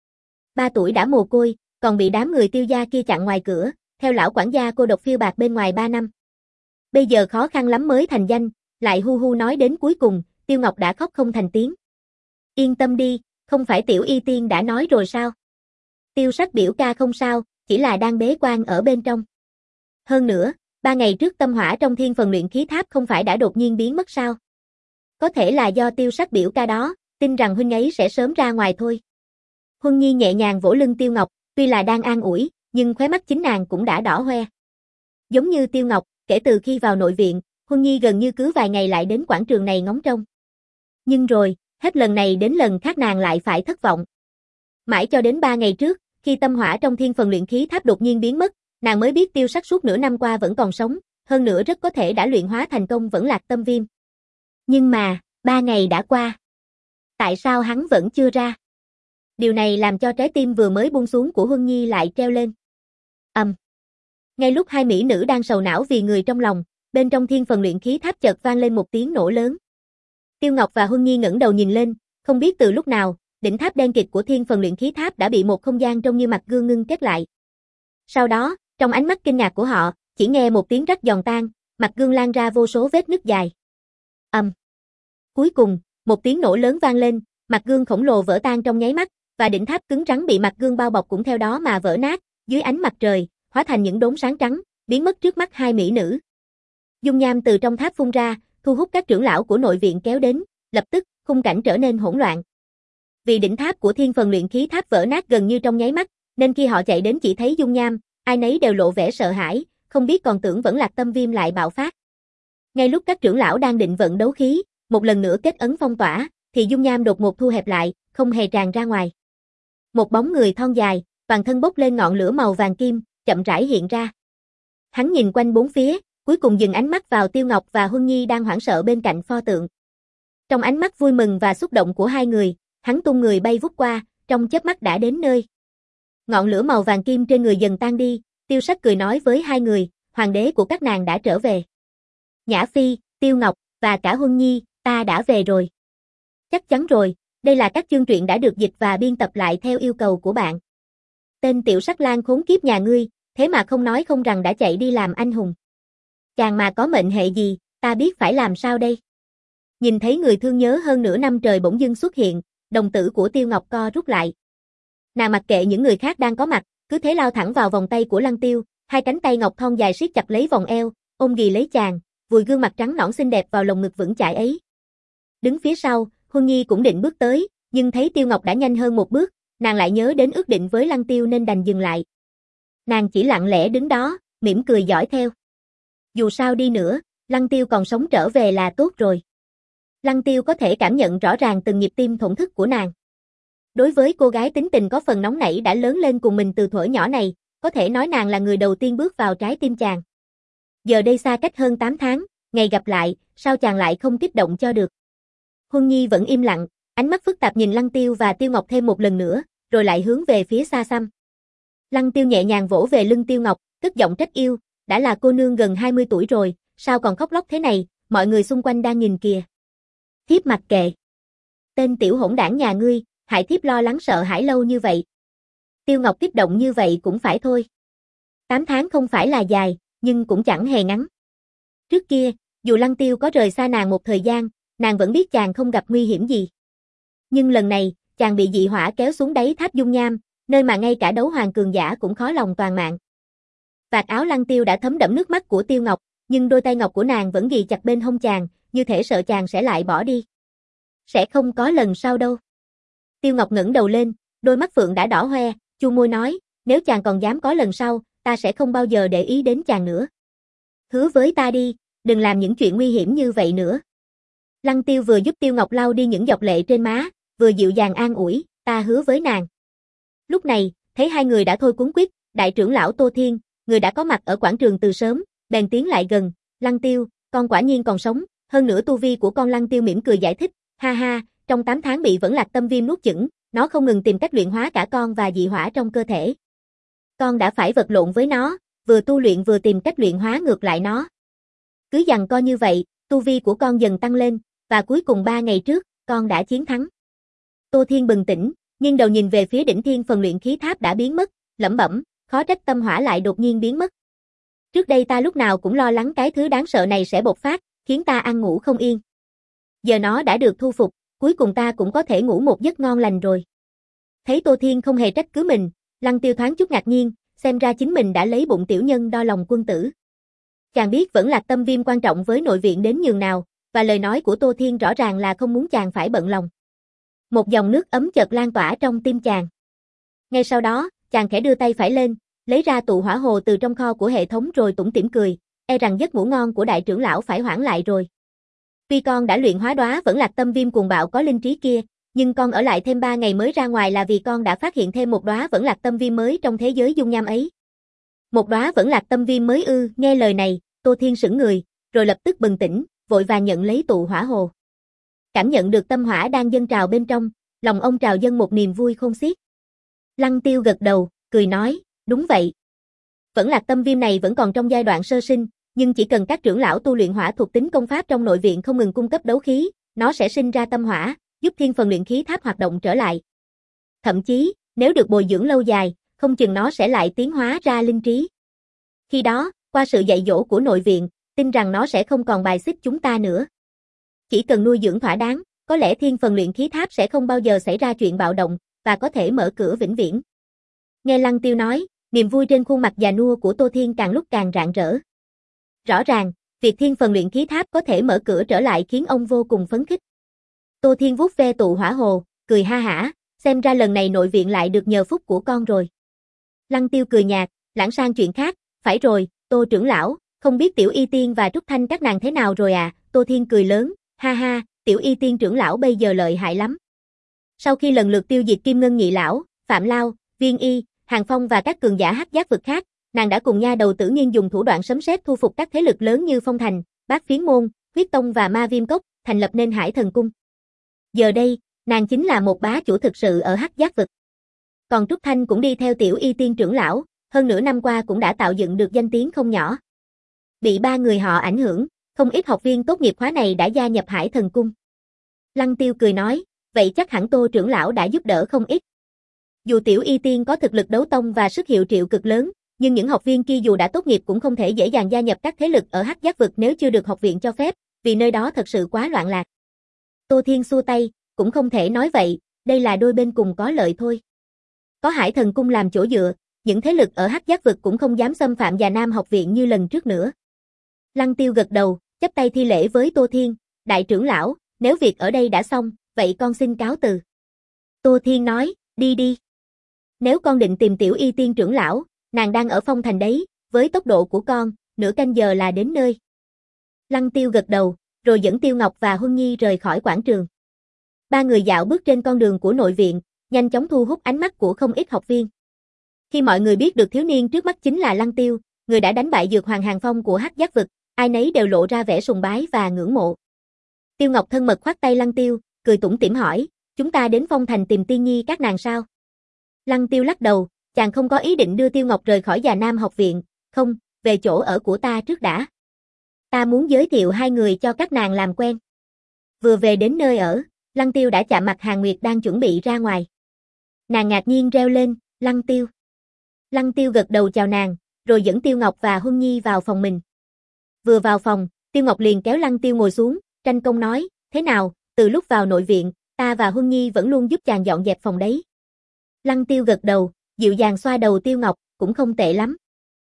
Ba tuổi đã mồ côi, còn bị đám người Tiêu gia kia chặn ngoài cửa, theo lão quản gia cô độc phiêu bạt bên ngoài ba năm. Bây giờ khó khăn lắm mới thành danh, lại hu hu nói đến cuối cùng, Tiêu Ngọc đã khóc không thành tiếng. Yên tâm đi, không phải tiểu y tiên đã nói rồi sao? Tiêu Sắc biểu ca không sao, chỉ là đang bế quan ở bên trong. Hơn nữa, ba ngày trước tâm hỏa trong Thiên Phần Luyện Khí Tháp không phải đã đột nhiên biến mất sao? Có thể là do Tiêu Sắc biểu ca đó, tin rằng huynh ấy sẽ sớm ra ngoài thôi. Huân Nhi nhẹ nhàng vỗ lưng Tiêu Ngọc, tuy là đang an ủi, nhưng khóe mắt chính nàng cũng đã đỏ hoe. Giống như Tiêu Ngọc, kể từ khi vào nội viện, Huân Nhi gần như cứ vài ngày lại đến quảng trường này ngóng trông. Nhưng rồi, hết lần này đến lần khác nàng lại phải thất vọng. Mãi cho đến ba ngày trước, khi tâm hỏa trong Thiên Phần Luyện Khí Tháp đột nhiên biến mất, nàng mới biết Tiêu Sắc suốt nửa năm qua vẫn còn sống, hơn nữa rất có thể đã luyện hóa thành công Vẫn Lạc Tâm Viêm. Nhưng mà, ba ngày đã qua. Tại sao hắn vẫn chưa ra? Điều này làm cho trái tim vừa mới buông xuống của Huân Nhi lại treo lên. Ầm. Um. Ngay lúc hai mỹ nữ đang sầu não vì người trong lòng, bên trong thiên phần luyện khí tháp chợt vang lên một tiếng nổ lớn. Tiêu Ngọc và Huân Nhi ngẩng đầu nhìn lên, không biết từ lúc nào, đỉnh tháp đen kịt của thiên phần luyện khí tháp đã bị một không gian trông như mặt gương ngưng kết lại. Sau đó, trong ánh mắt kinh ngạc của họ, chỉ nghe một tiếng rắc giòn tan, mặt gương lan ra vô số vết nứt dài. Ầm. Um. Cuối cùng, một tiếng nổ lớn vang lên, mặt gương khổng lồ vỡ tan trong nháy mắt, và đỉnh tháp cứng rắn bị mặt gương bao bọc cũng theo đó mà vỡ nát, dưới ánh mặt trời, hóa thành những đốm sáng trắng, biến mất trước mắt hai mỹ nữ. Dung nham từ trong tháp phun ra, thu hút các trưởng lão của nội viện kéo đến, lập tức, khung cảnh trở nên hỗn loạn. Vì đỉnh tháp của thiên phần luyện khí tháp vỡ nát gần như trong nháy mắt, nên khi họ chạy đến chỉ thấy dung nham, ai nấy đều lộ vẻ sợ hãi, không biết còn tưởng Vẫn Lạc Tâm Viêm lại bạo phát. Ngay lúc các trưởng lão đang định vận đấu khí, một lần nữa kết ấn phong tỏa, thì dung nham đột ngột thu hẹp lại, không hề tràn ra ngoài. Một bóng người thon dài, toàn thân bốc lên ngọn lửa màu vàng kim, chậm rãi hiện ra. Hắn nhìn quanh bốn phía, cuối cùng dừng ánh mắt vào Tiêu Ngọc và Huân Nhi đang hoảng sợ bên cạnh pho tượng. Trong ánh mắt vui mừng và xúc động của hai người, hắn tung người bay vút qua, trong chớp mắt đã đến nơi. Ngọn lửa màu vàng kim trên người dần tan đi, Tiêu Sắc cười nói với hai người, hoàng đế của các nàng đã trở về. Nhã Phi, Tiêu Ngọc, và cả Huân Nhi, ta đã về rồi. Chắc chắn rồi, đây là các chương truyện đã được dịch và biên tập lại theo yêu cầu của bạn. Tên tiểu sắc lang khốn kiếp nhà ngươi, thế mà không nói không rằng đã chạy đi làm anh hùng. Chàng mà có mệnh hệ gì, ta biết phải làm sao đây. Nhìn thấy người thương nhớ hơn nửa năm trời bỗng dưng xuất hiện, đồng tử của Tiêu Ngọc co rút lại. Nàng mặc kệ những người khác đang có mặt, cứ thế lao thẳng vào vòng tay của Lăng Tiêu, hai cánh tay ngọc thon dài siết chặt lấy vòng eo, ôm ghì lấy chàng, vùi gương mặt trắng nõn xinh đẹp vào lồng ngực vững chãi ấy. Đứng phía sau, Huân Nhi cũng định bước tới, nhưng thấy Tiêu Ngọc đã nhanh hơn một bước, nàng lại nhớ đến ước định với Lăng Tiêu nên đành dừng lại. Nàng chỉ lặng lẽ đứng đó, mỉm cười dõi theo. Dù sao đi nữa, Lăng Tiêu còn sống trở về là tốt rồi. Lăng Tiêu có thể cảm nhận rõ ràng từng nhịp tim thổn thức của nàng. Đối với cô gái tính tình có phần nóng nảy đã lớn lên cùng mình từ thuở nhỏ này, có thể nói nàng là người đầu tiên bước vào trái tim chàng. Giờ đây xa cách hơn tám tháng, ngày gặp lại, sao chàng lại không kích động cho được. Huân Nhi vẫn im lặng, ánh mắt phức tạp nhìn Lăng Tiêu và Tiêu Ngọc thêm một lần nữa, rồi lại hướng về phía xa xăm. Lăng Tiêu nhẹ nhàng vỗ về lưng Tiêu Ngọc, cất giọng trách yêu, đã là cô nương gần hai mươi tuổi rồi, sao còn khóc lóc thế này, mọi người xung quanh đang nhìn kìa. Thiếp mặc kệ. Tên tiểu hỗn đảng nhà ngươi, hại thiếp lo lắng sợ hãi lâu như vậy. Tiêu Ngọc kích động như vậy cũng phải thôi. Tám tháng không phải là dài, nhưng cũng chẳng hề ngắn. Trước kia, dù Lăng Tiêu có rời xa nàng một thời gian, nàng vẫn biết chàng không gặp nguy hiểm gì. Nhưng lần này, chàng bị dị hỏa kéo xuống đáy tháp dung nham, nơi mà ngay cả đấu hoàng cường giả cũng khó lòng toàn mạng. Vạt áo Lăng Tiêu đã thấm đẫm nước mắt của Tiêu Ngọc, nhưng đôi tay ngọc của nàng vẫn ghì chặt bên hông chàng, như thể sợ chàng sẽ lại bỏ đi. Sẽ không có lần sau đâu. Tiêu Ngọc ngẩng đầu lên, đôi mắt phượng đã đỏ hoe, chu môi nói, nếu chàng còn dám có lần sau, ta sẽ không bao giờ để ý đến chàng nữa. Hứa với ta đi, đừng làm những chuyện nguy hiểm như vậy nữa. Lăng Tiêu vừa giúp Tiêu Ngọc lau đi những giọt lệ trên má, vừa dịu dàng an ủi, ta hứa với nàng. Lúc này, thấy hai người đã thôi cuống quýt, đại trưởng lão Tô Thiên, người đã có mặt ở quảng trường từ sớm, bèn tiến lại gần, Lăng Tiêu, con quả nhiên còn sống, hơn nữa tu vi của con. Lăng Tiêu mỉm cười giải thích, ha ha, trong tám tháng bị Vẫn Lạc Tâm Viêm nuốt chửng, nó không ngừng tìm cách luyện hóa cả con và dị hỏa trong cơ thể. Con đã phải vật lộn với nó, vừa tu luyện vừa tìm cách luyện hóa ngược lại nó. Cứ giằng co như vậy, tu vi của con dần tăng lên, và cuối cùng ba ngày trước, con đã chiến thắng. Tô Thiên bừng tỉnh, nghiêng đầu nhìn về phía đỉnh thiên phần luyện khí tháp đã biến mất, lẩm bẩm, khó trách tâm hỏa lại đột nhiên biến mất. Trước đây ta lúc nào cũng lo lắng cái thứ đáng sợ này sẽ bộc phát, khiến ta ăn ngủ không yên. Giờ nó đã được thu phục, cuối cùng ta cũng có thể ngủ một giấc ngon lành rồi. Thấy Tô Thiên không hề trách cứ mình, Lăng Tiêu thoáng chút ngạc nhiên, xem ra chính mình đã lấy bụng tiểu nhân đo lòng quân tử. Chàng biết Vẫn Lạc Tâm Viêm quan trọng với nội viện đến nhường nào, và lời nói của Tô Thiên rõ ràng là không muốn chàng phải bận lòng. Một dòng nước ấm chợt lan tỏa trong tim chàng. Ngay sau đó, chàng khẽ đưa tay phải lên, lấy ra tụ hỏa hồ từ trong kho của hệ thống rồi tủm tỉm cười, e rằng giấc ngủ ngon của đại trưởng lão phải hoãn lại rồi. Tuy con đã luyện hóa đóa Vẫn Lạc Tâm Viêm cuồng bạo có linh trí kia, nhưng con ở lại thêm ba ngày mới ra ngoài là vì con đã phát hiện thêm một đóa Vẫn Lạc Tâm Viêm mới trong thế giới dung nham ấy. Một đóa vẫn lạc tâm viêm mới ư? Nghe lời này, Tô Thiên sững người, rồi lập tức bừng tỉnh, vội vàng nhận lấy tụ hỏa hồ. Cảm nhận được tâm hỏa đang dâng trào bên trong, lòng ông trào dâng một niềm vui khôn xiết. Lăng Tiêu gật đầu, cười nói, đúng vậy. Vẫn lạc tâm viêm này vẫn còn trong giai đoạn sơ sinh, nhưng chỉ cần các trưởng lão tu luyện hỏa thuộc tính công pháp trong nội viện không ngừng cung cấp đấu khí, nó sẽ sinh ra tâm hỏa, giúp thiên phần luyện khí tháp hoạt động trở lại. Thậm chí, nếu được bồi dưỡng lâu dài, không chừng nó sẽ lại tiến hóa ra linh trí. Khi đó, qua sự dạy dỗ của nội viện, tin rằng nó sẽ không còn bài xích chúng ta nữa. Chỉ cần nuôi dưỡng thỏa đáng, có lẽ thiên phần luyện khí tháp sẽ không bao giờ xảy ra chuyện bạo động, và có thể mở cửa vĩnh viễn. Nghe Lăng Tiêu nói, niềm vui trên khuôn mặt già nua của Tô Thiên càng lúc càng rạng rỡ. Rõ ràng, việc thiên phần luyện khí tháp có thể mở cửa trở lại khiến ông vô cùng phấn khích. Tô Thiên vuốt ve tụ hỏa hồ, cười ha hả, xem ra lần này nội viện lại được nhờ phúc của con rồi. Lăng Tiêu cười nhạt, lãng sang chuyện khác, phải rồi, Tô trưởng lão, không biết Tiểu Y Tiên và Trúc Thanh các nàng thế nào rồi à? Tô Thiên cười lớn, ha ha, Tiểu Y Tiên trưởng lão bây giờ lợi hại lắm. Sau khi lần lượt tiêu diệt Kim Ngân Nhị lão, Phạm Lao, Viên Y, Hàng Phong và các cường giả hắc giác vực khác, nàng đã cùng nha đầu Tử Nghiên dùng thủ đoạn sấm sét thu phục các thế lực lớn như Phong Thành, Bát Phiến Môn, Huyết Tông và Ma Viêm Cốc, thành lập nên Hải Thần Cung. Giờ đây, nàng chính là một bá chủ thực sự ở hắc giác vực. Còn Trúc Thanh cũng đi theo Tiểu Y Tiên trưởng lão, hơn nửa năm qua cũng đã tạo dựng được danh tiếng không nhỏ. Bị ba người họ ảnh hưởng, không ít học viên tốt nghiệp khóa này đã gia nhập Hải Thần Cung. Lăng Tiêu cười nói, vậy chắc hẳn Tô trưởng lão đã giúp đỡ không ít. Dù Tiểu Y Tiên có thực lực đấu tông và sức hiệu triệu cực lớn, nhưng những học viên kia dù đã tốt nghiệp cũng không thể dễ dàng gia nhập các thế lực ở hắc giác vực nếu chưa được học viện cho phép, vì nơi đó thật sự quá loạn lạc. Tô Thiên xua tay, cũng không thể nói vậy, đây là đôi bên cùng có lợi thôi. Có Hải Thần Cung làm chỗ dựa, những thế lực ở hắc giác vực cũng không dám xâm phạm Già Nam học viện như lần trước nữa. Lăng Tiêu gật đầu, chắp tay thi lễ với Tô Thiên, đại trưởng lão, nếu việc ở đây đã xong, vậy con xin cáo từ. Tô Thiên nói, đi đi. Nếu con định tìm Tiểu Y Tiên trưởng lão, nàng đang ở Phong Thành đấy, với tốc độ của con, nửa canh giờ là đến nơi. Lăng Tiêu gật đầu, rồi dẫn Tiêu Ngọc và Huân Nhi rời khỏi quảng trường. Ba người dạo bước trên con đường của nội viện, nhanh chóng thu hút ánh mắt của không ít học viên. Khi mọi người biết được thiếu niên trước mắt chính là Lăng Tiêu, người đã đánh bại Dược Hoàng Hàng Phong của hắc giác vực, ai nấy đều lộ ra vẻ sùng bái và ngưỡng mộ. Tiêu Ngọc thân mật khoác tay Lăng Tiêu, cười tủm tỉm hỏi, chúng ta đến Phong Thành tìm Tiên Nhi các nàng sao? Lăng Tiêu lắc đầu, chàng không có ý định đưa Tiêu Ngọc rời khỏi Già Nam học viện, không, về chỗ ở của ta trước đã. Ta muốn giới thiệu hai người cho các nàng làm quen. Vừa về đến nơi ở, Lăng Tiêu đã chạm mặt Hàn Nguyệt đang chuẩn bị ra ngoài. Nàng ngạc nhiên reo lên, Lăng Tiêu. Lăng Tiêu gật đầu chào nàng, rồi dẫn Tiêu Ngọc và Huân Nhi vào phòng mình. Vừa vào phòng, Tiêu Ngọc liền kéo Lăng Tiêu ngồi xuống, tranh công nói, thế nào, từ lúc vào nội viện, ta và Huân Nhi vẫn luôn giúp chàng dọn dẹp phòng đấy. Lăng Tiêu gật đầu, dịu dàng xoa đầu Tiêu Ngọc, cũng không tệ lắm.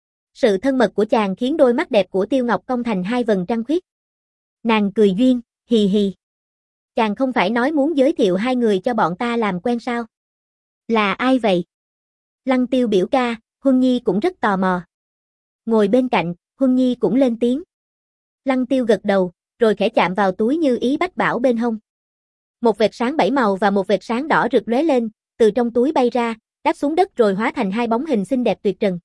Sự thân mật của chàng khiến đôi mắt đẹp của Tiêu Ngọc cong thành hai vầng trăng khuyết. Nàng cười duyên, hì hì. Chàng không phải nói muốn giới thiệu hai người cho bọn ta làm quen sao? Là ai vậy? Lăng Tiêu biểu ca, Huân Nhi cũng rất tò mò. Ngồi bên cạnh, Huân Nhi cũng lên tiếng. Lăng Tiêu gật đầu, rồi khẽ chạm vào túi như ý bách bảo bên hông. Một vệt sáng bảy màu và một vệt sáng đỏ rực lóe lên, từ trong túi bay ra, đáp xuống đất rồi hóa thành hai bóng hình xinh đẹp tuyệt trần.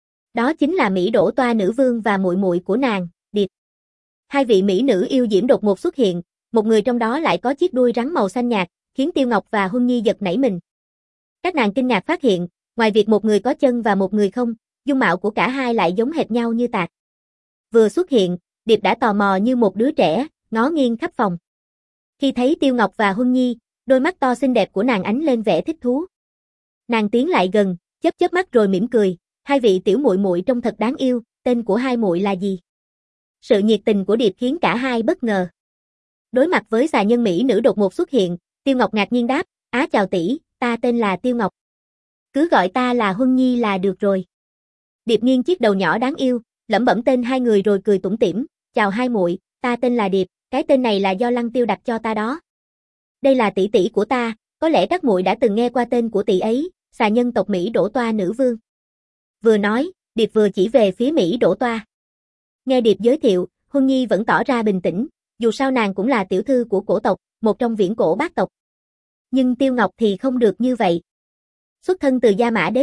Đó chính là Mỹ Đỗ Toa nữ vương và muội muội của nàng, Điệp. Hai vị mỹ nữ yêu diễm đột ngột xuất hiện, một người trong đó lại có chiếc đuôi rắn màu xanh nhạt, khiến Tiêu Ngọc và Huân Nhi giật nảy mình. Các nàng kinh ngạc phát hiện, ngoài việc một người có chân và một người không, dung mạo của cả hai lại giống hệt nhau như tạc. Vừa xuất hiện, Điệp đã tò mò như một đứa trẻ, ngó nghiêng khắp phòng. Khi thấy Tiêu Ngọc và Huân Nhi, đôi mắt to xinh đẹp của nàng ánh lên vẻ thích thú. Nàng tiến lại gần, chớp chớp mắt rồi mỉm cười, hai vị tiểu muội muội trông thật đáng yêu, tên của hai muội là gì? Sự nhiệt tình của Điệp khiến cả hai bất ngờ. Đối mặt với xà nhân mỹ nữ đột ngột xuất hiện, Tiêu Ngọc ngạc nhiên đáp, á chào tỷ, ta tên là Tiêu Ngọc. Cứ gọi ta là Huân Nhi là được rồi. Điệp nghiêng chiếc đầu nhỏ đáng yêu, lẩm bẩm tên hai người rồi cười tủm tỉm, chào hai muội, ta tên là Điệp, cái tên này là do Lăng Tiêu đặt cho ta đó. Đây là tỷ tỷ của ta, có lẽ các muội đã từng nghe qua tên của tỷ ấy, xà nhân tộc Mỹ Đỗ Toa nữ vương. Vừa nói, Điệp vừa chỉ về phía Mỹ Đỗ Toa. Nghe Điệp giới thiệu, Huân Nhi vẫn tỏ ra bình tĩnh, dù sao nàng cũng là tiểu thư của cổ tộc, một trong viễn cổ bát tộc. Nhưng Tiêu Ngọc thì không được như vậy. Xuất thân từ Gia Mã Đế quốc,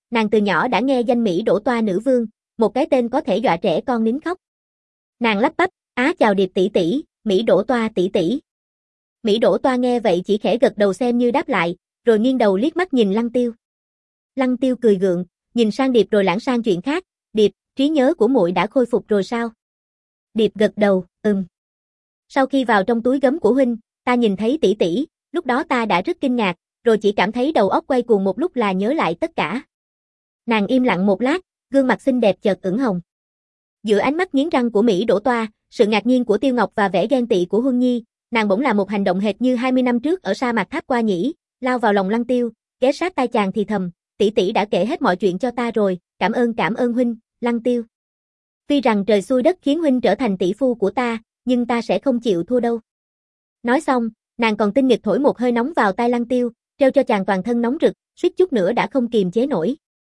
Nàng từ nhỏ đã nghe danh Mỹ Đỗ Toa nữ vương, một cái tên có thể dọa trẻ con nín khóc. Nàng lắp bắp, á chào Điệp tỷ tỷ, Mỹ Đỗ Toa tỷ tỷ. Mỹ Đỗ Toa nghe vậy chỉ khẽ gật đầu xem như đáp lại, rồi nghiêng đầu liếc mắt nhìn Lăng Tiêu. Lăng Tiêu cười gượng, nhìn sang Điệp rồi lãng sang chuyện khác, Điệp, trí nhớ của muội đã khôi phục rồi sao? Điệp gật đầu, ừm. Sau khi vào trong túi gấm của huynh, ta nhìn thấy tỷ tỷ, lúc đó ta đã rất kinh ngạc, rồi chỉ cảm thấy đầu óc quay cuồng một lúc là nhớ lại tất cả. Nàng im lặng một lát, gương mặt xinh đẹp chợt ửng hồng. Giữa ánh mắt nghiến răng của Mỹ Đỗ Toa, sự ngạc nhiên của Tiêu Ngọc và vẻ ghen tị của Huân Nhi, nàng bỗng làm một hành động hệt như hai mươi năm trước ở sa mạc Tháp Qua Nhĩ, lao vào lòng Lăng Tiêu, ghé sát tai chàng thì thầm, tỷ tỷ đã kể hết mọi chuyện cho ta rồi, cảm ơn cảm ơn huynh, Lăng Tiêu. Tuy rằng trời xui đất khiến huynh trở thành tỷ phu của ta, nhưng ta sẽ không chịu thua đâu. Nói xong, nàng còn tinh nghịch thổi một hơi nóng vào tai Lăng Tiêu, treo cho chàng toàn thân nóng rực, suýt chút nữa đã không kiềm chế nổi.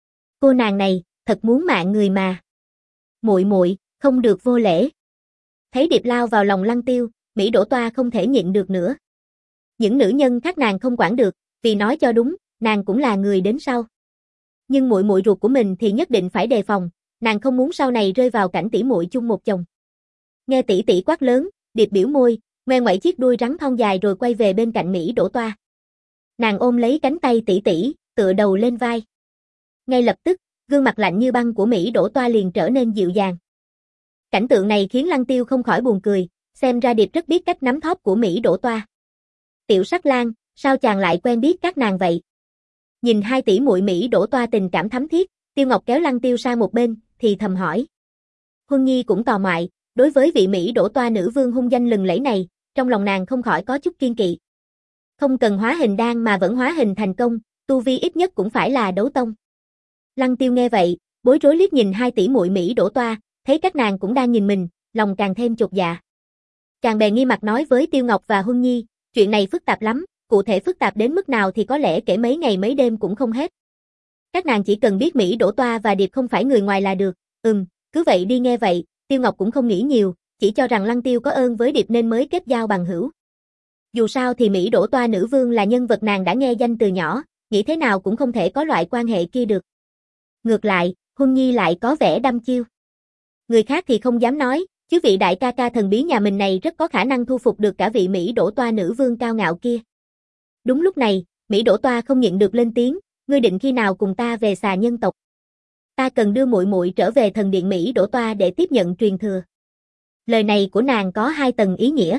Cô nàng này, thật muốn mạng người mà. Muội muội, không được vô lễ. Thấy Điệp lao vào lòng Lăng Tiêu, Mỹ Đỗ Toa không thể nhịn được nữa. Những nữ nhân khác nàng không quản được, vì nói cho đúng, nàng cũng là người đến sau. Nhưng muội muội ruột của mình thì nhất định phải đề phòng, nàng không muốn sau này rơi vào cảnh tỷ muội chung một chồng. Nghe tỷ tỷ quát lớn, Điệp biểu môi, ngoe ngoẩy chiếc đuôi rắn thon dài rồi quay về bên cạnh Mỹ Đỗ Toa. Nàng ôm lấy cánh tay tỷ tỷ, tựa đầu lên vai. Ngay lập tức, gương mặt lạnh như băng của Mỹ Đỗ Toa liền trở nên dịu dàng. Cảnh tượng này khiến Lăng Tiêu không khỏi buồn cười, xem ra Điệp rất biết cách nắm thóp của Mỹ Đỗ Toa. Tiểu Sắc Lang, sao chàng lại quen biết các nàng vậy? Nhìn hai tỷ muội Mỹ Đỗ Toa tình cảm thắm thiết, Tiêu Ngọc kéo Lăng Tiêu sang một bên, thì thầm hỏi. Huân Nhi cũng tò mò, đối với vị Mỹ Đỗ Toa nữ vương hung danh lừng lẫy này, trong lòng nàng không khỏi có chút kiên kỵ. Không cần hóa hình đan mà vẫn hóa hình thành công, tu vi ít nhất cũng phải là đấu tông. Lăng Tiêu nghe vậy, bối rối liếc nhìn hai tỷ muội Mỹ Đỗ Toa, thấy các nàng cũng đang nhìn mình, lòng càng thêm chột dạ. Chàng bèn nghi mặt nói với Tiêu Ngọc và Huân Nhi, chuyện này phức tạp lắm, cụ thể phức tạp đến mức nào thì có lẽ kể mấy ngày mấy đêm cũng không hết. Các nàng chỉ cần biết Mỹ Đỗ Toa và Điệp không phải người ngoài là được, ừm, cứ vậy đi. Nghe vậy, Tiêu Ngọc cũng không nghĩ nhiều, chỉ cho rằng Lăng Tiêu có ơn với Điệp nên mới kết giao bằng hữu. Dù sao thì Mỹ Đỗ Toa nữ vương là nhân vật nàng đã nghe danh từ nhỏ, nghĩ thế nào cũng không thể có loại quan hệ kia được. Ngược lại, Huân Nhi lại có vẻ đăm chiêu. Người khác thì không dám nói, chứ vị đại ca ca thần bí nhà mình này rất có khả năng thu phục được cả vị Mỹ Đỗ Toa nữ vương cao ngạo kia. Đúng lúc này, Mỹ Đỗ Toa không nhịn được lên tiếng, ngươi định khi nào cùng ta về xà nhân tộc? Ta cần đưa muội muội trở về thần điện Mỹ Đỗ Toa để tiếp nhận truyền thừa. Lời này của nàng có hai tầng ý nghĩa.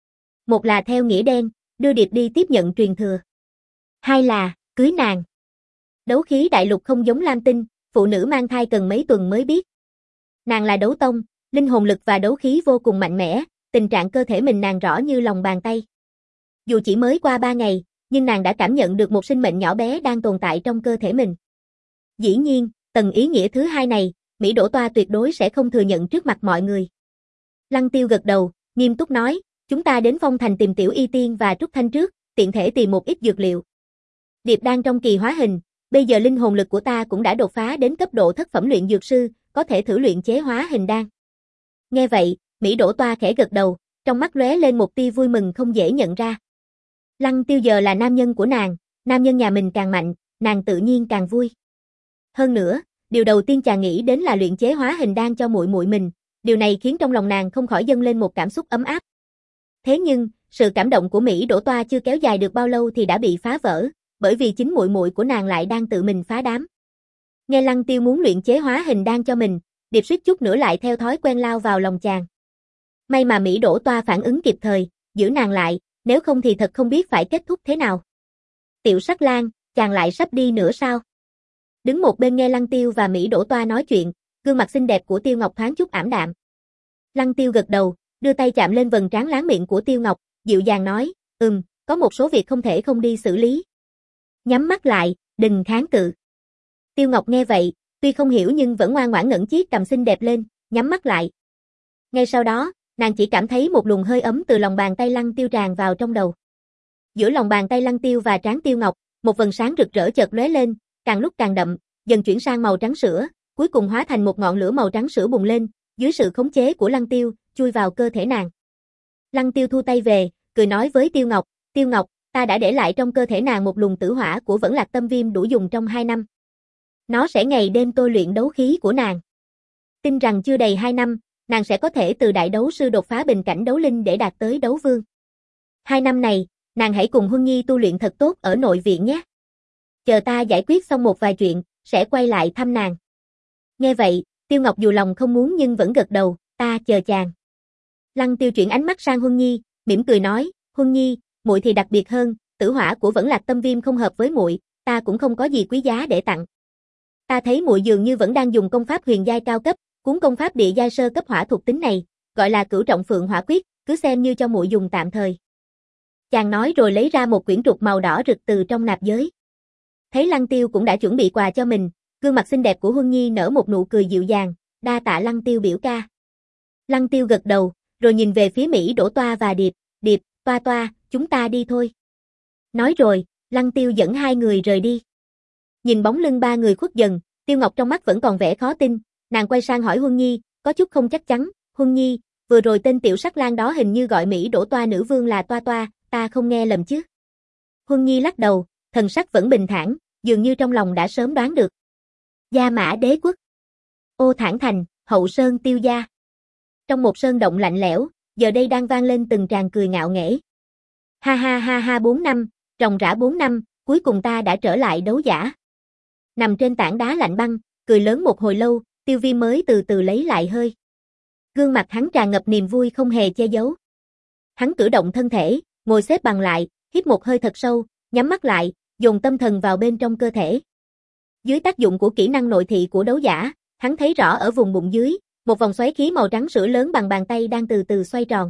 Một là theo nghĩa đen, đưa Điệp đi tiếp nhận truyền thừa. Hai là, cưới nàng. Đấu khí đại lục không giống Lam Tinh, phụ nữ mang thai cần mấy tuần mới biết. Nàng là đấu tông, linh hồn lực và đấu khí vô cùng mạnh mẽ, tình trạng cơ thể mình nàng rõ như lòng bàn tay. Dù chỉ mới qua ba ngày, nhưng nàng đã cảm nhận được một sinh mệnh nhỏ bé đang tồn tại trong cơ thể mình. Dĩ nhiên, tầng ý nghĩa thứ hai này, Mỹ Đỗ Toa tuyệt đối sẽ không thừa nhận trước mặt mọi người. Lăng Tiêu gật đầu, nghiêm túc nói, chúng ta đến Phong Thành tìm Tiểu Y Tiên và Trúc Thanh trước, tiện thể tìm một ít dược liệu. Điệp đang trong kỳ hóa hình, bây giờ linh hồn lực của ta cũng đã đột phá đến cấp độ thất phẩm luyện dược sư, có thể thử luyện chế hóa hình đan. Nghe vậy, Mỹ Đỗ Toa khẽ gật đầu, trong mắt lóe lên một tia vui mừng không dễ nhận ra. Lăng Tiêu giờ là nam nhân của nàng, nam nhân nhà mình càng mạnh, nàng tự nhiên càng vui. Hơn nữa, điều đầu tiên chàng nghĩ đến là luyện chế hóa hình đan cho muội muội mình, điều này khiến trong lòng nàng không khỏi dâng lên một cảm xúc ấm áp. Thế nhưng, sự cảm động của Mỹ Đỗ Toa chưa kéo dài được bao lâu thì đã bị phá vỡ, bởi vì chính muội muội của nàng lại đang tự mình phá đám. Nghe Lăng Tiêu muốn luyện chế hóa hình đan cho mình, Điệp suýt chút nữa lại theo thói quen lao vào lòng chàng. May mà Mỹ Đỗ Toa phản ứng kịp thời, giữ nàng lại, nếu không thì thật không biết phải kết thúc thế nào. Tiểu Sắc Lang, chàng lại sắp đi nữa sao? Đứng một bên nghe Lăng Tiêu và Mỹ Đỗ Toa nói chuyện, gương mặt xinh đẹp của Tiêu Ngọc thoáng chút ảm đạm. Lăng Tiêu gật đầu, đưa tay chạm lên vầng trán láng miệng của Tiêu Ngọc, dịu dàng nói, ừm, có một số việc không thể không đi xử lý. Nhắm mắt lại, đừng kháng cự. Tiêu Ngọc nghe vậy, tuy không hiểu nhưng vẫn ngoan ngoãn ngẩng chiếc cằm xinh đẹp lên, nhắm mắt lại. Ngay sau đó, nàng chỉ cảm thấy một luồng hơi ấm từ lòng bàn tay Lăng Tiêu tràn vào trong đầu. Giữa lòng bàn tay Lăng Tiêu và trán Tiêu Ngọc, một vầng sáng rực rỡ chợt lóe lên, càng lúc càng đậm, dần chuyển sang màu trắng sữa, cuối cùng hóa thành một ngọn lửa màu trắng sữa bùng lên, dưới sự khống chế của Lăng Tiêu, chui vào cơ thể nàng. Lăng Tiêu thu tay về, cười nói với Tiêu Ngọc, Tiêu Ngọc, ta đã để lại trong cơ thể nàng một luồng tử hỏa của Vẫn Lạc Tâm Viêm đủ dùng trong hai năm. Nó sẽ ngày đêm tôi luyện đấu khí của nàng. Tin rằng chưa đầy hai năm, nàng sẽ có thể từ đại đấu sư đột phá bình cảnh đấu linh để đạt tới đấu vương. Hai năm này, nàng hãy cùng Huân Nhi tu luyện thật tốt ở nội viện nhé. Chờ ta giải quyết xong một vài chuyện, sẽ quay lại thăm nàng. Nghe vậy, Tiêu Ngọc dù lòng không muốn nhưng vẫn gật đầu, ta chờ chàng. Lăng Tiêu chuyển ánh mắt sang Huân Nhi, mỉm cười nói, Huân Nhi, muội thì đặc biệt hơn, tử hỏa của Vẫn Lạc Tâm Viêm không hợp với muội, ta cũng không có gì quý giá để tặng. Ta thấy muội dường như vẫn đang dùng công pháp huyền giai cao cấp, cuốn công pháp địa giai sơ cấp hỏa thuộc tính này, gọi là Cửu Trọng Phượng Hỏa Quyết, cứ xem như cho muội dùng tạm thời. Chàng nói rồi lấy ra một quyển trục màu đỏ rực từ trong nạp giới. Thấy Lăng Tiêu cũng đã chuẩn bị quà cho mình, gương mặt xinh đẹp của Huân Nhi nở một nụ cười dịu dàng, đa tạ Lăng Tiêu biểu ca. Lăng Tiêu gật đầu, rồi nhìn về phía Mỹ Đỗ Toa và Điệp, Điệp, Toa Toa, chúng ta đi thôi. Nói rồi, Lăng Tiêu dẫn hai người rời đi. Nhìn bóng lưng ba người khuất dần, Tiêu Ngọc trong mắt vẫn còn vẻ khó tin, nàng quay sang hỏi Huân Nhi, có chút không chắc chắn, Huân Nhi, vừa rồi tên tiểu sắc lang đó hình như gọi Mỹ Đỗ Toa nữ vương là Toa Toa, ta không nghe lầm chứ? Huân Nhi lắc đầu, thần sắc vẫn bình thản, dường như trong lòng đã sớm đoán được. Gia Mã Đế Quốc, Ô Thản Thành, Hậu Sơn Tiêu gia. Trong một sơn động lạnh lẽo, giờ đây đang vang lên từng tràng cười ngạo nghễ. Ha ha ha ha bốn năm, ròng rã bốn năm, cuối cùng ta đã trở lại đấu giả. Nằm trên tảng đá lạnh băng, cười lớn một hồi lâu, Tiêu Viêm mới từ từ lấy lại hơi. Gương mặt hắn tràn ngập niềm vui không hề che giấu. Hắn cử động thân thể, ngồi xếp bằng lại, hít một hơi thật sâu, nhắm mắt lại, dồn tâm thần vào bên trong cơ thể. Dưới tác dụng của kỹ năng nội thị của đấu giả, hắn thấy rõ ở vùng bụng dưới, một vòng xoáy khí màu trắng sữa lớn bằng bàn tay đang từ từ xoay tròn.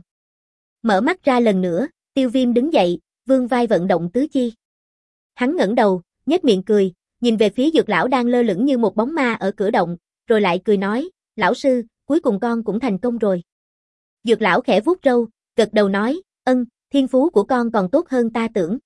Mở mắt ra lần nữa, Tiêu Viêm đứng dậy, vươn vai vận động tứ chi. Hắn ngẩng đầu, nhếch miệng cười, nhìn về phía Dược lão đang lơ lửng như một bóng ma ở cửa động, rồi lại cười nói, lão sư, cuối cùng con cũng thành công rồi. Dược lão khẽ vuốt râu, gật đầu nói, ân, thiên phú của con còn tốt hơn ta tưởng.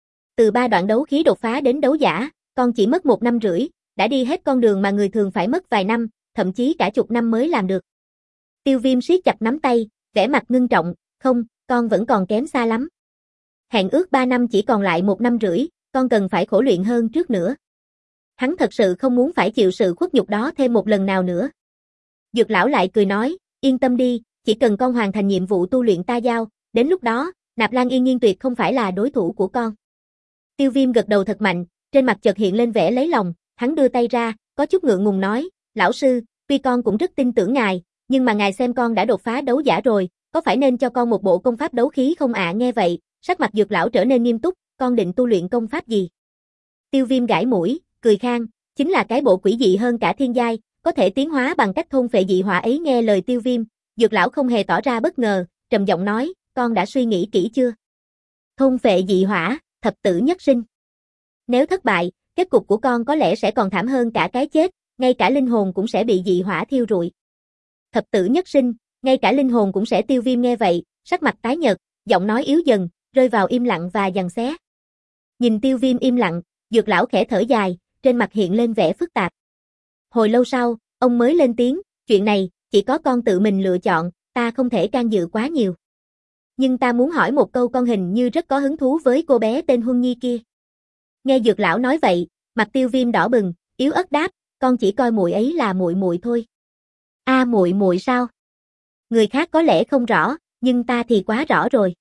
Từ ba đoạn đấu khí đột phá đến đấu giả, con chỉ mất một năm rưỡi, đã đi hết con đường mà người thường phải mất vài năm, thậm chí cả chục năm mới làm được. Tiêu Viêm siết chặt nắm tay, vẻ mặt ngưng trọng, không, con vẫn còn kém xa lắm. Hẹn ước ba năm chỉ còn lại một năm rưỡi, con cần phải khổ luyện hơn trước nữa. Hắn thật sự không muốn phải chịu sự khuất nhục đó thêm một lần nào nữa. Dược lão lại cười nói, yên tâm đi, chỉ cần con hoàn thành nhiệm vụ tu luyện ta giao, đến lúc đó, Nạp Lan Yên Nhiên tuyệt không phải là đối thủ của con. Tiêu Viêm gật đầu thật mạnh, trên mặt chợt hiện lên vẻ lấy lòng, hắn đưa tay ra, có chút ngượng ngùng nói, lão sư, tuy con cũng rất tin tưởng ngài, nhưng mà ngài xem con đã đột phá đấu giả rồi, có phải nên cho con một bộ công pháp đấu khí không ạ? À, nghe vậy, sắc mặt Dược lão trở nên nghiêm túc, con định tu luyện công pháp gì? Tiêu Viêm gãi mũi, cười khang, chính là cái bộ quỷ dị hơn cả thiên giai, có thể tiến hóa bằng cách thôn phệ dị hỏa ấy. Nghe lời Tiêu Viêm, Dược lão không hề tỏ ra bất ngờ, trầm giọng nói, con đã suy nghĩ kỹ chưa? Thôn phệ dị hỏa, thập tử nhất sinh. Nếu thất bại, kết cục của con có lẽ sẽ còn thảm hơn cả cái chết, ngay cả linh hồn cũng sẽ bị dị hỏa thiêu rụi. Thập tử nhất sinh, ngay cả linh hồn cũng sẽ. Tiêu Viêm nghe vậy, sắc mặt tái nhợt, giọng nói yếu dần, rơi vào im lặng và giằng xé. Nhìn Tiêu Viêm im lặng, Dược lão khẽ thở dài, trên mặt hiện lên vẻ phức tạp. Hồi lâu sau, ông mới lên tiếng, chuyện này, chỉ có con tự mình lựa chọn, ta không thể can dự quá nhiều. Nhưng ta muốn hỏi một câu, con hình như rất có hứng thú với cô bé tên Huân Nhi kia. Nghe Dược lão nói vậy, mặt Tiêu Viêm đỏ bừng, yếu ớt đáp, con chỉ coi muội ấy là muội muội thôi. A à, muội muội sao? Người khác có lẽ không rõ, nhưng ta thì quá rõ rồi.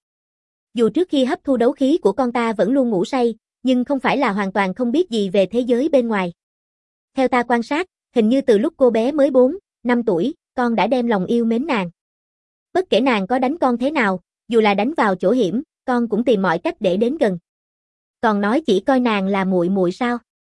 Dù trước khi hấp thu đấu khí của con ta vẫn luôn ngủ say, nhưng không phải là hoàn toàn không biết gì về thế giới bên ngoài. Theo ta quan sát, hình như từ lúc cô bé mới bốn, năm tuổi, con đã đem lòng yêu mến nàng. Bất kể nàng có đánh con thế nào, dù là đánh vào chỗ hiểm, con cũng tìm mọi cách để đến gần. Còn nói chỉ coi nàng là muội muội sao?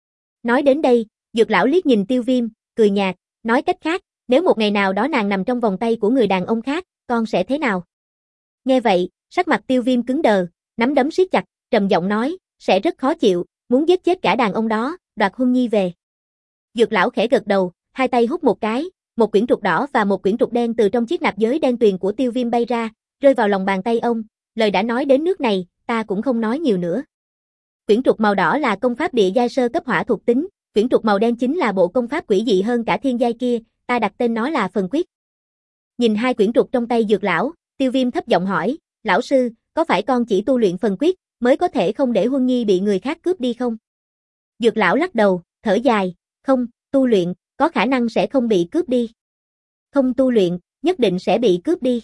Nói đến đây, Dược lão liếc nhìn Tiêu Viêm, cười nhạt, nói cách khác, nếu một ngày nào đó nàng nằm trong vòng tay của người đàn ông khác, con sẽ thế nào? Nghe vậy, sắc mặt Tiêu Viêm cứng đờ, nắm đấm siết chặt, trầm giọng nói, sẽ rất khó chịu, muốn giết chết cả đàn ông đó, đoạt Huân Nhi về. Dược lão khẽ gật đầu, hai tay hút một cái, một quyển trục đỏ và một quyển trục đen từ trong chiếc nạp giới đen tuyền của Tiêu Viêm bay ra, rơi vào lòng bàn tay ông, lời đã nói đến nước này, ta cũng không nói nhiều nữa. Quyển trục màu đỏ là công pháp địa giai sơ cấp hỏa thuộc tính, quyển trục màu đen chính là bộ công pháp quỷ dị hơn cả thiên giai kia, ta đặt tên nó là Phần Quyết. Nhìn hai quyển trục trong tay Dược lão, Tiêu Viêm thấp giọng hỏi, lão sư, có phải con chỉ tu luyện Phần Quyết, mới có thể không để Huân Nhi bị người khác cướp đi không? Dược lão lắc đầu, thở dài, không. Không, tu luyện, có khả năng sẽ không bị cướp đi. Không tu luyện, nhất định sẽ bị cướp đi.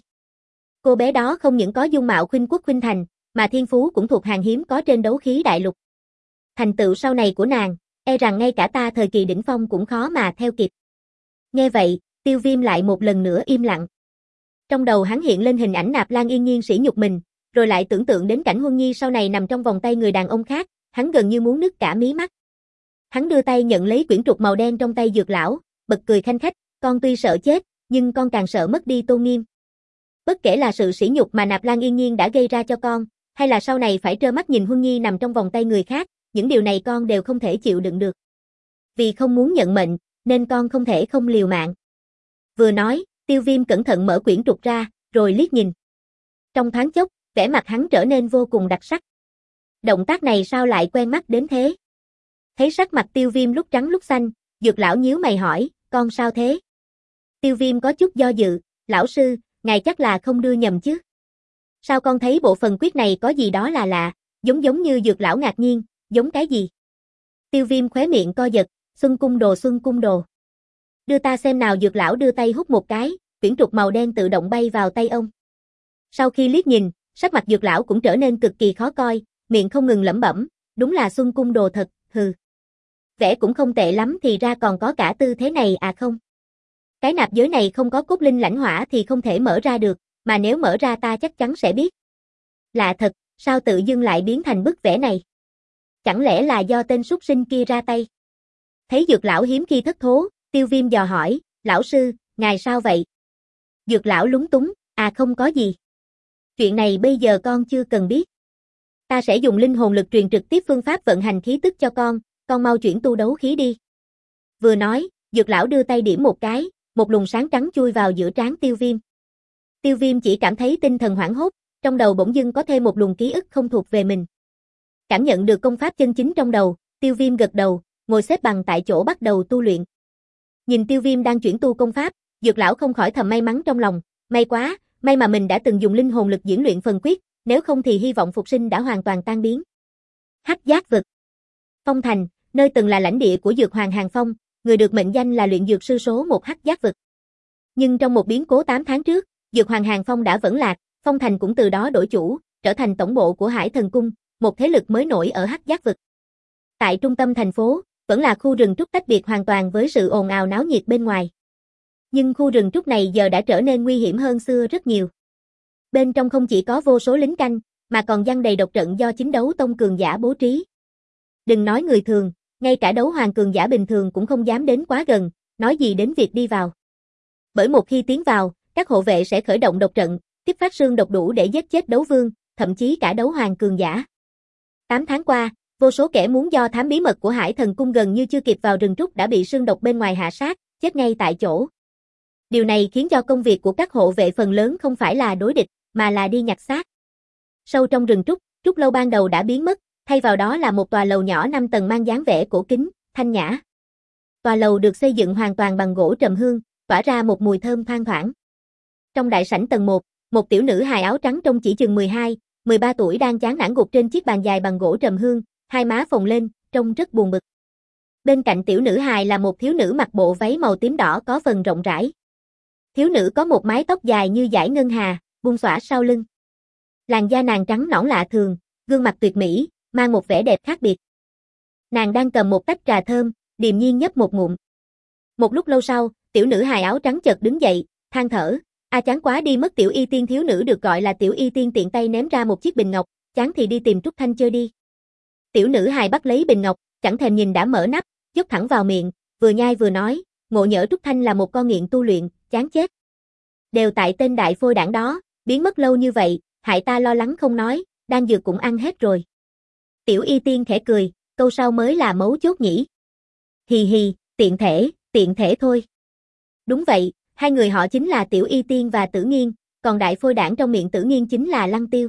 Cô bé đó không những có dung mạo khuynh quốc khuynh thành, mà thiên phú cũng thuộc hàng hiếm có trên đấu khí đại lục. Thành tựu sau này của nàng, e rằng ngay cả ta thời kỳ đỉnh phong cũng khó mà theo kịp. Nghe vậy, Tiêu Viêm lại một lần nữa im lặng. Trong đầu hắn hiện lên hình ảnh Nạp Lan Yên Nhiên sỉ nhục mình, rồi lại tưởng tượng đến cảnh Huân Nhi sau này nằm trong vòng tay người đàn ông khác, hắn gần như muốn nứt cả mí mắt. Hắn đưa tay nhận lấy quyển trục màu đen trong tay Dược lão, bật cười khanh khách, con tuy sợ chết, nhưng con càng sợ mất đi tôn nghiêm. Bất kể là sự sỉ nhục mà Nạp Lan Yên Nhiên đã gây ra cho con, hay là sau này phải trơ mắt nhìn Huân Nhi nằm trong vòng tay người khác, những điều này con đều không thể chịu đựng được. Vì không muốn nhận mệnh, nên con không thể không liều mạng. Vừa nói, Tiêu Viêm cẩn thận mở quyển trục ra, rồi liếc nhìn. Trong thoáng chốc, vẻ mặt hắn trở nên vô cùng đặc sắc. Động tác này sao lại quen mắt đến thế? Thấy sắc mặt Tiêu Viêm lúc trắng lúc xanh, Dược lão nhíu mày hỏi, con sao thế? Tiêu Viêm có chút do dự, lão sư, ngài chắc là không đưa nhầm chứ? Sao con thấy bộ phần quyết này có gì đó là lạ, giống giống như Dược lão ngạc nhiên, giống cái gì? Tiêu Viêm khóe miệng co giật, Xuân cung đồ Xuân cung đồ. Đưa ta xem nào. Dược lão đưa tay hút một cái, quyển trục màu đen tự động bay vào tay ông. Sau khi liếc nhìn, sắc mặt Dược lão cũng trở nên cực kỳ khó coi, miệng không ngừng lẩm bẩm, đúng là Xuân cung đồ thật, hừ. Vẽ cũng không tệ lắm thì ra còn có cả tư thế này à không? Cái nạp giới này không có cốt linh lãnh hỏa thì không thể mở ra được, mà nếu mở ra ta chắc chắn sẽ biết. Lạ thật, sao tự dưng lại biến thành bức vẽ này? Chẳng lẽ là do tên súc sinh kia ra tay? Thấy Dược lão hiếm khi thất thố, Tiêu Viêm dò hỏi, lão sư, ngài sao vậy? Dược lão lúng túng, à không có gì. Chuyện này bây giờ con chưa cần biết. Ta sẽ dùng linh hồn lực truyền trực tiếp phương pháp vận hành khí tức cho con, con mau chuyển tu đấu khí đi. Vừa nói, Dược lão đưa tay điểm một cái, một luồng sáng trắng chui vào giữa trán Tiêu Viêm. Tiêu Viêm chỉ cảm thấy tinh thần hoảng hốt, trong đầu bỗng dưng có thêm một luồng ký ức không thuộc về mình. Cảm nhận được công pháp chân chính trong đầu, Tiêu Viêm gật đầu, ngồi xếp bằng tại chỗ bắt đầu tu luyện. Nhìn Tiêu Viêm đang chuyển tu công pháp, Dược lão không khỏi thầm may mắn trong lòng, may quá, may mà mình đã từng dùng linh hồn lực diễn luyện phần quyết, nếu không thì hy vọng phục sinh đã hoàn toàn tan biến. Hắc Giác vực. Phong Thành, nơi từng là lãnh địa của Dược Hoàng Hàng Phong, người được mệnh danh là luyện dược sư số một Hắc Giác vực. Nhưng trong một biến cố tám tháng trước, Dược Hoàng Hàng Phong đã vẫn lạc, Phong Thành cũng từ đó đổi chủ, trở thành tổng bộ của Hải Thần Cung, một thế lực mới nổi ở Hắc Giác vực. Tại trung tâm thành phố, vẫn là khu rừng trúc tách biệt hoàn toàn với sự ồn ào náo nhiệt bên ngoài. Nhưng khu rừng trúc này giờ đã trở nên nguy hiểm hơn xưa rất nhiều. Bên trong không chỉ có vô số lính canh, mà còn giăng đầy độc trận do chính đấu tông cường giả bố trí. Đừng nói người thường, ngay cả đấu hoàng cường giả bình thường cũng không dám đến quá gần, nói gì đến việc đi vào. Bởi một khi tiến vào, các hộ vệ sẽ khởi động độc trận, tiếp phát xương độc đủ để giết chết đấu vương, thậm chí cả đấu hoàng cường giả. Tám tháng qua, vô số kẻ muốn do thám bí mật của Hải Thần Cung gần như chưa kịp vào rừng trúc đã bị xương độc bên ngoài hạ sát, chết ngay tại chỗ. Điều này khiến cho công việc của các hộ vệ phần lớn không phải là đối địch, mà là đi nhặt xác. Sâu trong rừng trúc, trúc lâu ban đầu đã biến mất, thay vào đó là một tòa lầu nhỏ năm tầng mang dáng vẻ cổ kính, thanh nhã. Tòa lầu được xây dựng hoàn toàn bằng gỗ trầm hương, tỏa ra một mùi thơm thoang thoảng. Trong đại sảnh tầng một, một tiểu nữ hài áo trắng trông chỉ chừng mười hai, mười ba tuổi đang chán nản gục trên chiếc bàn dài bằng gỗ trầm hương, hai má phồng lên, trông rất buồn bực. Bên cạnh tiểu nữ hài là một thiếu nữ mặc bộ váy màu tím đỏ có phần rộng rãi. Thiếu nữ có một mái tóc dài như dải ngân hà, buông xõa sau lưng. Làn da nàng trắng nõn lạ thường, gương mặt tuyệt mỹ, mang một vẻ đẹp khác biệt. Nàng đang cầm một tách trà thơm, điềm nhiên nhấp một ngụm. Một lúc lâu sau, tiểu nữ hài áo trắng chợt đứng dậy, than thở, a chán quá đi mất. Tiểu Y Tiên thiếu nữ được gọi là Tiểu Y Tiên tiện tay ném ra một chiếc bình ngọc, chán thì đi tìm Trúc Thanh chơi đi. Tiểu nữ hài bắt lấy bình ngọc, chẳng thèm nhìn đã mở nắp, dốc thẳng vào miệng, vừa nhai vừa nói, ngộ nhỡ Trúc Thanh là một con nghiện tu luyện, chán chết. Đều tại tên đại phôi đảng đó, biến mất lâu như vậy, hại ta lo lắng không nói, đan dược cũng ăn hết rồi. Tiểu Y Tiên khẽ cười, câu sau mới là mấu chốt nhỉ. Hì hì, tiện thể, tiện thể thôi. Đúng vậy, hai người họ chính là Tiểu Y Tiên và Tử Nghiên, còn đại phôi đảng trong miệng Tử Nghiên chính là Lăng Tiêu.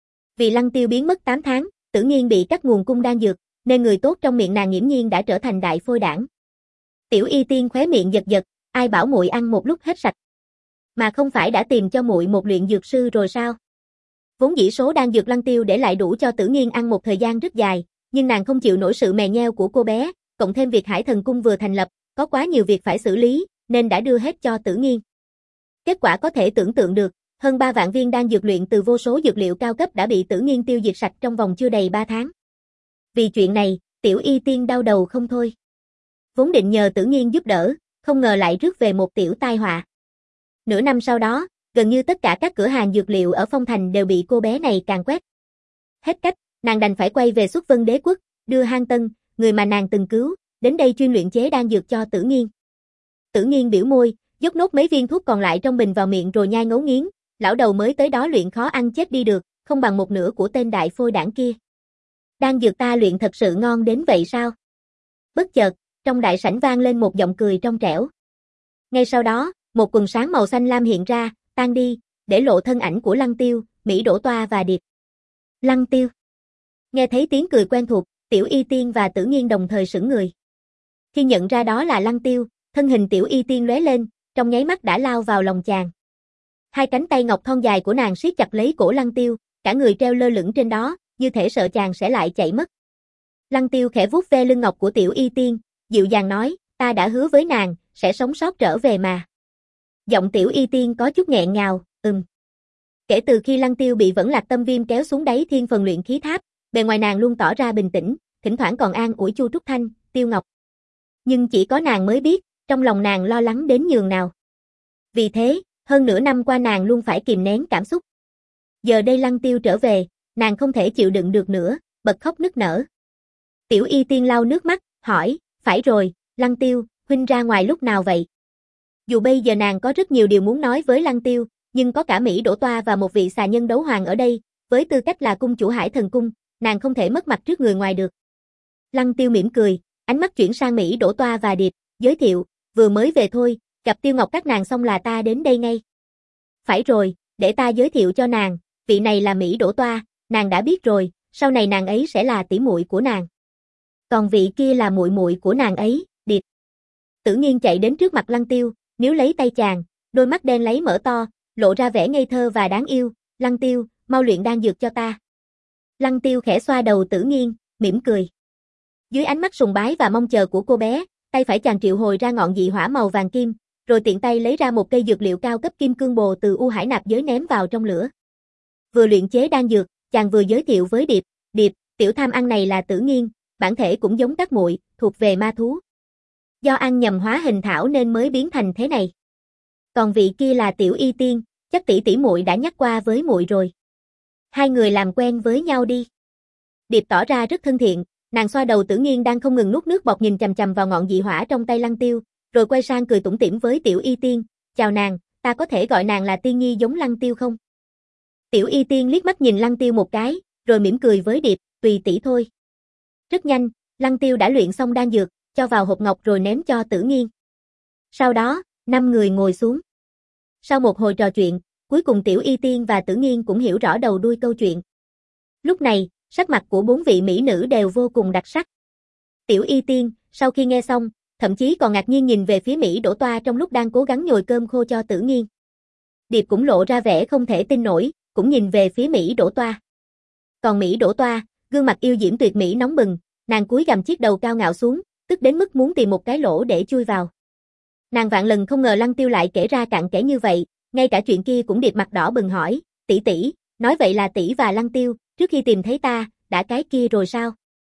Vì Lăng Tiêu biến mất tám tháng, Tử Nghiên bị cắt nguồn cung đan dược, nên người tốt trong miệng nàng nghiễm nhiên đã trở thành đại phôi đảng. Tiểu Y Tiên khóe miệng giật giật, ai bảo muội ăn một lúc hết sạch. Mà không phải đã tìm cho muội một luyện dược sư rồi sao? Vốn dĩ số đan dược Lăng Tiêu để lại đủ cho Tử Nghiên ăn một thời gian rất dài, nhưng nàng không chịu nổi sự mè nheo của cô bé, cộng thêm việc Hải Thần Cung vừa thành lập, có quá nhiều việc phải xử lý, nên đã đưa hết cho Tử Nghiên. Kết quả có thể tưởng tượng được, hơn ba vạn viên đan dược luyện từ vô số dược liệu cao cấp đã bị Tử Nghiên tiêu diệt sạch trong vòng chưa đầy ba tháng. Vì chuyện này, Tiểu Y Tiên đau đầu không thôi. Vốn định nhờ Tử Nghiên giúp đỡ, không ngờ lại rước về một tiểu tai họa. Nửa năm sau đó, gần như tất cả các cửa hàng dược liệu ở Phong Thành đều bị cô bé này càn quét. Hết cách, nàng đành phải quay về Xuất Vân Đế quốc, đưa Hang Tân, người mà nàng từng cứu, đến đây chuyên luyện chế đan dược cho Tử Nghiên. Tử Nghiên biểu môi, dốc nốt mấy viên thuốc còn lại trong bình vào miệng rồi nhai ngấu nghiến, lão đầu mới tới đó luyện khó ăn chết đi được, không bằng một nửa của tên đại phôi đảng kia. Đan dược ta luyện thật sự ngon đến vậy sao? Bất chợt, trong đại sảnh vang lên một giọng cười trong trẻo. Ngay sau đó, một quần sáng màu xanh lam hiện ra, tan đi, để lộ thân ảnh của Lăng Tiêu, Mỹ Đỗ Toa và Điệp. Lăng Tiêu. Nghe thấy tiếng cười quen thuộc, Tiểu Y Tiên và Tử Nghiên đồng thời sững người. Khi nhận ra đó là Lăng Tiêu, thân hình Tiểu Y Tiên lóe lên, trong nháy mắt đã lao vào lòng chàng. Hai cánh tay ngọc thon dài của nàng siết chặt lấy cổ Lăng Tiêu, cả người treo lơ lửng trên đó, như thể sợ chàng sẽ lại chạy mất. Lăng Tiêu khẽ vuốt ve lưng ngọc của Tiểu Y Tiên, dịu dàng nói, ta đã hứa với nàng, sẽ sống sót trở về mà. Giọng Tiểu Y Tiên có chút nghẹn ngào, ừm. Kể từ khi Lăng Tiêu bị Vẫn Lạc Tâm Viêm kéo xuống đáy thiên phần luyện khí tháp, bề ngoài nàng luôn tỏ ra bình tĩnh, thỉnh thoảng còn an ủi Chu Trúc Thanh, Tiêu Ngọc. Nhưng chỉ có nàng mới biết, trong lòng nàng lo lắng đến nhường nào. Vì thế, hơn nửa năm qua nàng luôn phải kìm nén cảm xúc. Giờ đây Lăng Tiêu trở về, nàng không thể chịu đựng được nữa, bật khóc nức nở. Tiểu Y Tiên lau nước mắt, hỏi, phải rồi, Lăng Tiêu, huynh ra ngoài lúc nào vậy? Dù bây giờ nàng có rất nhiều điều muốn nói với Lăng Tiêu, nhưng có cả Mỹ Đỗ Toa và một vị xà nhân đấu hoàng ở đây, với tư cách là cung chủ Hải Thần Cung, nàng không thể mất mặt trước người ngoài được. Lăng Tiêu mỉm cười, ánh mắt chuyển sang Mỹ Đỗ Toa và Điệp, giới thiệu, vừa mới về thôi, gặp Tiêu Ngọc các nàng xong là ta đến đây ngay. Phải rồi, để ta giới thiệu cho nàng, vị này là Mỹ Đỗ Toa, nàng đã biết rồi, sau này nàng ấy sẽ là tỷ muội của nàng. Còn vị kia là muội muội của nàng ấy, Điệp. Tử Nghiên chạy đến trước mặt Lăng Tiêu, níu lấy tay chàng, đôi mắt đen lấy mở to, lộ ra vẻ ngây thơ và đáng yêu, Lăng Tiêu, mau luyện đan dược cho ta. Lăng Tiêu khẽ xoa đầu Tử Nghiên, mỉm cười. Dưới ánh mắt sùng bái và mong chờ của cô bé, tay phải chàng triệu hồi ra ngọn dị hỏa màu vàng kim, rồi tiện tay lấy ra một cây dược liệu cao cấp kim cương bồ từ U Hải Nạp giới ném vào trong lửa. Vừa luyện chế đan dược, chàng vừa giới thiệu với Điệp, Điệp, tiểu tham ăn này là Tử Nghiên, bản thể cũng giống các muội, thuộc về ma thú. Do ăn nhầm hóa hình thảo nên mới biến thành thế này. Còn vị kia là Tiểu Y Tiên, chắc tỷ tỷ muội đã nhắc qua với muội rồi. Hai người làm quen với nhau đi. Điệp tỏ ra rất thân thiện, nàng xoa đầu Tử Nghiên đang không ngừng nuốt nước bọt nhìn chằm chằm vào ngọn dị hỏa trong tay Lăng Tiêu, rồi quay sang cười tủm tỉm với Tiểu Y Tiên, chào nàng, ta có thể gọi nàng là Tiên Nhi giống Lăng Tiêu không? Tiểu Y Tiên liếc mắt nhìn Lăng Tiêu một cái, rồi mỉm cười với Điệp, tùy tỷ thôi. Rất nhanh, Lăng Tiêu đã luyện xong đan dược, cho vào hộp ngọc rồi ném cho Tử Nghiên. Sau đó, năm người ngồi xuống. Sau một hồi trò chuyện, cuối cùng Tiểu Y Tiên và Tử Nghiên cũng hiểu rõ đầu đuôi câu chuyện. Lúc này, sắc mặt của bốn vị mỹ nữ đều vô cùng đặc sắc. Tiểu Y Tiên, sau khi nghe xong, thậm chí còn ngạc nhiên nhìn về phía Mỹ Đỗ Toa trong lúc đang cố gắng nhồi cơm khô cho Tử Nghiên. Điệp cũng lộ ra vẻ không thể tin nổi, cũng nhìn về phía Mỹ Đỗ Toa. Còn Mỹ Đỗ Toa, gương mặt yêu diễm tuyệt mỹ nóng bừng, nàng cúi gằm chiếc đầu cao ngạo xuống, tức đến mức muốn tìm một cái lỗ để chui vào. Nàng vạn lần không ngờ Lăng Tiêu lại kể ra cặn kẽ như vậy, ngay cả chuyện kia cũng Điệp mặt đỏ bừng hỏi, tỷ tỷ, nói vậy là tỷ và Lăng Tiêu, trước khi tìm thấy ta, đã cái kia rồi sao?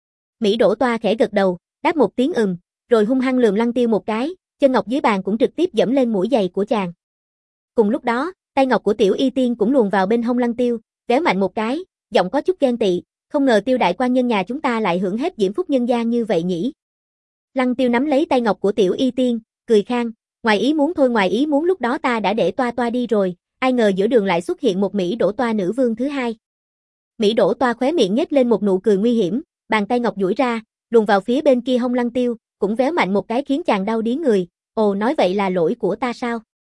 Mỹ Đỗ Toa khẽ gật đầu, đáp một tiếng ừm, rồi hung hăng lườm Lăng Tiêu một cái, chân ngọc dưới bàn cũng trực tiếp dẫm lên mũi giày của chàng. Cùng lúc đó, tay ngọc của Tiểu Y Tiên cũng luồn vào bên hông Lăng Tiêu, véo mạnh một cái, giọng có chút ghen tị, không ngờ Tiêu đại quan nhân nhà chúng ta lại hưởng hết diễm phúc nhân gian như vậy nhỉ. Lăng Tiêu nắm lấy tay ngọc của Tiểu Y Tiên, cười khang, ngoài ý muốn thôi ngoài ý muốn lúc đó ta đã để Toa Toa đi rồi, ai ngờ giữa đường lại xuất hiện một Mỹ Đỗ Toa nữ vương thứ hai. Mỹ Đỗ Toa khóe miệng nhếch lên một nụ cười nguy hiểm, bàn tay ngọc duỗi ra, luồn vào phía bên kia hông Lăng Tiêu, cũng véo mạnh một cái khiến chàng đau điếng người, ồ nói vậy là lỗi của ta sao?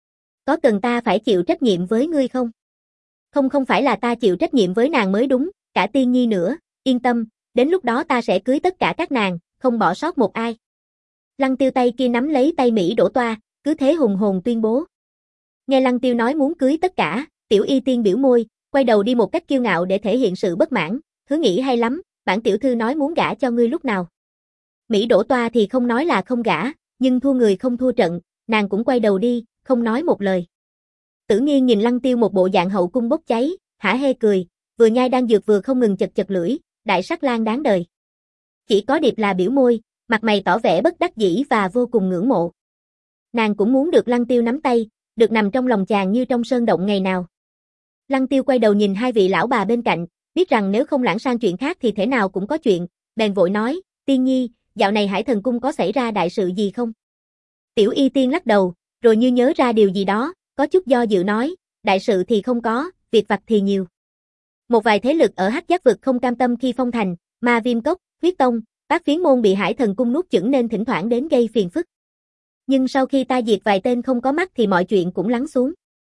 Có cần ta phải chịu trách nhiệm với ngươi không? Không không phải là ta chịu trách nhiệm với nàng mới đúng, cả Tiên Nhi nữa, yên tâm, đến lúc đó ta sẽ cưới tất cả các nàng, không bỏ sót một ai. Lăng Tiêu tay kia nắm lấy tay Mỹ Đỗ Toa, cứ thế hùng hồn tuyên bố. Nghe Lăng Tiêu nói muốn cưới tất cả, Tiểu Y Tiên biểu môi, quay đầu đi một cách kiêu ngạo để thể hiện sự bất mãn, hứa nghĩ hay lắm, bản tiểu thư nói muốn gả cho ngươi lúc nào. Mỹ Đỗ Toa thì không nói là không gả, nhưng thua người không thua trận, nàng cũng quay đầu đi, không nói một lời. Tử Nghiên nhìn Lăng Tiêu một bộ dạng hậu cung bốc cháy, hả hê cười, vừa nhai đan dược vừa không ngừng chật chật lưỡi, đại sắc lang đáng đời. Chỉ có Điệp là biểu môi, mặt mày tỏ vẻ bất đắc dĩ và vô cùng ngưỡng mộ. Nàng cũng muốn được Lăng Tiêu nắm tay, được nằm trong lòng chàng như trong sơn động ngày nào. Lăng Tiêu quay đầu nhìn hai vị lão bà bên cạnh, biết rằng nếu không lãng sang chuyện khác thì thể nào cũng có chuyện, bèn vội nói, Tiên Nhi, dạo này Hải Thần Cung có xảy ra đại sự gì không? Tiểu Y Tiên lắc đầu, rồi như nhớ ra điều gì đó, có chút do dự nói, đại sự thì không có, việc vặt thì nhiều. Một vài thế lực ở Hắc Giác vực không cam tâm khi phong thành, Ma Viêm Cốc, Huyết Tông, Bát Phiến môn bị Hải Thần Cung nuốt chửng nên thỉnh thoảng đến gây phiền phức. Nhưng sau khi ta diệt vài tên không có mắt thì mọi chuyện cũng lắng xuống.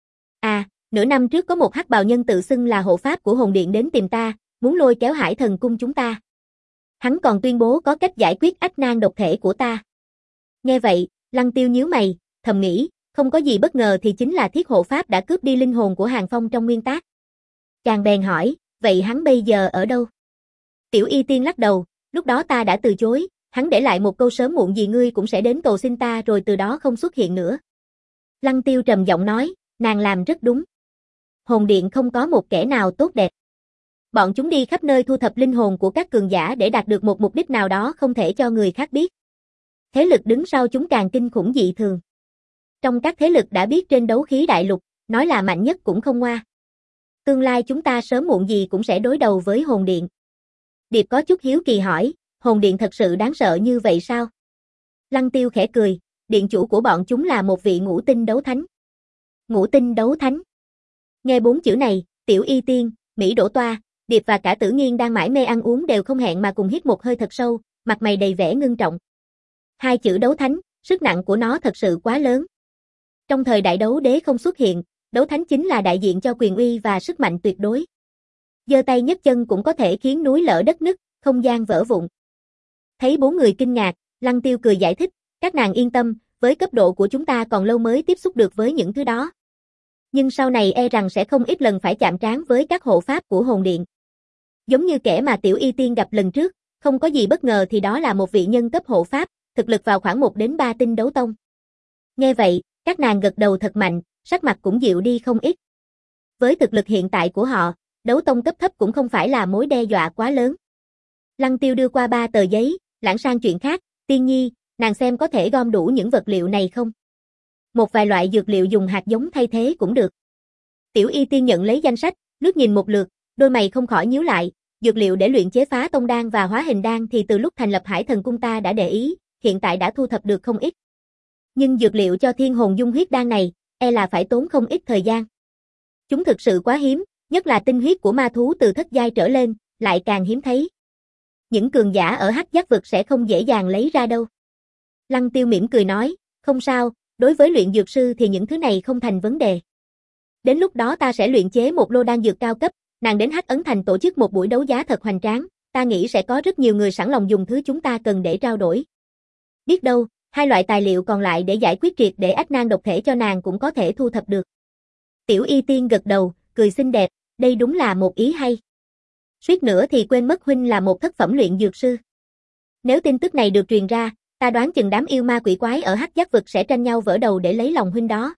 À, nửa năm trước có một hắc bào nhân tự xưng là hộ pháp của hồn điện đến tìm ta, muốn lôi kéo Hải Thần Cung chúng ta. Hắn còn tuyên bố có cách giải quyết ách nan độc thể của ta. Nghe vậy, Lăng Tiêu nhíu mày, thầm nghĩ, không có gì bất ngờ thì chính là Thiết hộ pháp đã cướp đi linh hồn của Hàng Phong trong nguyên tác. Chàng bèn hỏi, vậy hắn bây giờ ở đâu? Tiểu Y Tiên lắc đầu, lúc đó ta đã từ chối, hắn để lại một câu sớm muộn gì ngươi cũng sẽ đến cầu xin ta rồi từ đó không xuất hiện nữa. Lăng Tiêu trầm giọng nói, nàng làm rất đúng. Hồn điện không có một kẻ nào tốt đẹp. Bọn chúng đi khắp nơi thu thập linh hồn của các cường giả để đạt được một mục đích nào đó không thể cho người khác biết. Thế lực đứng sau chúng càng kinh khủng dị thường. Trong các thế lực đã biết trên đấu khí đại lục, nói là mạnh nhất cũng không ngoa. Tương lai chúng ta sớm muộn gì cũng sẽ đối đầu với hồn điện. Điệp có chút hiếu kỳ hỏi, hồn điện thật sự đáng sợ như vậy sao? Lăng Tiêu khẽ cười, điện chủ của bọn chúng là một vị ngũ tinh đấu thánh. Ngũ tinh đấu thánh. Nghe bốn chữ này, Tiểu Y Tiên, Mỹ Đỗ Toa, Điệp và cả Tử Nghiên đang mải mê ăn uống đều không hẹn mà cùng hít một hơi thật sâu, mặt mày đầy vẻ ngưng trọng. Hai chữ đấu thánh, sức nặng của nó thật sự quá lớn. Trong thời đại đấu đế không xuất hiện, đấu thánh chính là đại diện cho quyền uy và sức mạnh tuyệt đối. Giơ tay nhấc chân cũng có thể khiến núi lở đất nứt, không gian vỡ vụn. Thấy bốn người kinh ngạc, Lăng Tiêu cười giải thích, các nàng yên tâm, với cấp độ của chúng ta còn lâu mới tiếp xúc được với những thứ đó. Nhưng sau này e rằng sẽ không ít lần phải chạm trán với các hộ pháp của hồn điện. Giống như kẻ mà Tiểu Y Tiên gặp lần trước, không có gì bất ngờ thì đó là một vị nhân cấp hộ pháp, thực lực vào khoảng một đến ba tinh đấu tông. Nghe vậy, các nàng gật đầu thật mạnh, sắc mặt cũng dịu đi không ít. Với thực lực hiện tại của họ, đấu tông cấp thấp cũng không phải là mối đe dọa quá lớn. Lăng Tiêu đưa qua ba tờ giấy, lãng sang chuyện khác, Tiên Nhi, nàng xem có thể gom đủ những vật liệu này không? Một vài loại dược liệu dùng hạt giống thay thế cũng được. Tiểu Y Tiên nhận lấy danh sách, lướt nhìn một lượt, đôi mày không khỏi nhíu lại, dược liệu để luyện chế phá tông đan và hóa hình đan thì từ lúc thành lập Hải Thần Cung ta đã để ý, hiện tại đã thu thập được không ít. Nhưng dược liệu cho thiên hồn dung huyết đan này, e là phải tốn không ít thời gian. Chúng thực sự quá hiếm, nhất là tinh huyết của ma thú từ thất giai trở lên, lại càng hiếm thấy. Những cường giả ở Hắc Giác vực sẽ không dễ dàng lấy ra đâu. Lăng Tiêu mỉm cười nói, không sao, đối với luyện dược sư thì những thứ này không thành vấn đề. Đến lúc đó ta sẽ luyện chế một lô đan dược cao cấp, nàng đến Hắc Ấn Thành tổ chức một buổi đấu giá thật hoành tráng, ta nghĩ sẽ có rất nhiều người sẵn lòng dùng thứ chúng ta cần để trao đổi. Biết đâu, hai loại tài liệu còn lại để giải quyết triệt để ách nan độc thể cho nàng cũng có thể thu thập được. Tiểu Y Tiên gật đầu, cười xinh đẹp, đây đúng là một ý hay. Suýt nữa thì quên mất huynh là một thất phẩm luyện dược sư. Nếu tin tức này được truyền ra, ta đoán chừng đám yêu ma quỷ quái ở Hắc Giác vực sẽ tranh nhau vỡ đầu để lấy lòng huynh đó.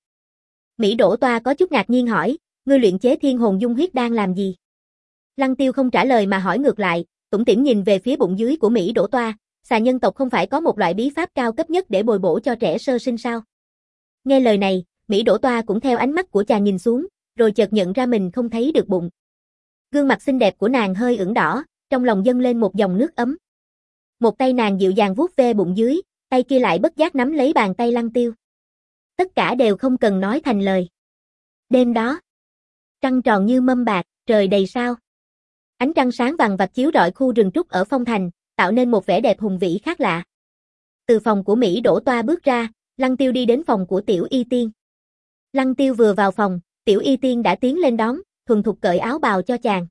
Mỹ Đỗ Toa có chút ngạc nhiên hỏi, ngươi luyện chế thiên hồn dung huyết đan làm gì? Lăng Tiêu không trả lời mà hỏi ngược lại, tủm tỉm nhìn về phía bụng dưới của Mỹ Đỗ Toa, xà nhân tộc không phải có một loại bí pháp cao cấp nhất để bồi bổ cho trẻ sơ sinh sao? Nghe lời này, Mỹ Đỗ Toa cũng theo ánh mắt của chàng nhìn xuống, rồi chợt nhận ra mình không thấy được bụng. Gương mặt xinh đẹp của nàng hơi ửng đỏ, trong lòng dâng lên một dòng nước ấm. Một tay nàng dịu dàng vuốt ve bụng dưới, tay kia lại bất giác nắm lấy bàn tay Lăng Tiêu. Tất cả đều không cần nói thành lời. Đêm đó, trăng tròn như mâm bạc, trời đầy sao. Ánh trăng sáng vàng vặc chiếu rọi khu rừng trúc ở Phong Thành, tạo nên một vẻ đẹp hùng vĩ khác lạ. Từ phòng của Mỹ Đỗ Toa bước ra, Lăng Tiêu đi đến phòng của Tiểu Y Tiên. Lăng Tiêu vừa vào phòng, Tiểu Y Tiên đã tiến lên đón, thuần thục cởi áo bào cho chàng.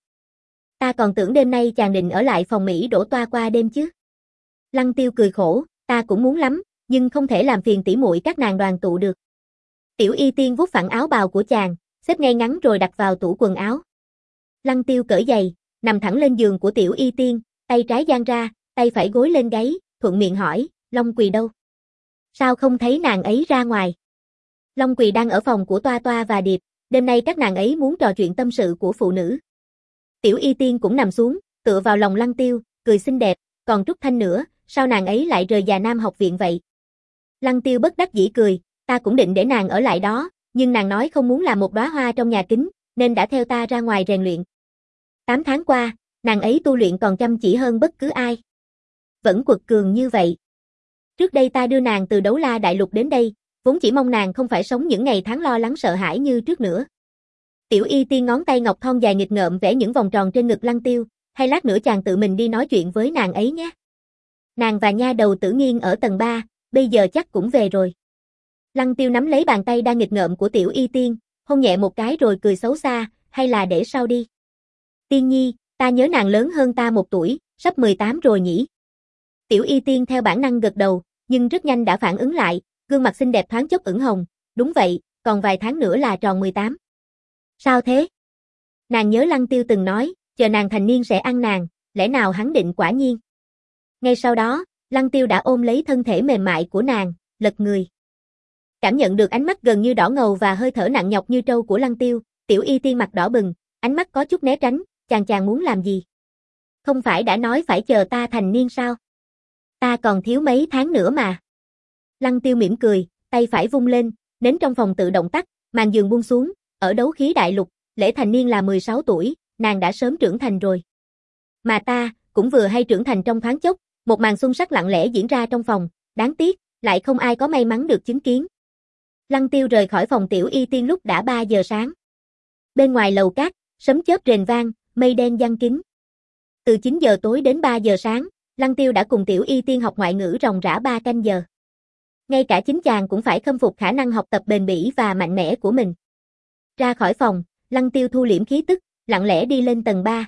Ta còn tưởng đêm nay chàng định ở lại phòng Mỹ Đỗ Toa qua đêm chứ. Lăng Tiêu cười khổ, ta cũng muốn lắm, nhưng không thể làm phiền tỉ muội các nàng đoàn tụ được. Tiểu Y Tiên vuốt phẳng áo bào của chàng, xếp ngay ngắn rồi đặt vào tủ quần áo. Lăng Tiêu cởi giày, nằm thẳng lên giường của Tiểu Y Tiên, tay trái dang ra, tay phải gối lên gáy, thuận miệng hỏi, Long Quỳ đâu? Sao không thấy nàng ấy ra ngoài? Long Quỳ đang ở phòng của Toa Toa và Điệp, đêm nay các nàng ấy muốn trò chuyện tâm sự của phụ nữ. Tiểu Y Tiên cũng nằm xuống, tựa vào lòng Lăng Tiêu, cười xinh đẹp, còn Trúc Thanh nữa, sao nàng ấy lại rời Già Nam học viện vậy? Lăng Tiêu bất đắc dĩ cười, ta cũng định để nàng ở lại đó, nhưng nàng nói không muốn làm một đóa hoa trong nhà kính, nên đã theo ta ra ngoài rèn luyện. Tám tháng qua, nàng ấy tu luyện còn chăm chỉ hơn bất cứ ai. Vẫn quật cường như vậy. Trước đây ta đưa nàng từ Đấu La Đại Lục đến đây, vốn chỉ mong nàng không phải sống những ngày tháng lo lắng sợ hãi như trước nữa. Tiểu Y Tiên ngón tay ngọc thon dài nghịch ngợm vẽ những vòng tròn trên ngực Lăng Tiêu, hay lát nữa chàng tự mình đi nói chuyện với nàng ấy nhé. Nàng và nha đầu Tử Nghiên ở tầng ba, bây giờ chắc cũng về rồi. Lăng Tiêu nắm lấy bàn tay đang nghịch ngợm của Tiểu Y Tiên, hôn nhẹ một cái rồi cười xấu xa, hay là để sau đi. Tiên nhi, ta nhớ nàng lớn hơn ta một tuổi, sắp mười tám rồi nhỉ. Tiểu Y Tiên theo bản năng gật đầu, nhưng rất nhanh đã phản ứng lại, gương mặt xinh đẹp thoáng chốc ửng hồng, đúng vậy, còn vài tháng nữa là tròn mười tám. Sao thế? Nàng nhớ Lăng Tiêu từng nói, chờ nàng thành niên sẽ ăn nàng, lẽ nào hắn định quả nhiên. Ngay sau đó, Lăng Tiêu đã ôm lấy thân thể mềm mại của nàng, lật người. Cảm nhận được ánh mắt gần như đỏ ngầu và hơi thở nặng nhọc như trâu của Lăng Tiêu, Tiểu Y Tiên mặt đỏ bừng, ánh mắt có chút né tránh, chàng chàng muốn làm gì? Không phải đã nói phải chờ ta thành niên sao? Ta còn thiếu mấy tháng nữa mà. Lăng Tiêu mỉm cười, tay phải vung lên, nến trong phòng tự động tắt, màn giường buông xuống, ở Đấu Khí Đại Lục, lễ thành niên là mười sáu tuổi, nàng đã sớm trưởng thành rồi. Mà ta, cũng vừa hay trưởng thành trong thoáng chốc, một màn xuân sắc lặng lẽ diễn ra trong phòng, đáng tiếc, lại không ai có may mắn được chứng kiến. Lăng Tiêu rời khỏi phòng Tiểu Y Tiên lúc đã ba giờ sáng. Bên ngoài lầu cát, sấm chớp rền vang, mây đen giăng kín. Từ chín giờ tối đến ba giờ sáng, Lăng Tiêu đã cùng Tiểu Y Tiên học ngoại ngữ ròng rã ba canh giờ. Ngay cả chính chàng cũng phải khâm phục khả năng học tập bền bỉ và mạnh mẽ của mình. Ra khỏi phòng, Lăng Tiêu thu liễm khí tức, lặng lẽ đi lên tầng ba.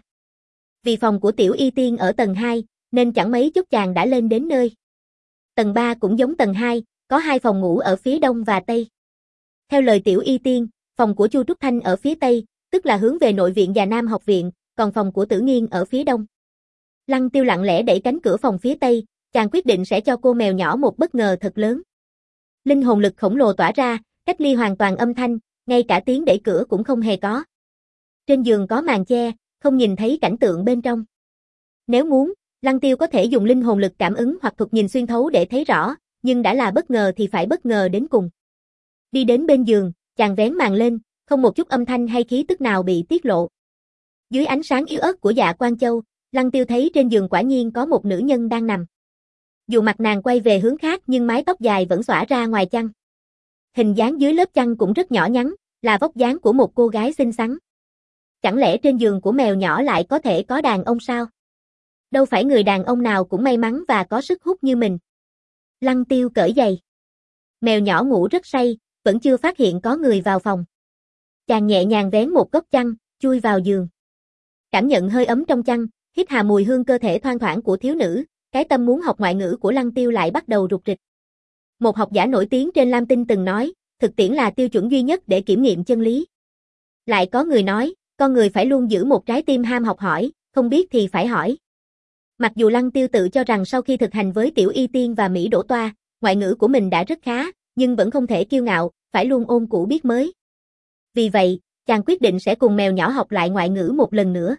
Vì phòng của Tiểu Y Tiên ở tầng hai, nên chẳng mấy chốc chàng đã lên đến nơi. Tầng ba cũng giống tầng hai, có hai phòng ngủ ở phía đông và tây. Theo lời Tiểu Y Tiên, phòng của Chu Trúc Thanh ở phía tây, tức là hướng về nội viện Già Nam học viện, còn phòng của Tử Nghiên ở phía đông. Lăng Tiêu lặng lẽ đẩy cánh cửa phòng phía tây, chàng quyết định sẽ cho cô mèo nhỏ một bất ngờ thật lớn. Linh hồn lực khổng lồ tỏa ra, cách ly hoàn toàn âm thanh, ngay cả tiếng đẩy cửa cũng không hề có. Trên giường có màn che, không nhìn thấy cảnh tượng bên trong. Nếu muốn, Lăng Tiêu có thể dùng linh hồn lực cảm ứng hoặc thuật nhìn xuyên thấu để thấy rõ, nhưng đã là bất ngờ thì phải bất ngờ đến cùng. Đi đến bên giường, chàng vén màn lên, không một chút âm thanh hay khí tức nào bị tiết lộ. Dưới ánh sáng yếu ớt của Dạ Quang Châu, Lăng Tiêu thấy trên giường quả nhiên có một nữ nhân đang nằm. Dù mặt nàng quay về hướng khác nhưng mái tóc dài vẫn xõa ra ngoài chăn. Hình dáng dưới lớp chăn cũng rất nhỏ nhắn, là vóc dáng của một cô gái xinh xắn. Chẳng lẽ trên giường của mèo nhỏ lại có thể có đàn ông sao? Đâu phải người đàn ông nào cũng may mắn và có sức hút như mình. Lăng Tiêu cởi giày. Mèo nhỏ ngủ rất say, vẫn chưa phát hiện có người vào phòng. Chàng nhẹ nhàng vén một góc chăn, chui vào giường. Cảm nhận hơi ấm trong chăn, hít hà mùi hương cơ thể thoang thoảng của thiếu nữ, cái tâm muốn học ngoại ngữ của Lăng Tiêu lại bắt đầu rục rịch. Một học giả nổi tiếng trên Lam Tinh từng nói, thực tiễn là tiêu chuẩn duy nhất để kiểm nghiệm chân lý. Lại có người nói, con người phải luôn giữ một trái tim ham học hỏi, không biết thì phải hỏi. Mặc dù Lăng Tiêu tự cho rằng sau khi thực hành với Tiểu Y Tiên và Mỹ Đỗ Toa, ngoại ngữ của mình đã rất khá, nhưng vẫn không thể kiêu ngạo, phải luôn ôn cũ biết mới. Vì vậy, chàng quyết định sẽ cùng mèo nhỏ học lại ngoại ngữ một lần nữa.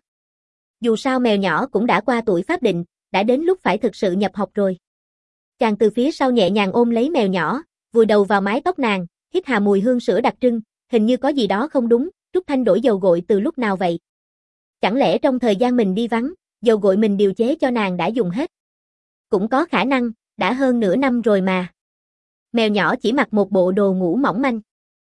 Dù sao mèo nhỏ cũng đã qua tuổi pháp định, đã đến lúc phải thực sự nhập học rồi. Chàng từ phía sau nhẹ nhàng ôm lấy mèo nhỏ, vùi đầu vào mái tóc nàng, hít hà mùi hương sữa đặc trưng, hình như có gì đó không đúng, Trúc Thanh đổi dầu gội từ lúc nào vậy? Chẳng lẽ trong thời gian mình đi vắng, dầu gội mình điều chế cho nàng đã dùng hết? Cũng có khả năng, đã hơn nửa năm rồi mà. Mèo nhỏ chỉ mặc một bộ đồ ngủ mỏng manh.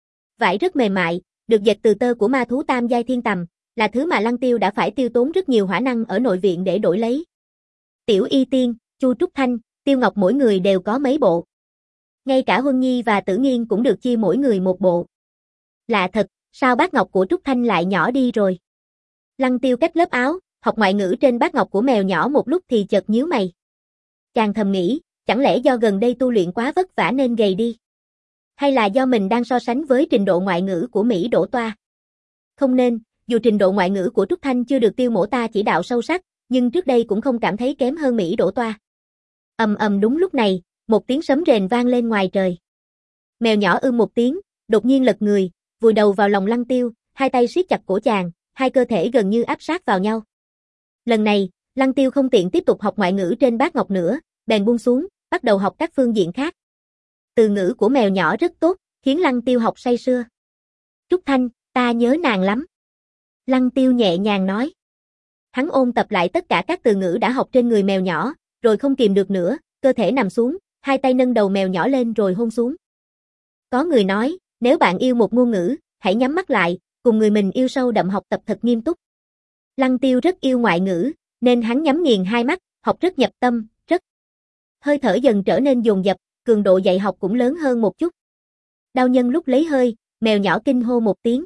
Vải rất mềm mại, được dệt từ tơ của ma thú tam giai thiên tầm, là thứ mà Lăng Tiêu đã phải tiêu tốn rất nhiều hỏa năng ở nội viện để đổi lấy. Tiểu Y Tiên, Chu Trúc Thanh, Tiêu Ngọc mỗi người đều có mấy bộ. Ngay cả Huân Nhi và Tử Nghiên cũng được chia mỗi người một bộ. Lạ thật, sao bát ngọc của Trúc Thanh lại nhỏ đi rồi? Lăng Tiêu cách lớp áo, học ngoại ngữ trên bát ngọc của mèo nhỏ một lúc thì chợt nhíu mày. Chàng thầm nghĩ, chẳng lẽ do gần đây tu luyện quá vất vả nên gầy đi? Hay là do mình đang so sánh với trình độ ngoại ngữ của Mỹ Đỗ Toa? Không nên, dù trình độ ngoại ngữ của Trúc Thanh chưa được Tiêu Mỗ ta chỉ đạo sâu sắc, nhưng trước đây cũng không cảm thấy kém hơn Mỹ Đỗ Toa. Ầm ầm đúng lúc này, một tiếng sấm rền vang lên ngoài trời. Mèo nhỏ ư một tiếng, đột nhiên lật người, vùi đầu vào lòng Lăng Tiêu, hai tay siết chặt cổ chàng, hai cơ thể gần như áp sát vào nhau. Lần này, Lăng Tiêu không tiện tiếp tục học ngoại ngữ trên bát ngọc nữa, bèn buông xuống, bắt đầu học các phương diện khác. Từ ngữ của mèo nhỏ rất tốt, khiến Lăng Tiêu học say sưa. Trúc Thanh, ta nhớ nàng lắm. Lăng Tiêu nhẹ nhàng nói. Hắn ôn tập lại tất cả các từ ngữ đã học trên người mèo nhỏ, rồi không kìm được nữa, cơ thể nằm xuống, hai tay nâng đầu mèo nhỏ lên rồi hôn xuống. Có người nói, nếu bạn yêu một ngôn ngữ, hãy nhắm mắt lại, cùng người mình yêu sâu đậm học tập thật nghiêm túc. Lăng Tiêu rất yêu ngoại ngữ, nên hắn nhắm nghiền hai mắt, học rất nhập tâm, rất. Hơi thở dần trở nên dồn dập, cường độ dạy học cũng lớn hơn một chút. Đau nhân lúc lấy hơi, mèo nhỏ kinh hô một tiếng.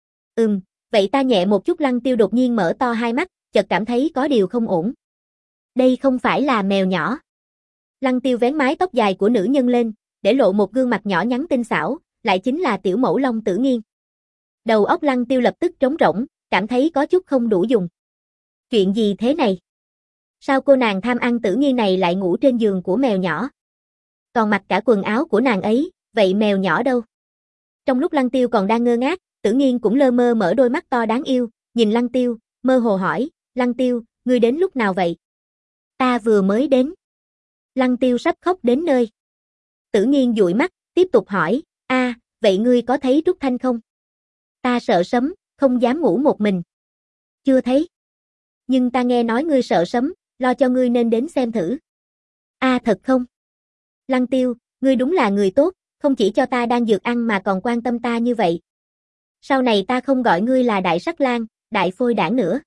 Ừm, vậy ta nhẹ một chút. Lăng Tiêu đột nhiên mở to hai mắt, chợt cảm thấy có điều không ổn. Đây không phải là mèo nhỏ. Lăng Tiêu vén mái tóc dài của nữ nhân lên, để lộ một gương mặt nhỏ nhắn tinh xảo, lại chính là tiểu mẫu Long Tử Nghiên. Đầu óc Lăng Tiêu lập tức trống rỗng, cảm thấy có chút không đủ dùng. Chuyện gì thế này? Sao cô nàng tham ăn Tử Nghiên này lại ngủ trên giường của mèo nhỏ? Còn mặc cả quần áo của nàng ấy, vậy mèo nhỏ đâu? Trong lúc Lăng Tiêu còn đang ngơ ngác, Tử Nghiên cũng lơ mơ mở đôi mắt to đáng yêu, nhìn Lăng Tiêu, mơ hồ hỏi, Lăng Tiêu, ngươi đến lúc nào vậy? Ta vừa mới đến. Lăng Tiêu sắp khóc đến nơi. Tử Nghiên dụi mắt, tiếp tục hỏi, a, vậy ngươi có thấy Trúc Thanh không? Ta sợ sấm, không dám ngủ một mình. Chưa thấy. Nhưng ta nghe nói ngươi sợ sấm, lo cho ngươi nên đến xem thử. A thật không? Lăng Tiêu, ngươi đúng là người tốt, không chỉ cho ta đang dược ăn mà còn quan tâm ta như vậy. Sau này ta không gọi ngươi là Đại Sắc Lang, Đại Phôi Đảng nữa.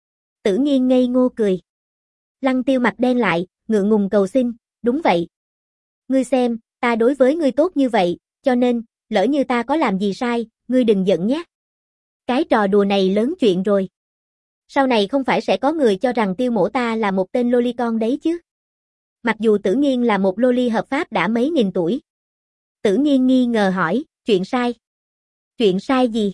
Tử Nghiên ngây ngô cười. Lăng Tiêu mặt đen lại, ngượng ngùng cầu xin, đúng vậy. Ngươi xem, ta đối với ngươi tốt như vậy, cho nên, lỡ như ta có làm gì sai, ngươi đừng giận nhé. Cái trò đùa này lớn chuyện rồi. Sau này không phải sẽ có người cho rằng Tiêu mỗ ta là một tên loli con đấy chứ. Mặc dù Tử Nghiên là một loli hợp pháp đã mấy nghìn tuổi. Tử Nghiên nghi ngờ hỏi, chuyện sai. Chuyện sai gì?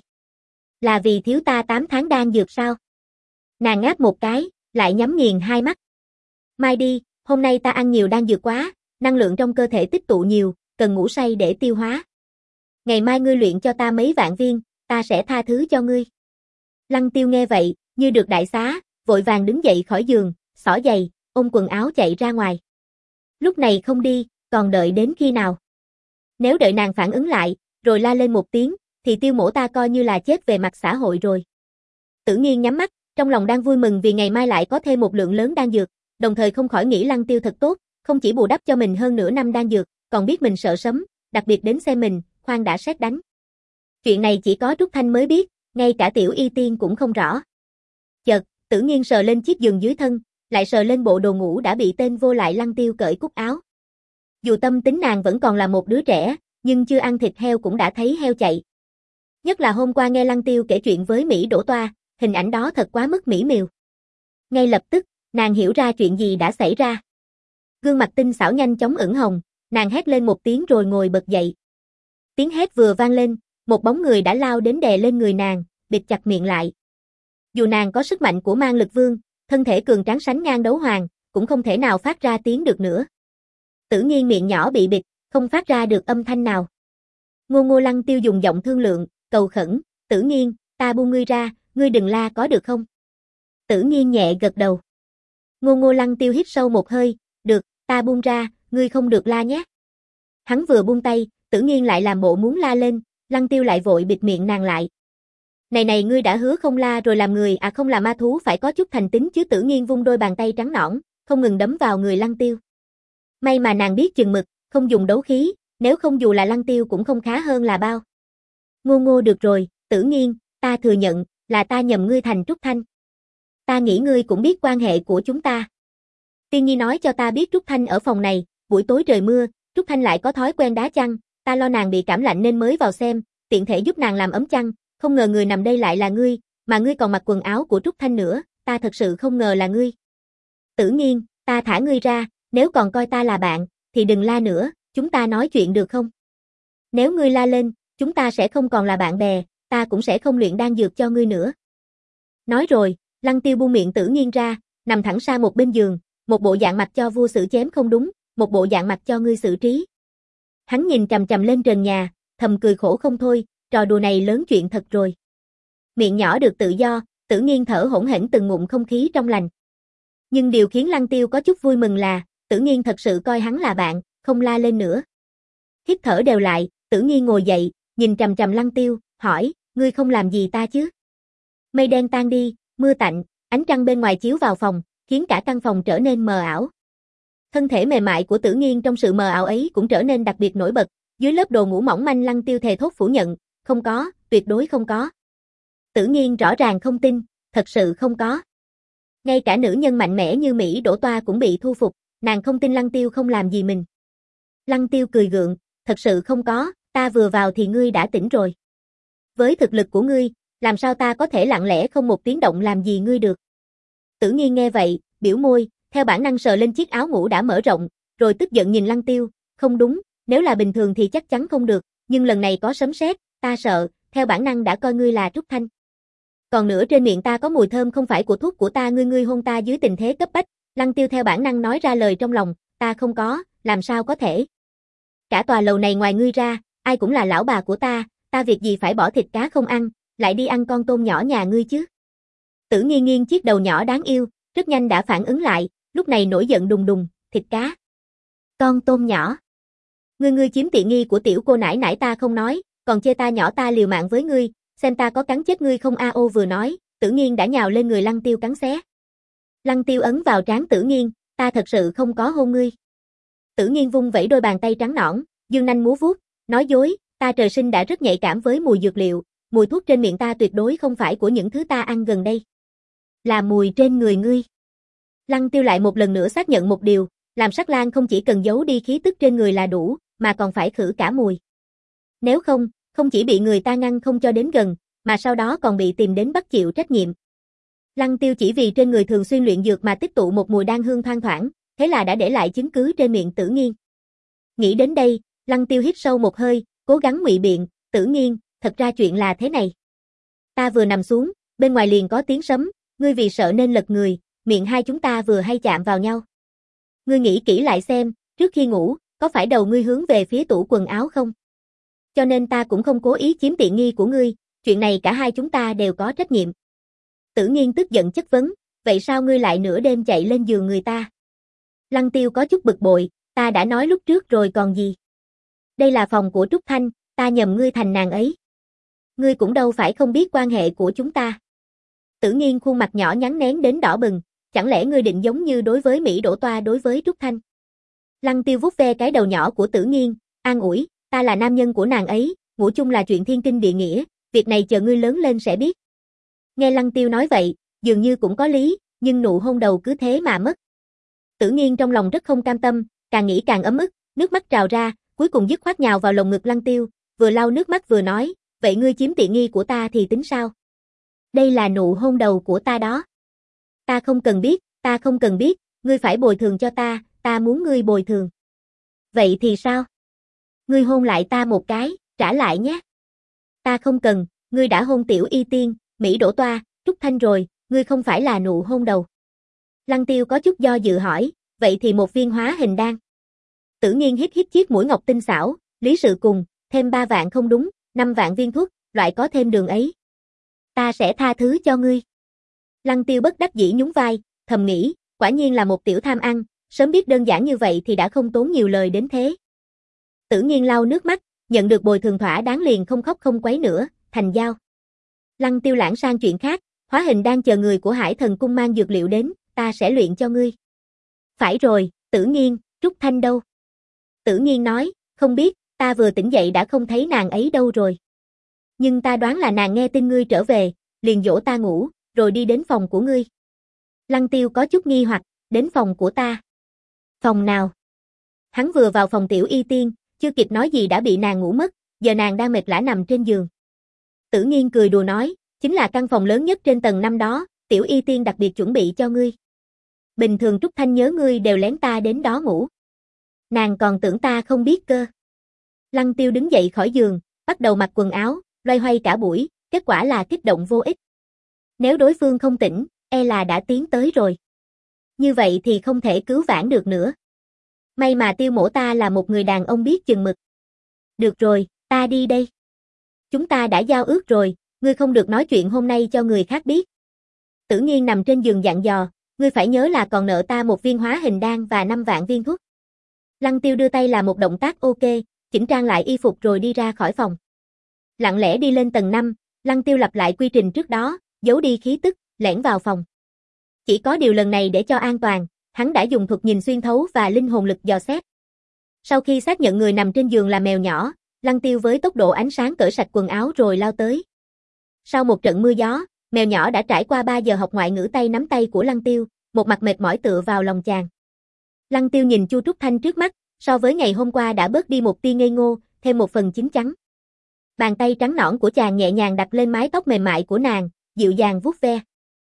Là vì thiếu ta tám tháng đan dược sao? Nàng ngáp một cái, lại nhắm nghiền hai mắt. Mai đi, hôm nay ta ăn nhiều đan dược quá, năng lượng trong cơ thể tích tụ nhiều, cần ngủ say để tiêu hóa. Ngày mai ngươi luyện cho ta mấy vạn viên, ta sẽ tha thứ cho ngươi. Lăng Tiêu nghe vậy, như được đại xá, vội vàng đứng dậy khỏi giường, xỏ giày, ôm quần áo chạy ra ngoài. Lúc này không đi, còn đợi đến khi nào? Nếu đợi nàng phản ứng lại, rồi la lên một tiếng, thì Tiêu mỗ ta coi như là chết về mặt xã hội rồi. Tử Nghiên nhắm mắt, trong lòng đang vui mừng vì ngày mai lại có thêm một lượng lớn đan dược, đồng thời không khỏi nghĩ Lăng Tiêu thật tốt, không chỉ bù đắp cho mình hơn nửa năm đan dược, còn biết mình sợ sấm, đặc biệt đến xem mình, khoan đã sét đánh. Chuyện này chỉ có Trúc Thanh mới biết, ngay cả Tiểu Y Tiên cũng không rõ. Chợt, Tử Nghiên sờ lên chiếc giường dưới thân, lại sờ lên bộ đồ ngủ đã bị tên vô lại Lăng Tiêu cởi cúc áo. Dù tâm tính nàng vẫn còn là một đứa trẻ, nhưng chưa ăn thịt heo cũng đã thấy heo chạy. Nhất là hôm qua nghe Lăng Tiêu kể chuyện với Mỹ Đỗ Toa, hình ảnh đó thật quá mức mỹ miều. Ngay lập tức, nàng hiểu ra chuyện gì đã xảy ra. Gương mặt tinh xảo nhanh chóng ửng hồng, nàng hét lên một tiếng rồi ngồi bật dậy. Tiếng hét vừa vang lên, một bóng người đã lao đến đè lên người nàng, bịt chặt miệng lại. Dù nàng có sức mạnh của mang lực vương, thân thể cường tráng sánh ngang đấu hoàng, cũng không thể nào phát ra tiếng được nữa. Tử Nghiên miệng nhỏ bị bịt, không phát ra được âm thanh nào. Ngô Ngô Lăng Tiêu dùng giọng thương lượng, cầu khẩn, Tử Nghiên, ta buông ngươi ra, ngươi đừng la có được không? Tử Nghiên nhẹ gật đầu. Ngô Ngô Lăng Tiêu hít sâu một hơi, được, ta buông ra, ngươi không được la nhé. Hắn vừa buông tay, Tử Nghiên lại làm bộ muốn la lên, Lăng Tiêu lại vội bịt miệng nàng lại. Này này ngươi đã hứa không la rồi làm người à không là ma thú phải có chút thành tính chứ. Tử Nghiên vung đôi bàn tay trắng nõn, không ngừng đấm vào người Lăng Tiêu. May mà nàng biết chừng mực, không dùng đấu khí, nếu không dù là Lăng Tiêu cũng không khá hơn là bao. Ngô Ngô được rồi, Tử Nghiên, ta thừa nhận, là ta nhầm ngươi thành Trúc Thanh. Ta nghĩ ngươi cũng biết quan hệ của chúng ta. Tiên Nhi nói cho ta biết Trúc Thanh ở phòng này, buổi tối trời mưa, Trúc Thanh lại có thói quen đá chăn, ta lo nàng bị cảm lạnh nên mới vào xem, tiện thể giúp nàng làm ấm chăn, không ngờ người nằm đây lại là ngươi, mà ngươi còn mặc quần áo của Trúc Thanh nữa, ta thật sự không ngờ là ngươi. Tử Nghiên, ta thả ngươi ra, nếu còn coi ta là bạn, thì đừng la nữa, chúng ta nói chuyện được không? Nếu ngươi la lên, chúng ta sẽ không còn là bạn bè, ta cũng sẽ không luyện đan dược cho ngươi nữa. Nói rồi, Lăng Tiêu buông miệng Tử Nghiên ra, nằm thẳng sang một bên giường, một bộ dạng mặt cho vua xử chém không đúng, một bộ dạng mặt cho ngươi xử trí. Hắn nhìn chằm chằm lên trần nhà, thầm cười khổ không thôi, trò đùa này lớn chuyện thật rồi. Miệng nhỏ được tự do, Tử Nghiên thở hổn hển từng ngụm không khí trong lành. Nhưng điều khiến Lăng Tiêu có chút vui mừng là, Tử Nghiên thật sự coi hắn là bạn, không la lên nữa. Hít thở đều lại, Tử Nghiên ngồi dậy, nhìn chằm chằm Lăng Tiêu, hỏi, ngươi không làm gì ta chứ? Mây đen tan đi, mưa tạnh, ánh trăng bên ngoài chiếu vào phòng, khiến cả căn phòng trở nên mờ ảo. Thân thể mềm mại của Tử Nghiên trong sự mờ ảo ấy cũng trở nên đặc biệt nổi bật, dưới lớp đồ ngủ mỏng manh Lăng Tiêu thề thốt phủ nhận, không có, tuyệt đối không có. Tử Nghiên rõ ràng không tin, thật sự không có. Ngay cả nữ nhân mạnh mẽ như Mỹ Đỗ Toa cũng bị thu phục, nàng không tin Lăng Tiêu không làm gì mình. Lăng Tiêu cười gượng, thật sự không có, ta vừa vào thì ngươi đã tỉnh rồi. Với thực lực của ngươi, làm sao ta có thể lặng lẽ không một tiếng động làm gì ngươi được. Tử Nghiên nghe vậy, biểu môi, theo bản năng sờ lên chiếc áo ngủ đã mở rộng, rồi tức giận nhìn Lăng Tiêu, không đúng, nếu là bình thường thì chắc chắn không được, nhưng lần này có sấm sét, ta sợ, theo bản năng đã coi ngươi là Trúc Thanh. Còn nữa trên miệng ta có mùi thơm không phải của thuốc của ta, ngươi ngươi hôn ta dưới tình thế cấp bách. Lăng Tiêu theo bản năng nói ra lời trong lòng, ta không có, làm sao có thể. Cả tòa lầu này ngoài ngươi ra, ai cũng là lão bà của ta, ta việc gì phải bỏ thịt cá không ăn, lại đi ăn con tôm nhỏ nhà ngươi chứ. Tử Nghiên nghiêng chiếc đầu nhỏ đáng yêu, rất nhanh đã phản ứng lại, lúc này nổi giận đùng đùng, thịt cá. Con tôm nhỏ. Ngươi ngươi chiếm tiện nghi của tiểu cô nãi nãi ta không nói, còn chê ta nhỏ ta liều mạng với ngươi, xem ta có cắn chết ngươi không a. Ô vừa nói, Tử Nghiên đã nhào lên người Lăng Tiêu cắn xé. Lăng Tiêu ấn vào trán Tử Nghiên, ta thật sự không có hôn ngươi. Tử Nghiên vung vẩy đôi bàn tay trắng nõn, dương nanh múa vuốt, nói dối, ta trời sinh đã rất nhạy cảm với mùi dược liệu, mùi thuốc trên miệng ta tuyệt đối không phải của những thứ ta ăn gần đây. Là mùi trên người ngươi. Lăng Tiêu lại một lần nữa xác nhận một điều, làm Sắc Lang không chỉ cần giấu đi khí tức trên người là đủ, mà còn phải khử cả mùi. Nếu không, không chỉ bị người ta ngăn không cho đến gần, mà sau đó còn bị tìm đến bắt chịu trách nhiệm. Lăng Tiêu chỉ vì trên người thường xuyên luyện dược mà tích tụ một mùi đan hương thoang thoảng, thế là đã để lại chứng cứ trên miệng Tử Nghiên. Nghĩ đến đây, Lăng Tiêu hít sâu một hơi, cố gắng ngụy biện, Tử Nghiên, thật ra chuyện là thế này. Ta vừa nằm xuống, bên ngoài liền có tiếng sấm, ngươi vì sợ nên lật người, miệng hai chúng ta vừa hay chạm vào nhau. Ngươi nghĩ kỹ lại xem, trước khi ngủ, có phải đầu ngươi hướng về phía tủ quần áo không? Cho nên ta cũng không cố ý chiếm tiện nghi của ngươi, chuyện này cả hai chúng ta đều có trách nhiệm. Tử Nghiên tức giận chất vấn, vậy sao ngươi lại nửa đêm chạy lên giường người ta? Lăng Tiêu có chút bực bội, ta đã nói lúc trước rồi còn gì? Đây là phòng của Trúc Thanh, ta nhầm ngươi thành nàng ấy. Ngươi cũng đâu phải không biết quan hệ của chúng ta. Tử Nghiên khuôn mặt nhỏ nhắn nén đến đỏ bừng, chẳng lẽ ngươi định giống như đối với Mỹ Đỗ Toa đối với Trúc Thanh? Lăng Tiêu vuốt ve cái đầu nhỏ của Tử Nghiên, an ủi, ta là nam nhân của nàng ấy, ngủ chung là chuyện thiên kinh địa nghĩa, việc này chờ ngươi lớn lên sẽ biết. Nghe Lăng Tiêu nói vậy, dường như cũng có lý, nhưng nụ hôn đầu cứ thế mà mất. Tử Nghiên trong lòng rất không cam tâm, càng nghĩ càng ấm ức, nước mắt trào ra, cuối cùng dứt khoát nhào vào lồng ngực Lăng Tiêu, vừa lau nước mắt vừa nói, vậy ngươi chiếm tiện nghi của ta thì tính sao? Đây là nụ hôn đầu của ta đó. Ta không cần biết, ta không cần biết, ngươi phải bồi thường cho ta, ta muốn ngươi bồi thường. Vậy thì sao? Ngươi hôn lại ta một cái, trả lại nhé. Ta không cần, ngươi đã hôn Tiểu Y Tiên, Mỹ Đỗ Toa, Trúc Thanh rồi, ngươi không phải là nụ hôn đầu. Lăng Tiêu có chút do dự hỏi, vậy thì một viên hóa hình đan. Tử Nghiên hít hít chiếc mũi ngọc tinh xảo, lý sự cùng, thêm ba vạn không đúng, năm vạn viên thuốc, loại có thêm đường ấy. Ta sẽ tha thứ cho ngươi. Lăng Tiêu bất đắc dĩ nhún vai, thầm nghĩ, quả nhiên là một tiểu tham ăn, sớm biết đơn giản như vậy thì đã không tốn nhiều lời đến thế. Tử Nghiên lau nước mắt, nhận được bồi thường thỏa đáng liền không khóc không quấy nữa, thành giao. Lăng Tiêu lãng sang chuyện khác, hóa hình đang chờ người của Hải Thần Cung mang dược liệu đến, ta sẽ luyện cho ngươi. Phải rồi, Tử Nghiên, Trúc Thanh đâu? Tử Nghiên nói, không biết, ta vừa tỉnh dậy đã không thấy nàng ấy đâu rồi. Nhưng ta đoán là nàng nghe tin ngươi trở về, liền dỗ ta ngủ, rồi đi đến phòng của ngươi. Lăng Tiêu có chút nghi hoặc, đến phòng của ta. Phòng nào? Hắn vừa vào phòng Tiểu Y Tiên, chưa kịp nói gì đã bị nàng ngủ mất, giờ nàng đang mệt lả nằm trên giường. Tử Nghiên cười đùa nói, chính là căn phòng lớn nhất trên tầng năm đó, Tiểu Y Tiên đặc biệt chuẩn bị cho ngươi. Bình thường Trúc Thanh nhớ ngươi đều lén ta đến đó ngủ. Nàng còn tưởng ta không biết cơ. Lăng Tiêu đứng dậy khỏi giường, bắt đầu mặc quần áo, loay hoay cả buổi, kết quả là kích động vô ích. Nếu đối phương không tỉnh, e là đã tiến tới rồi. Như vậy thì không thể cứu vãn được nữa. May mà Tiêu mỗ ta là một người đàn ông biết chừng mực. Được rồi, ta đi đây. Chúng ta đã giao ước rồi, ngươi không được nói chuyện hôm nay cho người khác biết. Tử Nghiên nằm trên giường dặn dò, ngươi phải nhớ là còn nợ ta một viên hóa hình đan và năm vạn viên thuốc. Lăng Tiêu đưa tay là một động tác ok, chỉnh trang lại y phục rồi đi ra khỏi phòng. Lặng lẽ đi lên tầng năm, Lăng Tiêu lặp lại quy trình trước đó, giấu đi khí tức, lẻn vào phòng. Chỉ có điều lần này để cho an toàn, hắn đã dùng thuật nhìn xuyên thấu và linh hồn lực dò xét. Sau khi xác nhận người nằm trên giường là mèo nhỏ, Lăng Tiêu với tốc độ ánh sáng cởi sạch quần áo rồi lao tới. Sau một trận mưa gió, mèo nhỏ đã trải qua ba giờ học ngoại ngữ tay nắm tay của Lăng Tiêu, một mặt mệt mỏi tựa vào lòng chàng. Lăng Tiêu nhìn Chu Trúc Thanh trước mắt, so với ngày hôm qua đã bớt đi một tia ngây ngô, thêm một phần chín chắn. Bàn tay trắng nõn của chàng nhẹ nhàng đặt lên mái tóc mềm mại của nàng, dịu dàng vuốt ve.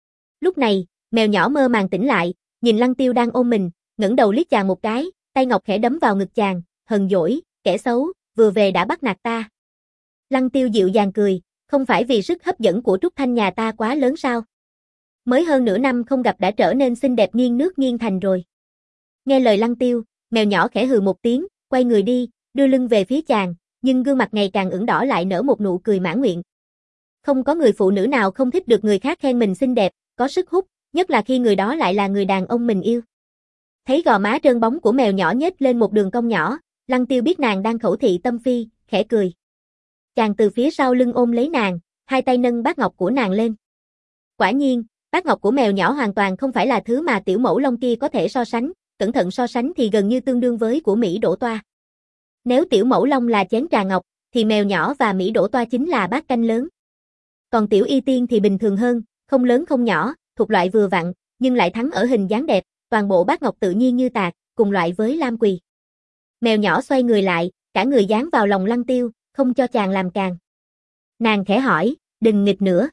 Lúc này, mèo nhỏ mơ màng tỉnh lại, nhìn Lăng Tiêu đang ôm mình, ngẩng đầu liếc chàng một cái, tay ngọc khẽ đấm vào ngực chàng, hờn dỗi, kẻ xấu, vừa về đã bắt nạt ta. Lăng Tiêu dịu dàng cười, không phải vì sức hấp dẫn của Trúc Thanh nhà ta quá lớn sao? Mới hơn nửa năm không gặp đã trở nên xinh đẹp nghiêng nước nghiêng thành rồi. Nghe lời Lăng Tiêu, mèo nhỏ khẽ hừ một tiếng, quay người đi, đưa lưng về phía chàng, nhưng gương mặt ngày càng ửng đỏ lại nở một nụ cười mãn nguyện. Không có người phụ nữ nào không thích được người khác khen mình xinh đẹp, có sức hút, nhất là khi người đó lại là người đàn ông mình yêu. Thấy gò má trơn bóng của mèo nhỏ nhếch lên một đường cong nhỏ, Lăng Tiêu biết nàng đang khẩu thị tâm phi, khẽ cười. Chàng từ phía sau lưng ôm lấy nàng, hai tay nâng bát ngọc của nàng lên. Quả nhiên, bát ngọc của mèo nhỏ hoàn toàn không phải là thứ mà tiểu mẫu lông kia có thể so sánh, cẩn thận so sánh thì gần như tương đương với của Mỹ Đỗ Toa. Nếu tiểu mẫu lông là chén trà ngọc, thì mèo nhỏ và Mỹ Đỗ Toa chính là bát canh lớn. Còn tiểu y tiên thì bình thường hơn, không lớn không nhỏ, thuộc loại vừa vặn, nhưng lại thắng ở hình dáng đẹp, toàn bộ bát ngọc tự nhiên như tạc, cùng loại với lam quỳ. Mèo nhỏ xoay người lại, cả người dán vào lòng Lăng Tiêu, không cho chàng làm càng. Nàng khẽ hỏi, đừng nghịch nữa.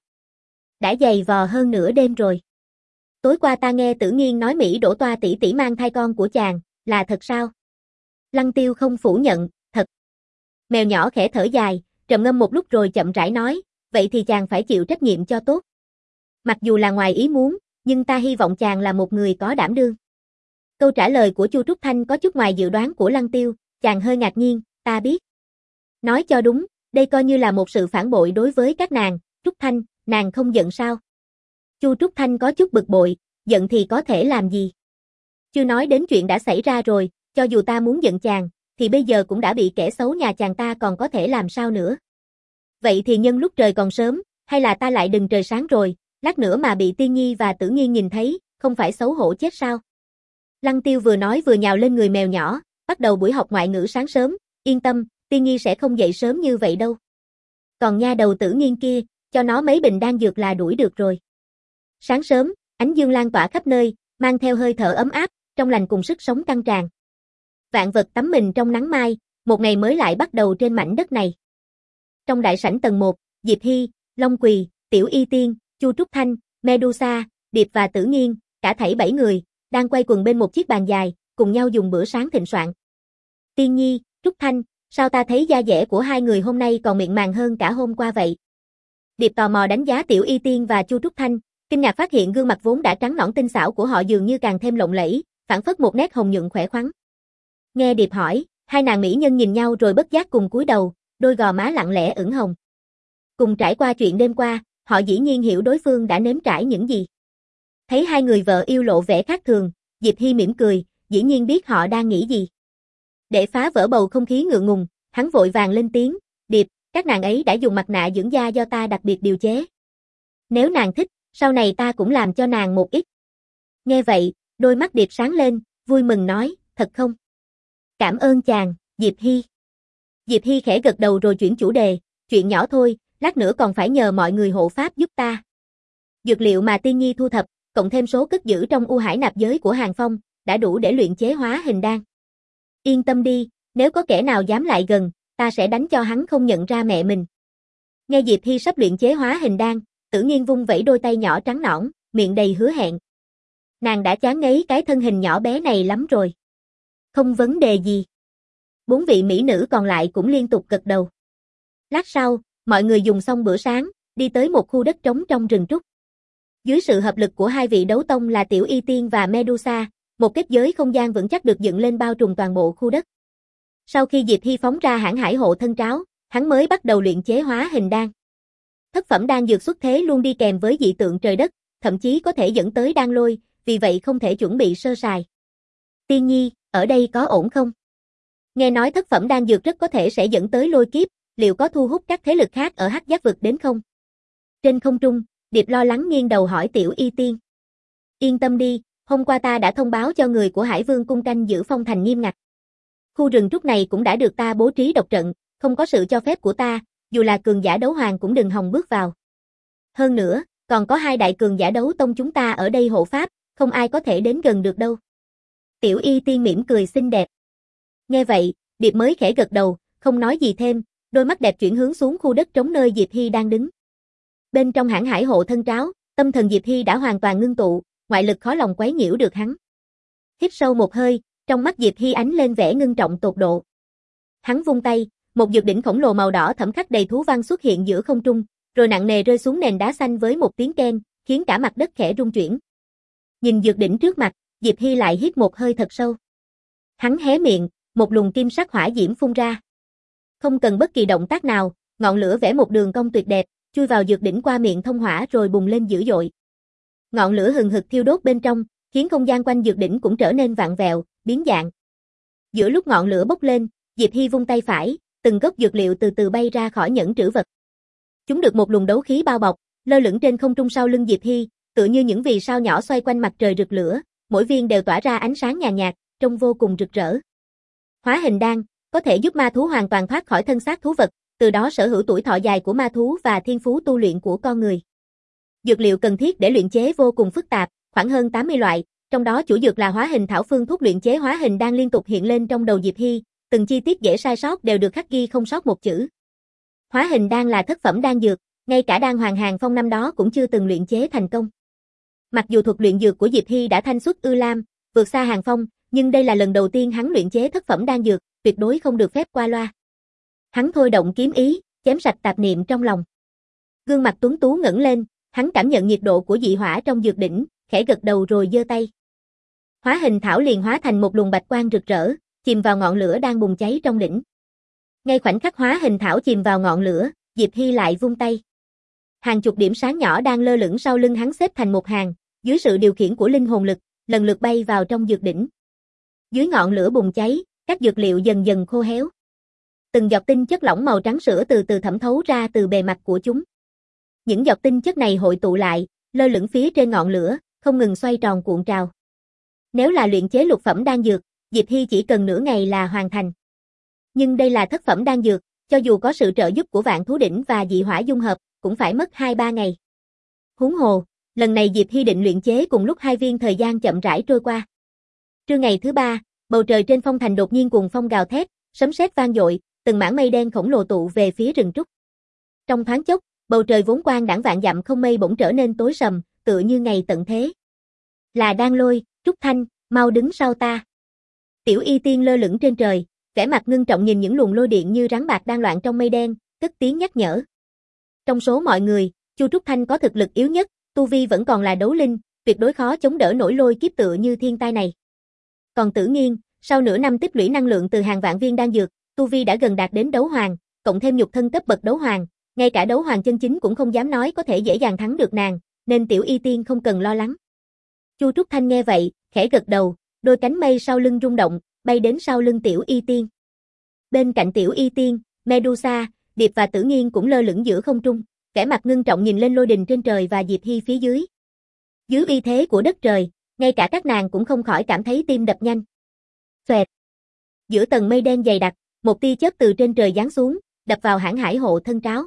Đã dày vò hơn nửa đêm rồi. Tối qua ta nghe Tử Nghiên nói Mỹ Đỗ Toa tỷ tỷ mang thai con của chàng, là thật sao? Lăng Tiêu không phủ nhận, thật. Mèo nhỏ khẽ thở dài, trầm ngâm một lúc rồi chậm rãi nói, vậy thì chàng phải chịu trách nhiệm cho tốt. Mặc dù là ngoài ý muốn, nhưng ta hy vọng chàng là một người có đảm đương. Câu trả lời của Chu Trúc Thanh có chút ngoài dự đoán của Lăng Tiêu, chàng hơi ngạc nhiên, ta biết. Nói cho đúng, đây coi như là một sự phản bội đối với các nàng, Trúc Thanh, nàng không giận sao? Chu Trúc Thanh có chút bực bội, giận thì có thể làm gì? Chưa nói đến chuyện đã xảy ra rồi, cho dù ta muốn giận chàng, thì bây giờ cũng đã bị kẻ xấu nhà chàng ta còn có thể làm sao nữa? Vậy thì nhân lúc trời còn sớm, hay là ta lại đừng trời sáng rồi, lát nữa mà bị Tiên Nhi và Tử Nghiên nhìn thấy, không phải xấu hổ chết sao? Lăng Tiêu vừa nói vừa nhào lên người mèo nhỏ, bắt đầu buổi học ngoại ngữ sáng sớm, yên tâm, Tiên Nhi sẽ không dậy sớm như vậy đâu. Còn nha đầu Tử Nghiên kia, cho nó mấy bình đan dược là đuổi được rồi. Sáng sớm, ánh dương lan tỏa khắp nơi, mang theo hơi thở ấm áp, trong lành cùng sức sống căng tràn. Vạn vật tắm mình trong nắng mai, một ngày mới lại bắt đầu trên mảnh đất này. Trong đại sảnh tầng một, Diệp Hy, Long Quỳ, Tiểu Y Tiên, Chu Trúc Thanh, Medusa, Điệp và Tử Nghiên, cả thảy bảy người, đang quay quần bên một chiếc bàn dài, cùng nhau dùng bữa sáng thịnh soạn. Tiên Nhi, Trúc Thanh, sao ta thấy da dẻ của hai người hôm nay còn mịn màng hơn cả hôm qua vậy? Điệp tò mò đánh giá Tiểu Y Tiên và Chu Trúc Thanh, kinh ngạc phát hiện gương mặt vốn đã trắng nõn tinh xảo của họ dường như càng thêm lộng lẫy, phảng phất một nét hồng nhuận khỏe khoắn. Nghe Điệp hỏi, hai nàng mỹ nhân nhìn nhau rồi bất giác cùng cúi đầu, đôi gò má lặng lẽ ửng hồng. Cùng trải qua chuyện đêm qua, họ dĩ nhiên hiểu đối phương đã nếm trải những gì. Thấy hai người vợ yêu lộ vẻ khác thường, Diệp Hy mỉm cười, dĩ nhiên biết họ đang nghĩ gì. Để phá vỡ bầu không khí ngượng ngùng, hắn vội vàng lên tiếng, Điệp, các nàng ấy đã dùng mặt nạ dưỡng da do ta đặc biệt điều chế. Nếu nàng thích, sau này ta cũng làm cho nàng một ít. Nghe vậy, đôi mắt Điệp sáng lên, vui mừng nói, thật không? Cảm ơn chàng, Diệp Hy. Diệp Hy khẽ gật đầu rồi chuyển chủ đề, chuyện nhỏ thôi, lát nữa còn phải nhờ mọi người hộ pháp giúp ta. Dược liệu mà Tiên Nhi thu thập, cộng thêm số cất giữ trong u hải nạp giới của Hàng Phong, đã đủ để luyện chế hóa hình đan. Yên tâm đi, nếu có kẻ nào dám lại gần, ta sẽ đánh cho hắn không nhận ra mẹ mình. Nghe Diệp Hy sắp luyện chế hóa hình đan, Tử Nghiên vung vẩy đôi tay nhỏ trắng nõn, miệng đầy hứa hẹn. Nàng đã chán ngấy cái thân hình nhỏ bé này lắm rồi. Không vấn đề gì. Bốn vị mỹ nữ còn lại cũng liên tục gật đầu. Lát sau, mọi người dùng xong bữa sáng, đi tới một khu đất trống trong rừng trúc. Dưới sự hợp lực của hai vị đấu tông là Tiểu Y Tiên và Medusa, một kết giới không gian vững chắc được dựng lên bao trùm toàn bộ khu đất. Sau khi Diệp Hy phóng ra hãn hải hộ thân tráo, hắn mới bắt đầu luyện chế hóa hình đan. Thất phẩm đan dược xuất thế luôn đi kèm với dị tượng trời đất, thậm chí có thể dẫn tới đan lôi, vì vậy không thể chuẩn bị sơ sài. Tiên nhi, ở đây có ổn không? Nghe nói thất phẩm đan dược rất có thể sẽ dẫn tới lôi kiếp, liệu có thu hút các thế lực khác ở Hắc Giác vực đến không? Trên không trung, Điệp lo lắng nghiêng đầu hỏi Tiểu Y Tiên. Yên tâm đi, hôm qua ta đã thông báo cho người của Hải Vương cung canh giữ phong thành nghiêm ngặt. Khu rừng trúc này cũng đã được ta bố trí độc trận, không có sự cho phép của ta, dù là cường giả đấu hoàng cũng đừng hòng bước vào. Hơn nữa, còn có hai đại cường giả đấu tông chúng ta ở đây hộ pháp, không ai có thể đến gần được đâu. Tiểu Y Tiên mỉm cười xinh đẹp. Nghe vậy, Điệp mới khẽ gật đầu, không nói gì thêm, đôi mắt đẹp chuyển hướng xuống khu đất trống nơi Diệp Hy đang đứng. Bên trong hãn hải hộ thân tráo, tâm thần Diệp Hy đã hoàn toàn ngưng tụ, ngoại lực khó lòng quấy nhiễu được hắn. Hít sâu một hơi, trong mắt Diệp Hy ánh lên vẻ ngưng trọng tột độ. Hắn vung tay, một dược đỉnh khổng lồ màu đỏ thẫm khắc đầy thú văn xuất hiện giữa không trung, rồi nặng nề rơi xuống nền đá xanh với một tiếng keng, khiến cả mặt đất khẽ rung chuyển. Nhìn dược đỉnh trước mặt, Diệp Hy lại hít một hơi thật sâu. Hắn hé miệng, một luồng kim sắc hỏa diễm phun ra. Không cần bất kỳ động tác nào, ngọn lửa vẽ một đường cong tuyệt đẹp, chui vào dược đỉnh qua miệng thông hỏa rồi bùng lên dữ dội. Ngọn lửa hừng hực thiêu đốt bên trong, khiến không gian quanh dược đỉnh cũng trở nên vặn vẹo, biến dạng. Giữa lúc ngọn lửa bốc lên, Diệp Hy vung tay phải, từng gốc dược liệu từ từ bay ra khỏi nhẫn trữ vật. Chúng được một luồng đấu khí bao bọc, lơ lửng trên không trung sau lưng Diệp Hy, tựa như những vì sao nhỏ xoay quanh mặt trời rực lửa, mỗi viên đều tỏa ra ánh sáng nhàn nhạt, trông vô cùng rực rỡ. Hóa hình đan có thể giúp ma thú hoàn toàn thoát khỏi thân xác thú vật, từ đó sở hữu tuổi thọ dài của ma thú và thiên phú tu luyện của con người. Dược liệu cần thiết để luyện chế vô cùng phức tạp, khoảng hơn tám mươi loại, trong đó chủ dược là hóa hình thảo phương thuốc luyện chế hóa hình đan liên tục hiện lên trong đầu Diệp Hy, từng chi tiết dễ sai sót đều được khắc ghi không sót một chữ. Hóa hình đan là thất phẩm đan dược, ngay cả đan hoàng Hàng Phong năm đó cũng chưa từng luyện chế thành công. Mặc dù thuật luyện dược của Diệp Hy đã thanh xuất ư lam, vượt xa Hàng Phong, nhưng đây là lần đầu tiên hắn luyện chế thất phẩm đan dược, tuyệt đối không được phép qua loa. Hắn thôi động kiếm ý, chém sạch tạp niệm trong lòng. Gương mặt tuấn tú ngẩng lên, hắn cảm nhận nhiệt độ của dị hỏa trong dược đỉnh, khẽ gật đầu rồi giơ tay. Hóa hình thảo liền hóa thành một luồng bạch quang rực rỡ, chìm vào ngọn lửa đang bùng cháy trong đỉnh. Ngay khoảnh khắc hóa hình thảo chìm vào ngọn lửa, Diệp Hy lại vung tay. Hàng chục điểm sáng nhỏ đang lơ lửng sau lưng hắn xếp thành một hàng, dưới sự điều khiển của linh hồn lực, lần lượt bay vào trong dược đỉnh. Dưới ngọn lửa bùng cháy, các dược liệu dần dần khô héo. Từng giọt tinh chất lỏng màu trắng sữa từ từ thẩm thấu ra từ bề mặt của chúng. Những giọt tinh chất này hội tụ lại, lơ lửng phía trên ngọn lửa, không ngừng xoay tròn cuộn trào. Nếu là luyện chế lục phẩm đan dược, Diệp Hy chỉ cần nửa ngày là hoàn thành. Nhưng đây là thất phẩm đan dược, cho dù có sự trợ giúp của vạn thú đỉnh và dị hỏa dung hợp, cũng phải mất hai ba ngày. Huống hồ, lần này Diệp Hy định luyện chế cùng lúc hai viên thời gian chậm rãi trôi qua. Trưa ngày thứ ba, bầu trời trên phong thành đột nhiên cuồng phong gào thét, sấm sét vang dội, từng mảng mây đen khổng lồ tụ về phía rừng trúc. Trong thoáng chốc, bầu trời vốn quang đãng vạn dặm không mây bỗng trở nên tối sầm, tựa như ngày tận thế. Là Đan Lôi, Trúc Thanh, mau đứng sau ta. Tiểu Y Tiên lơ lửng trên trời, vẻ mặt ngưng trọng nhìn những luồng lôi điện như rắn bạc đang loạn trong mây đen, cất tiếng nhắc nhở. Trong số mọi người, Chu Trúc Thanh có thực lực yếu nhất, tu vi vẫn còn là đấu linh, tuyệt đối khó chống đỡ nổi lôi kiếp tựa như thiên tai này. Còn Tử Nghiên, sau nửa năm tích lũy năng lượng từ hàng vạn viên đan dược, tu vi đã gần đạt đến đấu hoàng, cộng thêm nhục thân cấp bậc đấu hoàng, ngay cả đấu hoàng chân chính cũng không dám nói có thể dễ dàng thắng được nàng, nên Tiểu Y Tiên không cần lo lắng. Chu Trúc Thanh nghe vậy, khẽ gật đầu, đôi cánh mây sau lưng rung động, bay đến sau lưng Tiểu Y Tiên. Bên cạnh Tiểu Y Tiên, Medusa, Điệp và Tử Nghiên cũng lơ lửng giữa không trung, vẻ mặt ngưng trọng nhìn lên lôi đình trên trời và Diệp Hy phía dưới. Dưới uy thế của đất trời, ngay cả các nàng cũng không khỏi cảm thấy tim đập nhanh. Xoẹt. Giữa tầng mây đen dày đặc, một tia chớp từ trên trời giáng xuống, đập vào hãn hải hộ thân tráo.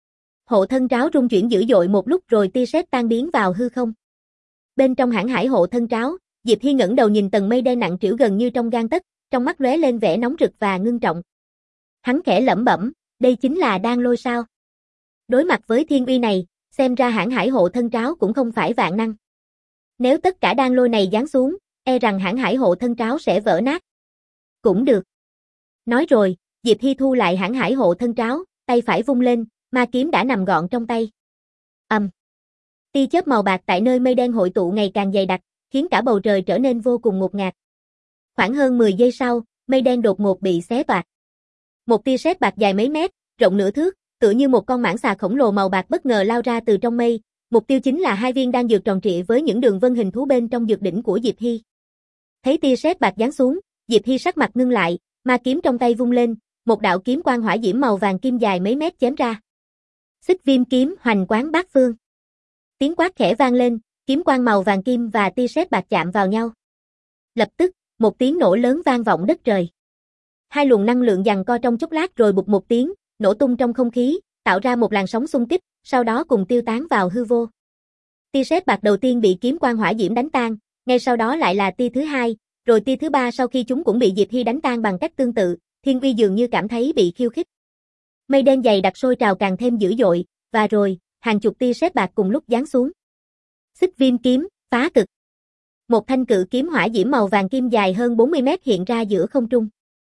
Hộ thân tráo rung chuyển dữ dội một lúc rồi tia sét tan biến vào hư không. Bên trong hãn hải hộ thân tráo, Diệp Hy ngẩng đầu nhìn tầng mây đen nặng trĩu gần như trong gang tấc, trong mắt lóe lên vẻ nóng rực và ngưng trọng. Hắn khẽ lẩm bẩm, đây chính là Đan Lôi sao? Đối mặt với thiên uy này, xem ra hãn hải hộ thân tráo cũng không phải vạn năng. Nếu tất cả Đan Lôi này giáng xuống, e rằng hãn hải hộ thân tráo sẽ vỡ nát. Cũng được. Nói rồi, Diệp Hy thu lại hãn hải hộ thân tráo, tay phải vung lên, ma kiếm đã nằm gọn trong tay. Ầm. Um. Tia chớp màu bạc tại nơi mây đen hội tụ ngày càng dày đặc, khiến cả bầu trời trở nên vô cùng ngột ngạt. Khoảng hơn mười giây sau, mây đen đột ngột bị xé toạc. Một tia sét bạc dài mấy mét, rộng nửa thước, tựa như một con mãng xà khổng lồ màu bạc bất ngờ lao ra từ trong mây, mục tiêu chính là hai viên đan dược tròn trịa với những đường vân hình thú bên trong dược đỉnh của Diệp Hy. Thấy tia sét bạc giáng xuống, Diệp Hy sắc mặt ngưng lại, ma kiếm trong tay vung lên, một đạo kiếm quang hỏa diễm màu vàng kim dài mấy mét chém ra. Xích viêm kiếm hoành quán bát phương. Tiếng quát khẽ vang lên, kiếm quang màu vàng kim và tia sét bạc chạm vào nhau. Lập tức, một tiếng nổ lớn vang vọng đất trời. Hai luồng năng lượng giằng co trong chốc lát rồi bụp một tiếng, nổ tung trong không khí, tạo ra một làn sóng xung kích, sau đó cùng tiêu tán vào hư vô. Tia sét bạc đầu tiên bị kiếm quang hỏa diễm đánh tan, ngay sau đó lại là tia thứ hai, rồi tia thứ ba sau khi chúng cũng bị Diệp Hy đánh tan bằng cách tương tự, Thiên Uy dường như cảm thấy bị khiêu khích. Mây đen dày đặc sôi trào càng thêm dữ dội, và rồi, hàng chục tia sét bạc cùng lúc giáng xuống. Xích viêm kiếm, phá cực. Một thanh cự kiếm hỏa diễm màu vàng kim dài hơn bốn mươi mét hiện ra giữa không trung.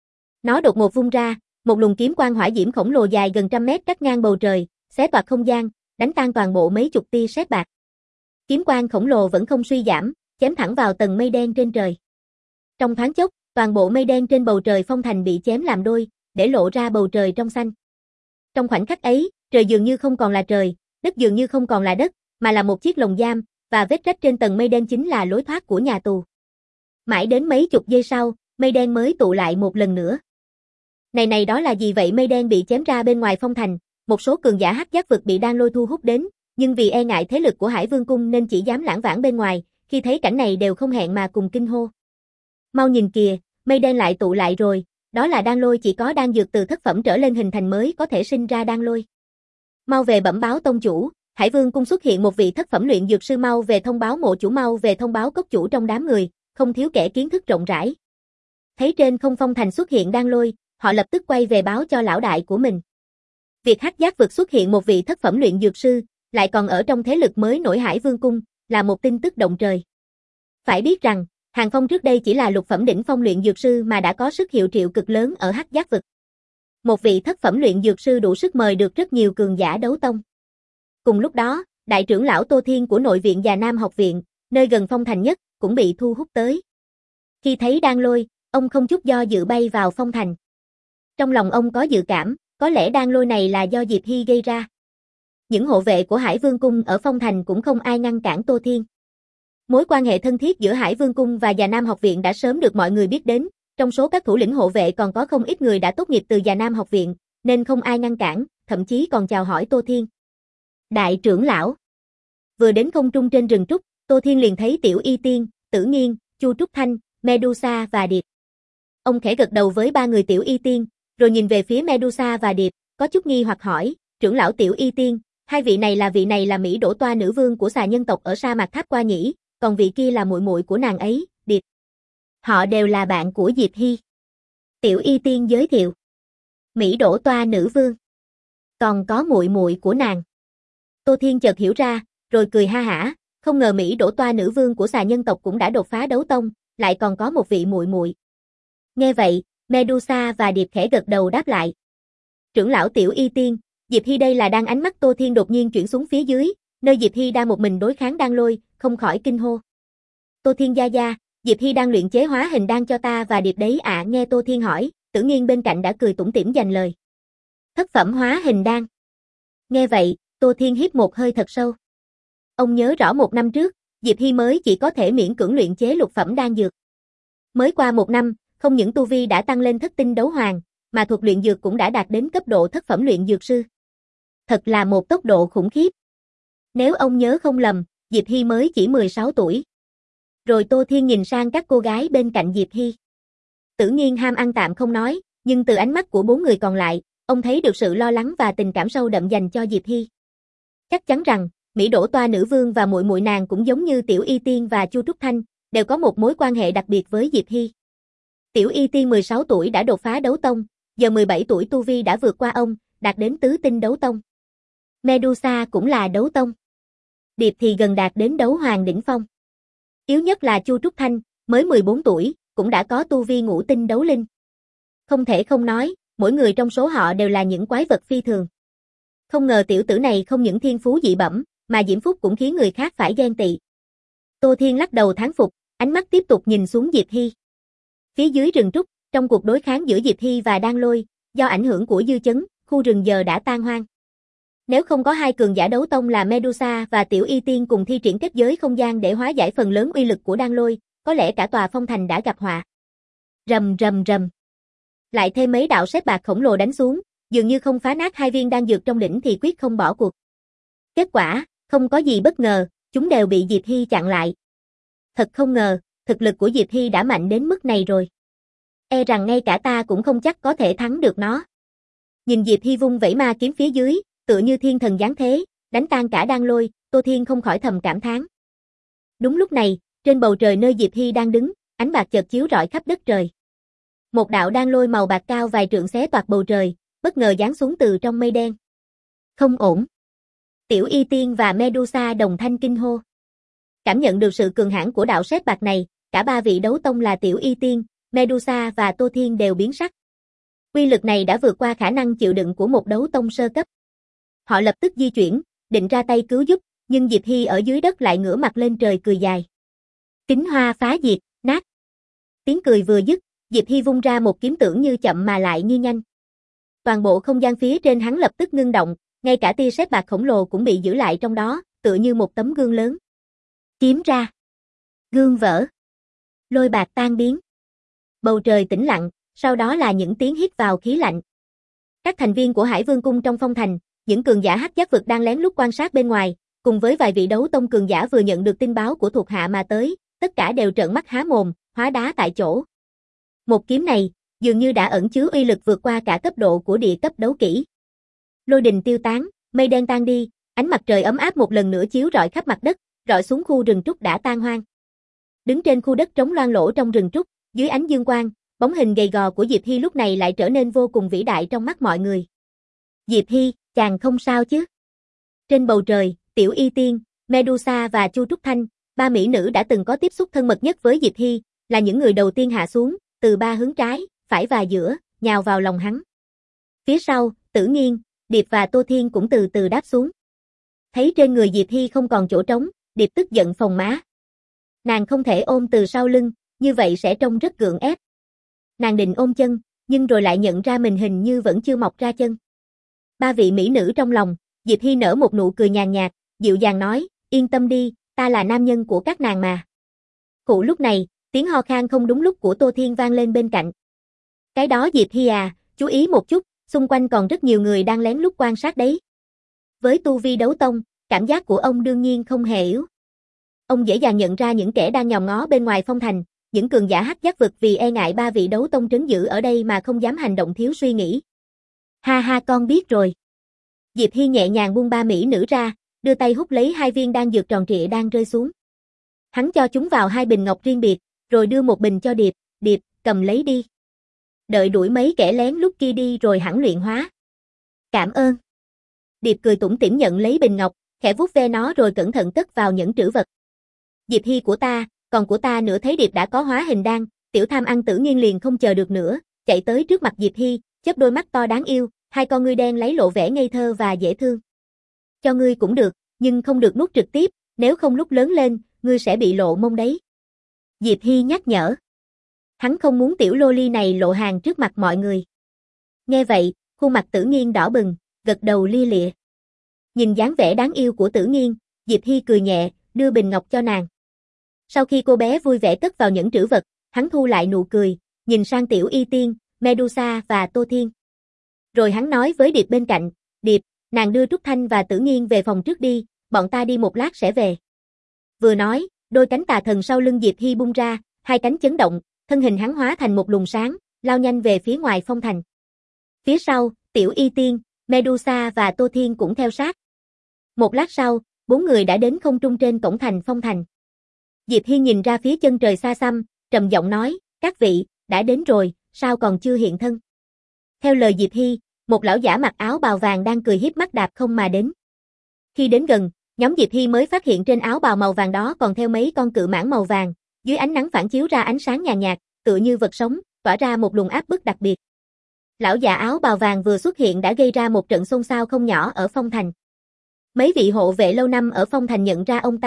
Nó đột ngột vung ra, một luồng kiếm quang hỏa diễm khổng lồ dài gần trăm mét cắt ngang bầu trời, xé toạc không gian, đánh tan toàn bộ mấy chục tia sét bạc. Kiếm quang khổng lồ vẫn không suy giảm, chém thẳng vào tầng mây đen trên trời. Trong thoáng chốc, toàn bộ mây đen trên bầu trời phong thành bị chém làm đôi, để lộ ra bầu trời trong xanh. Trong khoảnh khắc ấy, trời dường như không còn là trời, đất dường như không còn là đất, mà là một chiếc lồng giam, và vết rách trên tầng mây đen chính là lối thoát của nhà tù. Mãi đến mấy chục giây sau, mây đen mới tụ lại một lần nữa. Này này đó là gì vậy? Mây đen bị chém ra bên ngoài phong thành, một số cường giả hắc giác vực bị đan lôi thu hút đến, nhưng vì e ngại thế lực của Hải Vương cung nên chỉ dám lảng vảng bên ngoài, khi thấy cảnh này đều không hẹn mà cùng kinh hô. Mau nhìn kìa, mây đen lại tụ lại rồi, đó là đan lôi, chỉ có đan dược từ thất phẩm trở lên hình thành mới có thể sinh ra đan lôi. Mau về bẩm báo tông chủ, Hải Vương cung xuất hiện một vị thất phẩm luyện dược sư, mau về thông báo mộ chủ, mau về thông báo cốc chủ. Trong đám người, không thiếu kẻ kiến thức rộng rãi. Thấy trên không phong thành xuất hiện đan lôi, họ lập tức quay về báo cho lão đại của mình. Việc hắc giác vực xuất hiện một vị thất phẩm luyện dược sư, lại còn ở trong thế lực mới nổi Hải Vương cung, là một tin tức động trời. Phải biết rằng, Hàng Phong trước đây chỉ là lục phẩm đỉnh phong luyện dược sư mà đã có sức hiệu triệu cực lớn ở hắc giác vực. Một vị thất phẩm luyện dược sư đủ sức mời được rất nhiều cường giả đấu tông. Cùng lúc đó, đại trưởng lão Tô Thiên của nội viện Già Nam học viện, nơi gần phong thành nhất, cũng bị thu hút tới. Khi thấy đan lôi, ông không chút do dự bay vào phong thành. Trong lòng ông có dự cảm, có lẽ đan lôi này là do Diệp Hy gây ra. Những hộ vệ của Hải Vương cung ở phong thành cũng không ai ngăn cản Tô Thiên. Mối quan hệ thân thiết giữa Hải Vương cung và Già Nam học viện đã sớm được mọi người biết đến, trong số các thủ lĩnh hộ vệ còn có không ít người đã tốt nghiệp từ Già Nam học viện, nên không ai ngăn cản, thậm chí còn chào hỏi Tô Thiên. Đại trưởng lão. Vừa đến không trung trên rừng trúc, Tô Thiên liền thấy Tiểu Y Tiên, Tử Nghiên, Chu Trúc Thanh, Medusa và Điệp. Ông khẽ gật đầu với ba người Tiểu Y Tiên, rồi nhìn về phía Medusa và Điệp, có chút nghi hoặc hỏi, trưởng lão Tiểu Y Tiên, hai vị này là vị này là Mỹ Đỗ Toa nữ vương của xà nhân tộc ở sa mạc Tháp Qua nhỉ, còn vị kia là muội muội của nàng ấy, Điệp. Họ đều là bạn của Diệp Hy. Tiểu Y Tiên giới thiệu. Mỹ Đỗ Toa nữ vương. Còn có muội muội của nàng. Tô Thiên chợt hiểu ra, rồi cười ha hả, không ngờ Mỹ Đỗ Toa nữ vương của xà nhân tộc cũng đã đột phá đấu tông, lại còn có một vị muội muội. Nghe vậy, Medusa và Điệp khẽ gật đầu đáp lại. Trưởng lão Tiểu Y Tiên, Diệp Hy đây là đang. Ánh mắt Tô Thiên đột nhiên chuyển xuống phía dưới, nơi Diệp Hy đang một mình đối kháng đan lôi, không khỏi kinh hô. Tô Thiên gia gia, Diệp Hy đang luyện chế hóa hình đan cho ta và Điệp đấy ạ. À, nghe Tô Thiên hỏi, Tử Nghiên bên cạnh đã cười tủm tỉm dành lời. Thất phẩm hóa hình đan. Nghe vậy, Tô Thiên hít một hơi thật sâu. Ông nhớ rõ một năm trước, Diệp Hy mới chỉ có thể miễn cưỡng luyện chế lục phẩm đan dược. Mới qua một năm, không những tu vi đã tăng lên thất tinh đấu hoàng, mà thuật luyện dược cũng đã đạt đến cấp độ thất phẩm luyện dược sư. Thật là một tốc độ khủng khiếp. Nếu ông nhớ không lầm, Diệp Hy mới chỉ mười sáu tuổi. Rồi Tô Thiên nhìn sang các cô gái bên cạnh Diệp Hy. Tử Nghiên ham ăn tạm không nói, nhưng từ ánh mắt của bốn người còn lại, ông thấy được sự lo lắng và tình cảm sâu đậm dành cho Diệp Hy. Chắc chắn rằng, Mỹ Đỗ Toa nữ vương và muội muội nàng cũng giống như Tiểu Y Tiên và Chu Trúc Thanh, đều có một mối quan hệ đặc biệt với Diệp Hy. Tiểu Y Tiên mười sáu tuổi đã đột phá đấu tông, giờ mười bảy tuổi tu vi đã vượt qua ông, đạt đến tứ tinh đấu tông. Medusa cũng là đấu tông. Điệp thì gần đạt đến đấu hoàng đỉnh phong. Yếu nhất là Chu Trúc Thanh, mới mười bốn tuổi, cũng đã có tu vi ngũ tinh đấu linh. Không thể không nói, mỗi người trong số họ đều là những quái vật phi thường. Không ngờ tiểu tử này không những thiên phú dị bẩm, mà diễm phúc cũng khiến người khác phải ghen tị. Tô Thiên lắc đầu thán phục, ánh mắt tiếp tục nhìn xuống Diệp Hy. Phía dưới rừng trúc, trong cuộc đối kháng giữa Diệp Hy và Đan Lôi, do ảnh hưởng của dư chấn, khu rừng giờ đã tan hoang. Nếu không có hai cường giả đấu tông là Medusa và Tiểu Y Tiên cùng thi triển kết giới không gian để hóa giải phần lớn uy lực của Đan Lôi, có lẽ cả tòa phong thành đã gặp họa. Rầm rầm rầm. Lại thêm mấy đạo sét bạc khổng lồ đánh xuống, dường như không phá nát hai viên đan dược trong đỉnh thì quyết không bỏ cuộc. Kết quả, không có gì bất ngờ, chúng đều bị Diệp Hy chặn lại. Thật không ngờ, thực lực của Diệp Hy đã mạnh đến mức này rồi. E rằng ngay cả ta cũng không chắc có thể thắng được nó. Nhìn Diệp Hy vung vẩy ma kiếm phía dưới, tựa như thiên thần giáng thế, đánh tan cả Đan Lôi, Tô Thiên không khỏi thầm cảm thán. Đúng lúc này, trên bầu trời nơi Diệp Hy đang đứng, ánh bạc chợt chiếu rọi khắp đất trời. Một đạo Đan Lôi màu bạc cao vài trượng xé toạc bầu trời, bất ngờ giáng xuống từ trong mây đen. Không ổn. Tiểu Y Tiên và Medusa đồng thanh kinh hô. Cảm nhận được sự cường hãn của đạo sét bạc này, cả ba vị đấu tông là Tiểu Y Tiên, Medusa và Tô Thiên đều biến sắc. Uy lực này đã vượt qua khả năng chịu đựng của một đấu tông sơ cấp. Họ lập tức di chuyển, định ra tay cứu giúp, nhưng Diệp Hy ở dưới đất lại ngửa mặt lên trời cười dài. Kính hoa phá diệt, nát. Tiếng cười vừa dứt, Diệp Hy vung ra một kiếm tưởng như chậm mà lại như nhanh. Toàn bộ không gian phía trên hắn lập tức ngưng động, ngay cả tia sét bạc khổng lồ cũng bị giữ lại trong đó, tựa như một tấm gương lớn. Kiếm ra. Gương vỡ. Lôi bạc tan biến. Bầu trời tĩnh lặng, sau đó là những tiếng hít vào khí lạnh. Các thành viên của Hải Vương cung trong phong thành, những cường giả hắc giác vực đang lén lút quan sát bên ngoài, cùng với vài vị đấu tông cường giả vừa nhận được tin báo của thuộc hạ mà tới, tất cả đều trợn mắt há mồm, hóa đá tại chỗ. Một kiếm này, dường như đã ẩn chứa uy lực vượt qua cả cấp độ của địa cấp đấu kỹ. Lôi đình tiêu tán, mây đen tan đi, ánh mặt trời ấm áp một lần nữa chiếu rọi khắp mặt đất, rọi xuống khu rừng trúc đã tan hoang. Đứng trên khu đất trống loang lổ trong rừng trúc, dưới ánh dương quang, bóng hình gầy gò của Diệp Hy lúc này lại trở nên vô cùng vĩ đại trong mắt mọi người. Diệp Hy, chàng không sao chứ? Trên bầu trời, Tiểu Y Tiên, Medusa và Chu Trúc Thanh, ba mỹ nữ đã từng có tiếp xúc thân mật nhất với Diệp Hy, là những người đầu tiên hạ xuống, từ ba hướng trái, phải và giữa, nhào vào lòng hắn. Phía sau, Tử Nghiên, Điệp và Tô Thiên cũng từ từ đáp xuống. Thấy trên người Diệp Hy không còn chỗ trống, Điệp tức giận phồng má. Nàng không thể ôm từ sau lưng, như vậy sẽ trông rất gượng ép. Nàng định ôm chân, nhưng rồi lại nhận ra mình hình như vẫn chưa mọc ra chân. Ba vị mỹ nữ trong lòng, Diệp Hy nở một nụ cười nhàn nhạt, dịu dàng nói, yên tâm đi, ta là nam nhân của các nàng mà. Cụ lúc này, tiếng ho khan không đúng lúc của Tô Thiên vang lên bên cạnh. Cái đó Diệp Hy à, chú ý một chút, xung quanh còn rất nhiều người đang lén lút quan sát đấy. Với tu vi đấu tông, cảm giác của ông đương nhiên không hề yếu. Ông dễ dàng nhận ra những kẻ đang nhòm ngó bên ngoài phong thành, những cường giả hắc giác vực vì e ngại ba vị đấu tông trấn giữ ở đây mà không dám hành động thiếu suy nghĩ. Ha ha, con biết rồi. Diệp Hy nhẹ nhàng buông ba mỹ nữ ra, đưa tay hút lấy hai viên đan dược tròn trịa đang rơi xuống. Hắn cho chúng vào hai bình ngọc riêng biệt, rồi đưa một bình cho Điệp, Điệp, cầm lấy đi. Đợi đuổi mấy kẻ lén lút kia đi rồi hẳn luyện hóa. Cảm ơn. Điệp cười tủm tỉm nhận lấy bình ngọc, khẽ vuốt ve nó rồi cẩn thận cất vào nhẫn trữ vật. Diệp Hy của ta, còn của ta nữa. Thấy Điệp đã có hóa hình đan, tiểu tham ăn Tử Nghiên liền không chờ được nữa, chạy tới trước mặt Diệp Hy, chớp đôi mắt to đáng yêu, hai con ngươi đen lấy lộ vẻ ngây thơ và dễ thương. Cho ngươi cũng được, nhưng không được nuốt trực tiếp, nếu không lúc lớn lên, ngươi sẽ bị lộ mông đấy. Diệp Hy nhắc nhở. Hắn không muốn tiểu loli này lộ hàng trước mặt mọi người. Nghe vậy, khuôn mặt Tử Nghiên đỏ bừng, gật đầu lia lịa. Nhìn dáng vẻ đáng yêu của Tử Nghiên, Diệp Hy cười nhẹ, đưa bình ngọc cho nàng. Sau khi cô bé vui vẻ cất vào nhẫn trữ vật, hắn thu lại nụ cười, nhìn sang Tiểu Y Tiên, Medusa và Tô Thiên. Rồi hắn nói với Điệp bên cạnh, Điệp, nàng đưa Trúc Thanh và Tử Nghiên về phòng trước đi, bọn ta đi một lát sẽ về. Vừa nói, đôi cánh tà thần sau lưng Diệp Hy bung ra, hai cánh chấn động, thân hình hắn hóa thành một luồng sáng, lao nhanh về phía ngoài phong thành. Phía sau, Tiểu Y Tiên, Medusa và Tô Thiên cũng theo sát. Một lát sau, bốn người đã đến không trung trên cổng thành phong thành. Diệp Hy nhìn ra phía chân trời xa xăm, trầm giọng nói, các vị, đã đến rồi, sao còn chưa hiện thân? Theo lời Diệp Hy, một lão giả mặc áo bào vàng đang cười hiếp mắt đạp không mà đến. Khi đến gần, nhóm Diệp Hy mới phát hiện trên áo bào màu vàng đó còn theo mấy con cự mãng màu vàng, dưới ánh nắng phản chiếu ra ánh sáng nhàn nhạt, tựa như vật sống, tỏa ra một luồng áp bức đặc biệt. Lão già áo bào vàng vừa xuất hiện đã gây ra một trận xôn xao không nhỏ ở phong thành. Mấy vị hộ vệ lâu năm ở phong thành nhận ra ông ta,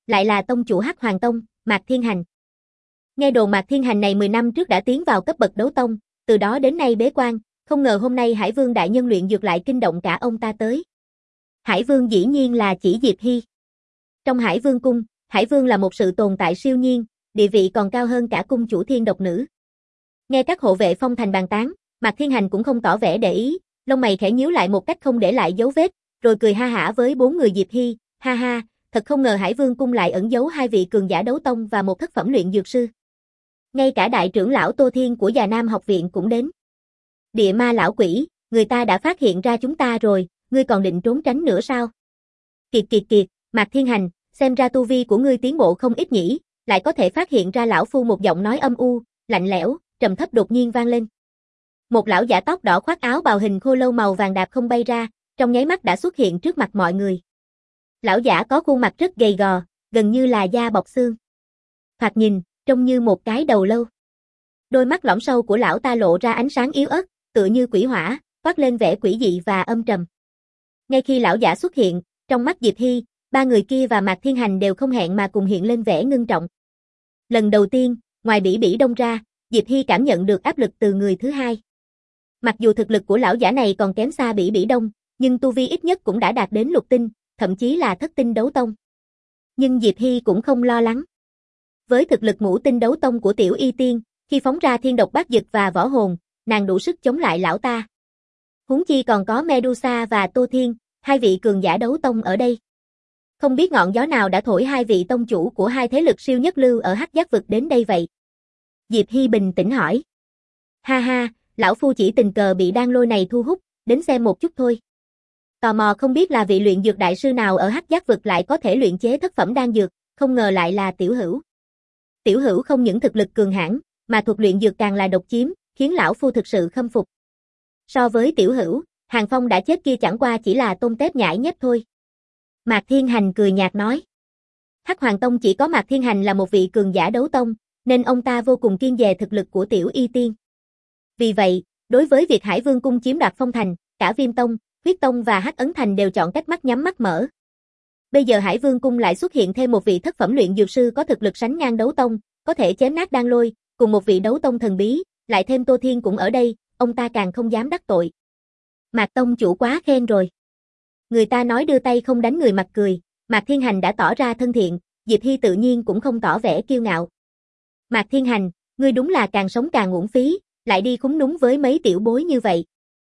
Lại là tông chủ Hắc Hoàng Tông, Mạc Thiên Hành. Nghe đồn Mạc Thiên Hành này mười năm trước đã tiến vào cấp bậc đấu tông, từ đó đến nay bế quan, không ngờ hôm nay Hải Vương đại nhân luyện dược lại kinh động cả ông ta tới. Hải Vương dĩ nhiên là chỉ Diệp Hy. Trong Hải Vương cung, Hải Vương là một sự tồn tại siêu nhiên, địa vị còn cao hơn cả cung chủ thiên độc nữ. Nghe các hộ vệ phong thành bàn tán, Mạc Thiên Hành cũng không tỏ vẻ để ý, lông mày khẽ nhíu lại một cách không để lại dấu vết, rồi cười ha hả với bốn người Diệp Hy, ha ha, thật không ngờ Hải Vương cung lại ẩn giấu hai vị cường giả đấu tông và một thất phẩm luyện dược sư. Ngay cả đại trưởng lão Tô Thiên của Già Nam học viện cũng đến. Địa ma lão quỷ, người ta đã phát hiện ra chúng ta rồi, ngươi còn định trốn tránh nữa sao? Kiệt kiệt kiệt, Mạc Thiên Hành, xem ra tu vi của ngươi tiến bộ không ít nhỉ, lại có thể phát hiện ra lão phu. Một giọng nói âm u, lạnh lẽo, trầm thấp đột nhiên vang lên. Một lão giả tóc đỏ khoác áo bào hình khô lâu màu vàng đạp không bay ra, trong nháy mắt đã xuất hiện trước mặt mọi người. Lão giả có khuôn mặt rất gầy gò, gần như là da bọc xương. Thoạt nhìn, trông như một cái đầu lâu. Đôi mắt lõm sâu của lão ta lộ ra ánh sáng yếu ớt, tựa như quỷ hỏa, toát lên vẻ quỷ dị và âm trầm. Ngay khi lão giả xuất hiện, trong mắt Diệp Hy, ba người kia và Mạc Thiên Hành đều không hẹn mà cùng hiện lên vẻ ngưng trọng. Lần đầu tiên, ngoài Bỉ Bỉ Đông ra, Diệp Hy cảm nhận được áp lực từ người thứ hai. Mặc dù thực lực của lão giả này còn kém xa Bỉ Bỉ Đông, nhưng tu vi ít nhất cũng đã đạt đến lục tinh, thậm chí là thất tinh đấu tông. Nhưng Diệp Hy cũng không lo lắng. Với thực lực ngũ tinh đấu tông của Tiểu Y Tiên, khi phóng ra thiên độc bát dực và võ hồn, nàng đủ sức chống lại lão ta. Huống chi còn có Medusa và Tô Thiên, hai vị cường giả đấu tông ở đây. Không biết ngọn gió nào đã thổi hai vị tông chủ của hai thế lực siêu nhất lưu ở Hắc Giác vực đến đây vậy? Diệp Hy bình tĩnh hỏi. Ha ha, lão phu chỉ tình cờ bị đan lôi này thu hút, đến xem một chút thôi. Tò mò không biết là vị luyện dược đại sư nào ở Hắc Giác vực lại có thể luyện chế thất phẩm đan dược, không ngờ lại là Tiểu Hữu. Tiểu Hữu không những thực lực cường hãn, mà thuật luyện dược càng là độc chiếm, khiến lão phu thực sự khâm phục. So với Tiểu Hữu, Hàng Phong đã chết kia chẳng qua chỉ là tôm tép nhãi nhép thôi. Mạc Thiên Hành cười nhạt nói. Hắc Hoàng Tông chỉ có Mạc Thiên Hành là một vị cường giả đấu tông, nên ông ta vô cùng kiêng dè thực lực của Tiểu Y Tiên. Vì vậy, đối với việc Hải Vương cung chiếm đoạt Phong Thành, cả Viêm Tông, Huyết Tông và Hắc Ấn Thành đều chọn cách mắt nhắm mắt mở. Bây giờ Hải Vương cung lại xuất hiện thêm một vị thất phẩm luyện dược sư có thực lực sánh ngang đấu tông, có thể chém nát đan lôi, cùng một vị đấu tông thần bí, lại thêm Tô Thiên cũng ở đây, ông ta càng không dám đắc tội. Mạc tông chủ quá khen rồi. Người ta nói đưa tay không đánh người mặt cười, Mạc Thiên Hành đã tỏ ra thân thiện, Diệp Hy tự nhiên cũng không tỏ vẻ kiêu ngạo. Mạc Thiên Hành, ngươi đúng là càng sống càng uổng phí, lại đi khúm núm với mấy tiểu bối như vậy.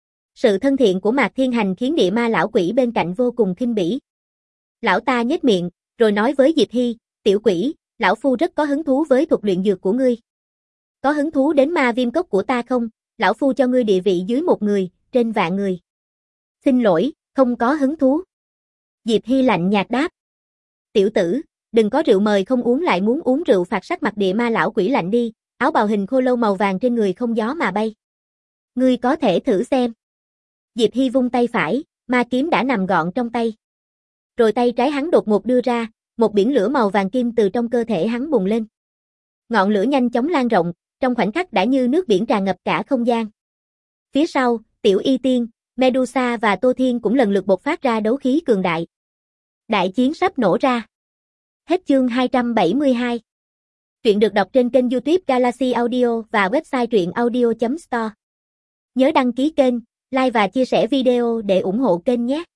Sự thân thiện của Mạc Thiên Hành khiến địa ma lão quỷ bên cạnh vô cùng khinh bỉ. Lão ta nhếch miệng, rồi nói với Diệp Hy, tiểu quỷ, lão phu rất có hứng thú với thuật luyện dược của ngươi. Có hứng thú đến ma viêm cốc của ta không? Lão phu cho ngươi địa vị dưới một người, trên vạn người. Xin lỗi, không có hứng thú. Diệp Hy lạnh nhạt đáp. Tiểu tử, đừng có rượu mời không uống lại muốn uống rượu phạt. Sắc mặt địa ma lão quỷ lạnh đi, áo bào hình khô lâu màu vàng trên người không gió mà bay. Ngươi có thể thử xem. Diệp Hy vung tay phải, ma kiếm đã nằm gọn trong tay. Rồi tay trái hắn đột ngột đưa ra, một biển lửa màu vàng kim từ trong cơ thể hắn bùng lên. Ngọn lửa nhanh chóng lan rộng, trong khoảnh khắc đã như nước biển tràn ngập cả không gian. Phía sau, Tiểu Y Tiên, Medusa và Tô Thiên cũng lần lượt bộc phát ra đấu khí cường đại. Đại chiến sắp nổ ra. Hết chương hai trăm bảy mươi hai. Truyện được đọc trên kênh YouTube Galaxy Audio và website truyện audio chấm store. Nhớ đăng ký kênh, like và chia sẻ video để ủng hộ kênh nhé.